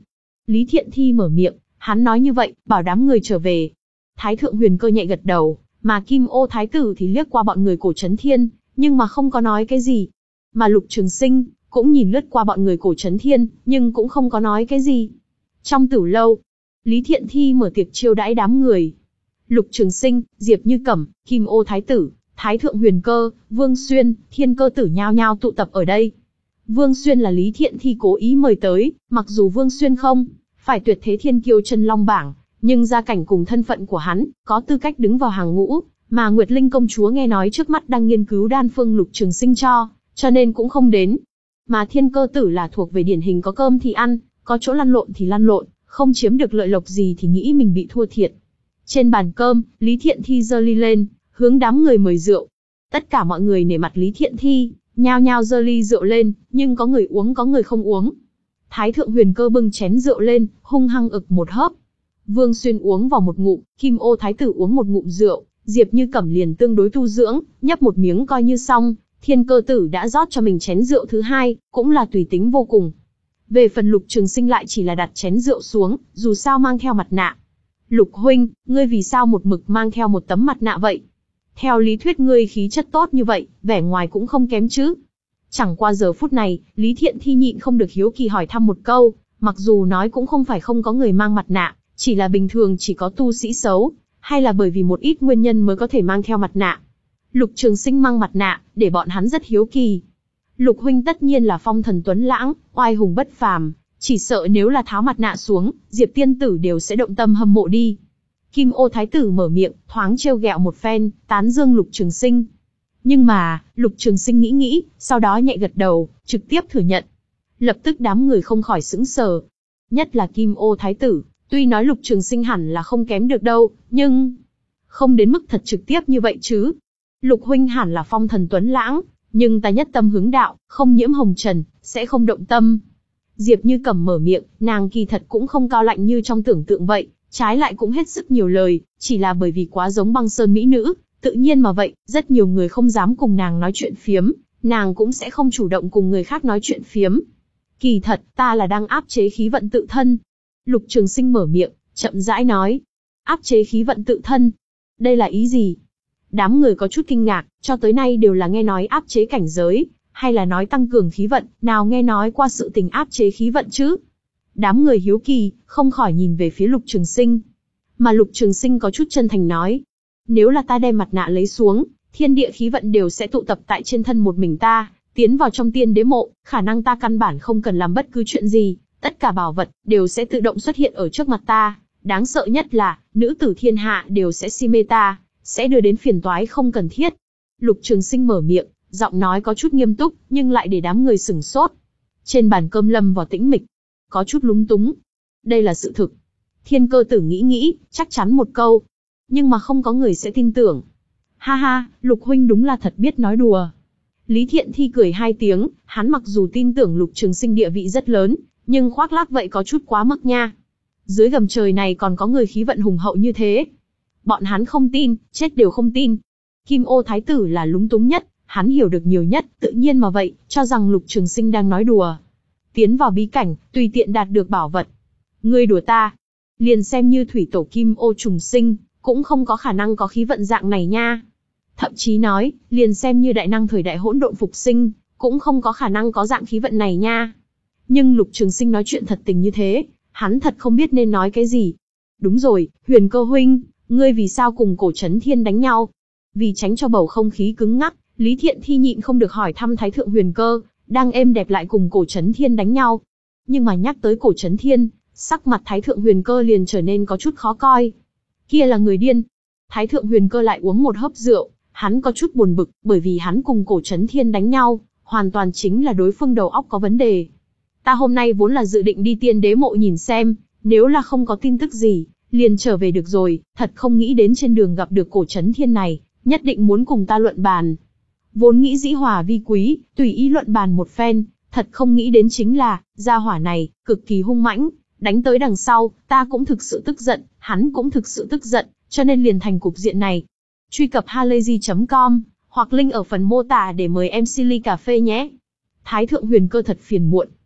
Lý Thiện Thi mở miệng, hắn nói như vậy, bảo đám người trở về. Thái thượng huyền cơ nhẹ gật đầu, mà Kim Ô Thái tử thì liếc qua bọn người Cổ Chấn Thiên, nhưng mà không có nói cái gì. Mà Lục Trường Sinh cũng nhìn lướt qua bọn người Cổ Chấn Thiên, nhưng cũng không có nói cái gì. Trong tử lâu, Lý Thiện Thi mở tiệc chiêu đãi đám người. Lục Trường Sinh, Diệp Như Cẩm, Kim Ô Thái tử, Thái thượng huyền cơ, Vương Xuyên, Thiên Cơ tử nhao nhao tụ tập ở đây. Vương Xuyên là Lý Thiện Thi cố ý mời tới, mặc dù Vương Xuyên không phải tuyệt thế thiên kiêu chân long bảng, nhưng gia cảnh cùng thân phận của hắn, có tư cách đứng vào hàng ngũ, mà Nguyệt Linh công chúa nghe nói trước mắt đang nghiên cứu đan phương Lục Trường Sinh cho, cho nên cũng không đến. Mà Thiên Cơ tử là thuộc về điển hình có cơm thì ăn, có chỗ lăn lộn thì lăn lộn, không chiếm được lợi lộc gì thì nghĩ mình bị thua thiệt. Trên bàn cơm, Lý Thiện Thi giơ ly lên, hướng đám người mời rượu. Tất cả mọi người nể mặt Lý Thiện Thi, nhao nhao giơ ly rượu lên, nhưng có người uống có người không uống. Thái thượng huyền cơ bưng chén rượu lên, hung hăng ực một hớp. Vương Xuyên uống vào một ngụm, Kim Ô Thái tử uống một ngụm rượu, Diệp Như Cẩm liền tương đối tu dưỡng, nhấp một miếng coi như xong. Thiên Cơ tử đã rót cho mình chén rượu thứ hai, cũng là tùy tính vô cùng. Về phần Lục Trường Sinh lại chỉ là đặt chén rượu xuống, dù sao mang theo mặt nạ. Lục huynh, ngươi vì sao một mực mang theo một tấm mặt nạ vậy? Theo lý thuyết ngươi khí chất tốt như vậy, vẻ ngoài cũng không kém chứ. Chẳng qua giờ phút này, Lý Thiện Thi nhịn không được hiếu kỳ hỏi thăm một câu, mặc dù nói cũng không phải không có người mang mặt nạ, chỉ là bình thường chỉ có tu sĩ xấu, hay là bởi vì một ít nguyên nhân mới có thể mang theo mặt nạ. Lục Trường Sinh mang mặt nạ, để bọn hắn rất hiếu kỳ. Lục huynh tất nhiên là phong thần tuấn lãng, oai hùng bất phàm, chỉ sợ nếu là tháo mặt nạ xuống, Diệp tiên tử đều sẽ động tâm hâm mộ đi. Kim Ô Thái tử mở miệng, thoáng trêu ghẹo một phen, tán dương Lục Trường Sinh. Nhưng mà, Lục Trường Sinh nghĩ nghĩ, sau đó nhẹ gật đầu, trực tiếp thừa nhận. Lập tức đám người không khỏi sững sờ. Nhất là Kim Ô Thái tử, tuy nói Lục Trường Sinh hẳn là không kém được đâu, nhưng không đến mức thật trực tiếp như vậy chứ. Lục huynh hẳn là phong thần tuấn lãng, nhưng ta nhất tâm hướng đạo, không nhiễm hồng trần, sẽ không động tâm. Diệp Như Cẩm mở miệng, nàng kỳ thật cũng không cao lạnh như trong tưởng tượng vậy, trái lại cũng hết sức nhiều lời, chỉ là bởi vì quá giống băng sơn mỹ nữ, tự nhiên mà vậy, rất nhiều người không dám cùng nàng nói chuyện phiếm, nàng cũng sẽ không chủ động cùng người khác nói chuyện phiếm. Kỳ thật, ta là đang áp chế khí vận tự thân. Lục Trường Sinh mở miệng, chậm rãi nói. Áp chế khí vận tự thân? Đây là ý gì? Đám người có chút kinh ngạc, cho tới nay đều là nghe nói áp chế cảnh giới, hay là nói tăng cường khí vận, nào nghe nói qua sự tình áp chế khí vận chứ? Đám người hiếu kỳ, không khỏi nhìn về phía Lục Trường Sinh. Mà Lục Trường Sinh có chút chân thành nói. Nếu là ta đem mặt nạ lấy xuống, thiên địa khí vận đều sẽ tụ tập tại trên thân một mình ta, tiến vào trong tiên đế mộ, khả năng ta căn bản không cần làm bất cứ chuyện gì, tất cả bảo vật đều sẽ tự động xuất hiện ở trước mặt ta. Đáng sợ nhất là, nữ tử thiên hạ đều sẽ si mê ta, sẽ đưa đến phiền toái không cần thiết. Lục Trường Sinh mở miệng, giọng nói có chút nghiêm túc, nhưng lại để đám người sửng sốt. Trên bàn cơm lâm vào tĩnh mịch, có chút lúng túng. Đây là sự thực. Thiên Cơ tử nghĩ nghĩ, chắc chắn một câu. Nhưng mà không có người sẽ tin tưởng. Ha ha, Lục huynh đúng là thật biết nói đùa. Lý Thiện Thi cười hai tiếng, hắn mặc dù tin tưởng Lục Trường Sinh địa vị rất lớn, nhưng khoác lác vậy có chút quá mức nha. Dưới gầm trời này còn có người khí vận hùng hậu như thế. Bọn hắn không tin, chết đều không tin. Kim Ô Thái tử là lúng túng nhất, hắn hiểu được nhiều nhất, tự nhiên mà vậy, cho rằng Lục Trường Sinh đang nói đùa. Tiến vào bí cảnh, tùy tiện đạt được bảo vật. Ngươi đùa ta, liền xem như thủy tổ Kim Ô trùng sinh, cũng không có khả năng có khí vận dạng này nha. Thậm chí nói, liền xem như đại năng thời đại hỗn độn phục sinh, cũng không có khả năng có dạng khí vận này nha. Nhưng Lục Trường Sinh nói chuyện thật tình như thế, hắn thật không biết nên nói cái gì. Đúng rồi, Huyền Cơ huynh, ngươi vì sao cùng Cổ Chấn Thiên đánh nhau? Vì tránh cho bầu không khí cứng ngắc, Lý Thiện Thi nhịn không được hỏi thăm Thái thượng Huyền Cơ, đang êm đẹp lại cùng Cổ Chấn Thiên đánh nhau. Nhưng mà nhắc tới Cổ Chấn Thiên, sắc mặt Thái thượng Huyền Cơ liền trở nên có chút khó coi. Kia là người điên. Thái thượng Huyền Cơ lại uống một hớp rượu, hắn có chút buồn bực, bởi vì hắn cùng Cổ Chấn Thiên đánh nhau, hoàn toàn chính là đối phương đầu óc có vấn đề. Ta hôm nay vốn là dự định đi tiên đế mộ nhìn xem, nếu là không có tin tức gì, liền trở về được rồi, thật không nghĩ đến trên đường gặp được Cổ Chấn Thiên này, nhất định muốn cùng ta luận bàn. Vốn nghĩ dĩ hòa vi quý, tùy ý luận bàn một phen, thật không nghĩ đến chính là, gia hỏa này, cực kỳ hung mãnh, đánh tới đằng sau, ta cũng thực sự tức giận, hắn cũng thực sự tức giận, cho nên liền thành cục diện này. Truy cập halayzi chấm com, hoặc link ở phần mô tả để mời em xê ly cà phê nhé. Thái thượng Huyền Cơ thật phiền muộn.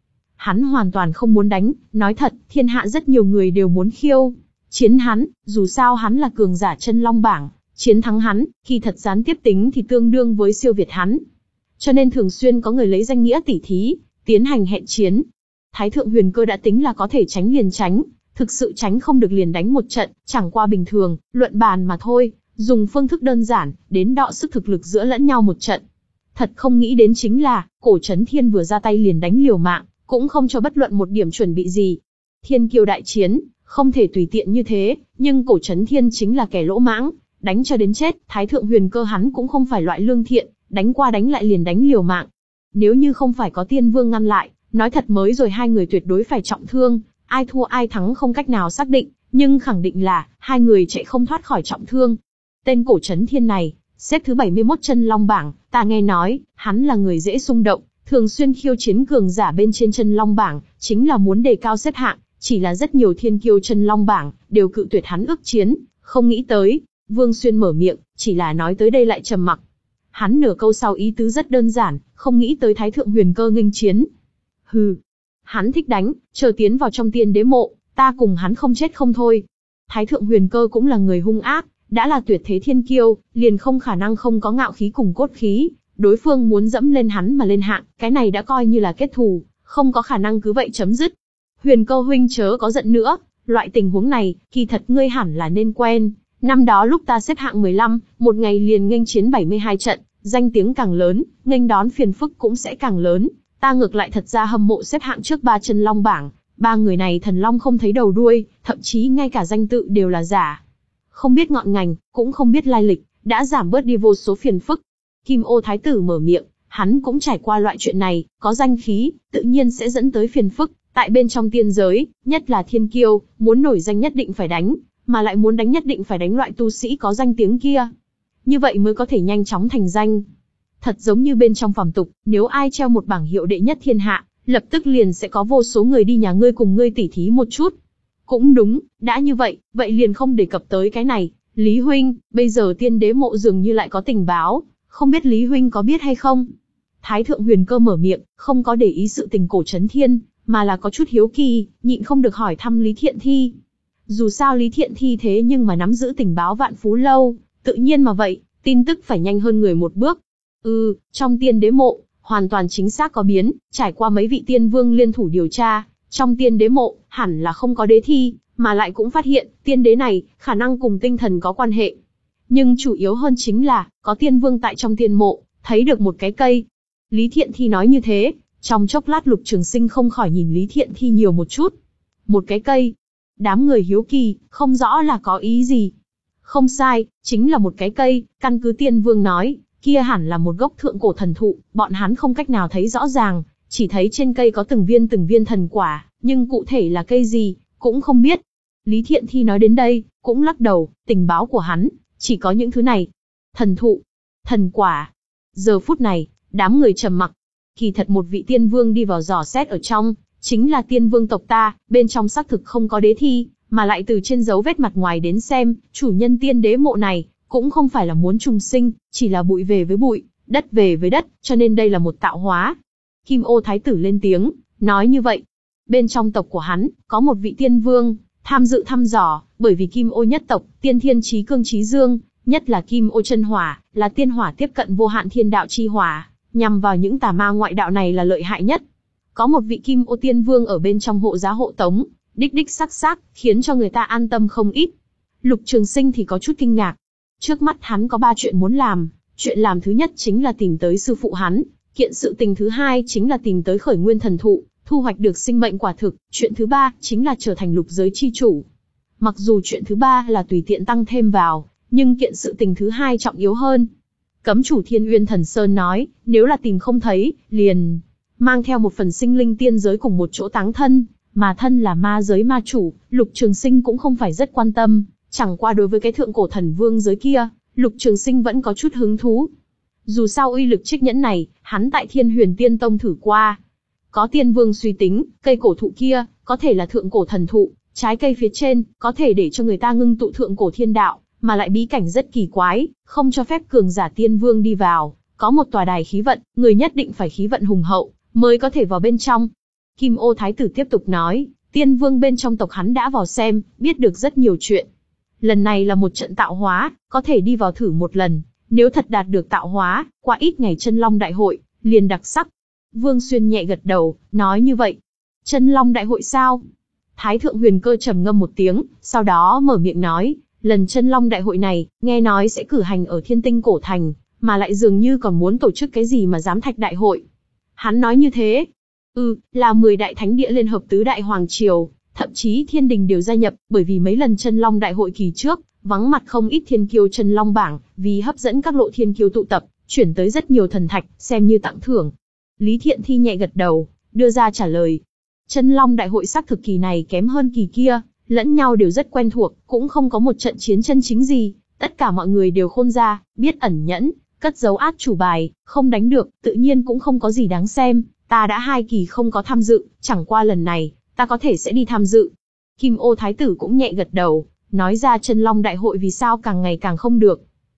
Hắn hoàn toàn không muốn đánh, nói thật, thiên hạ rất nhiều người đều muốn khiêu chiến hắn, dù sao hắn là cường giả chân long bảng, chiến thắng hắn, khi thật gián tiếp tính thì tương đương với siêu việt hắn. Cho nên thường xuyên có người lấy danh nghĩa tỉ thí, tiến hành hẹn chiến. Thái thượng huyền cơ đã tính là có thể tránh liền tránh, thực sự tránh không được liền đánh một trận, chẳng qua bình thường, luận bàn mà thôi, dùng phương thức đơn giản, đến đọ sức thực lực giữa lẫn nhau một trận. Thật không nghĩ đến chính là, Cổ Chấn Thiên vừa ra tay liền đánh liều mạng, cũng không cho bất luận một điểm chuẩn bị gì. Thiên kiêu đại chiến, không thể tùy tiện như thế, nhưng Cổ Chấn Thiên chính là kẻ lỗ mãng, đánh cho đến chết, Thái thượng huyền cơ hắn cũng không phải loại lương thiện, đánh qua đánh lại liền đánh liều mạng. Nếu như không phải có Tiên Vương ngăn lại, nói thật mới rồi hai người tuyệt đối phải trọng thương, ai thua ai thắng không cách nào xác định, nhưng khẳng định là, hai người chạy không thoát khỏi trọng thương. Tên Cổ Chấn Thiên này, xếp thứ bảy mươi mốt chân long bảng, ta nghe nói, hắn là người dễ xung động, thường xuyên khiêu chiến cường giả bên trên chân long bảng, chính là muốn đề cao xếp hạng, chỉ là rất nhiều thiên kiêu chân long bảng, đều cự tuyệt hắn ước chiến, không nghĩ tới. Vương Xuyên mở miệng, chỉ là nói tới đây lại trầm mặc. Hắn nửa câu sau ý tứ rất đơn giản, không nghĩ tới Thái thượng huyền cơ nghênh chiến. Hừ, hắn thích đánh, chờ tiến vào trong tiên đế mộ, ta cùng hắn không chết không thôi. Thái thượng huyền cơ cũng là người hung ác, đã là tuyệt thế thiên kiêu, liền không khả năng không có ngạo khí cùng cốt khí. Đối phương muốn dẫm lên hắn mà lên hạng, cái này đã coi như là kết thù, không có khả năng cứ vậy chấm dứt. Huyền cơ huynh chớ có giận nữa, loại tình huống này, kỳ thật ngươi hẳn là nên quen. Năm đó lúc ta xếp hạng mười lăm, một ngày liền nghênh chiến bảy mươi hai trận, danh tiếng càng lớn, nghênh đón phiền phức cũng sẽ càng lớn. Ta ngược lại thật ra hâm mộ xếp hạng trước ba chân long bảng, ba người này thần long không thấy đầu đuôi, thậm chí ngay cả danh tự đều là giả. Không biết ngọn ngành, cũng không biết lai lịch, đã giảm bớt đi vô số phiền phức. Kim Ô Thái tử mở miệng, hắn cũng trải qua loại chuyện này, có danh khí, tự nhiên sẽ dẫn tới phiền phức. Tại bên trong tiên giới, nhất là thiên kiêu, muốn nổi danh nhất định phải đánh, mà lại muốn đánh nhất định phải đánh loại tu sĩ có danh tiếng kia. Như vậy mới có thể nhanh chóng thành danh. Thật giống như bên trong phàm tục, nếu ai treo một bảng hiệu đệ nhất thiên hạ, lập tức liền sẽ có vô số người đi nhà ngươi cùng ngươi tỉ thí một chút. Cũng đúng, đã như vậy, vậy liền không đề cập tới cái này. Lý huynh, bây giờ tiên đế mộ dường như lại có tình báo, không biết Lý huynh có biết hay không? Thái thượng huyền cơ mở miệng, không có để ý sự tình Cổ Chấn Thiên, mà là có chút hiếu kỳ, nhịn không được hỏi thăm Lý Thiện Thi. Dù sao Lý Thiện Thi thế nhưng mà nắm giữ tình báo vạn phú lâu, tự nhiên mà vậy, tin tức phải nhanh hơn người một bước. Ừ, trong tiên đế mộ, hoàn toàn chính xác có biến, trải qua mấy vị tiên vương liên thủ điều tra, trong tiên đế mộ, hẳn là không có đế thi, mà lại cũng phát hiện, tiên đế này, khả năng cùng tinh thần có quan hệ. Nhưng chủ yếu hơn chính là, có tiên vương tại trong tiên mộ, thấy được một cái cây. Lý Thiện Thi nói như thế, trong chốc lát Lục Trường Sinh không khỏi nhìn Lý Thiện Thi nhiều một chút. Một cái cây. Đám người hiếu kỳ, không rõ là có ý gì. Không sai, chính là một cái cây, căn cứ tiên vương nói, kia hẳn là một gốc thượng cổ thần thụ, bọn hắn không cách nào thấy rõ ràng, chỉ thấy trên cây có từng viên từng viên thần quả, nhưng cụ thể là cây gì, cũng không biết. Lý Thiện Thi nói đến đây, cũng lắc đầu, tình báo của hắn, chỉ có những thứ này. Thần thụ, thần quả. Giờ phút này, đám người trầm mặc. Kỳ thật một vị tiên vương đi vào dò xét ở trong, chính là tiên vương tộc ta, bên trong xác thực không có đế thi, mà lại từ trên dấu vết mặt ngoài đến xem, chủ nhân tiên đế mộ này, cũng không phải là muốn trùng sinh, chỉ là bụi về với bụi, đất về với đất, cho nên đây là một tạo hóa. Kim Ô Thái tử lên tiếng, nói như vậy. Bên trong tộc của hắn, có một vị tiên vương, tham dự thăm dò, bởi vì Kim Ô nhất tộc, tiên thiên chí cương chí dương, nhất là Kim Ô chân hỏa, là tiên hỏa tiếp cận vô hạn thiên đạo chi hỏa, nhằm vào những tà ma ngoại đạo này là lợi hại nhất. Có một vị Kim Ô tiên vương ở bên trong hộ giá hộ tống, đích đích sắc sắc, khiến cho người ta an tâm không ít. Lục Trường Sinh thì có chút kinh ngạc. Trước mắt hắn có ba chuyện muốn làm, chuyện làm thứ nhất chính là tìm tới sư phụ hắn, kiện sự tình thứ hai chính là tìm tới khởi nguyên thần thụ, thu hoạch được sinh mệnh quả thực, chuyện thứ ba chính là trở thành lục giới chi chủ. Mặc dù chuyện thứ ba là tùy tiện tăng thêm vào, nhưng kiện sự tình thứ hai trọng yếu hơn. Cấm chủ Thiên Uyên Thần Sơn nói, nếu là tìm không thấy, liền mang theo một phần sinh linh tiên giới cùng một chỗ táng thân, mà thân là ma giới ma chủ, Lục Trường Sinh cũng không phải rất quan tâm, chẳng qua đối với cái thượng cổ thần vương giới kia, Lục Trường Sinh vẫn có chút hứng thú. Dù sao uy lực trích nhẫn này, hắn tại Thiên Huyền Tiên Tông thử qua. Có tiên vương suy tính, cây cổ thụ kia, có thể là thượng cổ thần thụ, trái cây phía trên, có thể để cho người ta ngưng tụ thượng cổ thiên đạo, mà lại bí cảnh rất kỳ quái, không cho phép cường giả tiên vương đi vào, có một tòa đài khí vận, người nhất định phải khí vận hùng hậu, mới có thể vào bên trong. Kim Ô Thái tử tiếp tục nói, Tiên Vương bên trong tộc hắn đã vào xem, biết được rất nhiều chuyện. Lần này là một trận tạo hóa, có thể đi vào thử một lần, nếu thật đạt được tạo hóa, qua ít ngày Chân Long Đại hội, liền đặc sắc. Vương Xuyên nhẹ gật đầu, nói như vậy. Chân Long Đại hội sao? Thái thượng Huyền Cơ trầm ngâm một tiếng, sau đó mở miệng nói, lần Chân Long Đại hội này, nghe nói sẽ cử hành ở Thiên Tinh Cổ Thành, mà lại dường như còn muốn tổ chức cái gì mà giám thạch đại hội. Hắn nói như thế. Ừ, là mười đại thánh địa liên hợp tứ đại hoàng triều, thậm chí thiên đình đều gia nhập, bởi vì mấy lần Chân Long Đại hội kỳ trước, vắng mặt không ít thiên kiêu Chân Long bảng, vì hấp dẫn các lộ thiên kiêu tụ tập, chuyển tới rất nhiều thần thạch, xem như tặng thưởng. Lý Thiện Thi nhẹ gật đầu, đưa ra trả lời. Chân Long Đại hội xác thực kỳ này kém hơn kỳ kia, lẫn nhau đều rất quen thuộc, cũng không có một trận chiến chân chính gì, tất cả mọi người đều khôn ra, biết ẩn nhẫn, cất giấu át chủ bài, không đánh được, tự nhiên cũng không có gì đáng xem, ta đã hai kỳ không có tham dự, chẳng qua lần này, ta có thể sẽ đi tham dự. Kim Ô Thái tử cũng nhẹ gật đầu, nói ra Chân Long Đại hội vì sao càng ngày càng không được.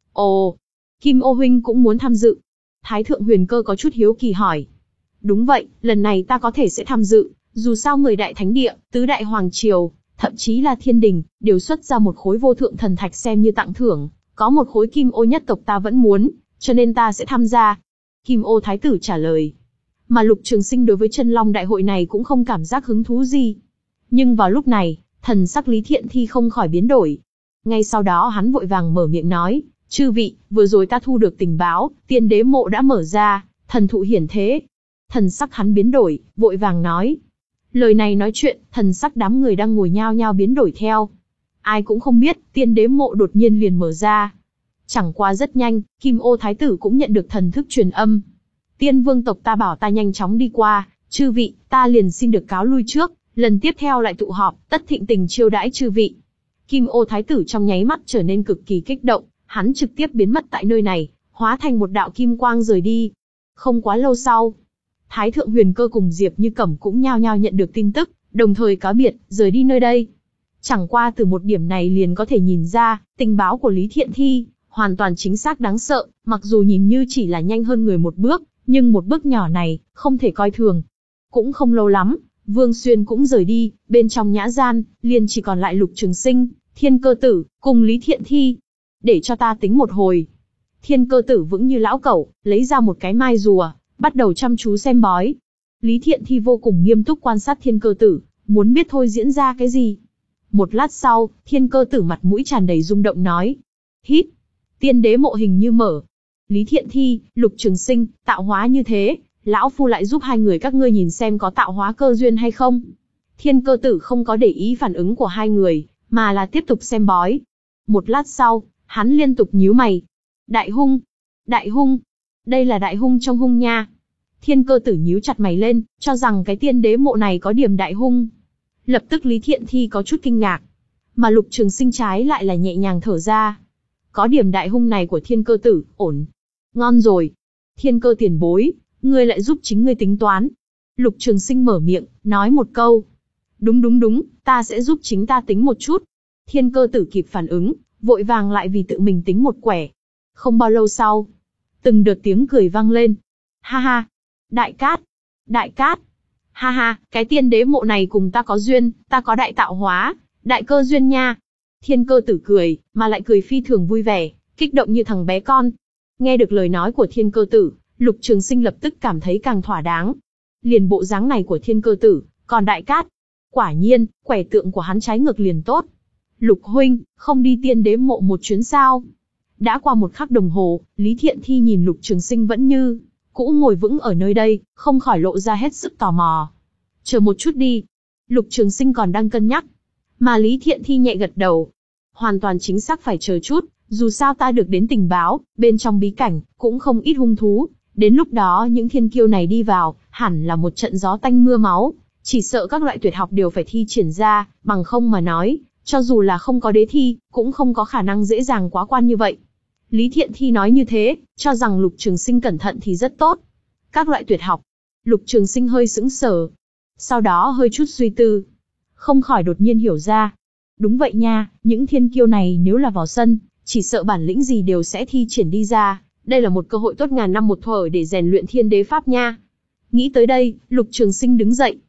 Ồ, Kim Ô huynh cũng muốn tham dự. Thái thượng Huyền Cơ có chút hiếu kỳ hỏi. Đúng vậy, lần này ta có thể sẽ tham dự, dù sao mười đại thánh địa, tứ đại hoàng triều, thậm chí là thiên đình, đều xuất ra một khối vô thượng thần thạch xem như tặng thưởng, có một khối Kim Ô nhất tộc ta vẫn muốn, cho nên ta sẽ tham gia. Kim Ô Thái tử trả lời. Mà Lục Trường Sinh đối với Chân Long Đại hội này cũng không cảm giác hứng thú gì. Nhưng vào lúc này, thần sắc Lý Thiện Thi không khỏi biến đổi. Ngay sau đó hắn vội vàng mở miệng nói, chư vị, vừa rồi ta thu được tình báo, Tiên Đế mộ đã mở ra, thần thụ hiển thế. Thần sắc hắn biến đổi, vội vàng nói. Lời này nói chuyện, thần sắc đám người đang ngồi nhao nhao biến đổi theo. Ai cũng không biết, Tiên Đế mộ đột nhiên liền mở ra. Chẳng qua rất nhanh, Kim Ô Thái tử cũng nhận được thần thức truyền âm. Tiên Vương tộc ta bảo ta nhanh chóng đi qua, chư vị, ta liền xin được cáo lui trước, lần tiếp theo lại tụ họp, tất thịnh tình chiêu đãi chư vị. Kim Ô Thái tử trong nháy mắt trở nên cực kỳ kích động, hắn trực tiếp biến mất tại nơi này, hóa thành một đạo kim quang rời đi. Không quá lâu sau, Thái thượng Huyền Cơ cùng Diệp Như Cẩm cũng nhao nhao nhận được tin tức, đồng thời cáo biệt, rời đi nơi đây. Chẳng qua từ một điểm này liền có thể nhìn ra, tình báo của Lý Thiện Thi hoàn toàn chính xác đáng sợ, mặc dù nhìn như chỉ là nhanh hơn người một bước, nhưng một bước nhỏ này, không thể coi thường. Cũng không lâu lắm, Vương Xuyên cũng rời đi, bên trong nhã gian, liền chỉ còn lại Lục Trường Sinh, Thiên Cơ Tử, cùng Lý Thiện Thi. Để cho ta tính một hồi. Thiên Cơ Tử vững như lão cẩu, lấy ra một cái mai rùa, bắt đầu chăm chú xem bói. Lý Thiện Thi vô cùng nghiêm túc quan sát Thiên Cơ Tử, muốn biết thôi diễn ra cái gì. Một lát sau, Thiên Cơ Tử mặt mũi tràn đầy rung động nói. Hít, Tiên Đế mộ hình như mở. Lý Thiện Thi, Lục Trường Sinh, tạo hóa như thế, lão phu lại giúp hai người các ngươi nhìn xem có tạo hóa cơ duyên hay không. Thiên Cơ Tử không có để ý phản ứng của hai người, mà là tiếp tục xem bói. Một lát sau, hắn liên tục nhíu mày. Đại hung, đại hung, đây là đại hung trong hung nha. Thiên Cơ Tử nhíu chặt mày lên, cho rằng cái Tiên Đế mộ này có điểm đại hung. Lập tức Lý Thiện Thi có chút kinh ngạc, mà Lục Trường Sinh trái lại là nhẹ nhàng thở ra. Có điểm đại hung này của Thiên Cơ Tử, ổn. Ngon rồi. Thiên Cơ tiền bối, ngươi lại giúp chính ngươi tính toán. Lục Trường Sinh mở miệng, nói một câu. Đúng đúng đúng, ta sẽ giúp chính ta tính một chút. Thiên Cơ Tử kịp phản ứng, vội vàng lại vì tự mình tính một quẻ. Không bao lâu sau, từng đợt tiếng cười vang lên. Ha ha, Đại Cát, Đại Cát. Ha ha, cái Tiên Đế mộ này cùng ta có duyên, ta có đại tạo hóa, đại cơ duyên nha. Thiên Cơ Tử cười, mà lại cười phi thường vui vẻ, kích động như thằng bé con. Nghe được lời nói của Thiên Cơ Tử, Lục Trường Sinh lập tức cảm thấy càng thỏa đáng. Liền bộ dáng này của Thiên Cơ Tử, còn Đại Cát, quả nhiên, quẻ tượng của hắn trái ngược liền tốt. Lục huynh, không đi Tiên Đế mộ một chuyến sao? Đã qua một khắc đồng hồ, Lý Thiện Thi nhìn Lục Trường Sinh vẫn như cũ ngồi vững ở nơi đây, không khỏi lộ ra hết sức tò mò. Chờ một chút đi. Lục Trường Sinh còn đang cân nhắc, mà Lý Thiện Thi nhẹ gật đầu. Hoàn toàn chính xác phải chờ chút, dù sao ta được đến tình báo, bên trong bí cảnh, cũng không ít hung thú. Đến lúc đó những thiên kiêu này đi vào, hẳn là một trận gió tanh mưa máu. Chỉ sợ các loại tuyệt học đều phải thi triển ra, bằng không mà nói, cho dù là không có đế thi, cũng không có khả năng dễ dàng quá quan như vậy. Lý Thiện Thi nói như thế, cho rằng Lục Trường Sinh cẩn thận thì rất tốt. Các loại tuyệt học. Lục Trường Sinh hơi sững sờ, sau đó hơi chút suy tư, không khỏi đột nhiên hiểu ra. Đúng vậy nha, những thiên kiêu này nếu là vào sân, chỉ sợ bản lĩnh gì đều sẽ thi triển đi ra. Đây là một cơ hội tốt ngàn năm một thuở để rèn luyện Thiên Đế pháp nha. Nghĩ tới đây, Lục Trường Sinh đứng dậy.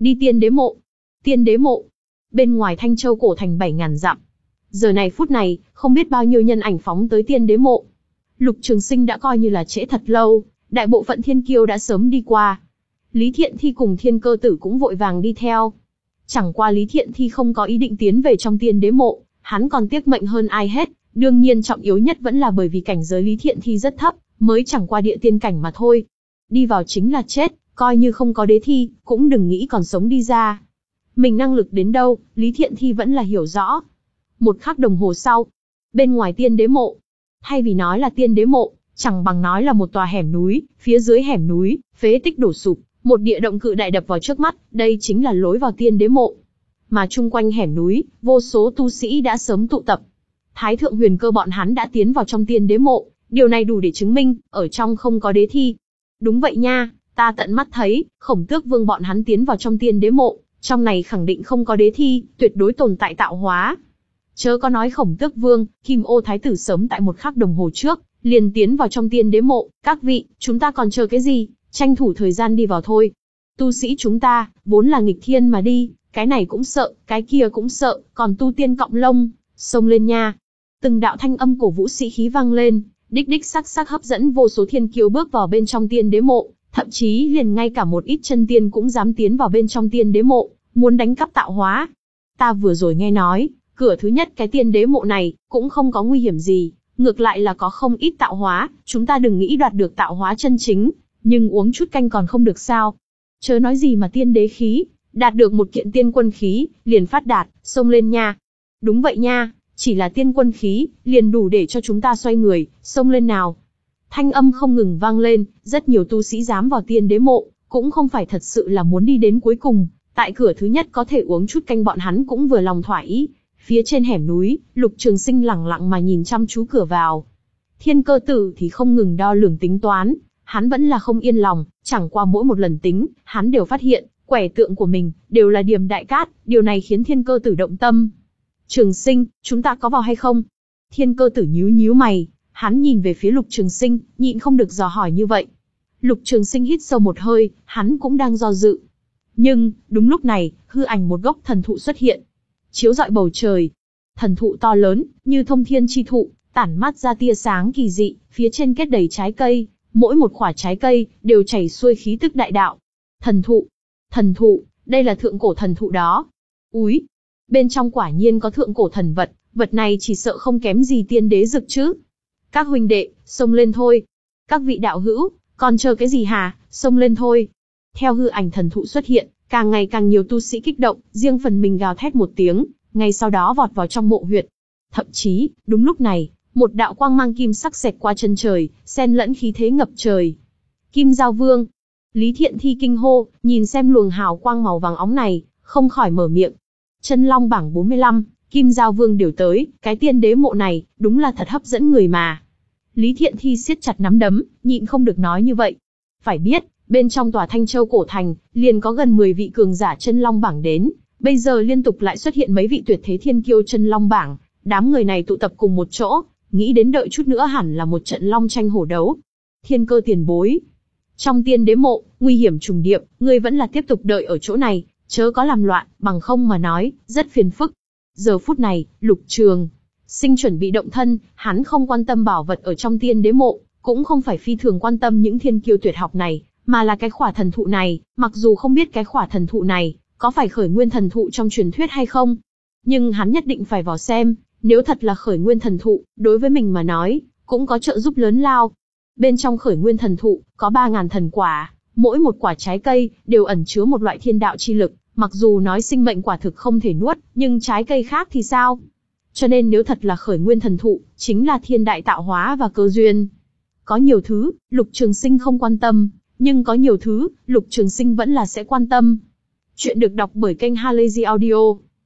Đi tiên đế mộ. Tiên đế mộ. Bên ngoài Thanh Châu cổ thành bảy ngàn dặm. Giờ này phút này, không biết bao nhiêu nhân ảnh phóng tới tiên đế mộ. Lục Trường Sinh đã coi như là trễ thật lâu, đại bộ phận thiên kiêu đã sớm đi qua. Lý Thiện Thi cùng Thiên Cơ Tử cũng vội vàng đi theo. Chẳng qua Lý Thiện Thi không có ý định tiến về trong tiên đế mộ, hắn còn tiếc mệnh hơn ai hết, đương nhiên trọng yếu nhất vẫn là bởi vì cảnh giới Lý Thiện Thi rất thấp, mới chẳng qua địa tiên cảnh mà thôi. Đi vào chính là chết, coi như không có đế thi, cũng đừng nghĩ còn sống đi ra. Mình năng lực đến đâu, Lý Thiện Thi vẫn là hiểu rõ. Một khắc đồng hồ sau, bên ngoài tiên đế mộ, thay vì nói là tiên đế mộ, chẳng bằng nói là một tòa hẻm núi, phía dưới hẻm núi, phế tích đổ sụp, một địa động cự đại đập vào trước mắt, đây chính là lối vào tiên đế mộ. Mà chung quanh hẻm núi, vô số tu sĩ đã sớm tụ tập. Thái thượng huyền cơ bọn hắn đã tiến vào trong tiên đế mộ, điều này đủ để chứng minh, ở trong không có đế thi. Đúng vậy nha, ta tận mắt thấy, Khổng Tước Vương bọn hắn tiến vào trong tiên đế mộ, trong này khẳng định không có đế thi, tuyệt đối tồn tại tạo hóa. Chớ có nói Khổng Tước Vương, Kim Ô Thái tử sớm tại một khắc đồng hồ trước, liền tiến vào trong tiên đế mộ, các vị, chúng ta còn chờ cái gì, tranh thủ thời gian đi vào thôi. Tu sĩ chúng ta, vốn là nghịch thiên mà đi, cái này cũng sợ, cái kia cũng sợ, còn tu tiên cọng lông, xông lên nha. Từng đạo thanh âm cổ vũ sĩ khí vang lên, đích đích sắc sắc hấp dẫn vô số thiên kiêu bước vào bên trong tiên đế mộ, thậm chí liền ngay cả một ít chân tiên cũng dám tiến vào bên trong tiên đế mộ, muốn đánh cắp tạo hóa. Ta vừa rồi nghe nói, cửa thứ nhất cái tiên đế mộ này, cũng không có nguy hiểm gì, ngược lại là có không ít tạo hóa, chúng ta đừng nghĩ đoạt được tạo hóa chân chính, nhưng uống chút canh còn không được sao. Chớ nói gì mà tiên đế khí, đạt được một kiện tiên quân khí, liền phát đạt, xông lên nha. Đúng vậy nha, chỉ là tiên quân khí, liền đủ để cho chúng ta xoay người, xông lên nào. Thanh âm không ngừng vang lên, rất nhiều tu sĩ dám vào tiên đế mộ, cũng không phải thật sự là muốn đi đến cuối cùng, tại cửa thứ nhất có thể uống chút canh bọn hắn cũng vừa lòng thỏa ý. Phía trên hẻm núi, Lục Trường Sinh lẳng lặng mà nhìn chăm chú cửa vào. Thiên Cơ Tử thì không ngừng đo lường tính toán, hắn vẫn là không yên lòng, chẳng qua mỗi một lần tính, hắn đều phát hiện, quẻ tượng của mình, đều là điểm đại cát, điều này khiến Thiên Cơ Tử động tâm. Trường Sinh, chúng ta có vào hay không? Thiên Cơ Tử nhíu nhíu mày, hắn nhìn về phía Lục Trường Sinh, nhịn không được dò hỏi như vậy. Lục Trường Sinh hít sâu một hơi, hắn cũng đang do dự. Nhưng, đúng lúc này, hư ảnh một gốc thần thụ xuất hiện, chiếu rọi bầu trời. Thần thụ to lớn, như thông thiên chi thụ, tản mát ra tia sáng kỳ dị, phía trên kết đầy trái cây, mỗi một quả trái cây, đều chảy xuôi khí tức đại đạo. Thần thụ, thần thụ, đây là thượng cổ thần thụ đó. Úi, bên trong quả nhiên có thượng cổ thần vật, vật này chỉ sợ không kém gì tiên đế dực chứ. Các huynh đệ, xông lên thôi. Các vị đạo hữu, còn chờ cái gì hả, xông lên thôi. Theo hư ảnh thần thụ xuất hiện, càng ngày càng nhiều tu sĩ kích động, riêng phần mình gào thét một tiếng, ngay sau đó vọt vào trong mộ huyệt. Thậm chí, đúng lúc này, một đạo quang mang kim sắc xẹt qua chân trời, xen lẫn khí thế ngập trời. Kim Giao Vương. Lý Thiện Thi kinh hô, nhìn xem luồng hào quang màu vàng óng này, không khỏi mở miệng. Chân Long bảng bốn mươi lăm, Kim Giao Vương đều tới, cái tiên đế mộ này, đúng là thật hấp dẫn người mà. Lý Thiện Thi siết chặt nắm đấm, nhịn không được nói như vậy. Phải biết, bên trong tòa Thanh Châu cổ thành, liền có gần mười vị cường giả chân long bảng đến, bây giờ liên tục lại xuất hiện mấy vị tuyệt thế thiên kiêu chân long bảng, đám người này tụ tập cùng một chỗ, nghĩ đến đợi chút nữa hẳn là một trận long tranh hổ đấu. Thiên Cơ tiền bối, trong tiên đế mộ, nguy hiểm trùng điệp, ngươi vẫn là tiếp tục đợi ở chỗ này, chớ có làm loạn, bằng không mà nói, rất phiền phức. Giờ phút này, Lục Trường Sinh chuẩn bị động thân, hắn không quan tâm bảo vật ở trong tiên đế mộ, cũng không phải phi thường quan tâm những thiên kiêu tuyệt học này, mà là cái khỏa thần thụ này, mặc dù không biết cái khỏa thần thụ này, có phải khởi nguyên thần thụ trong truyền thuyết hay không. Nhưng hắn nhất định phải vào xem, nếu thật là khởi nguyên thần thụ, đối với mình mà nói, cũng có trợ giúp lớn lao. Bên trong khởi nguyên thần thụ, có ba ngàn thần quả, mỗi một quả trái cây, đều ẩn chứa một loại thiên đạo chi lực, mặc dù nói sinh mệnh quả thực không thể nuốt, nhưng trái cây khác thì sao? Cho nên nếu thật là khởi nguyên thần thụ, chính là thiên đại tạo hóa và cơ duyên. Có nhiều thứ, Lục Trường Sinh không quan tâm, nhưng có nhiều thứ, Lục Trường Sinh vẫn là sẽ quan tâm. Chuyện được đọc bởi kênh Halazy Audio.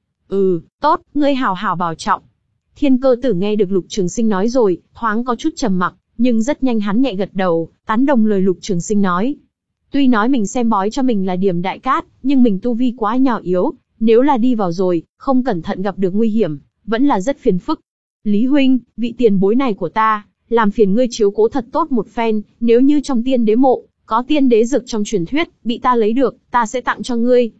Ừ, tốt, ngươi hảo hảo bảo trọng. Thiên Cơ Tử nghe được Lục Trường Sinh nói rồi, thoáng có chút trầm mặc, nhưng rất nhanh hắn nhẹ gật đầu, tán đồng lời Lục Trường Sinh nói. Tuy nói mình xem bói cho mình là điểm đại cát, nhưng mình tu vi quá nhỏ yếu, nếu là đi vào rồi, không cẩn thận gặp được nguy hiểm, vẫn là rất phiền phức. Lý huynh, vị tiền bối này của ta, làm phiền ngươi chiếu cố thật tốt một phen, nếu như trong tiên đế mộ, có tiên đế dược trong truyền thuyết, bị ta lấy được, ta sẽ tặng cho ngươi.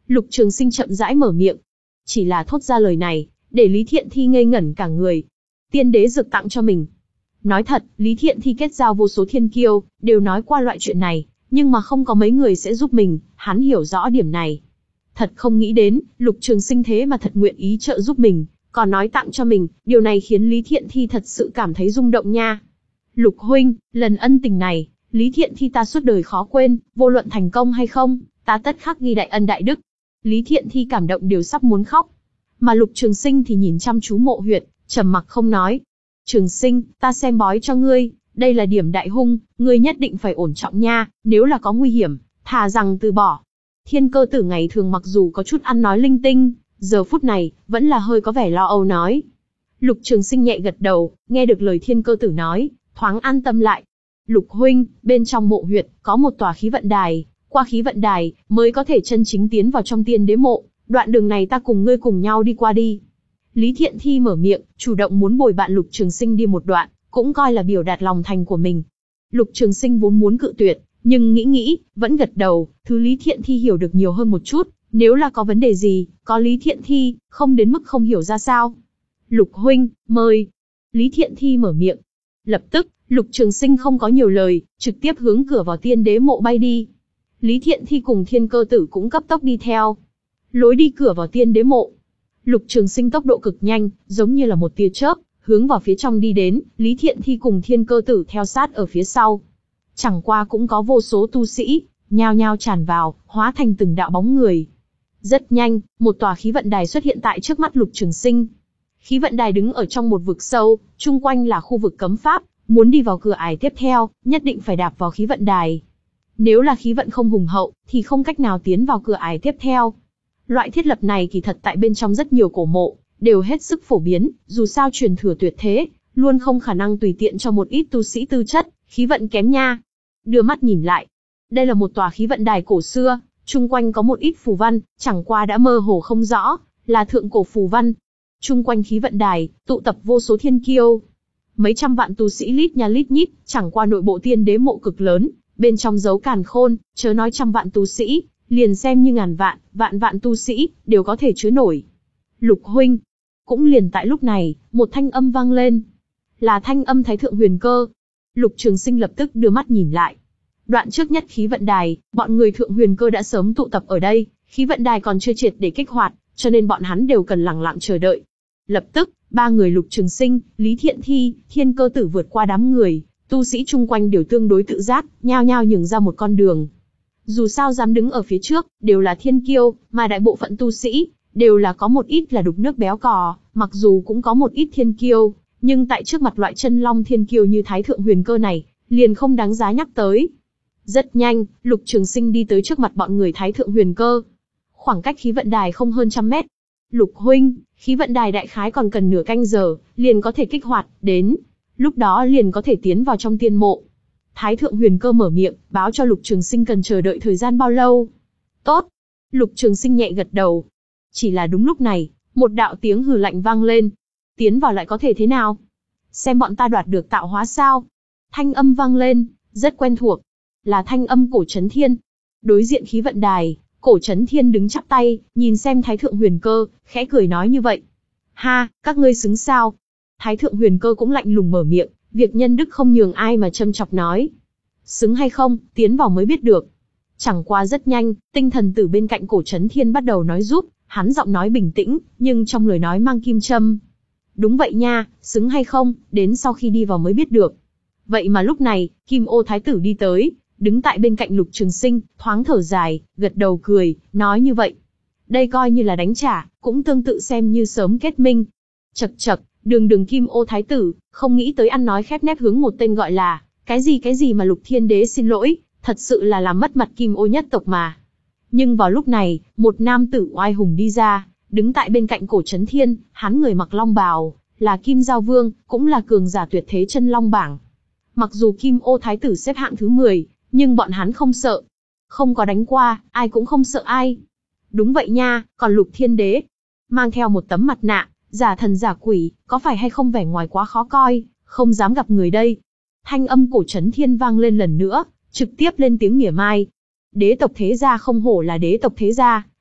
Lục Trường Sinh chậm rãi mở miệng. Chỉ là thốt ra lời này, để Lý Thiện Thi ngây ngẩn cả người. Tiên đế dược tặng cho mình. Nói thật, Lý Thiện Thi kết giao vô số thiên kiêu, đều nói qua loại chuyện này, nhưng mà không có mấy người sẽ giúp mình, hắn hiểu rõ điểm này. Thật không nghĩ đến, Lục Trường Sinh thế mà thật nguyện ý trợ giúp mình, còn nói tặng cho mình, điều này khiến Lý Thiện Thi thật sự cảm thấy rung động nha. Lục huynh, lần ân tình này, Lý Thiện Thi ta suốt đời khó quên, vô luận thành công hay không, ta tất khắc ghi đại ân đại đức. Lý Thiện Thi cảm động đều sắp muốn khóc. Mà Lục Trường Sinh thì nhìn chăm chú Mộ Huyệt, trầm mặc không nói. Trường Sinh, ta xem bói cho ngươi, đây là điểm đại hung, ngươi nhất định phải ổn trọng nha, nếu là có nguy hiểm, thà rằng từ bỏ. Thiên Cơ Tử ngày thường mặc dù có chút ăn nói linh tinh, giờ phút này, vẫn là hơi có vẻ lo âu nói. Lục Trường Sinh nhẹ gật đầu, nghe được lời Thiên Cơ Tử nói, thoáng an tâm lại. Lục huynh, bên trong Mộ Huyệt, có một tòa khí vận đài, qua khí vận đài, mới có thể chân chính tiến vào trong tiên đế mộ, đoạn đường này ta cùng ngươi cùng nhau đi qua đi. Lý Thiện Thi mở miệng, chủ động muốn bồi bạn Lục Trường Sinh đi một đoạn, cũng coi là biểu đạt lòng thành của mình. Lục Trường Sinh vốn muốn cự tuyệt, nhưng nghĩ nghĩ, vẫn gật đầu, thứ Lý Thiện Thi hiểu được nhiều hơn một chút, nếu là có vấn đề gì, có Lý Thiện Thi, không đến mức không hiểu ra sao. Lục huynh, mời. Lý Thiện Thi mở miệng. Lập tức, Lục Trường Sinh không có nhiều lời, trực tiếp hướng cửa vào tiên đế mộ bay đi. Lý Thiện Thi cùng Thiên Cơ Tử cũng cấp tốc đi theo. Lối đi cửa vào tiên đế mộ. Lục Trường Sinh tốc độ cực nhanh, giống như là một tia chớp, hướng vào phía trong đi đến, Lý Thiện Thi cùng Thiên Cơ Tử theo sát ở phía sau. Chẳng qua cũng có vô số tu sĩ, nhao nhao tràn vào, hóa thành từng đạo bóng người. Rất nhanh, một tòa khí vận đài xuất hiện tại trước mắt Lục Trường Sinh. Khí vận đài đứng ở trong một vực sâu, chung quanh là khu vực cấm pháp, muốn đi vào cửa ải tiếp theo, nhất định phải đạp vào khí vận đài. Nếu là khí vận không hùng hậu, thì không cách nào tiến vào cửa ải tiếp theo. Loại thiết lập này kỳ thật tại bên trong rất nhiều cổ mộ, đều hết sức phổ biến, dù sao truyền thừa tuyệt thế, luôn không khả năng tùy tiện cho một ít tu sĩ tư chất, khí vận kém nha. Đưa mắt nhìn lại, đây là một tòa khí vận đài cổ xưa, chung quanh có một ít phù văn, chẳng qua đã mơ hồ không rõ, là thượng cổ phù văn. Chung quanh khí vận đài, tụ tập vô số thiên kiêu. Mấy trăm vạn tu sĩ lít nha lít nhít, chẳng qua nội bộ tiên đế mộ cực lớn, bên trong giấu càn khôn, chớ nói trăm vạn tu sĩ, liền xem như ngàn vạn, vạn vạn tu sĩ, đều có thể chứa nổi. Lục huynh. Cũng liền tại lúc này, một thanh âm vang lên. Là thanh âm Thái Thượng Huyền Cơ. Lục Trường Sinh lập tức đưa mắt nhìn lại. Đoạn trước nhất khí vận đài, bọn người Thượng Huyền Cơ đã sớm tụ tập ở đây, khí vận đài còn chưa triệt để kích hoạt, cho nên bọn hắn đều cần lặng lặng chờ đợi. Lập tức, ba người Lục Trường Sinh, Lý Thiện Thi, Thiên Cơ Tử vượt qua đám người, tu sĩ chung quanh đều tương đối tự giác, nhao nhao nhường ra một con đường. Dù sao dám đứng ở phía trước, đều là thiên kiêu, mà đại bộ phận tu sĩ, đều là có một ít là đục nước béo cò, mặc dù cũng có một ít thiên kiêu, nhưng tại trước mặt loại chân long thiên kiêu như Thái Thượng Huyền Cơ này, liền không đáng giá nhắc tới. Rất nhanh, Lục Trường Sinh đi tới trước mặt bọn người Thái Thượng Huyền Cơ. Khoảng cách khí vận đài không hơn trăm mét. Lục huynh, khí vận đài đại khái còn cần nửa canh giờ, liền có thể kích hoạt, đến. Lúc đó liền có thể tiến vào trong tiên mộ. Thái Thượng Huyền Cơ mở miệng, báo cho Lục Trường Sinh cần chờ đợi thời gian bao lâu. Tốt. Lục Trường Sinh nhẹ gật đầu. Chỉ là đúng lúc này, một đạo tiếng hừ lạnh vang lên. Tiến vào lại có thể thế nào? Xem bọn ta đoạt được tạo hóa sao? Thanh âm vang lên, rất quen thuộc. Là thanh âm Cổ Chấn Thiên. Đối diện khí vận đài, Cổ Chấn Thiên đứng chắp tay, nhìn xem Thái Thượng Huyền Cơ, khẽ cười nói như vậy. Ha, các ngươi xứng sao? Thái Thượng Huyền Cơ cũng lạnh lùng mở miệng, việc nhân đức không nhường ai mà châm chọc nói. Xứng hay không, tiến vào mới biết được. Chẳng qua rất nhanh, tinh thần tử bên cạnh Cổ Chấn Thiên bắt đầu nói giúp, hắn giọng nói bình tĩnh, nhưng trong lời nói mang kim châm. Đúng vậy nha, xứng hay không, đến sau khi đi vào mới biết được. Vậy mà lúc này, Kim Ô Thái Tử đi tới, đứng tại bên cạnh Lục Trường Sinh, thoáng thở dài, gật đầu cười, nói như vậy. Đây coi như là đánh trả, cũng tương tự xem như sớm kết minh. Chậc chậc, đường đường Kim Ô Thái Tử, không nghĩ tới ăn nói khép nép hướng một tên gọi là, cái gì cái gì mà Lục Thiên Đế xin lỗi, thật sự là làm mất mặt Kim Ô nhất tộc mà. Nhưng vào lúc này, một nam tử oai hùng đi ra, đứng tại bên cạnh Cổ Chấn Thiên, hắn người mặc long bào, là Kim Giao Vương, cũng là cường giả tuyệt thế chân long bảng. Mặc dù Kim Ô Thái Tử xếp hạng thứ mười, nhưng bọn hắn không sợ. Không có đánh qua, ai cũng không sợ ai. Đúng vậy nha, còn Lục Thiên Đế, mang theo một tấm mặt nạ, giả thần giả quỷ, có phải hay không vẻ ngoài quá khó coi, không dám gặp người đây. Thanh âm Cổ Chấn Thiên vang lên lần nữa, trực tiếp lên tiếng mỉa mai. Đế tộc thế gia không hổ là đế tộc thế gia,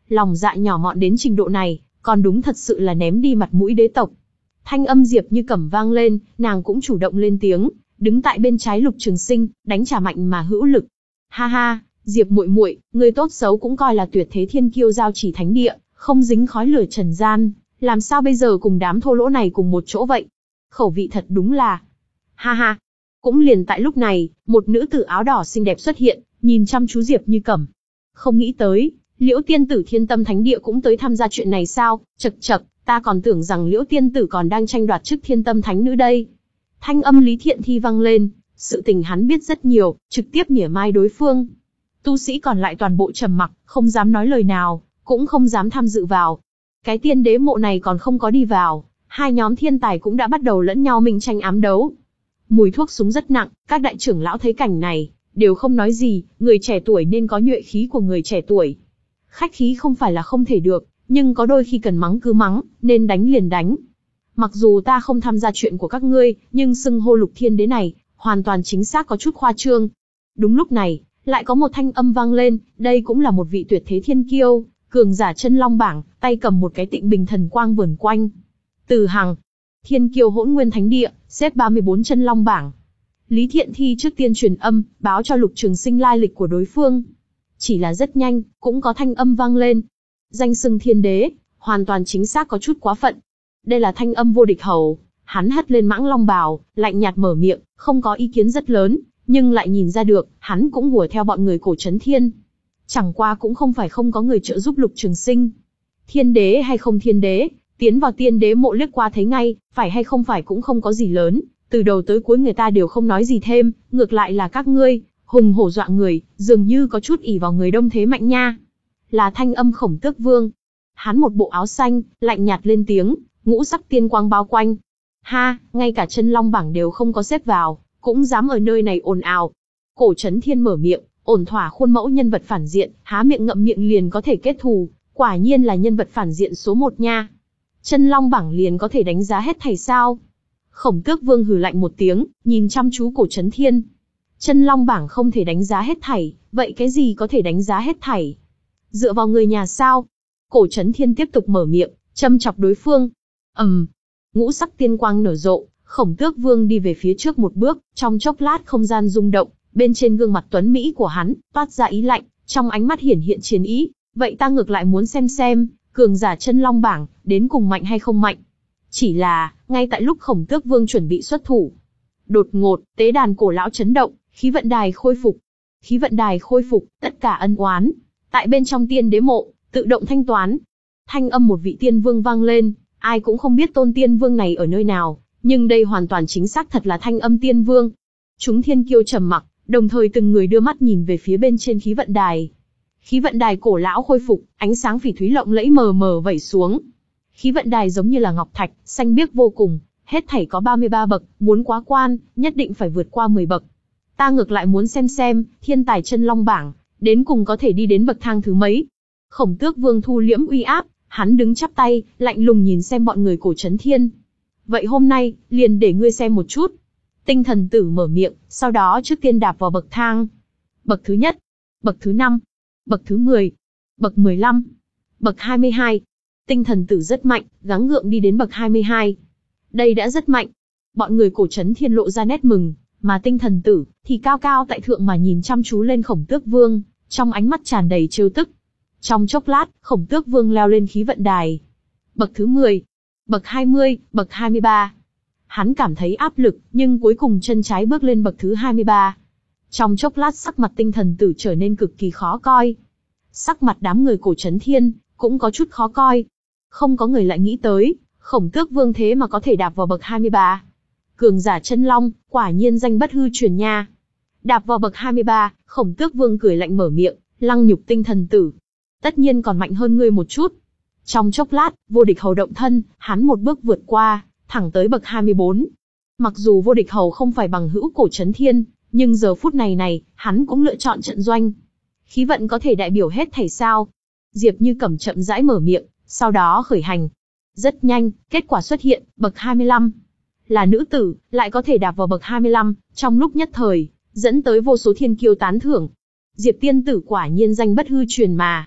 lòng dạ nhỏ mọn đến trình độ này, còn đúng thật sự là ném đi mặt mũi đế tộc. Thanh âm Diệp Như Cẩm vang lên, nàng cũng chủ động lên tiếng, đứng tại bên trái Lục Trường Sinh, đánh trả mạnh mà hữu lực. Ha ha, Diệp muội muội, ngươi tốt xấu cũng coi là tuyệt thế thiên kiêu giao chỉ thánh địa, không dính khói lửa trần gian, làm sao bây giờ cùng đám thô lỗ này cùng một chỗ vậy? Khẩu vị thật đúng là. Ha ha. Cũng liền tại lúc này, một nữ tử áo đỏ xinh đẹp xuất hiện, nhìn chăm chú Diệp Như Cẩm. Không nghĩ tới, Liễu tiên tử Thiên Tâm Thánh Địa cũng tới tham gia chuyện này sao? Chậc chậc, ta còn tưởng rằng Liễu tiên tử còn đang tranh đoạt chức Thiên Tâm Thánh Nữ đây. Thanh âm Lý Thiện Thi vang lên, sự tình hắn biết rất nhiều, trực tiếp mỉa mai đối phương. Tu sĩ còn lại toàn bộ trầm mặc, không dám nói lời nào, cũng không dám tham dự vào. Cái tiên đế mộ này còn không có đi vào, hai nhóm thiên tài cũng đã bắt đầu lẫn nhau minh tranh ám đấu. Mùi thuốc súng rất nặng, các đại trưởng lão thấy cảnh này, đều không nói gì, người trẻ tuổi nên có nhuệ khí của người trẻ tuổi. Khách khí không phải là không thể được, nhưng có đôi khi cần mắng cứ mắng, nên đánh liền đánh. Mặc dù ta không tham gia chuyện của các ngươi, nhưng xưng hô Lục Thiên Đế này, hoàn toàn chính xác có chút khoa trương. Đúng lúc này, lại có một thanh âm vang lên, đây cũng là một vị tuyệt thế thiên kiêu, cường giả chân long bảng, tay cầm một cái tịnh bình thần quang vờn quanh. Từ Hằng, thiên kiêu hỗn nguyên thánh địa, xếp ba mươi bốn chân long bảng. Lý Thiện Thi trước tiên truyền âm, báo cho Lục Trường Sinh lai lịch của đối phương. Chỉ là rất nhanh, cũng có thanh âm vang lên. Danh xưng thiên đế, hoàn toàn chính xác có chút quá phận. Đây là thanh âm Vô Địch Hầu, hắn hất lên mãng long bào, lạnh nhạt mở miệng, không có ý kiến rất lớn, nhưng lại nhìn ra được, hắn cũng hùa theo bọn người Cổ Chấn Thiên. Chẳng qua cũng không phải không có người trợ giúp Lục Trường Sinh. Thiên đế hay không thiên đế, tiến vào tiên đế mộ liếc qua thấy ngay, phải hay không phải cũng không có gì lớn, từ đầu tới cuối người ta đều không nói gì thêm, ngược lại là các ngươi, hùng hổ dọa người, dường như có chút ỷ vào người đông thế mạnh nha. Là thanh âm Khổng Tước Vương. Hắn một bộ áo xanh, lạnh nhạt lên tiếng, ngũ sắc tiên quang bao quanh. Ha, ngay cả chân long bảng đều không có xếp vào, cũng dám ở nơi này ồn ào. Cổ Chấn Thiên mở miệng, ổn thỏa khuôn mẫu nhân vật phản diện, há miệng ngậm miệng liền có thể kết thù, quả nhiên là nhân vật phản diện số một nha. Chân long bảng liền có thể đánh giá hết thảy sao? Khổng Tước Vương hừ lạnh một tiếng, nhìn chăm chú Cổ Chấn Thiên. Chân long bảng không thể đánh giá hết thảy, vậy cái gì có thể đánh giá hết thảy? Dựa vào người nhà sao? Cổ Chấn Thiên tiếp tục mở miệng, châm chọc đối phương. ầm, um, ngũ sắc tiên quang nở rộ, Khổng Tước Vương đi về phía trước một bước, trong chốc lát không gian rung động, bên trên gương mặt tuấn mỹ của hắn toát ra ý lạnh, trong ánh mắt hiển hiện chiến ý. Vậy ta ngược lại muốn xem xem, cường giả chân long bảng đến cùng mạnh hay không mạnh. Chỉ là, ngay tại lúc Khổng Tước Vương chuẩn bị xuất thủ, đột ngột, tế đàn cổ lão chấn động, khí vận đài khôi phục. Khí vận đài khôi phục, tất cả ân oán tại bên trong tiên đế mộ tự động thanh toán. Thanh âm một vị tiên vương vang lên, ai cũng không biết tôn tiên vương này ở nơi nào, nhưng đây hoàn toàn chính xác thật là thanh âm tiên vương. Chúng thiên kiêu trầm mặc, đồng thời từng người đưa mắt nhìn về phía bên trên khí vận đài. Khí vận đài cổ lão khôi phục, ánh sáng phỉ thúy lộng lẫy mờ mờ vẩy xuống. Khí vận đài giống như là ngọc thạch, xanh biếc vô cùng, hết thảy có ba mươi ba bậc, muốn quá quan, nhất định phải vượt qua mười bậc. Ta ngược lại muốn xem xem, thiên tài chân long bảng, đến cùng có thể đi đến bậc thang thứ mấy. Khổng Tước Vương thu liễm uy áp, hắn đứng chắp tay, lạnh lùng nhìn xem bọn người Cổ Chấn Thiên. Vậy hôm nay, liền để ngươi xem một chút. Tinh thần tử mở miệng, sau đó trước tiên đạp vào bậc thang. Bậc thứ nhất, bậc thứ năm, bậc thứ mười, bậc mười lăm, bậc hai mươi hai. Tinh thần tử rất mạnh, gắng gượng đi đến bậc hai mươi hai. Đây đã rất mạnh. Bọn người Cổ Chấn Thiên lộ ra nét mừng, mà tinh thần tử thì cao cao tại thượng mà nhìn chăm chú lên Khổng Tước Vương, trong ánh mắt tràn đầy trêu tức. Trong chốc lát, Khổng Tước Vương leo lên khí vận đài. Bậc thứ mười, bậc hai mươi, bậc hai mươi ba. Hắn cảm thấy áp lực, nhưng cuối cùng chân trái bước lên bậc thứ hai mươi ba. Trong chốc lát sắc mặt tinh thần tử trở nên cực kỳ khó coi. Sắc mặt đám người Cổ Chấn Thiên cũng có chút khó coi. Không có người lại nghĩ tới, Khổng Tước Vương thế mà có thể đạp vào bậc hai mươi ba. Cường giả chân long, quả nhiên danh bất hư truyền nha. Đạp vào bậc hai mươi ba, Khổng Tước Vương cười lạnh mở miệng, lăng nhục tinh thần tử. Tất nhiên còn mạnh hơn ngươi một chút. Trong chốc lát, Vô Địch Hầu động thân, hắn một bước vượt qua, thẳng tới bậc hai mươi bốn. Mặc dù Vô Địch Hầu không phải bằng hữu Cổ Chấn Thiên, nhưng giờ phút này này, hắn cũng lựa chọn trận doanh. Khí vận có thể đại biểu hết thảy sao? Diệp Như Cẩm chậm rãi mở miệng, sau đó khởi hành. Rất nhanh, kết quả xuất hiện, bậc hai mươi lăm. Là nữ tử, lại có thể đạp vào bậc hai mươi lăm, trong lúc nhất thời, dẫn tới vô số thiên kiêu tán thưởng. Diệp tiên tử quả nhiên danh bất hư truyền mà.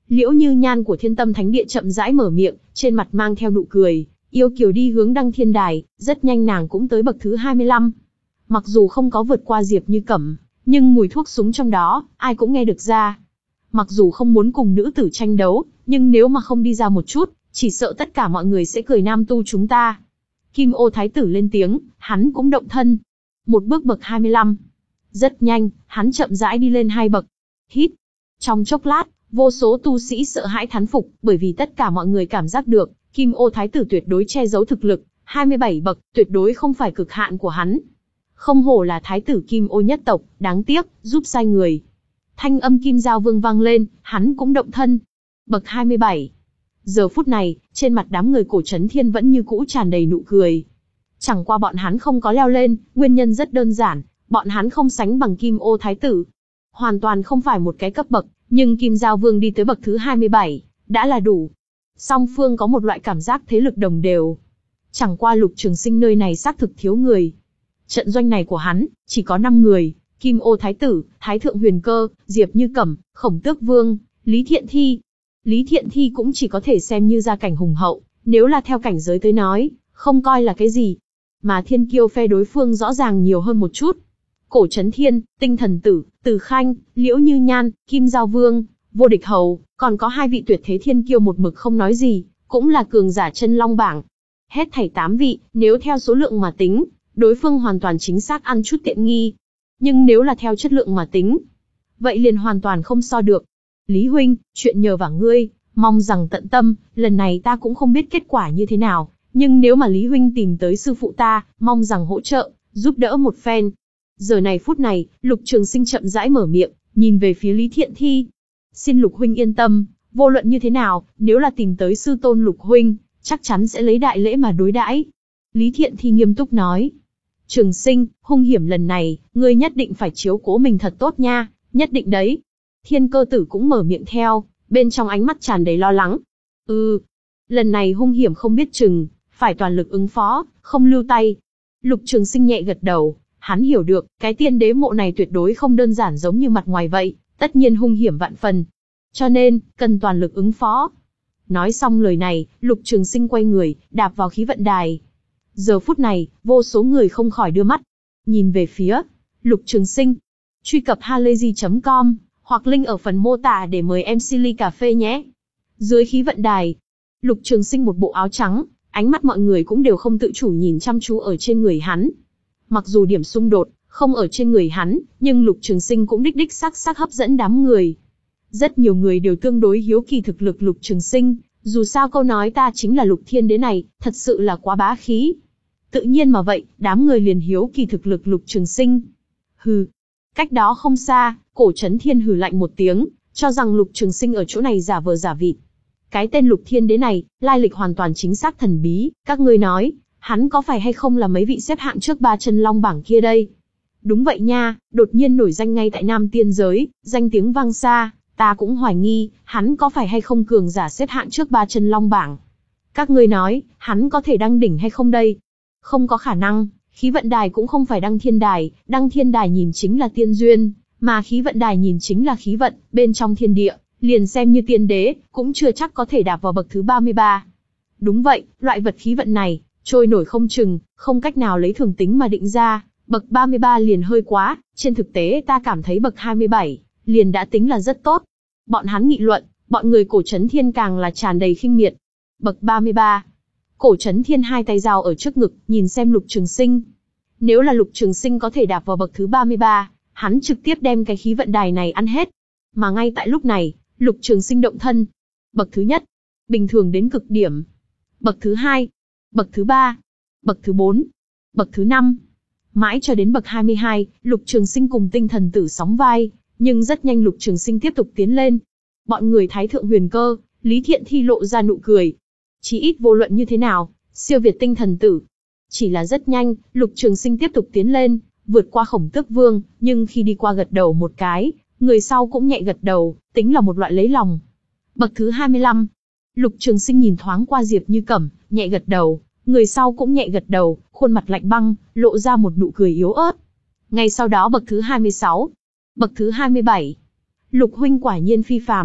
Liễu Như Nhan của Thiên Tâm Thánh Địa chậm rãi mở miệng, trên mặt mang theo nụ cười, yêu kiều đi hướng Đăng Thiên Đài, rất nhanh nàng cũng tới bậc thứ hai mươi lăm. Mặc dù không có vượt qua Diệp Như Cẩm, nhưng mùi thuốc súng trong đó, ai cũng nghe được ra. Mặc dù không muốn cùng nữ tử tranh đấu, nhưng nếu mà không đi ra một chút, chỉ sợ tất cả mọi người sẽ cười nam tu chúng ta. Kim Ô Thái tử lên tiếng, hắn cũng động thân. Một bước bậc hai mươi lăm. Rất nhanh, hắn chậm rãi đi lên hai bậc. Hít. Trong chốc lát, vô số tu sĩ sợ hãi thán phục, bởi vì tất cả mọi người cảm giác được, Kim Ô Thái tử tuyệt đối che giấu thực lực, hai mươi bảy bậc, tuyệt đối không phải cực hạn của hắn. Không hổ là Thái tử Kim Ô nhất tộc, đáng tiếc, giúp sai người. Thanh âm Kim Giao Vương vang lên, hắn cũng động thân. Bậc hai mươi bảy. Giờ phút này, trên mặt đám người Cổ Chấn Thiên vẫn như cũ tràn đầy nụ cười. Chẳng qua bọn hắn không có leo lên, nguyên nhân rất đơn giản, bọn hắn không sánh bằng Kim Ô Thái tử. Hoàn toàn không phải một cái cấp bậc, nhưng Kim Giao Vương đi tới bậc thứ hai mươi bảy, đã là đủ. Song phương có một loại cảm giác thế lực đồng đều. Chẳng qua Lục Trường Sinh nơi này xác thực thiếu người. Trận doanh này của hắn, chỉ có năm người, Kim Ô Thái tử, Thái Thượng Huyền Cơ, Diệp Như Cẩm, Khổng Tước Vương, Lý Thiện Thi. Lý Thiện Thi cũng chỉ có thể xem như gia cảnh hùng hậu, nếu là theo cảnh giới tới nói, không coi là cái gì. Mà thiên kiêu phe đối phương rõ ràng nhiều hơn một chút. Cổ Chấn Thiên, Tinh Thần Tử, Từ Khanh, Liễu Như Nhan, Kim Giao Vương, Vô Địch Hầu, còn có hai vị tuyệt thế thiên kiêu một mực không nói gì, cũng là cường giả chân long bảng. Hết thảy tám vị, nếu theo số lượng mà tính, đối phương hoàn toàn chính xác ăn chút tiện nghi. Nhưng nếu là theo chất lượng mà tính, vậy liền hoàn toàn không so được. Lý huynh, chuyện nhờ vả ngươi, mong rằng tận tâm, lần này ta cũng không biết kết quả như thế nào, nhưng nếu mà Lý huynh tìm tới sư phụ ta, mong rằng hỗ trợ, giúp đỡ một phen. Giờ này phút này, Lục Trường Sinh chậm rãi mở miệng, nhìn về phía Lý Thiện Thi. Xin Lục huynh yên tâm, vô luận như thế nào, nếu là tìm tới sư tôn Lục huynh, chắc chắn sẽ lấy đại lễ mà đối đãi. Lý Thiện Thi nghiêm túc nói. Trường Sinh, hung hiểm lần này, ngươi nhất định phải chiếu cố mình thật tốt nha, nhất định đấy. Thiên Cơ Tử cũng mở miệng theo, bên trong ánh mắt tràn đầy lo lắng. Ừ, lần này hung hiểm không biết chừng, phải toàn lực ứng phó, không lưu tay. Lục Trường Sinh nhẹ gật đầu, hắn hiểu được, cái tiên đế mộ này tuyệt đối không đơn giản giống như mặt ngoài vậy, tất nhiên hung hiểm vạn phần. Cho nên, cần toàn lực ứng phó. Nói xong lời này, Lục Trường Sinh quay người, đạp vào khí vận đài. Giờ phút này, vô số người không khỏi đưa mắt nhìn về phía Lục Trường Sinh. Truy cập halayzi chấm com hoặc link ở phần mô tả để mời em xê ly cà phê nhé. Dưới khí vận đài, Lục Trường Sinh một bộ áo trắng, ánh mắt mọi người cũng đều không tự chủ nhìn chăm chú ở trên người hắn. Mặc dù điểm xung đột không ở trên người hắn, nhưng Lục Trường Sinh cũng đích đích xác xác hấp dẫn đám người. Rất nhiều người đều tương đối hiếu kỳ thực lực Lục Trường Sinh, dù sao câu nói ta chính là Lục Thiên Đế này, thật sự là quá bá khí. Tự nhiên mà vậy, đám người liền hiếu kỳ thực lực Lục Trường Sinh. Hừ. Cách đó không xa, Cổ Chấn Thiên hừ lạnh một tiếng, cho rằng Lục Trường Sinh ở chỗ này giả vờ giả vịt. Cái tên Lục Thiên Đế này, lai lịch hoàn toàn chính xác thần bí, các ngươi nói, hắn có phải hay không là mấy vị xếp hạng trước ba chân long bảng kia đây? Đúng vậy nha, đột nhiên nổi danh ngay tại Nam Tiên giới, danh tiếng vang xa, ta cũng hoài nghi, hắn có phải hay không cường giả xếp hạng trước ba chân long bảng. Các ngươi nói, hắn có thể đăng đỉnh hay không đây? Không có khả năng, khí vận đài cũng không phải đăng thiên đài, đăng thiên đài nhìn chính là tiên duyên, mà khí vận đài nhìn chính là khí vận, bên trong thiên địa, liền xem như tiên đế, cũng chưa chắc có thể đạp vào bậc thứ ba mươi ba. Đúng vậy, loại vật khí vận này, trôi nổi không chừng, không cách nào lấy thường tính mà định ra, bậc ba mươi ba liền hơi quá, trên thực tế ta cảm thấy bậc hai mươi bảy, liền đã tính là rất tốt. Bọn hắn nghị luận, bọn người Cổ Chấn Thiên càng là tràn đầy khinh miệt. Bậc ba mươi ba. Cổ Chấn Thiên hai tay giao ở trước ngực, nhìn xem Lục Trường Sinh. Nếu là Lục Trường Sinh có thể đạp vào bậc thứ ba mươi ba, hắn trực tiếp đem cái khí vận đài này ăn hết. Mà ngay tại lúc này, Lục Trường Sinh động thân. Bậc thứ nhất, bình thường đến cực điểm. Bậc thứ hai, bậc thứ ba, bậc thứ bốn, bậc thứ năm. Mãi cho đến bậc hai mươi hai, Lục Trường Sinh cùng Tinh Thần Tử sóng vai, nhưng rất nhanh Lục Trường Sinh tiếp tục tiến lên. Bọn người Thái Thượng Huyền Cơ, Lý Thiện Thi lộ ra nụ cười. Chí ít vô luận như thế nào, siêu việt Tinh Thần Tử. Chỉ là rất nhanh, Lục Trường Sinh tiếp tục tiến lên, vượt qua Khổng Tước Vương, nhưng khi đi qua gật đầu một cái, người sau cũng nhẹ gật đầu, tính là một loại lấy lòng. Bậc thứ hai mươi lăm. Lục Trường Sinh nhìn thoáng qua Diệp Như Cẩm, nhẹ gật đầu, người sau cũng nhẹ gật đầu, khuôn mặt lạnh băng, lộ ra một nụ cười yếu ớt. Ngay sau đó bậc thứ hai mươi sáu, bậc thứ hai mươi bảy. Lục huynh quả nhiên phi phàm.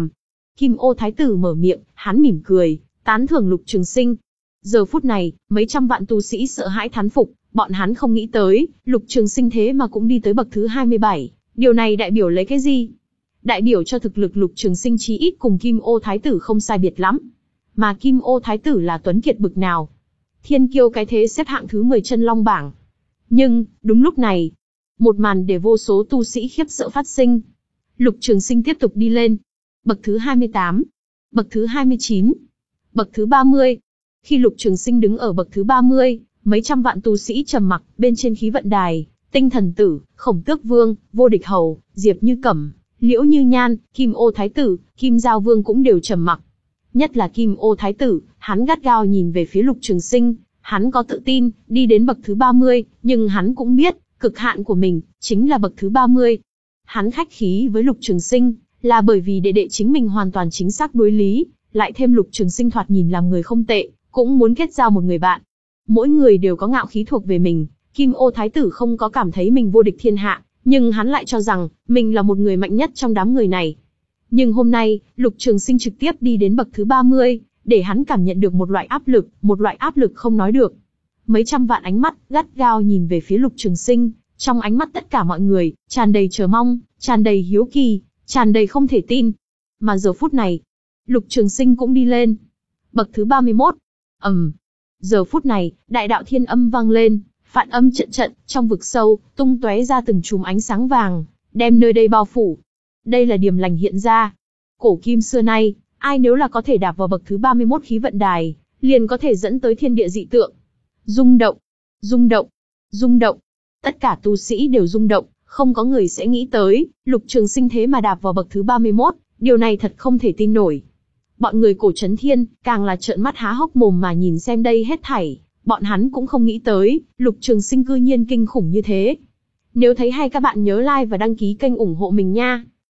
Kim Ô Thái tử mở miệng, hắn mỉm cười, tán thưởng Lục Trường Sinh. Giờ phút này, mấy trăm vạn tu sĩ sợ hãi thán phục, bọn hắn không nghĩ tới, Lục Trường Sinh thế mà cũng đi tới bậc thứ hai mươi bảy, điều này đại biểu lấy cái gì? Đại biểu cho thực lực Lục Trường Sinh chí ít cùng Kim Ô Thái tử không sai biệt lắm. Mà Kim Ô Thái tử là tuấn kiệt bực nào? Thiên kiêu cái thế xếp hạng thứ mười chân long bảng. Nhưng, đúng lúc này, một màn để vô số tu sĩ khiếp sợ phát sinh. Lục Trường Sinh tiếp tục đi lên. Bậc thứ hai mươi tám, bậc thứ hai mươi chín, bậc thứ ba mươi. Khi Lục Trường Sinh đứng ở bậc thứ ba mươi, mấy trăm vạn tu sĩ trầm mặc, bên trên khí vận đài, Tinh Thần Tử, Khổng Tước Vương, Vô Địch Hầu, Diệp Như Cẩm, Liễu Như Nhan, Kim Ô Thái tử, Kim Giao Vương cũng đều trầm mặc. Nhất là Kim Ô Thái tử, hắn gắt gao nhìn về phía Lục Trường Sinh, hắn có tự tin, đi đến bậc thứ ba mươi, nhưng hắn cũng biết, cực hạn của mình, chính là bậc thứ ba mươi. Hắn khách khí với Lục Trường Sinh, là bởi vì đệ đệ chính mình hoàn toàn chính xác đối lý, lại thêm Lục Trường Sinh thoạt nhìn làm người không tệ, cũng muốn kết giao một người bạn. Mỗi người đều có ngạo khí thuộc về mình, Kim Ô Thái tử không có cảm thấy mình vô địch thiên hạ, nhưng hắn lại cho rằng, mình là một người mạnh nhất trong đám người này. Nhưng hôm nay, Lục Trường Sinh trực tiếp đi đến bậc thứ ba mươi, để hắn cảm nhận được một loại áp lực, một loại áp lực không nói được. Mấy trăm vạn ánh mắt, gắt gao nhìn về phía Lục Trường Sinh, trong ánh mắt tất cả mọi người, tràn đầy chờ mong, tràn đầy hiếu kỳ, tràn đầy không thể tin. Mà giờ phút này, Lục Trường Sinh cũng đi lên. Bậc thứ ba mươi mốt. Ầm. Um. Giờ phút này, đại đạo thiên âm vang lên, phạn âm trận trận, trong vực sâu, tung tóe ra từng chùm ánh sáng vàng, đem nơi đây bao phủ. Đây là điểm lành hiện ra. Cổ kim xưa nay, ai nếu là có thể đạp vào bậc thứ ba mươi mốt khí vận đài, liền có thể dẫn tới thiên địa dị tượng. Rung động, rung động, rung động. Tất cả tu sĩ đều rung động, không có người sẽ nghĩ tới, Lục Trường Sinh thế mà đạp vào bậc thứ ba mươi mốt, điều này thật không thể tin nổi. Bọn người Cổ Chấn Thiên, càng là trợn mắt há hốc mồm mà nhìn xem đây hết thảy, bọn hắn cũng không nghĩ tới, Lục Trường Sinh cư nhiên kinh khủng như thế. Nếu thấy hay các bạn nhớ like và đăng ký kênh ủng hộ mình nha.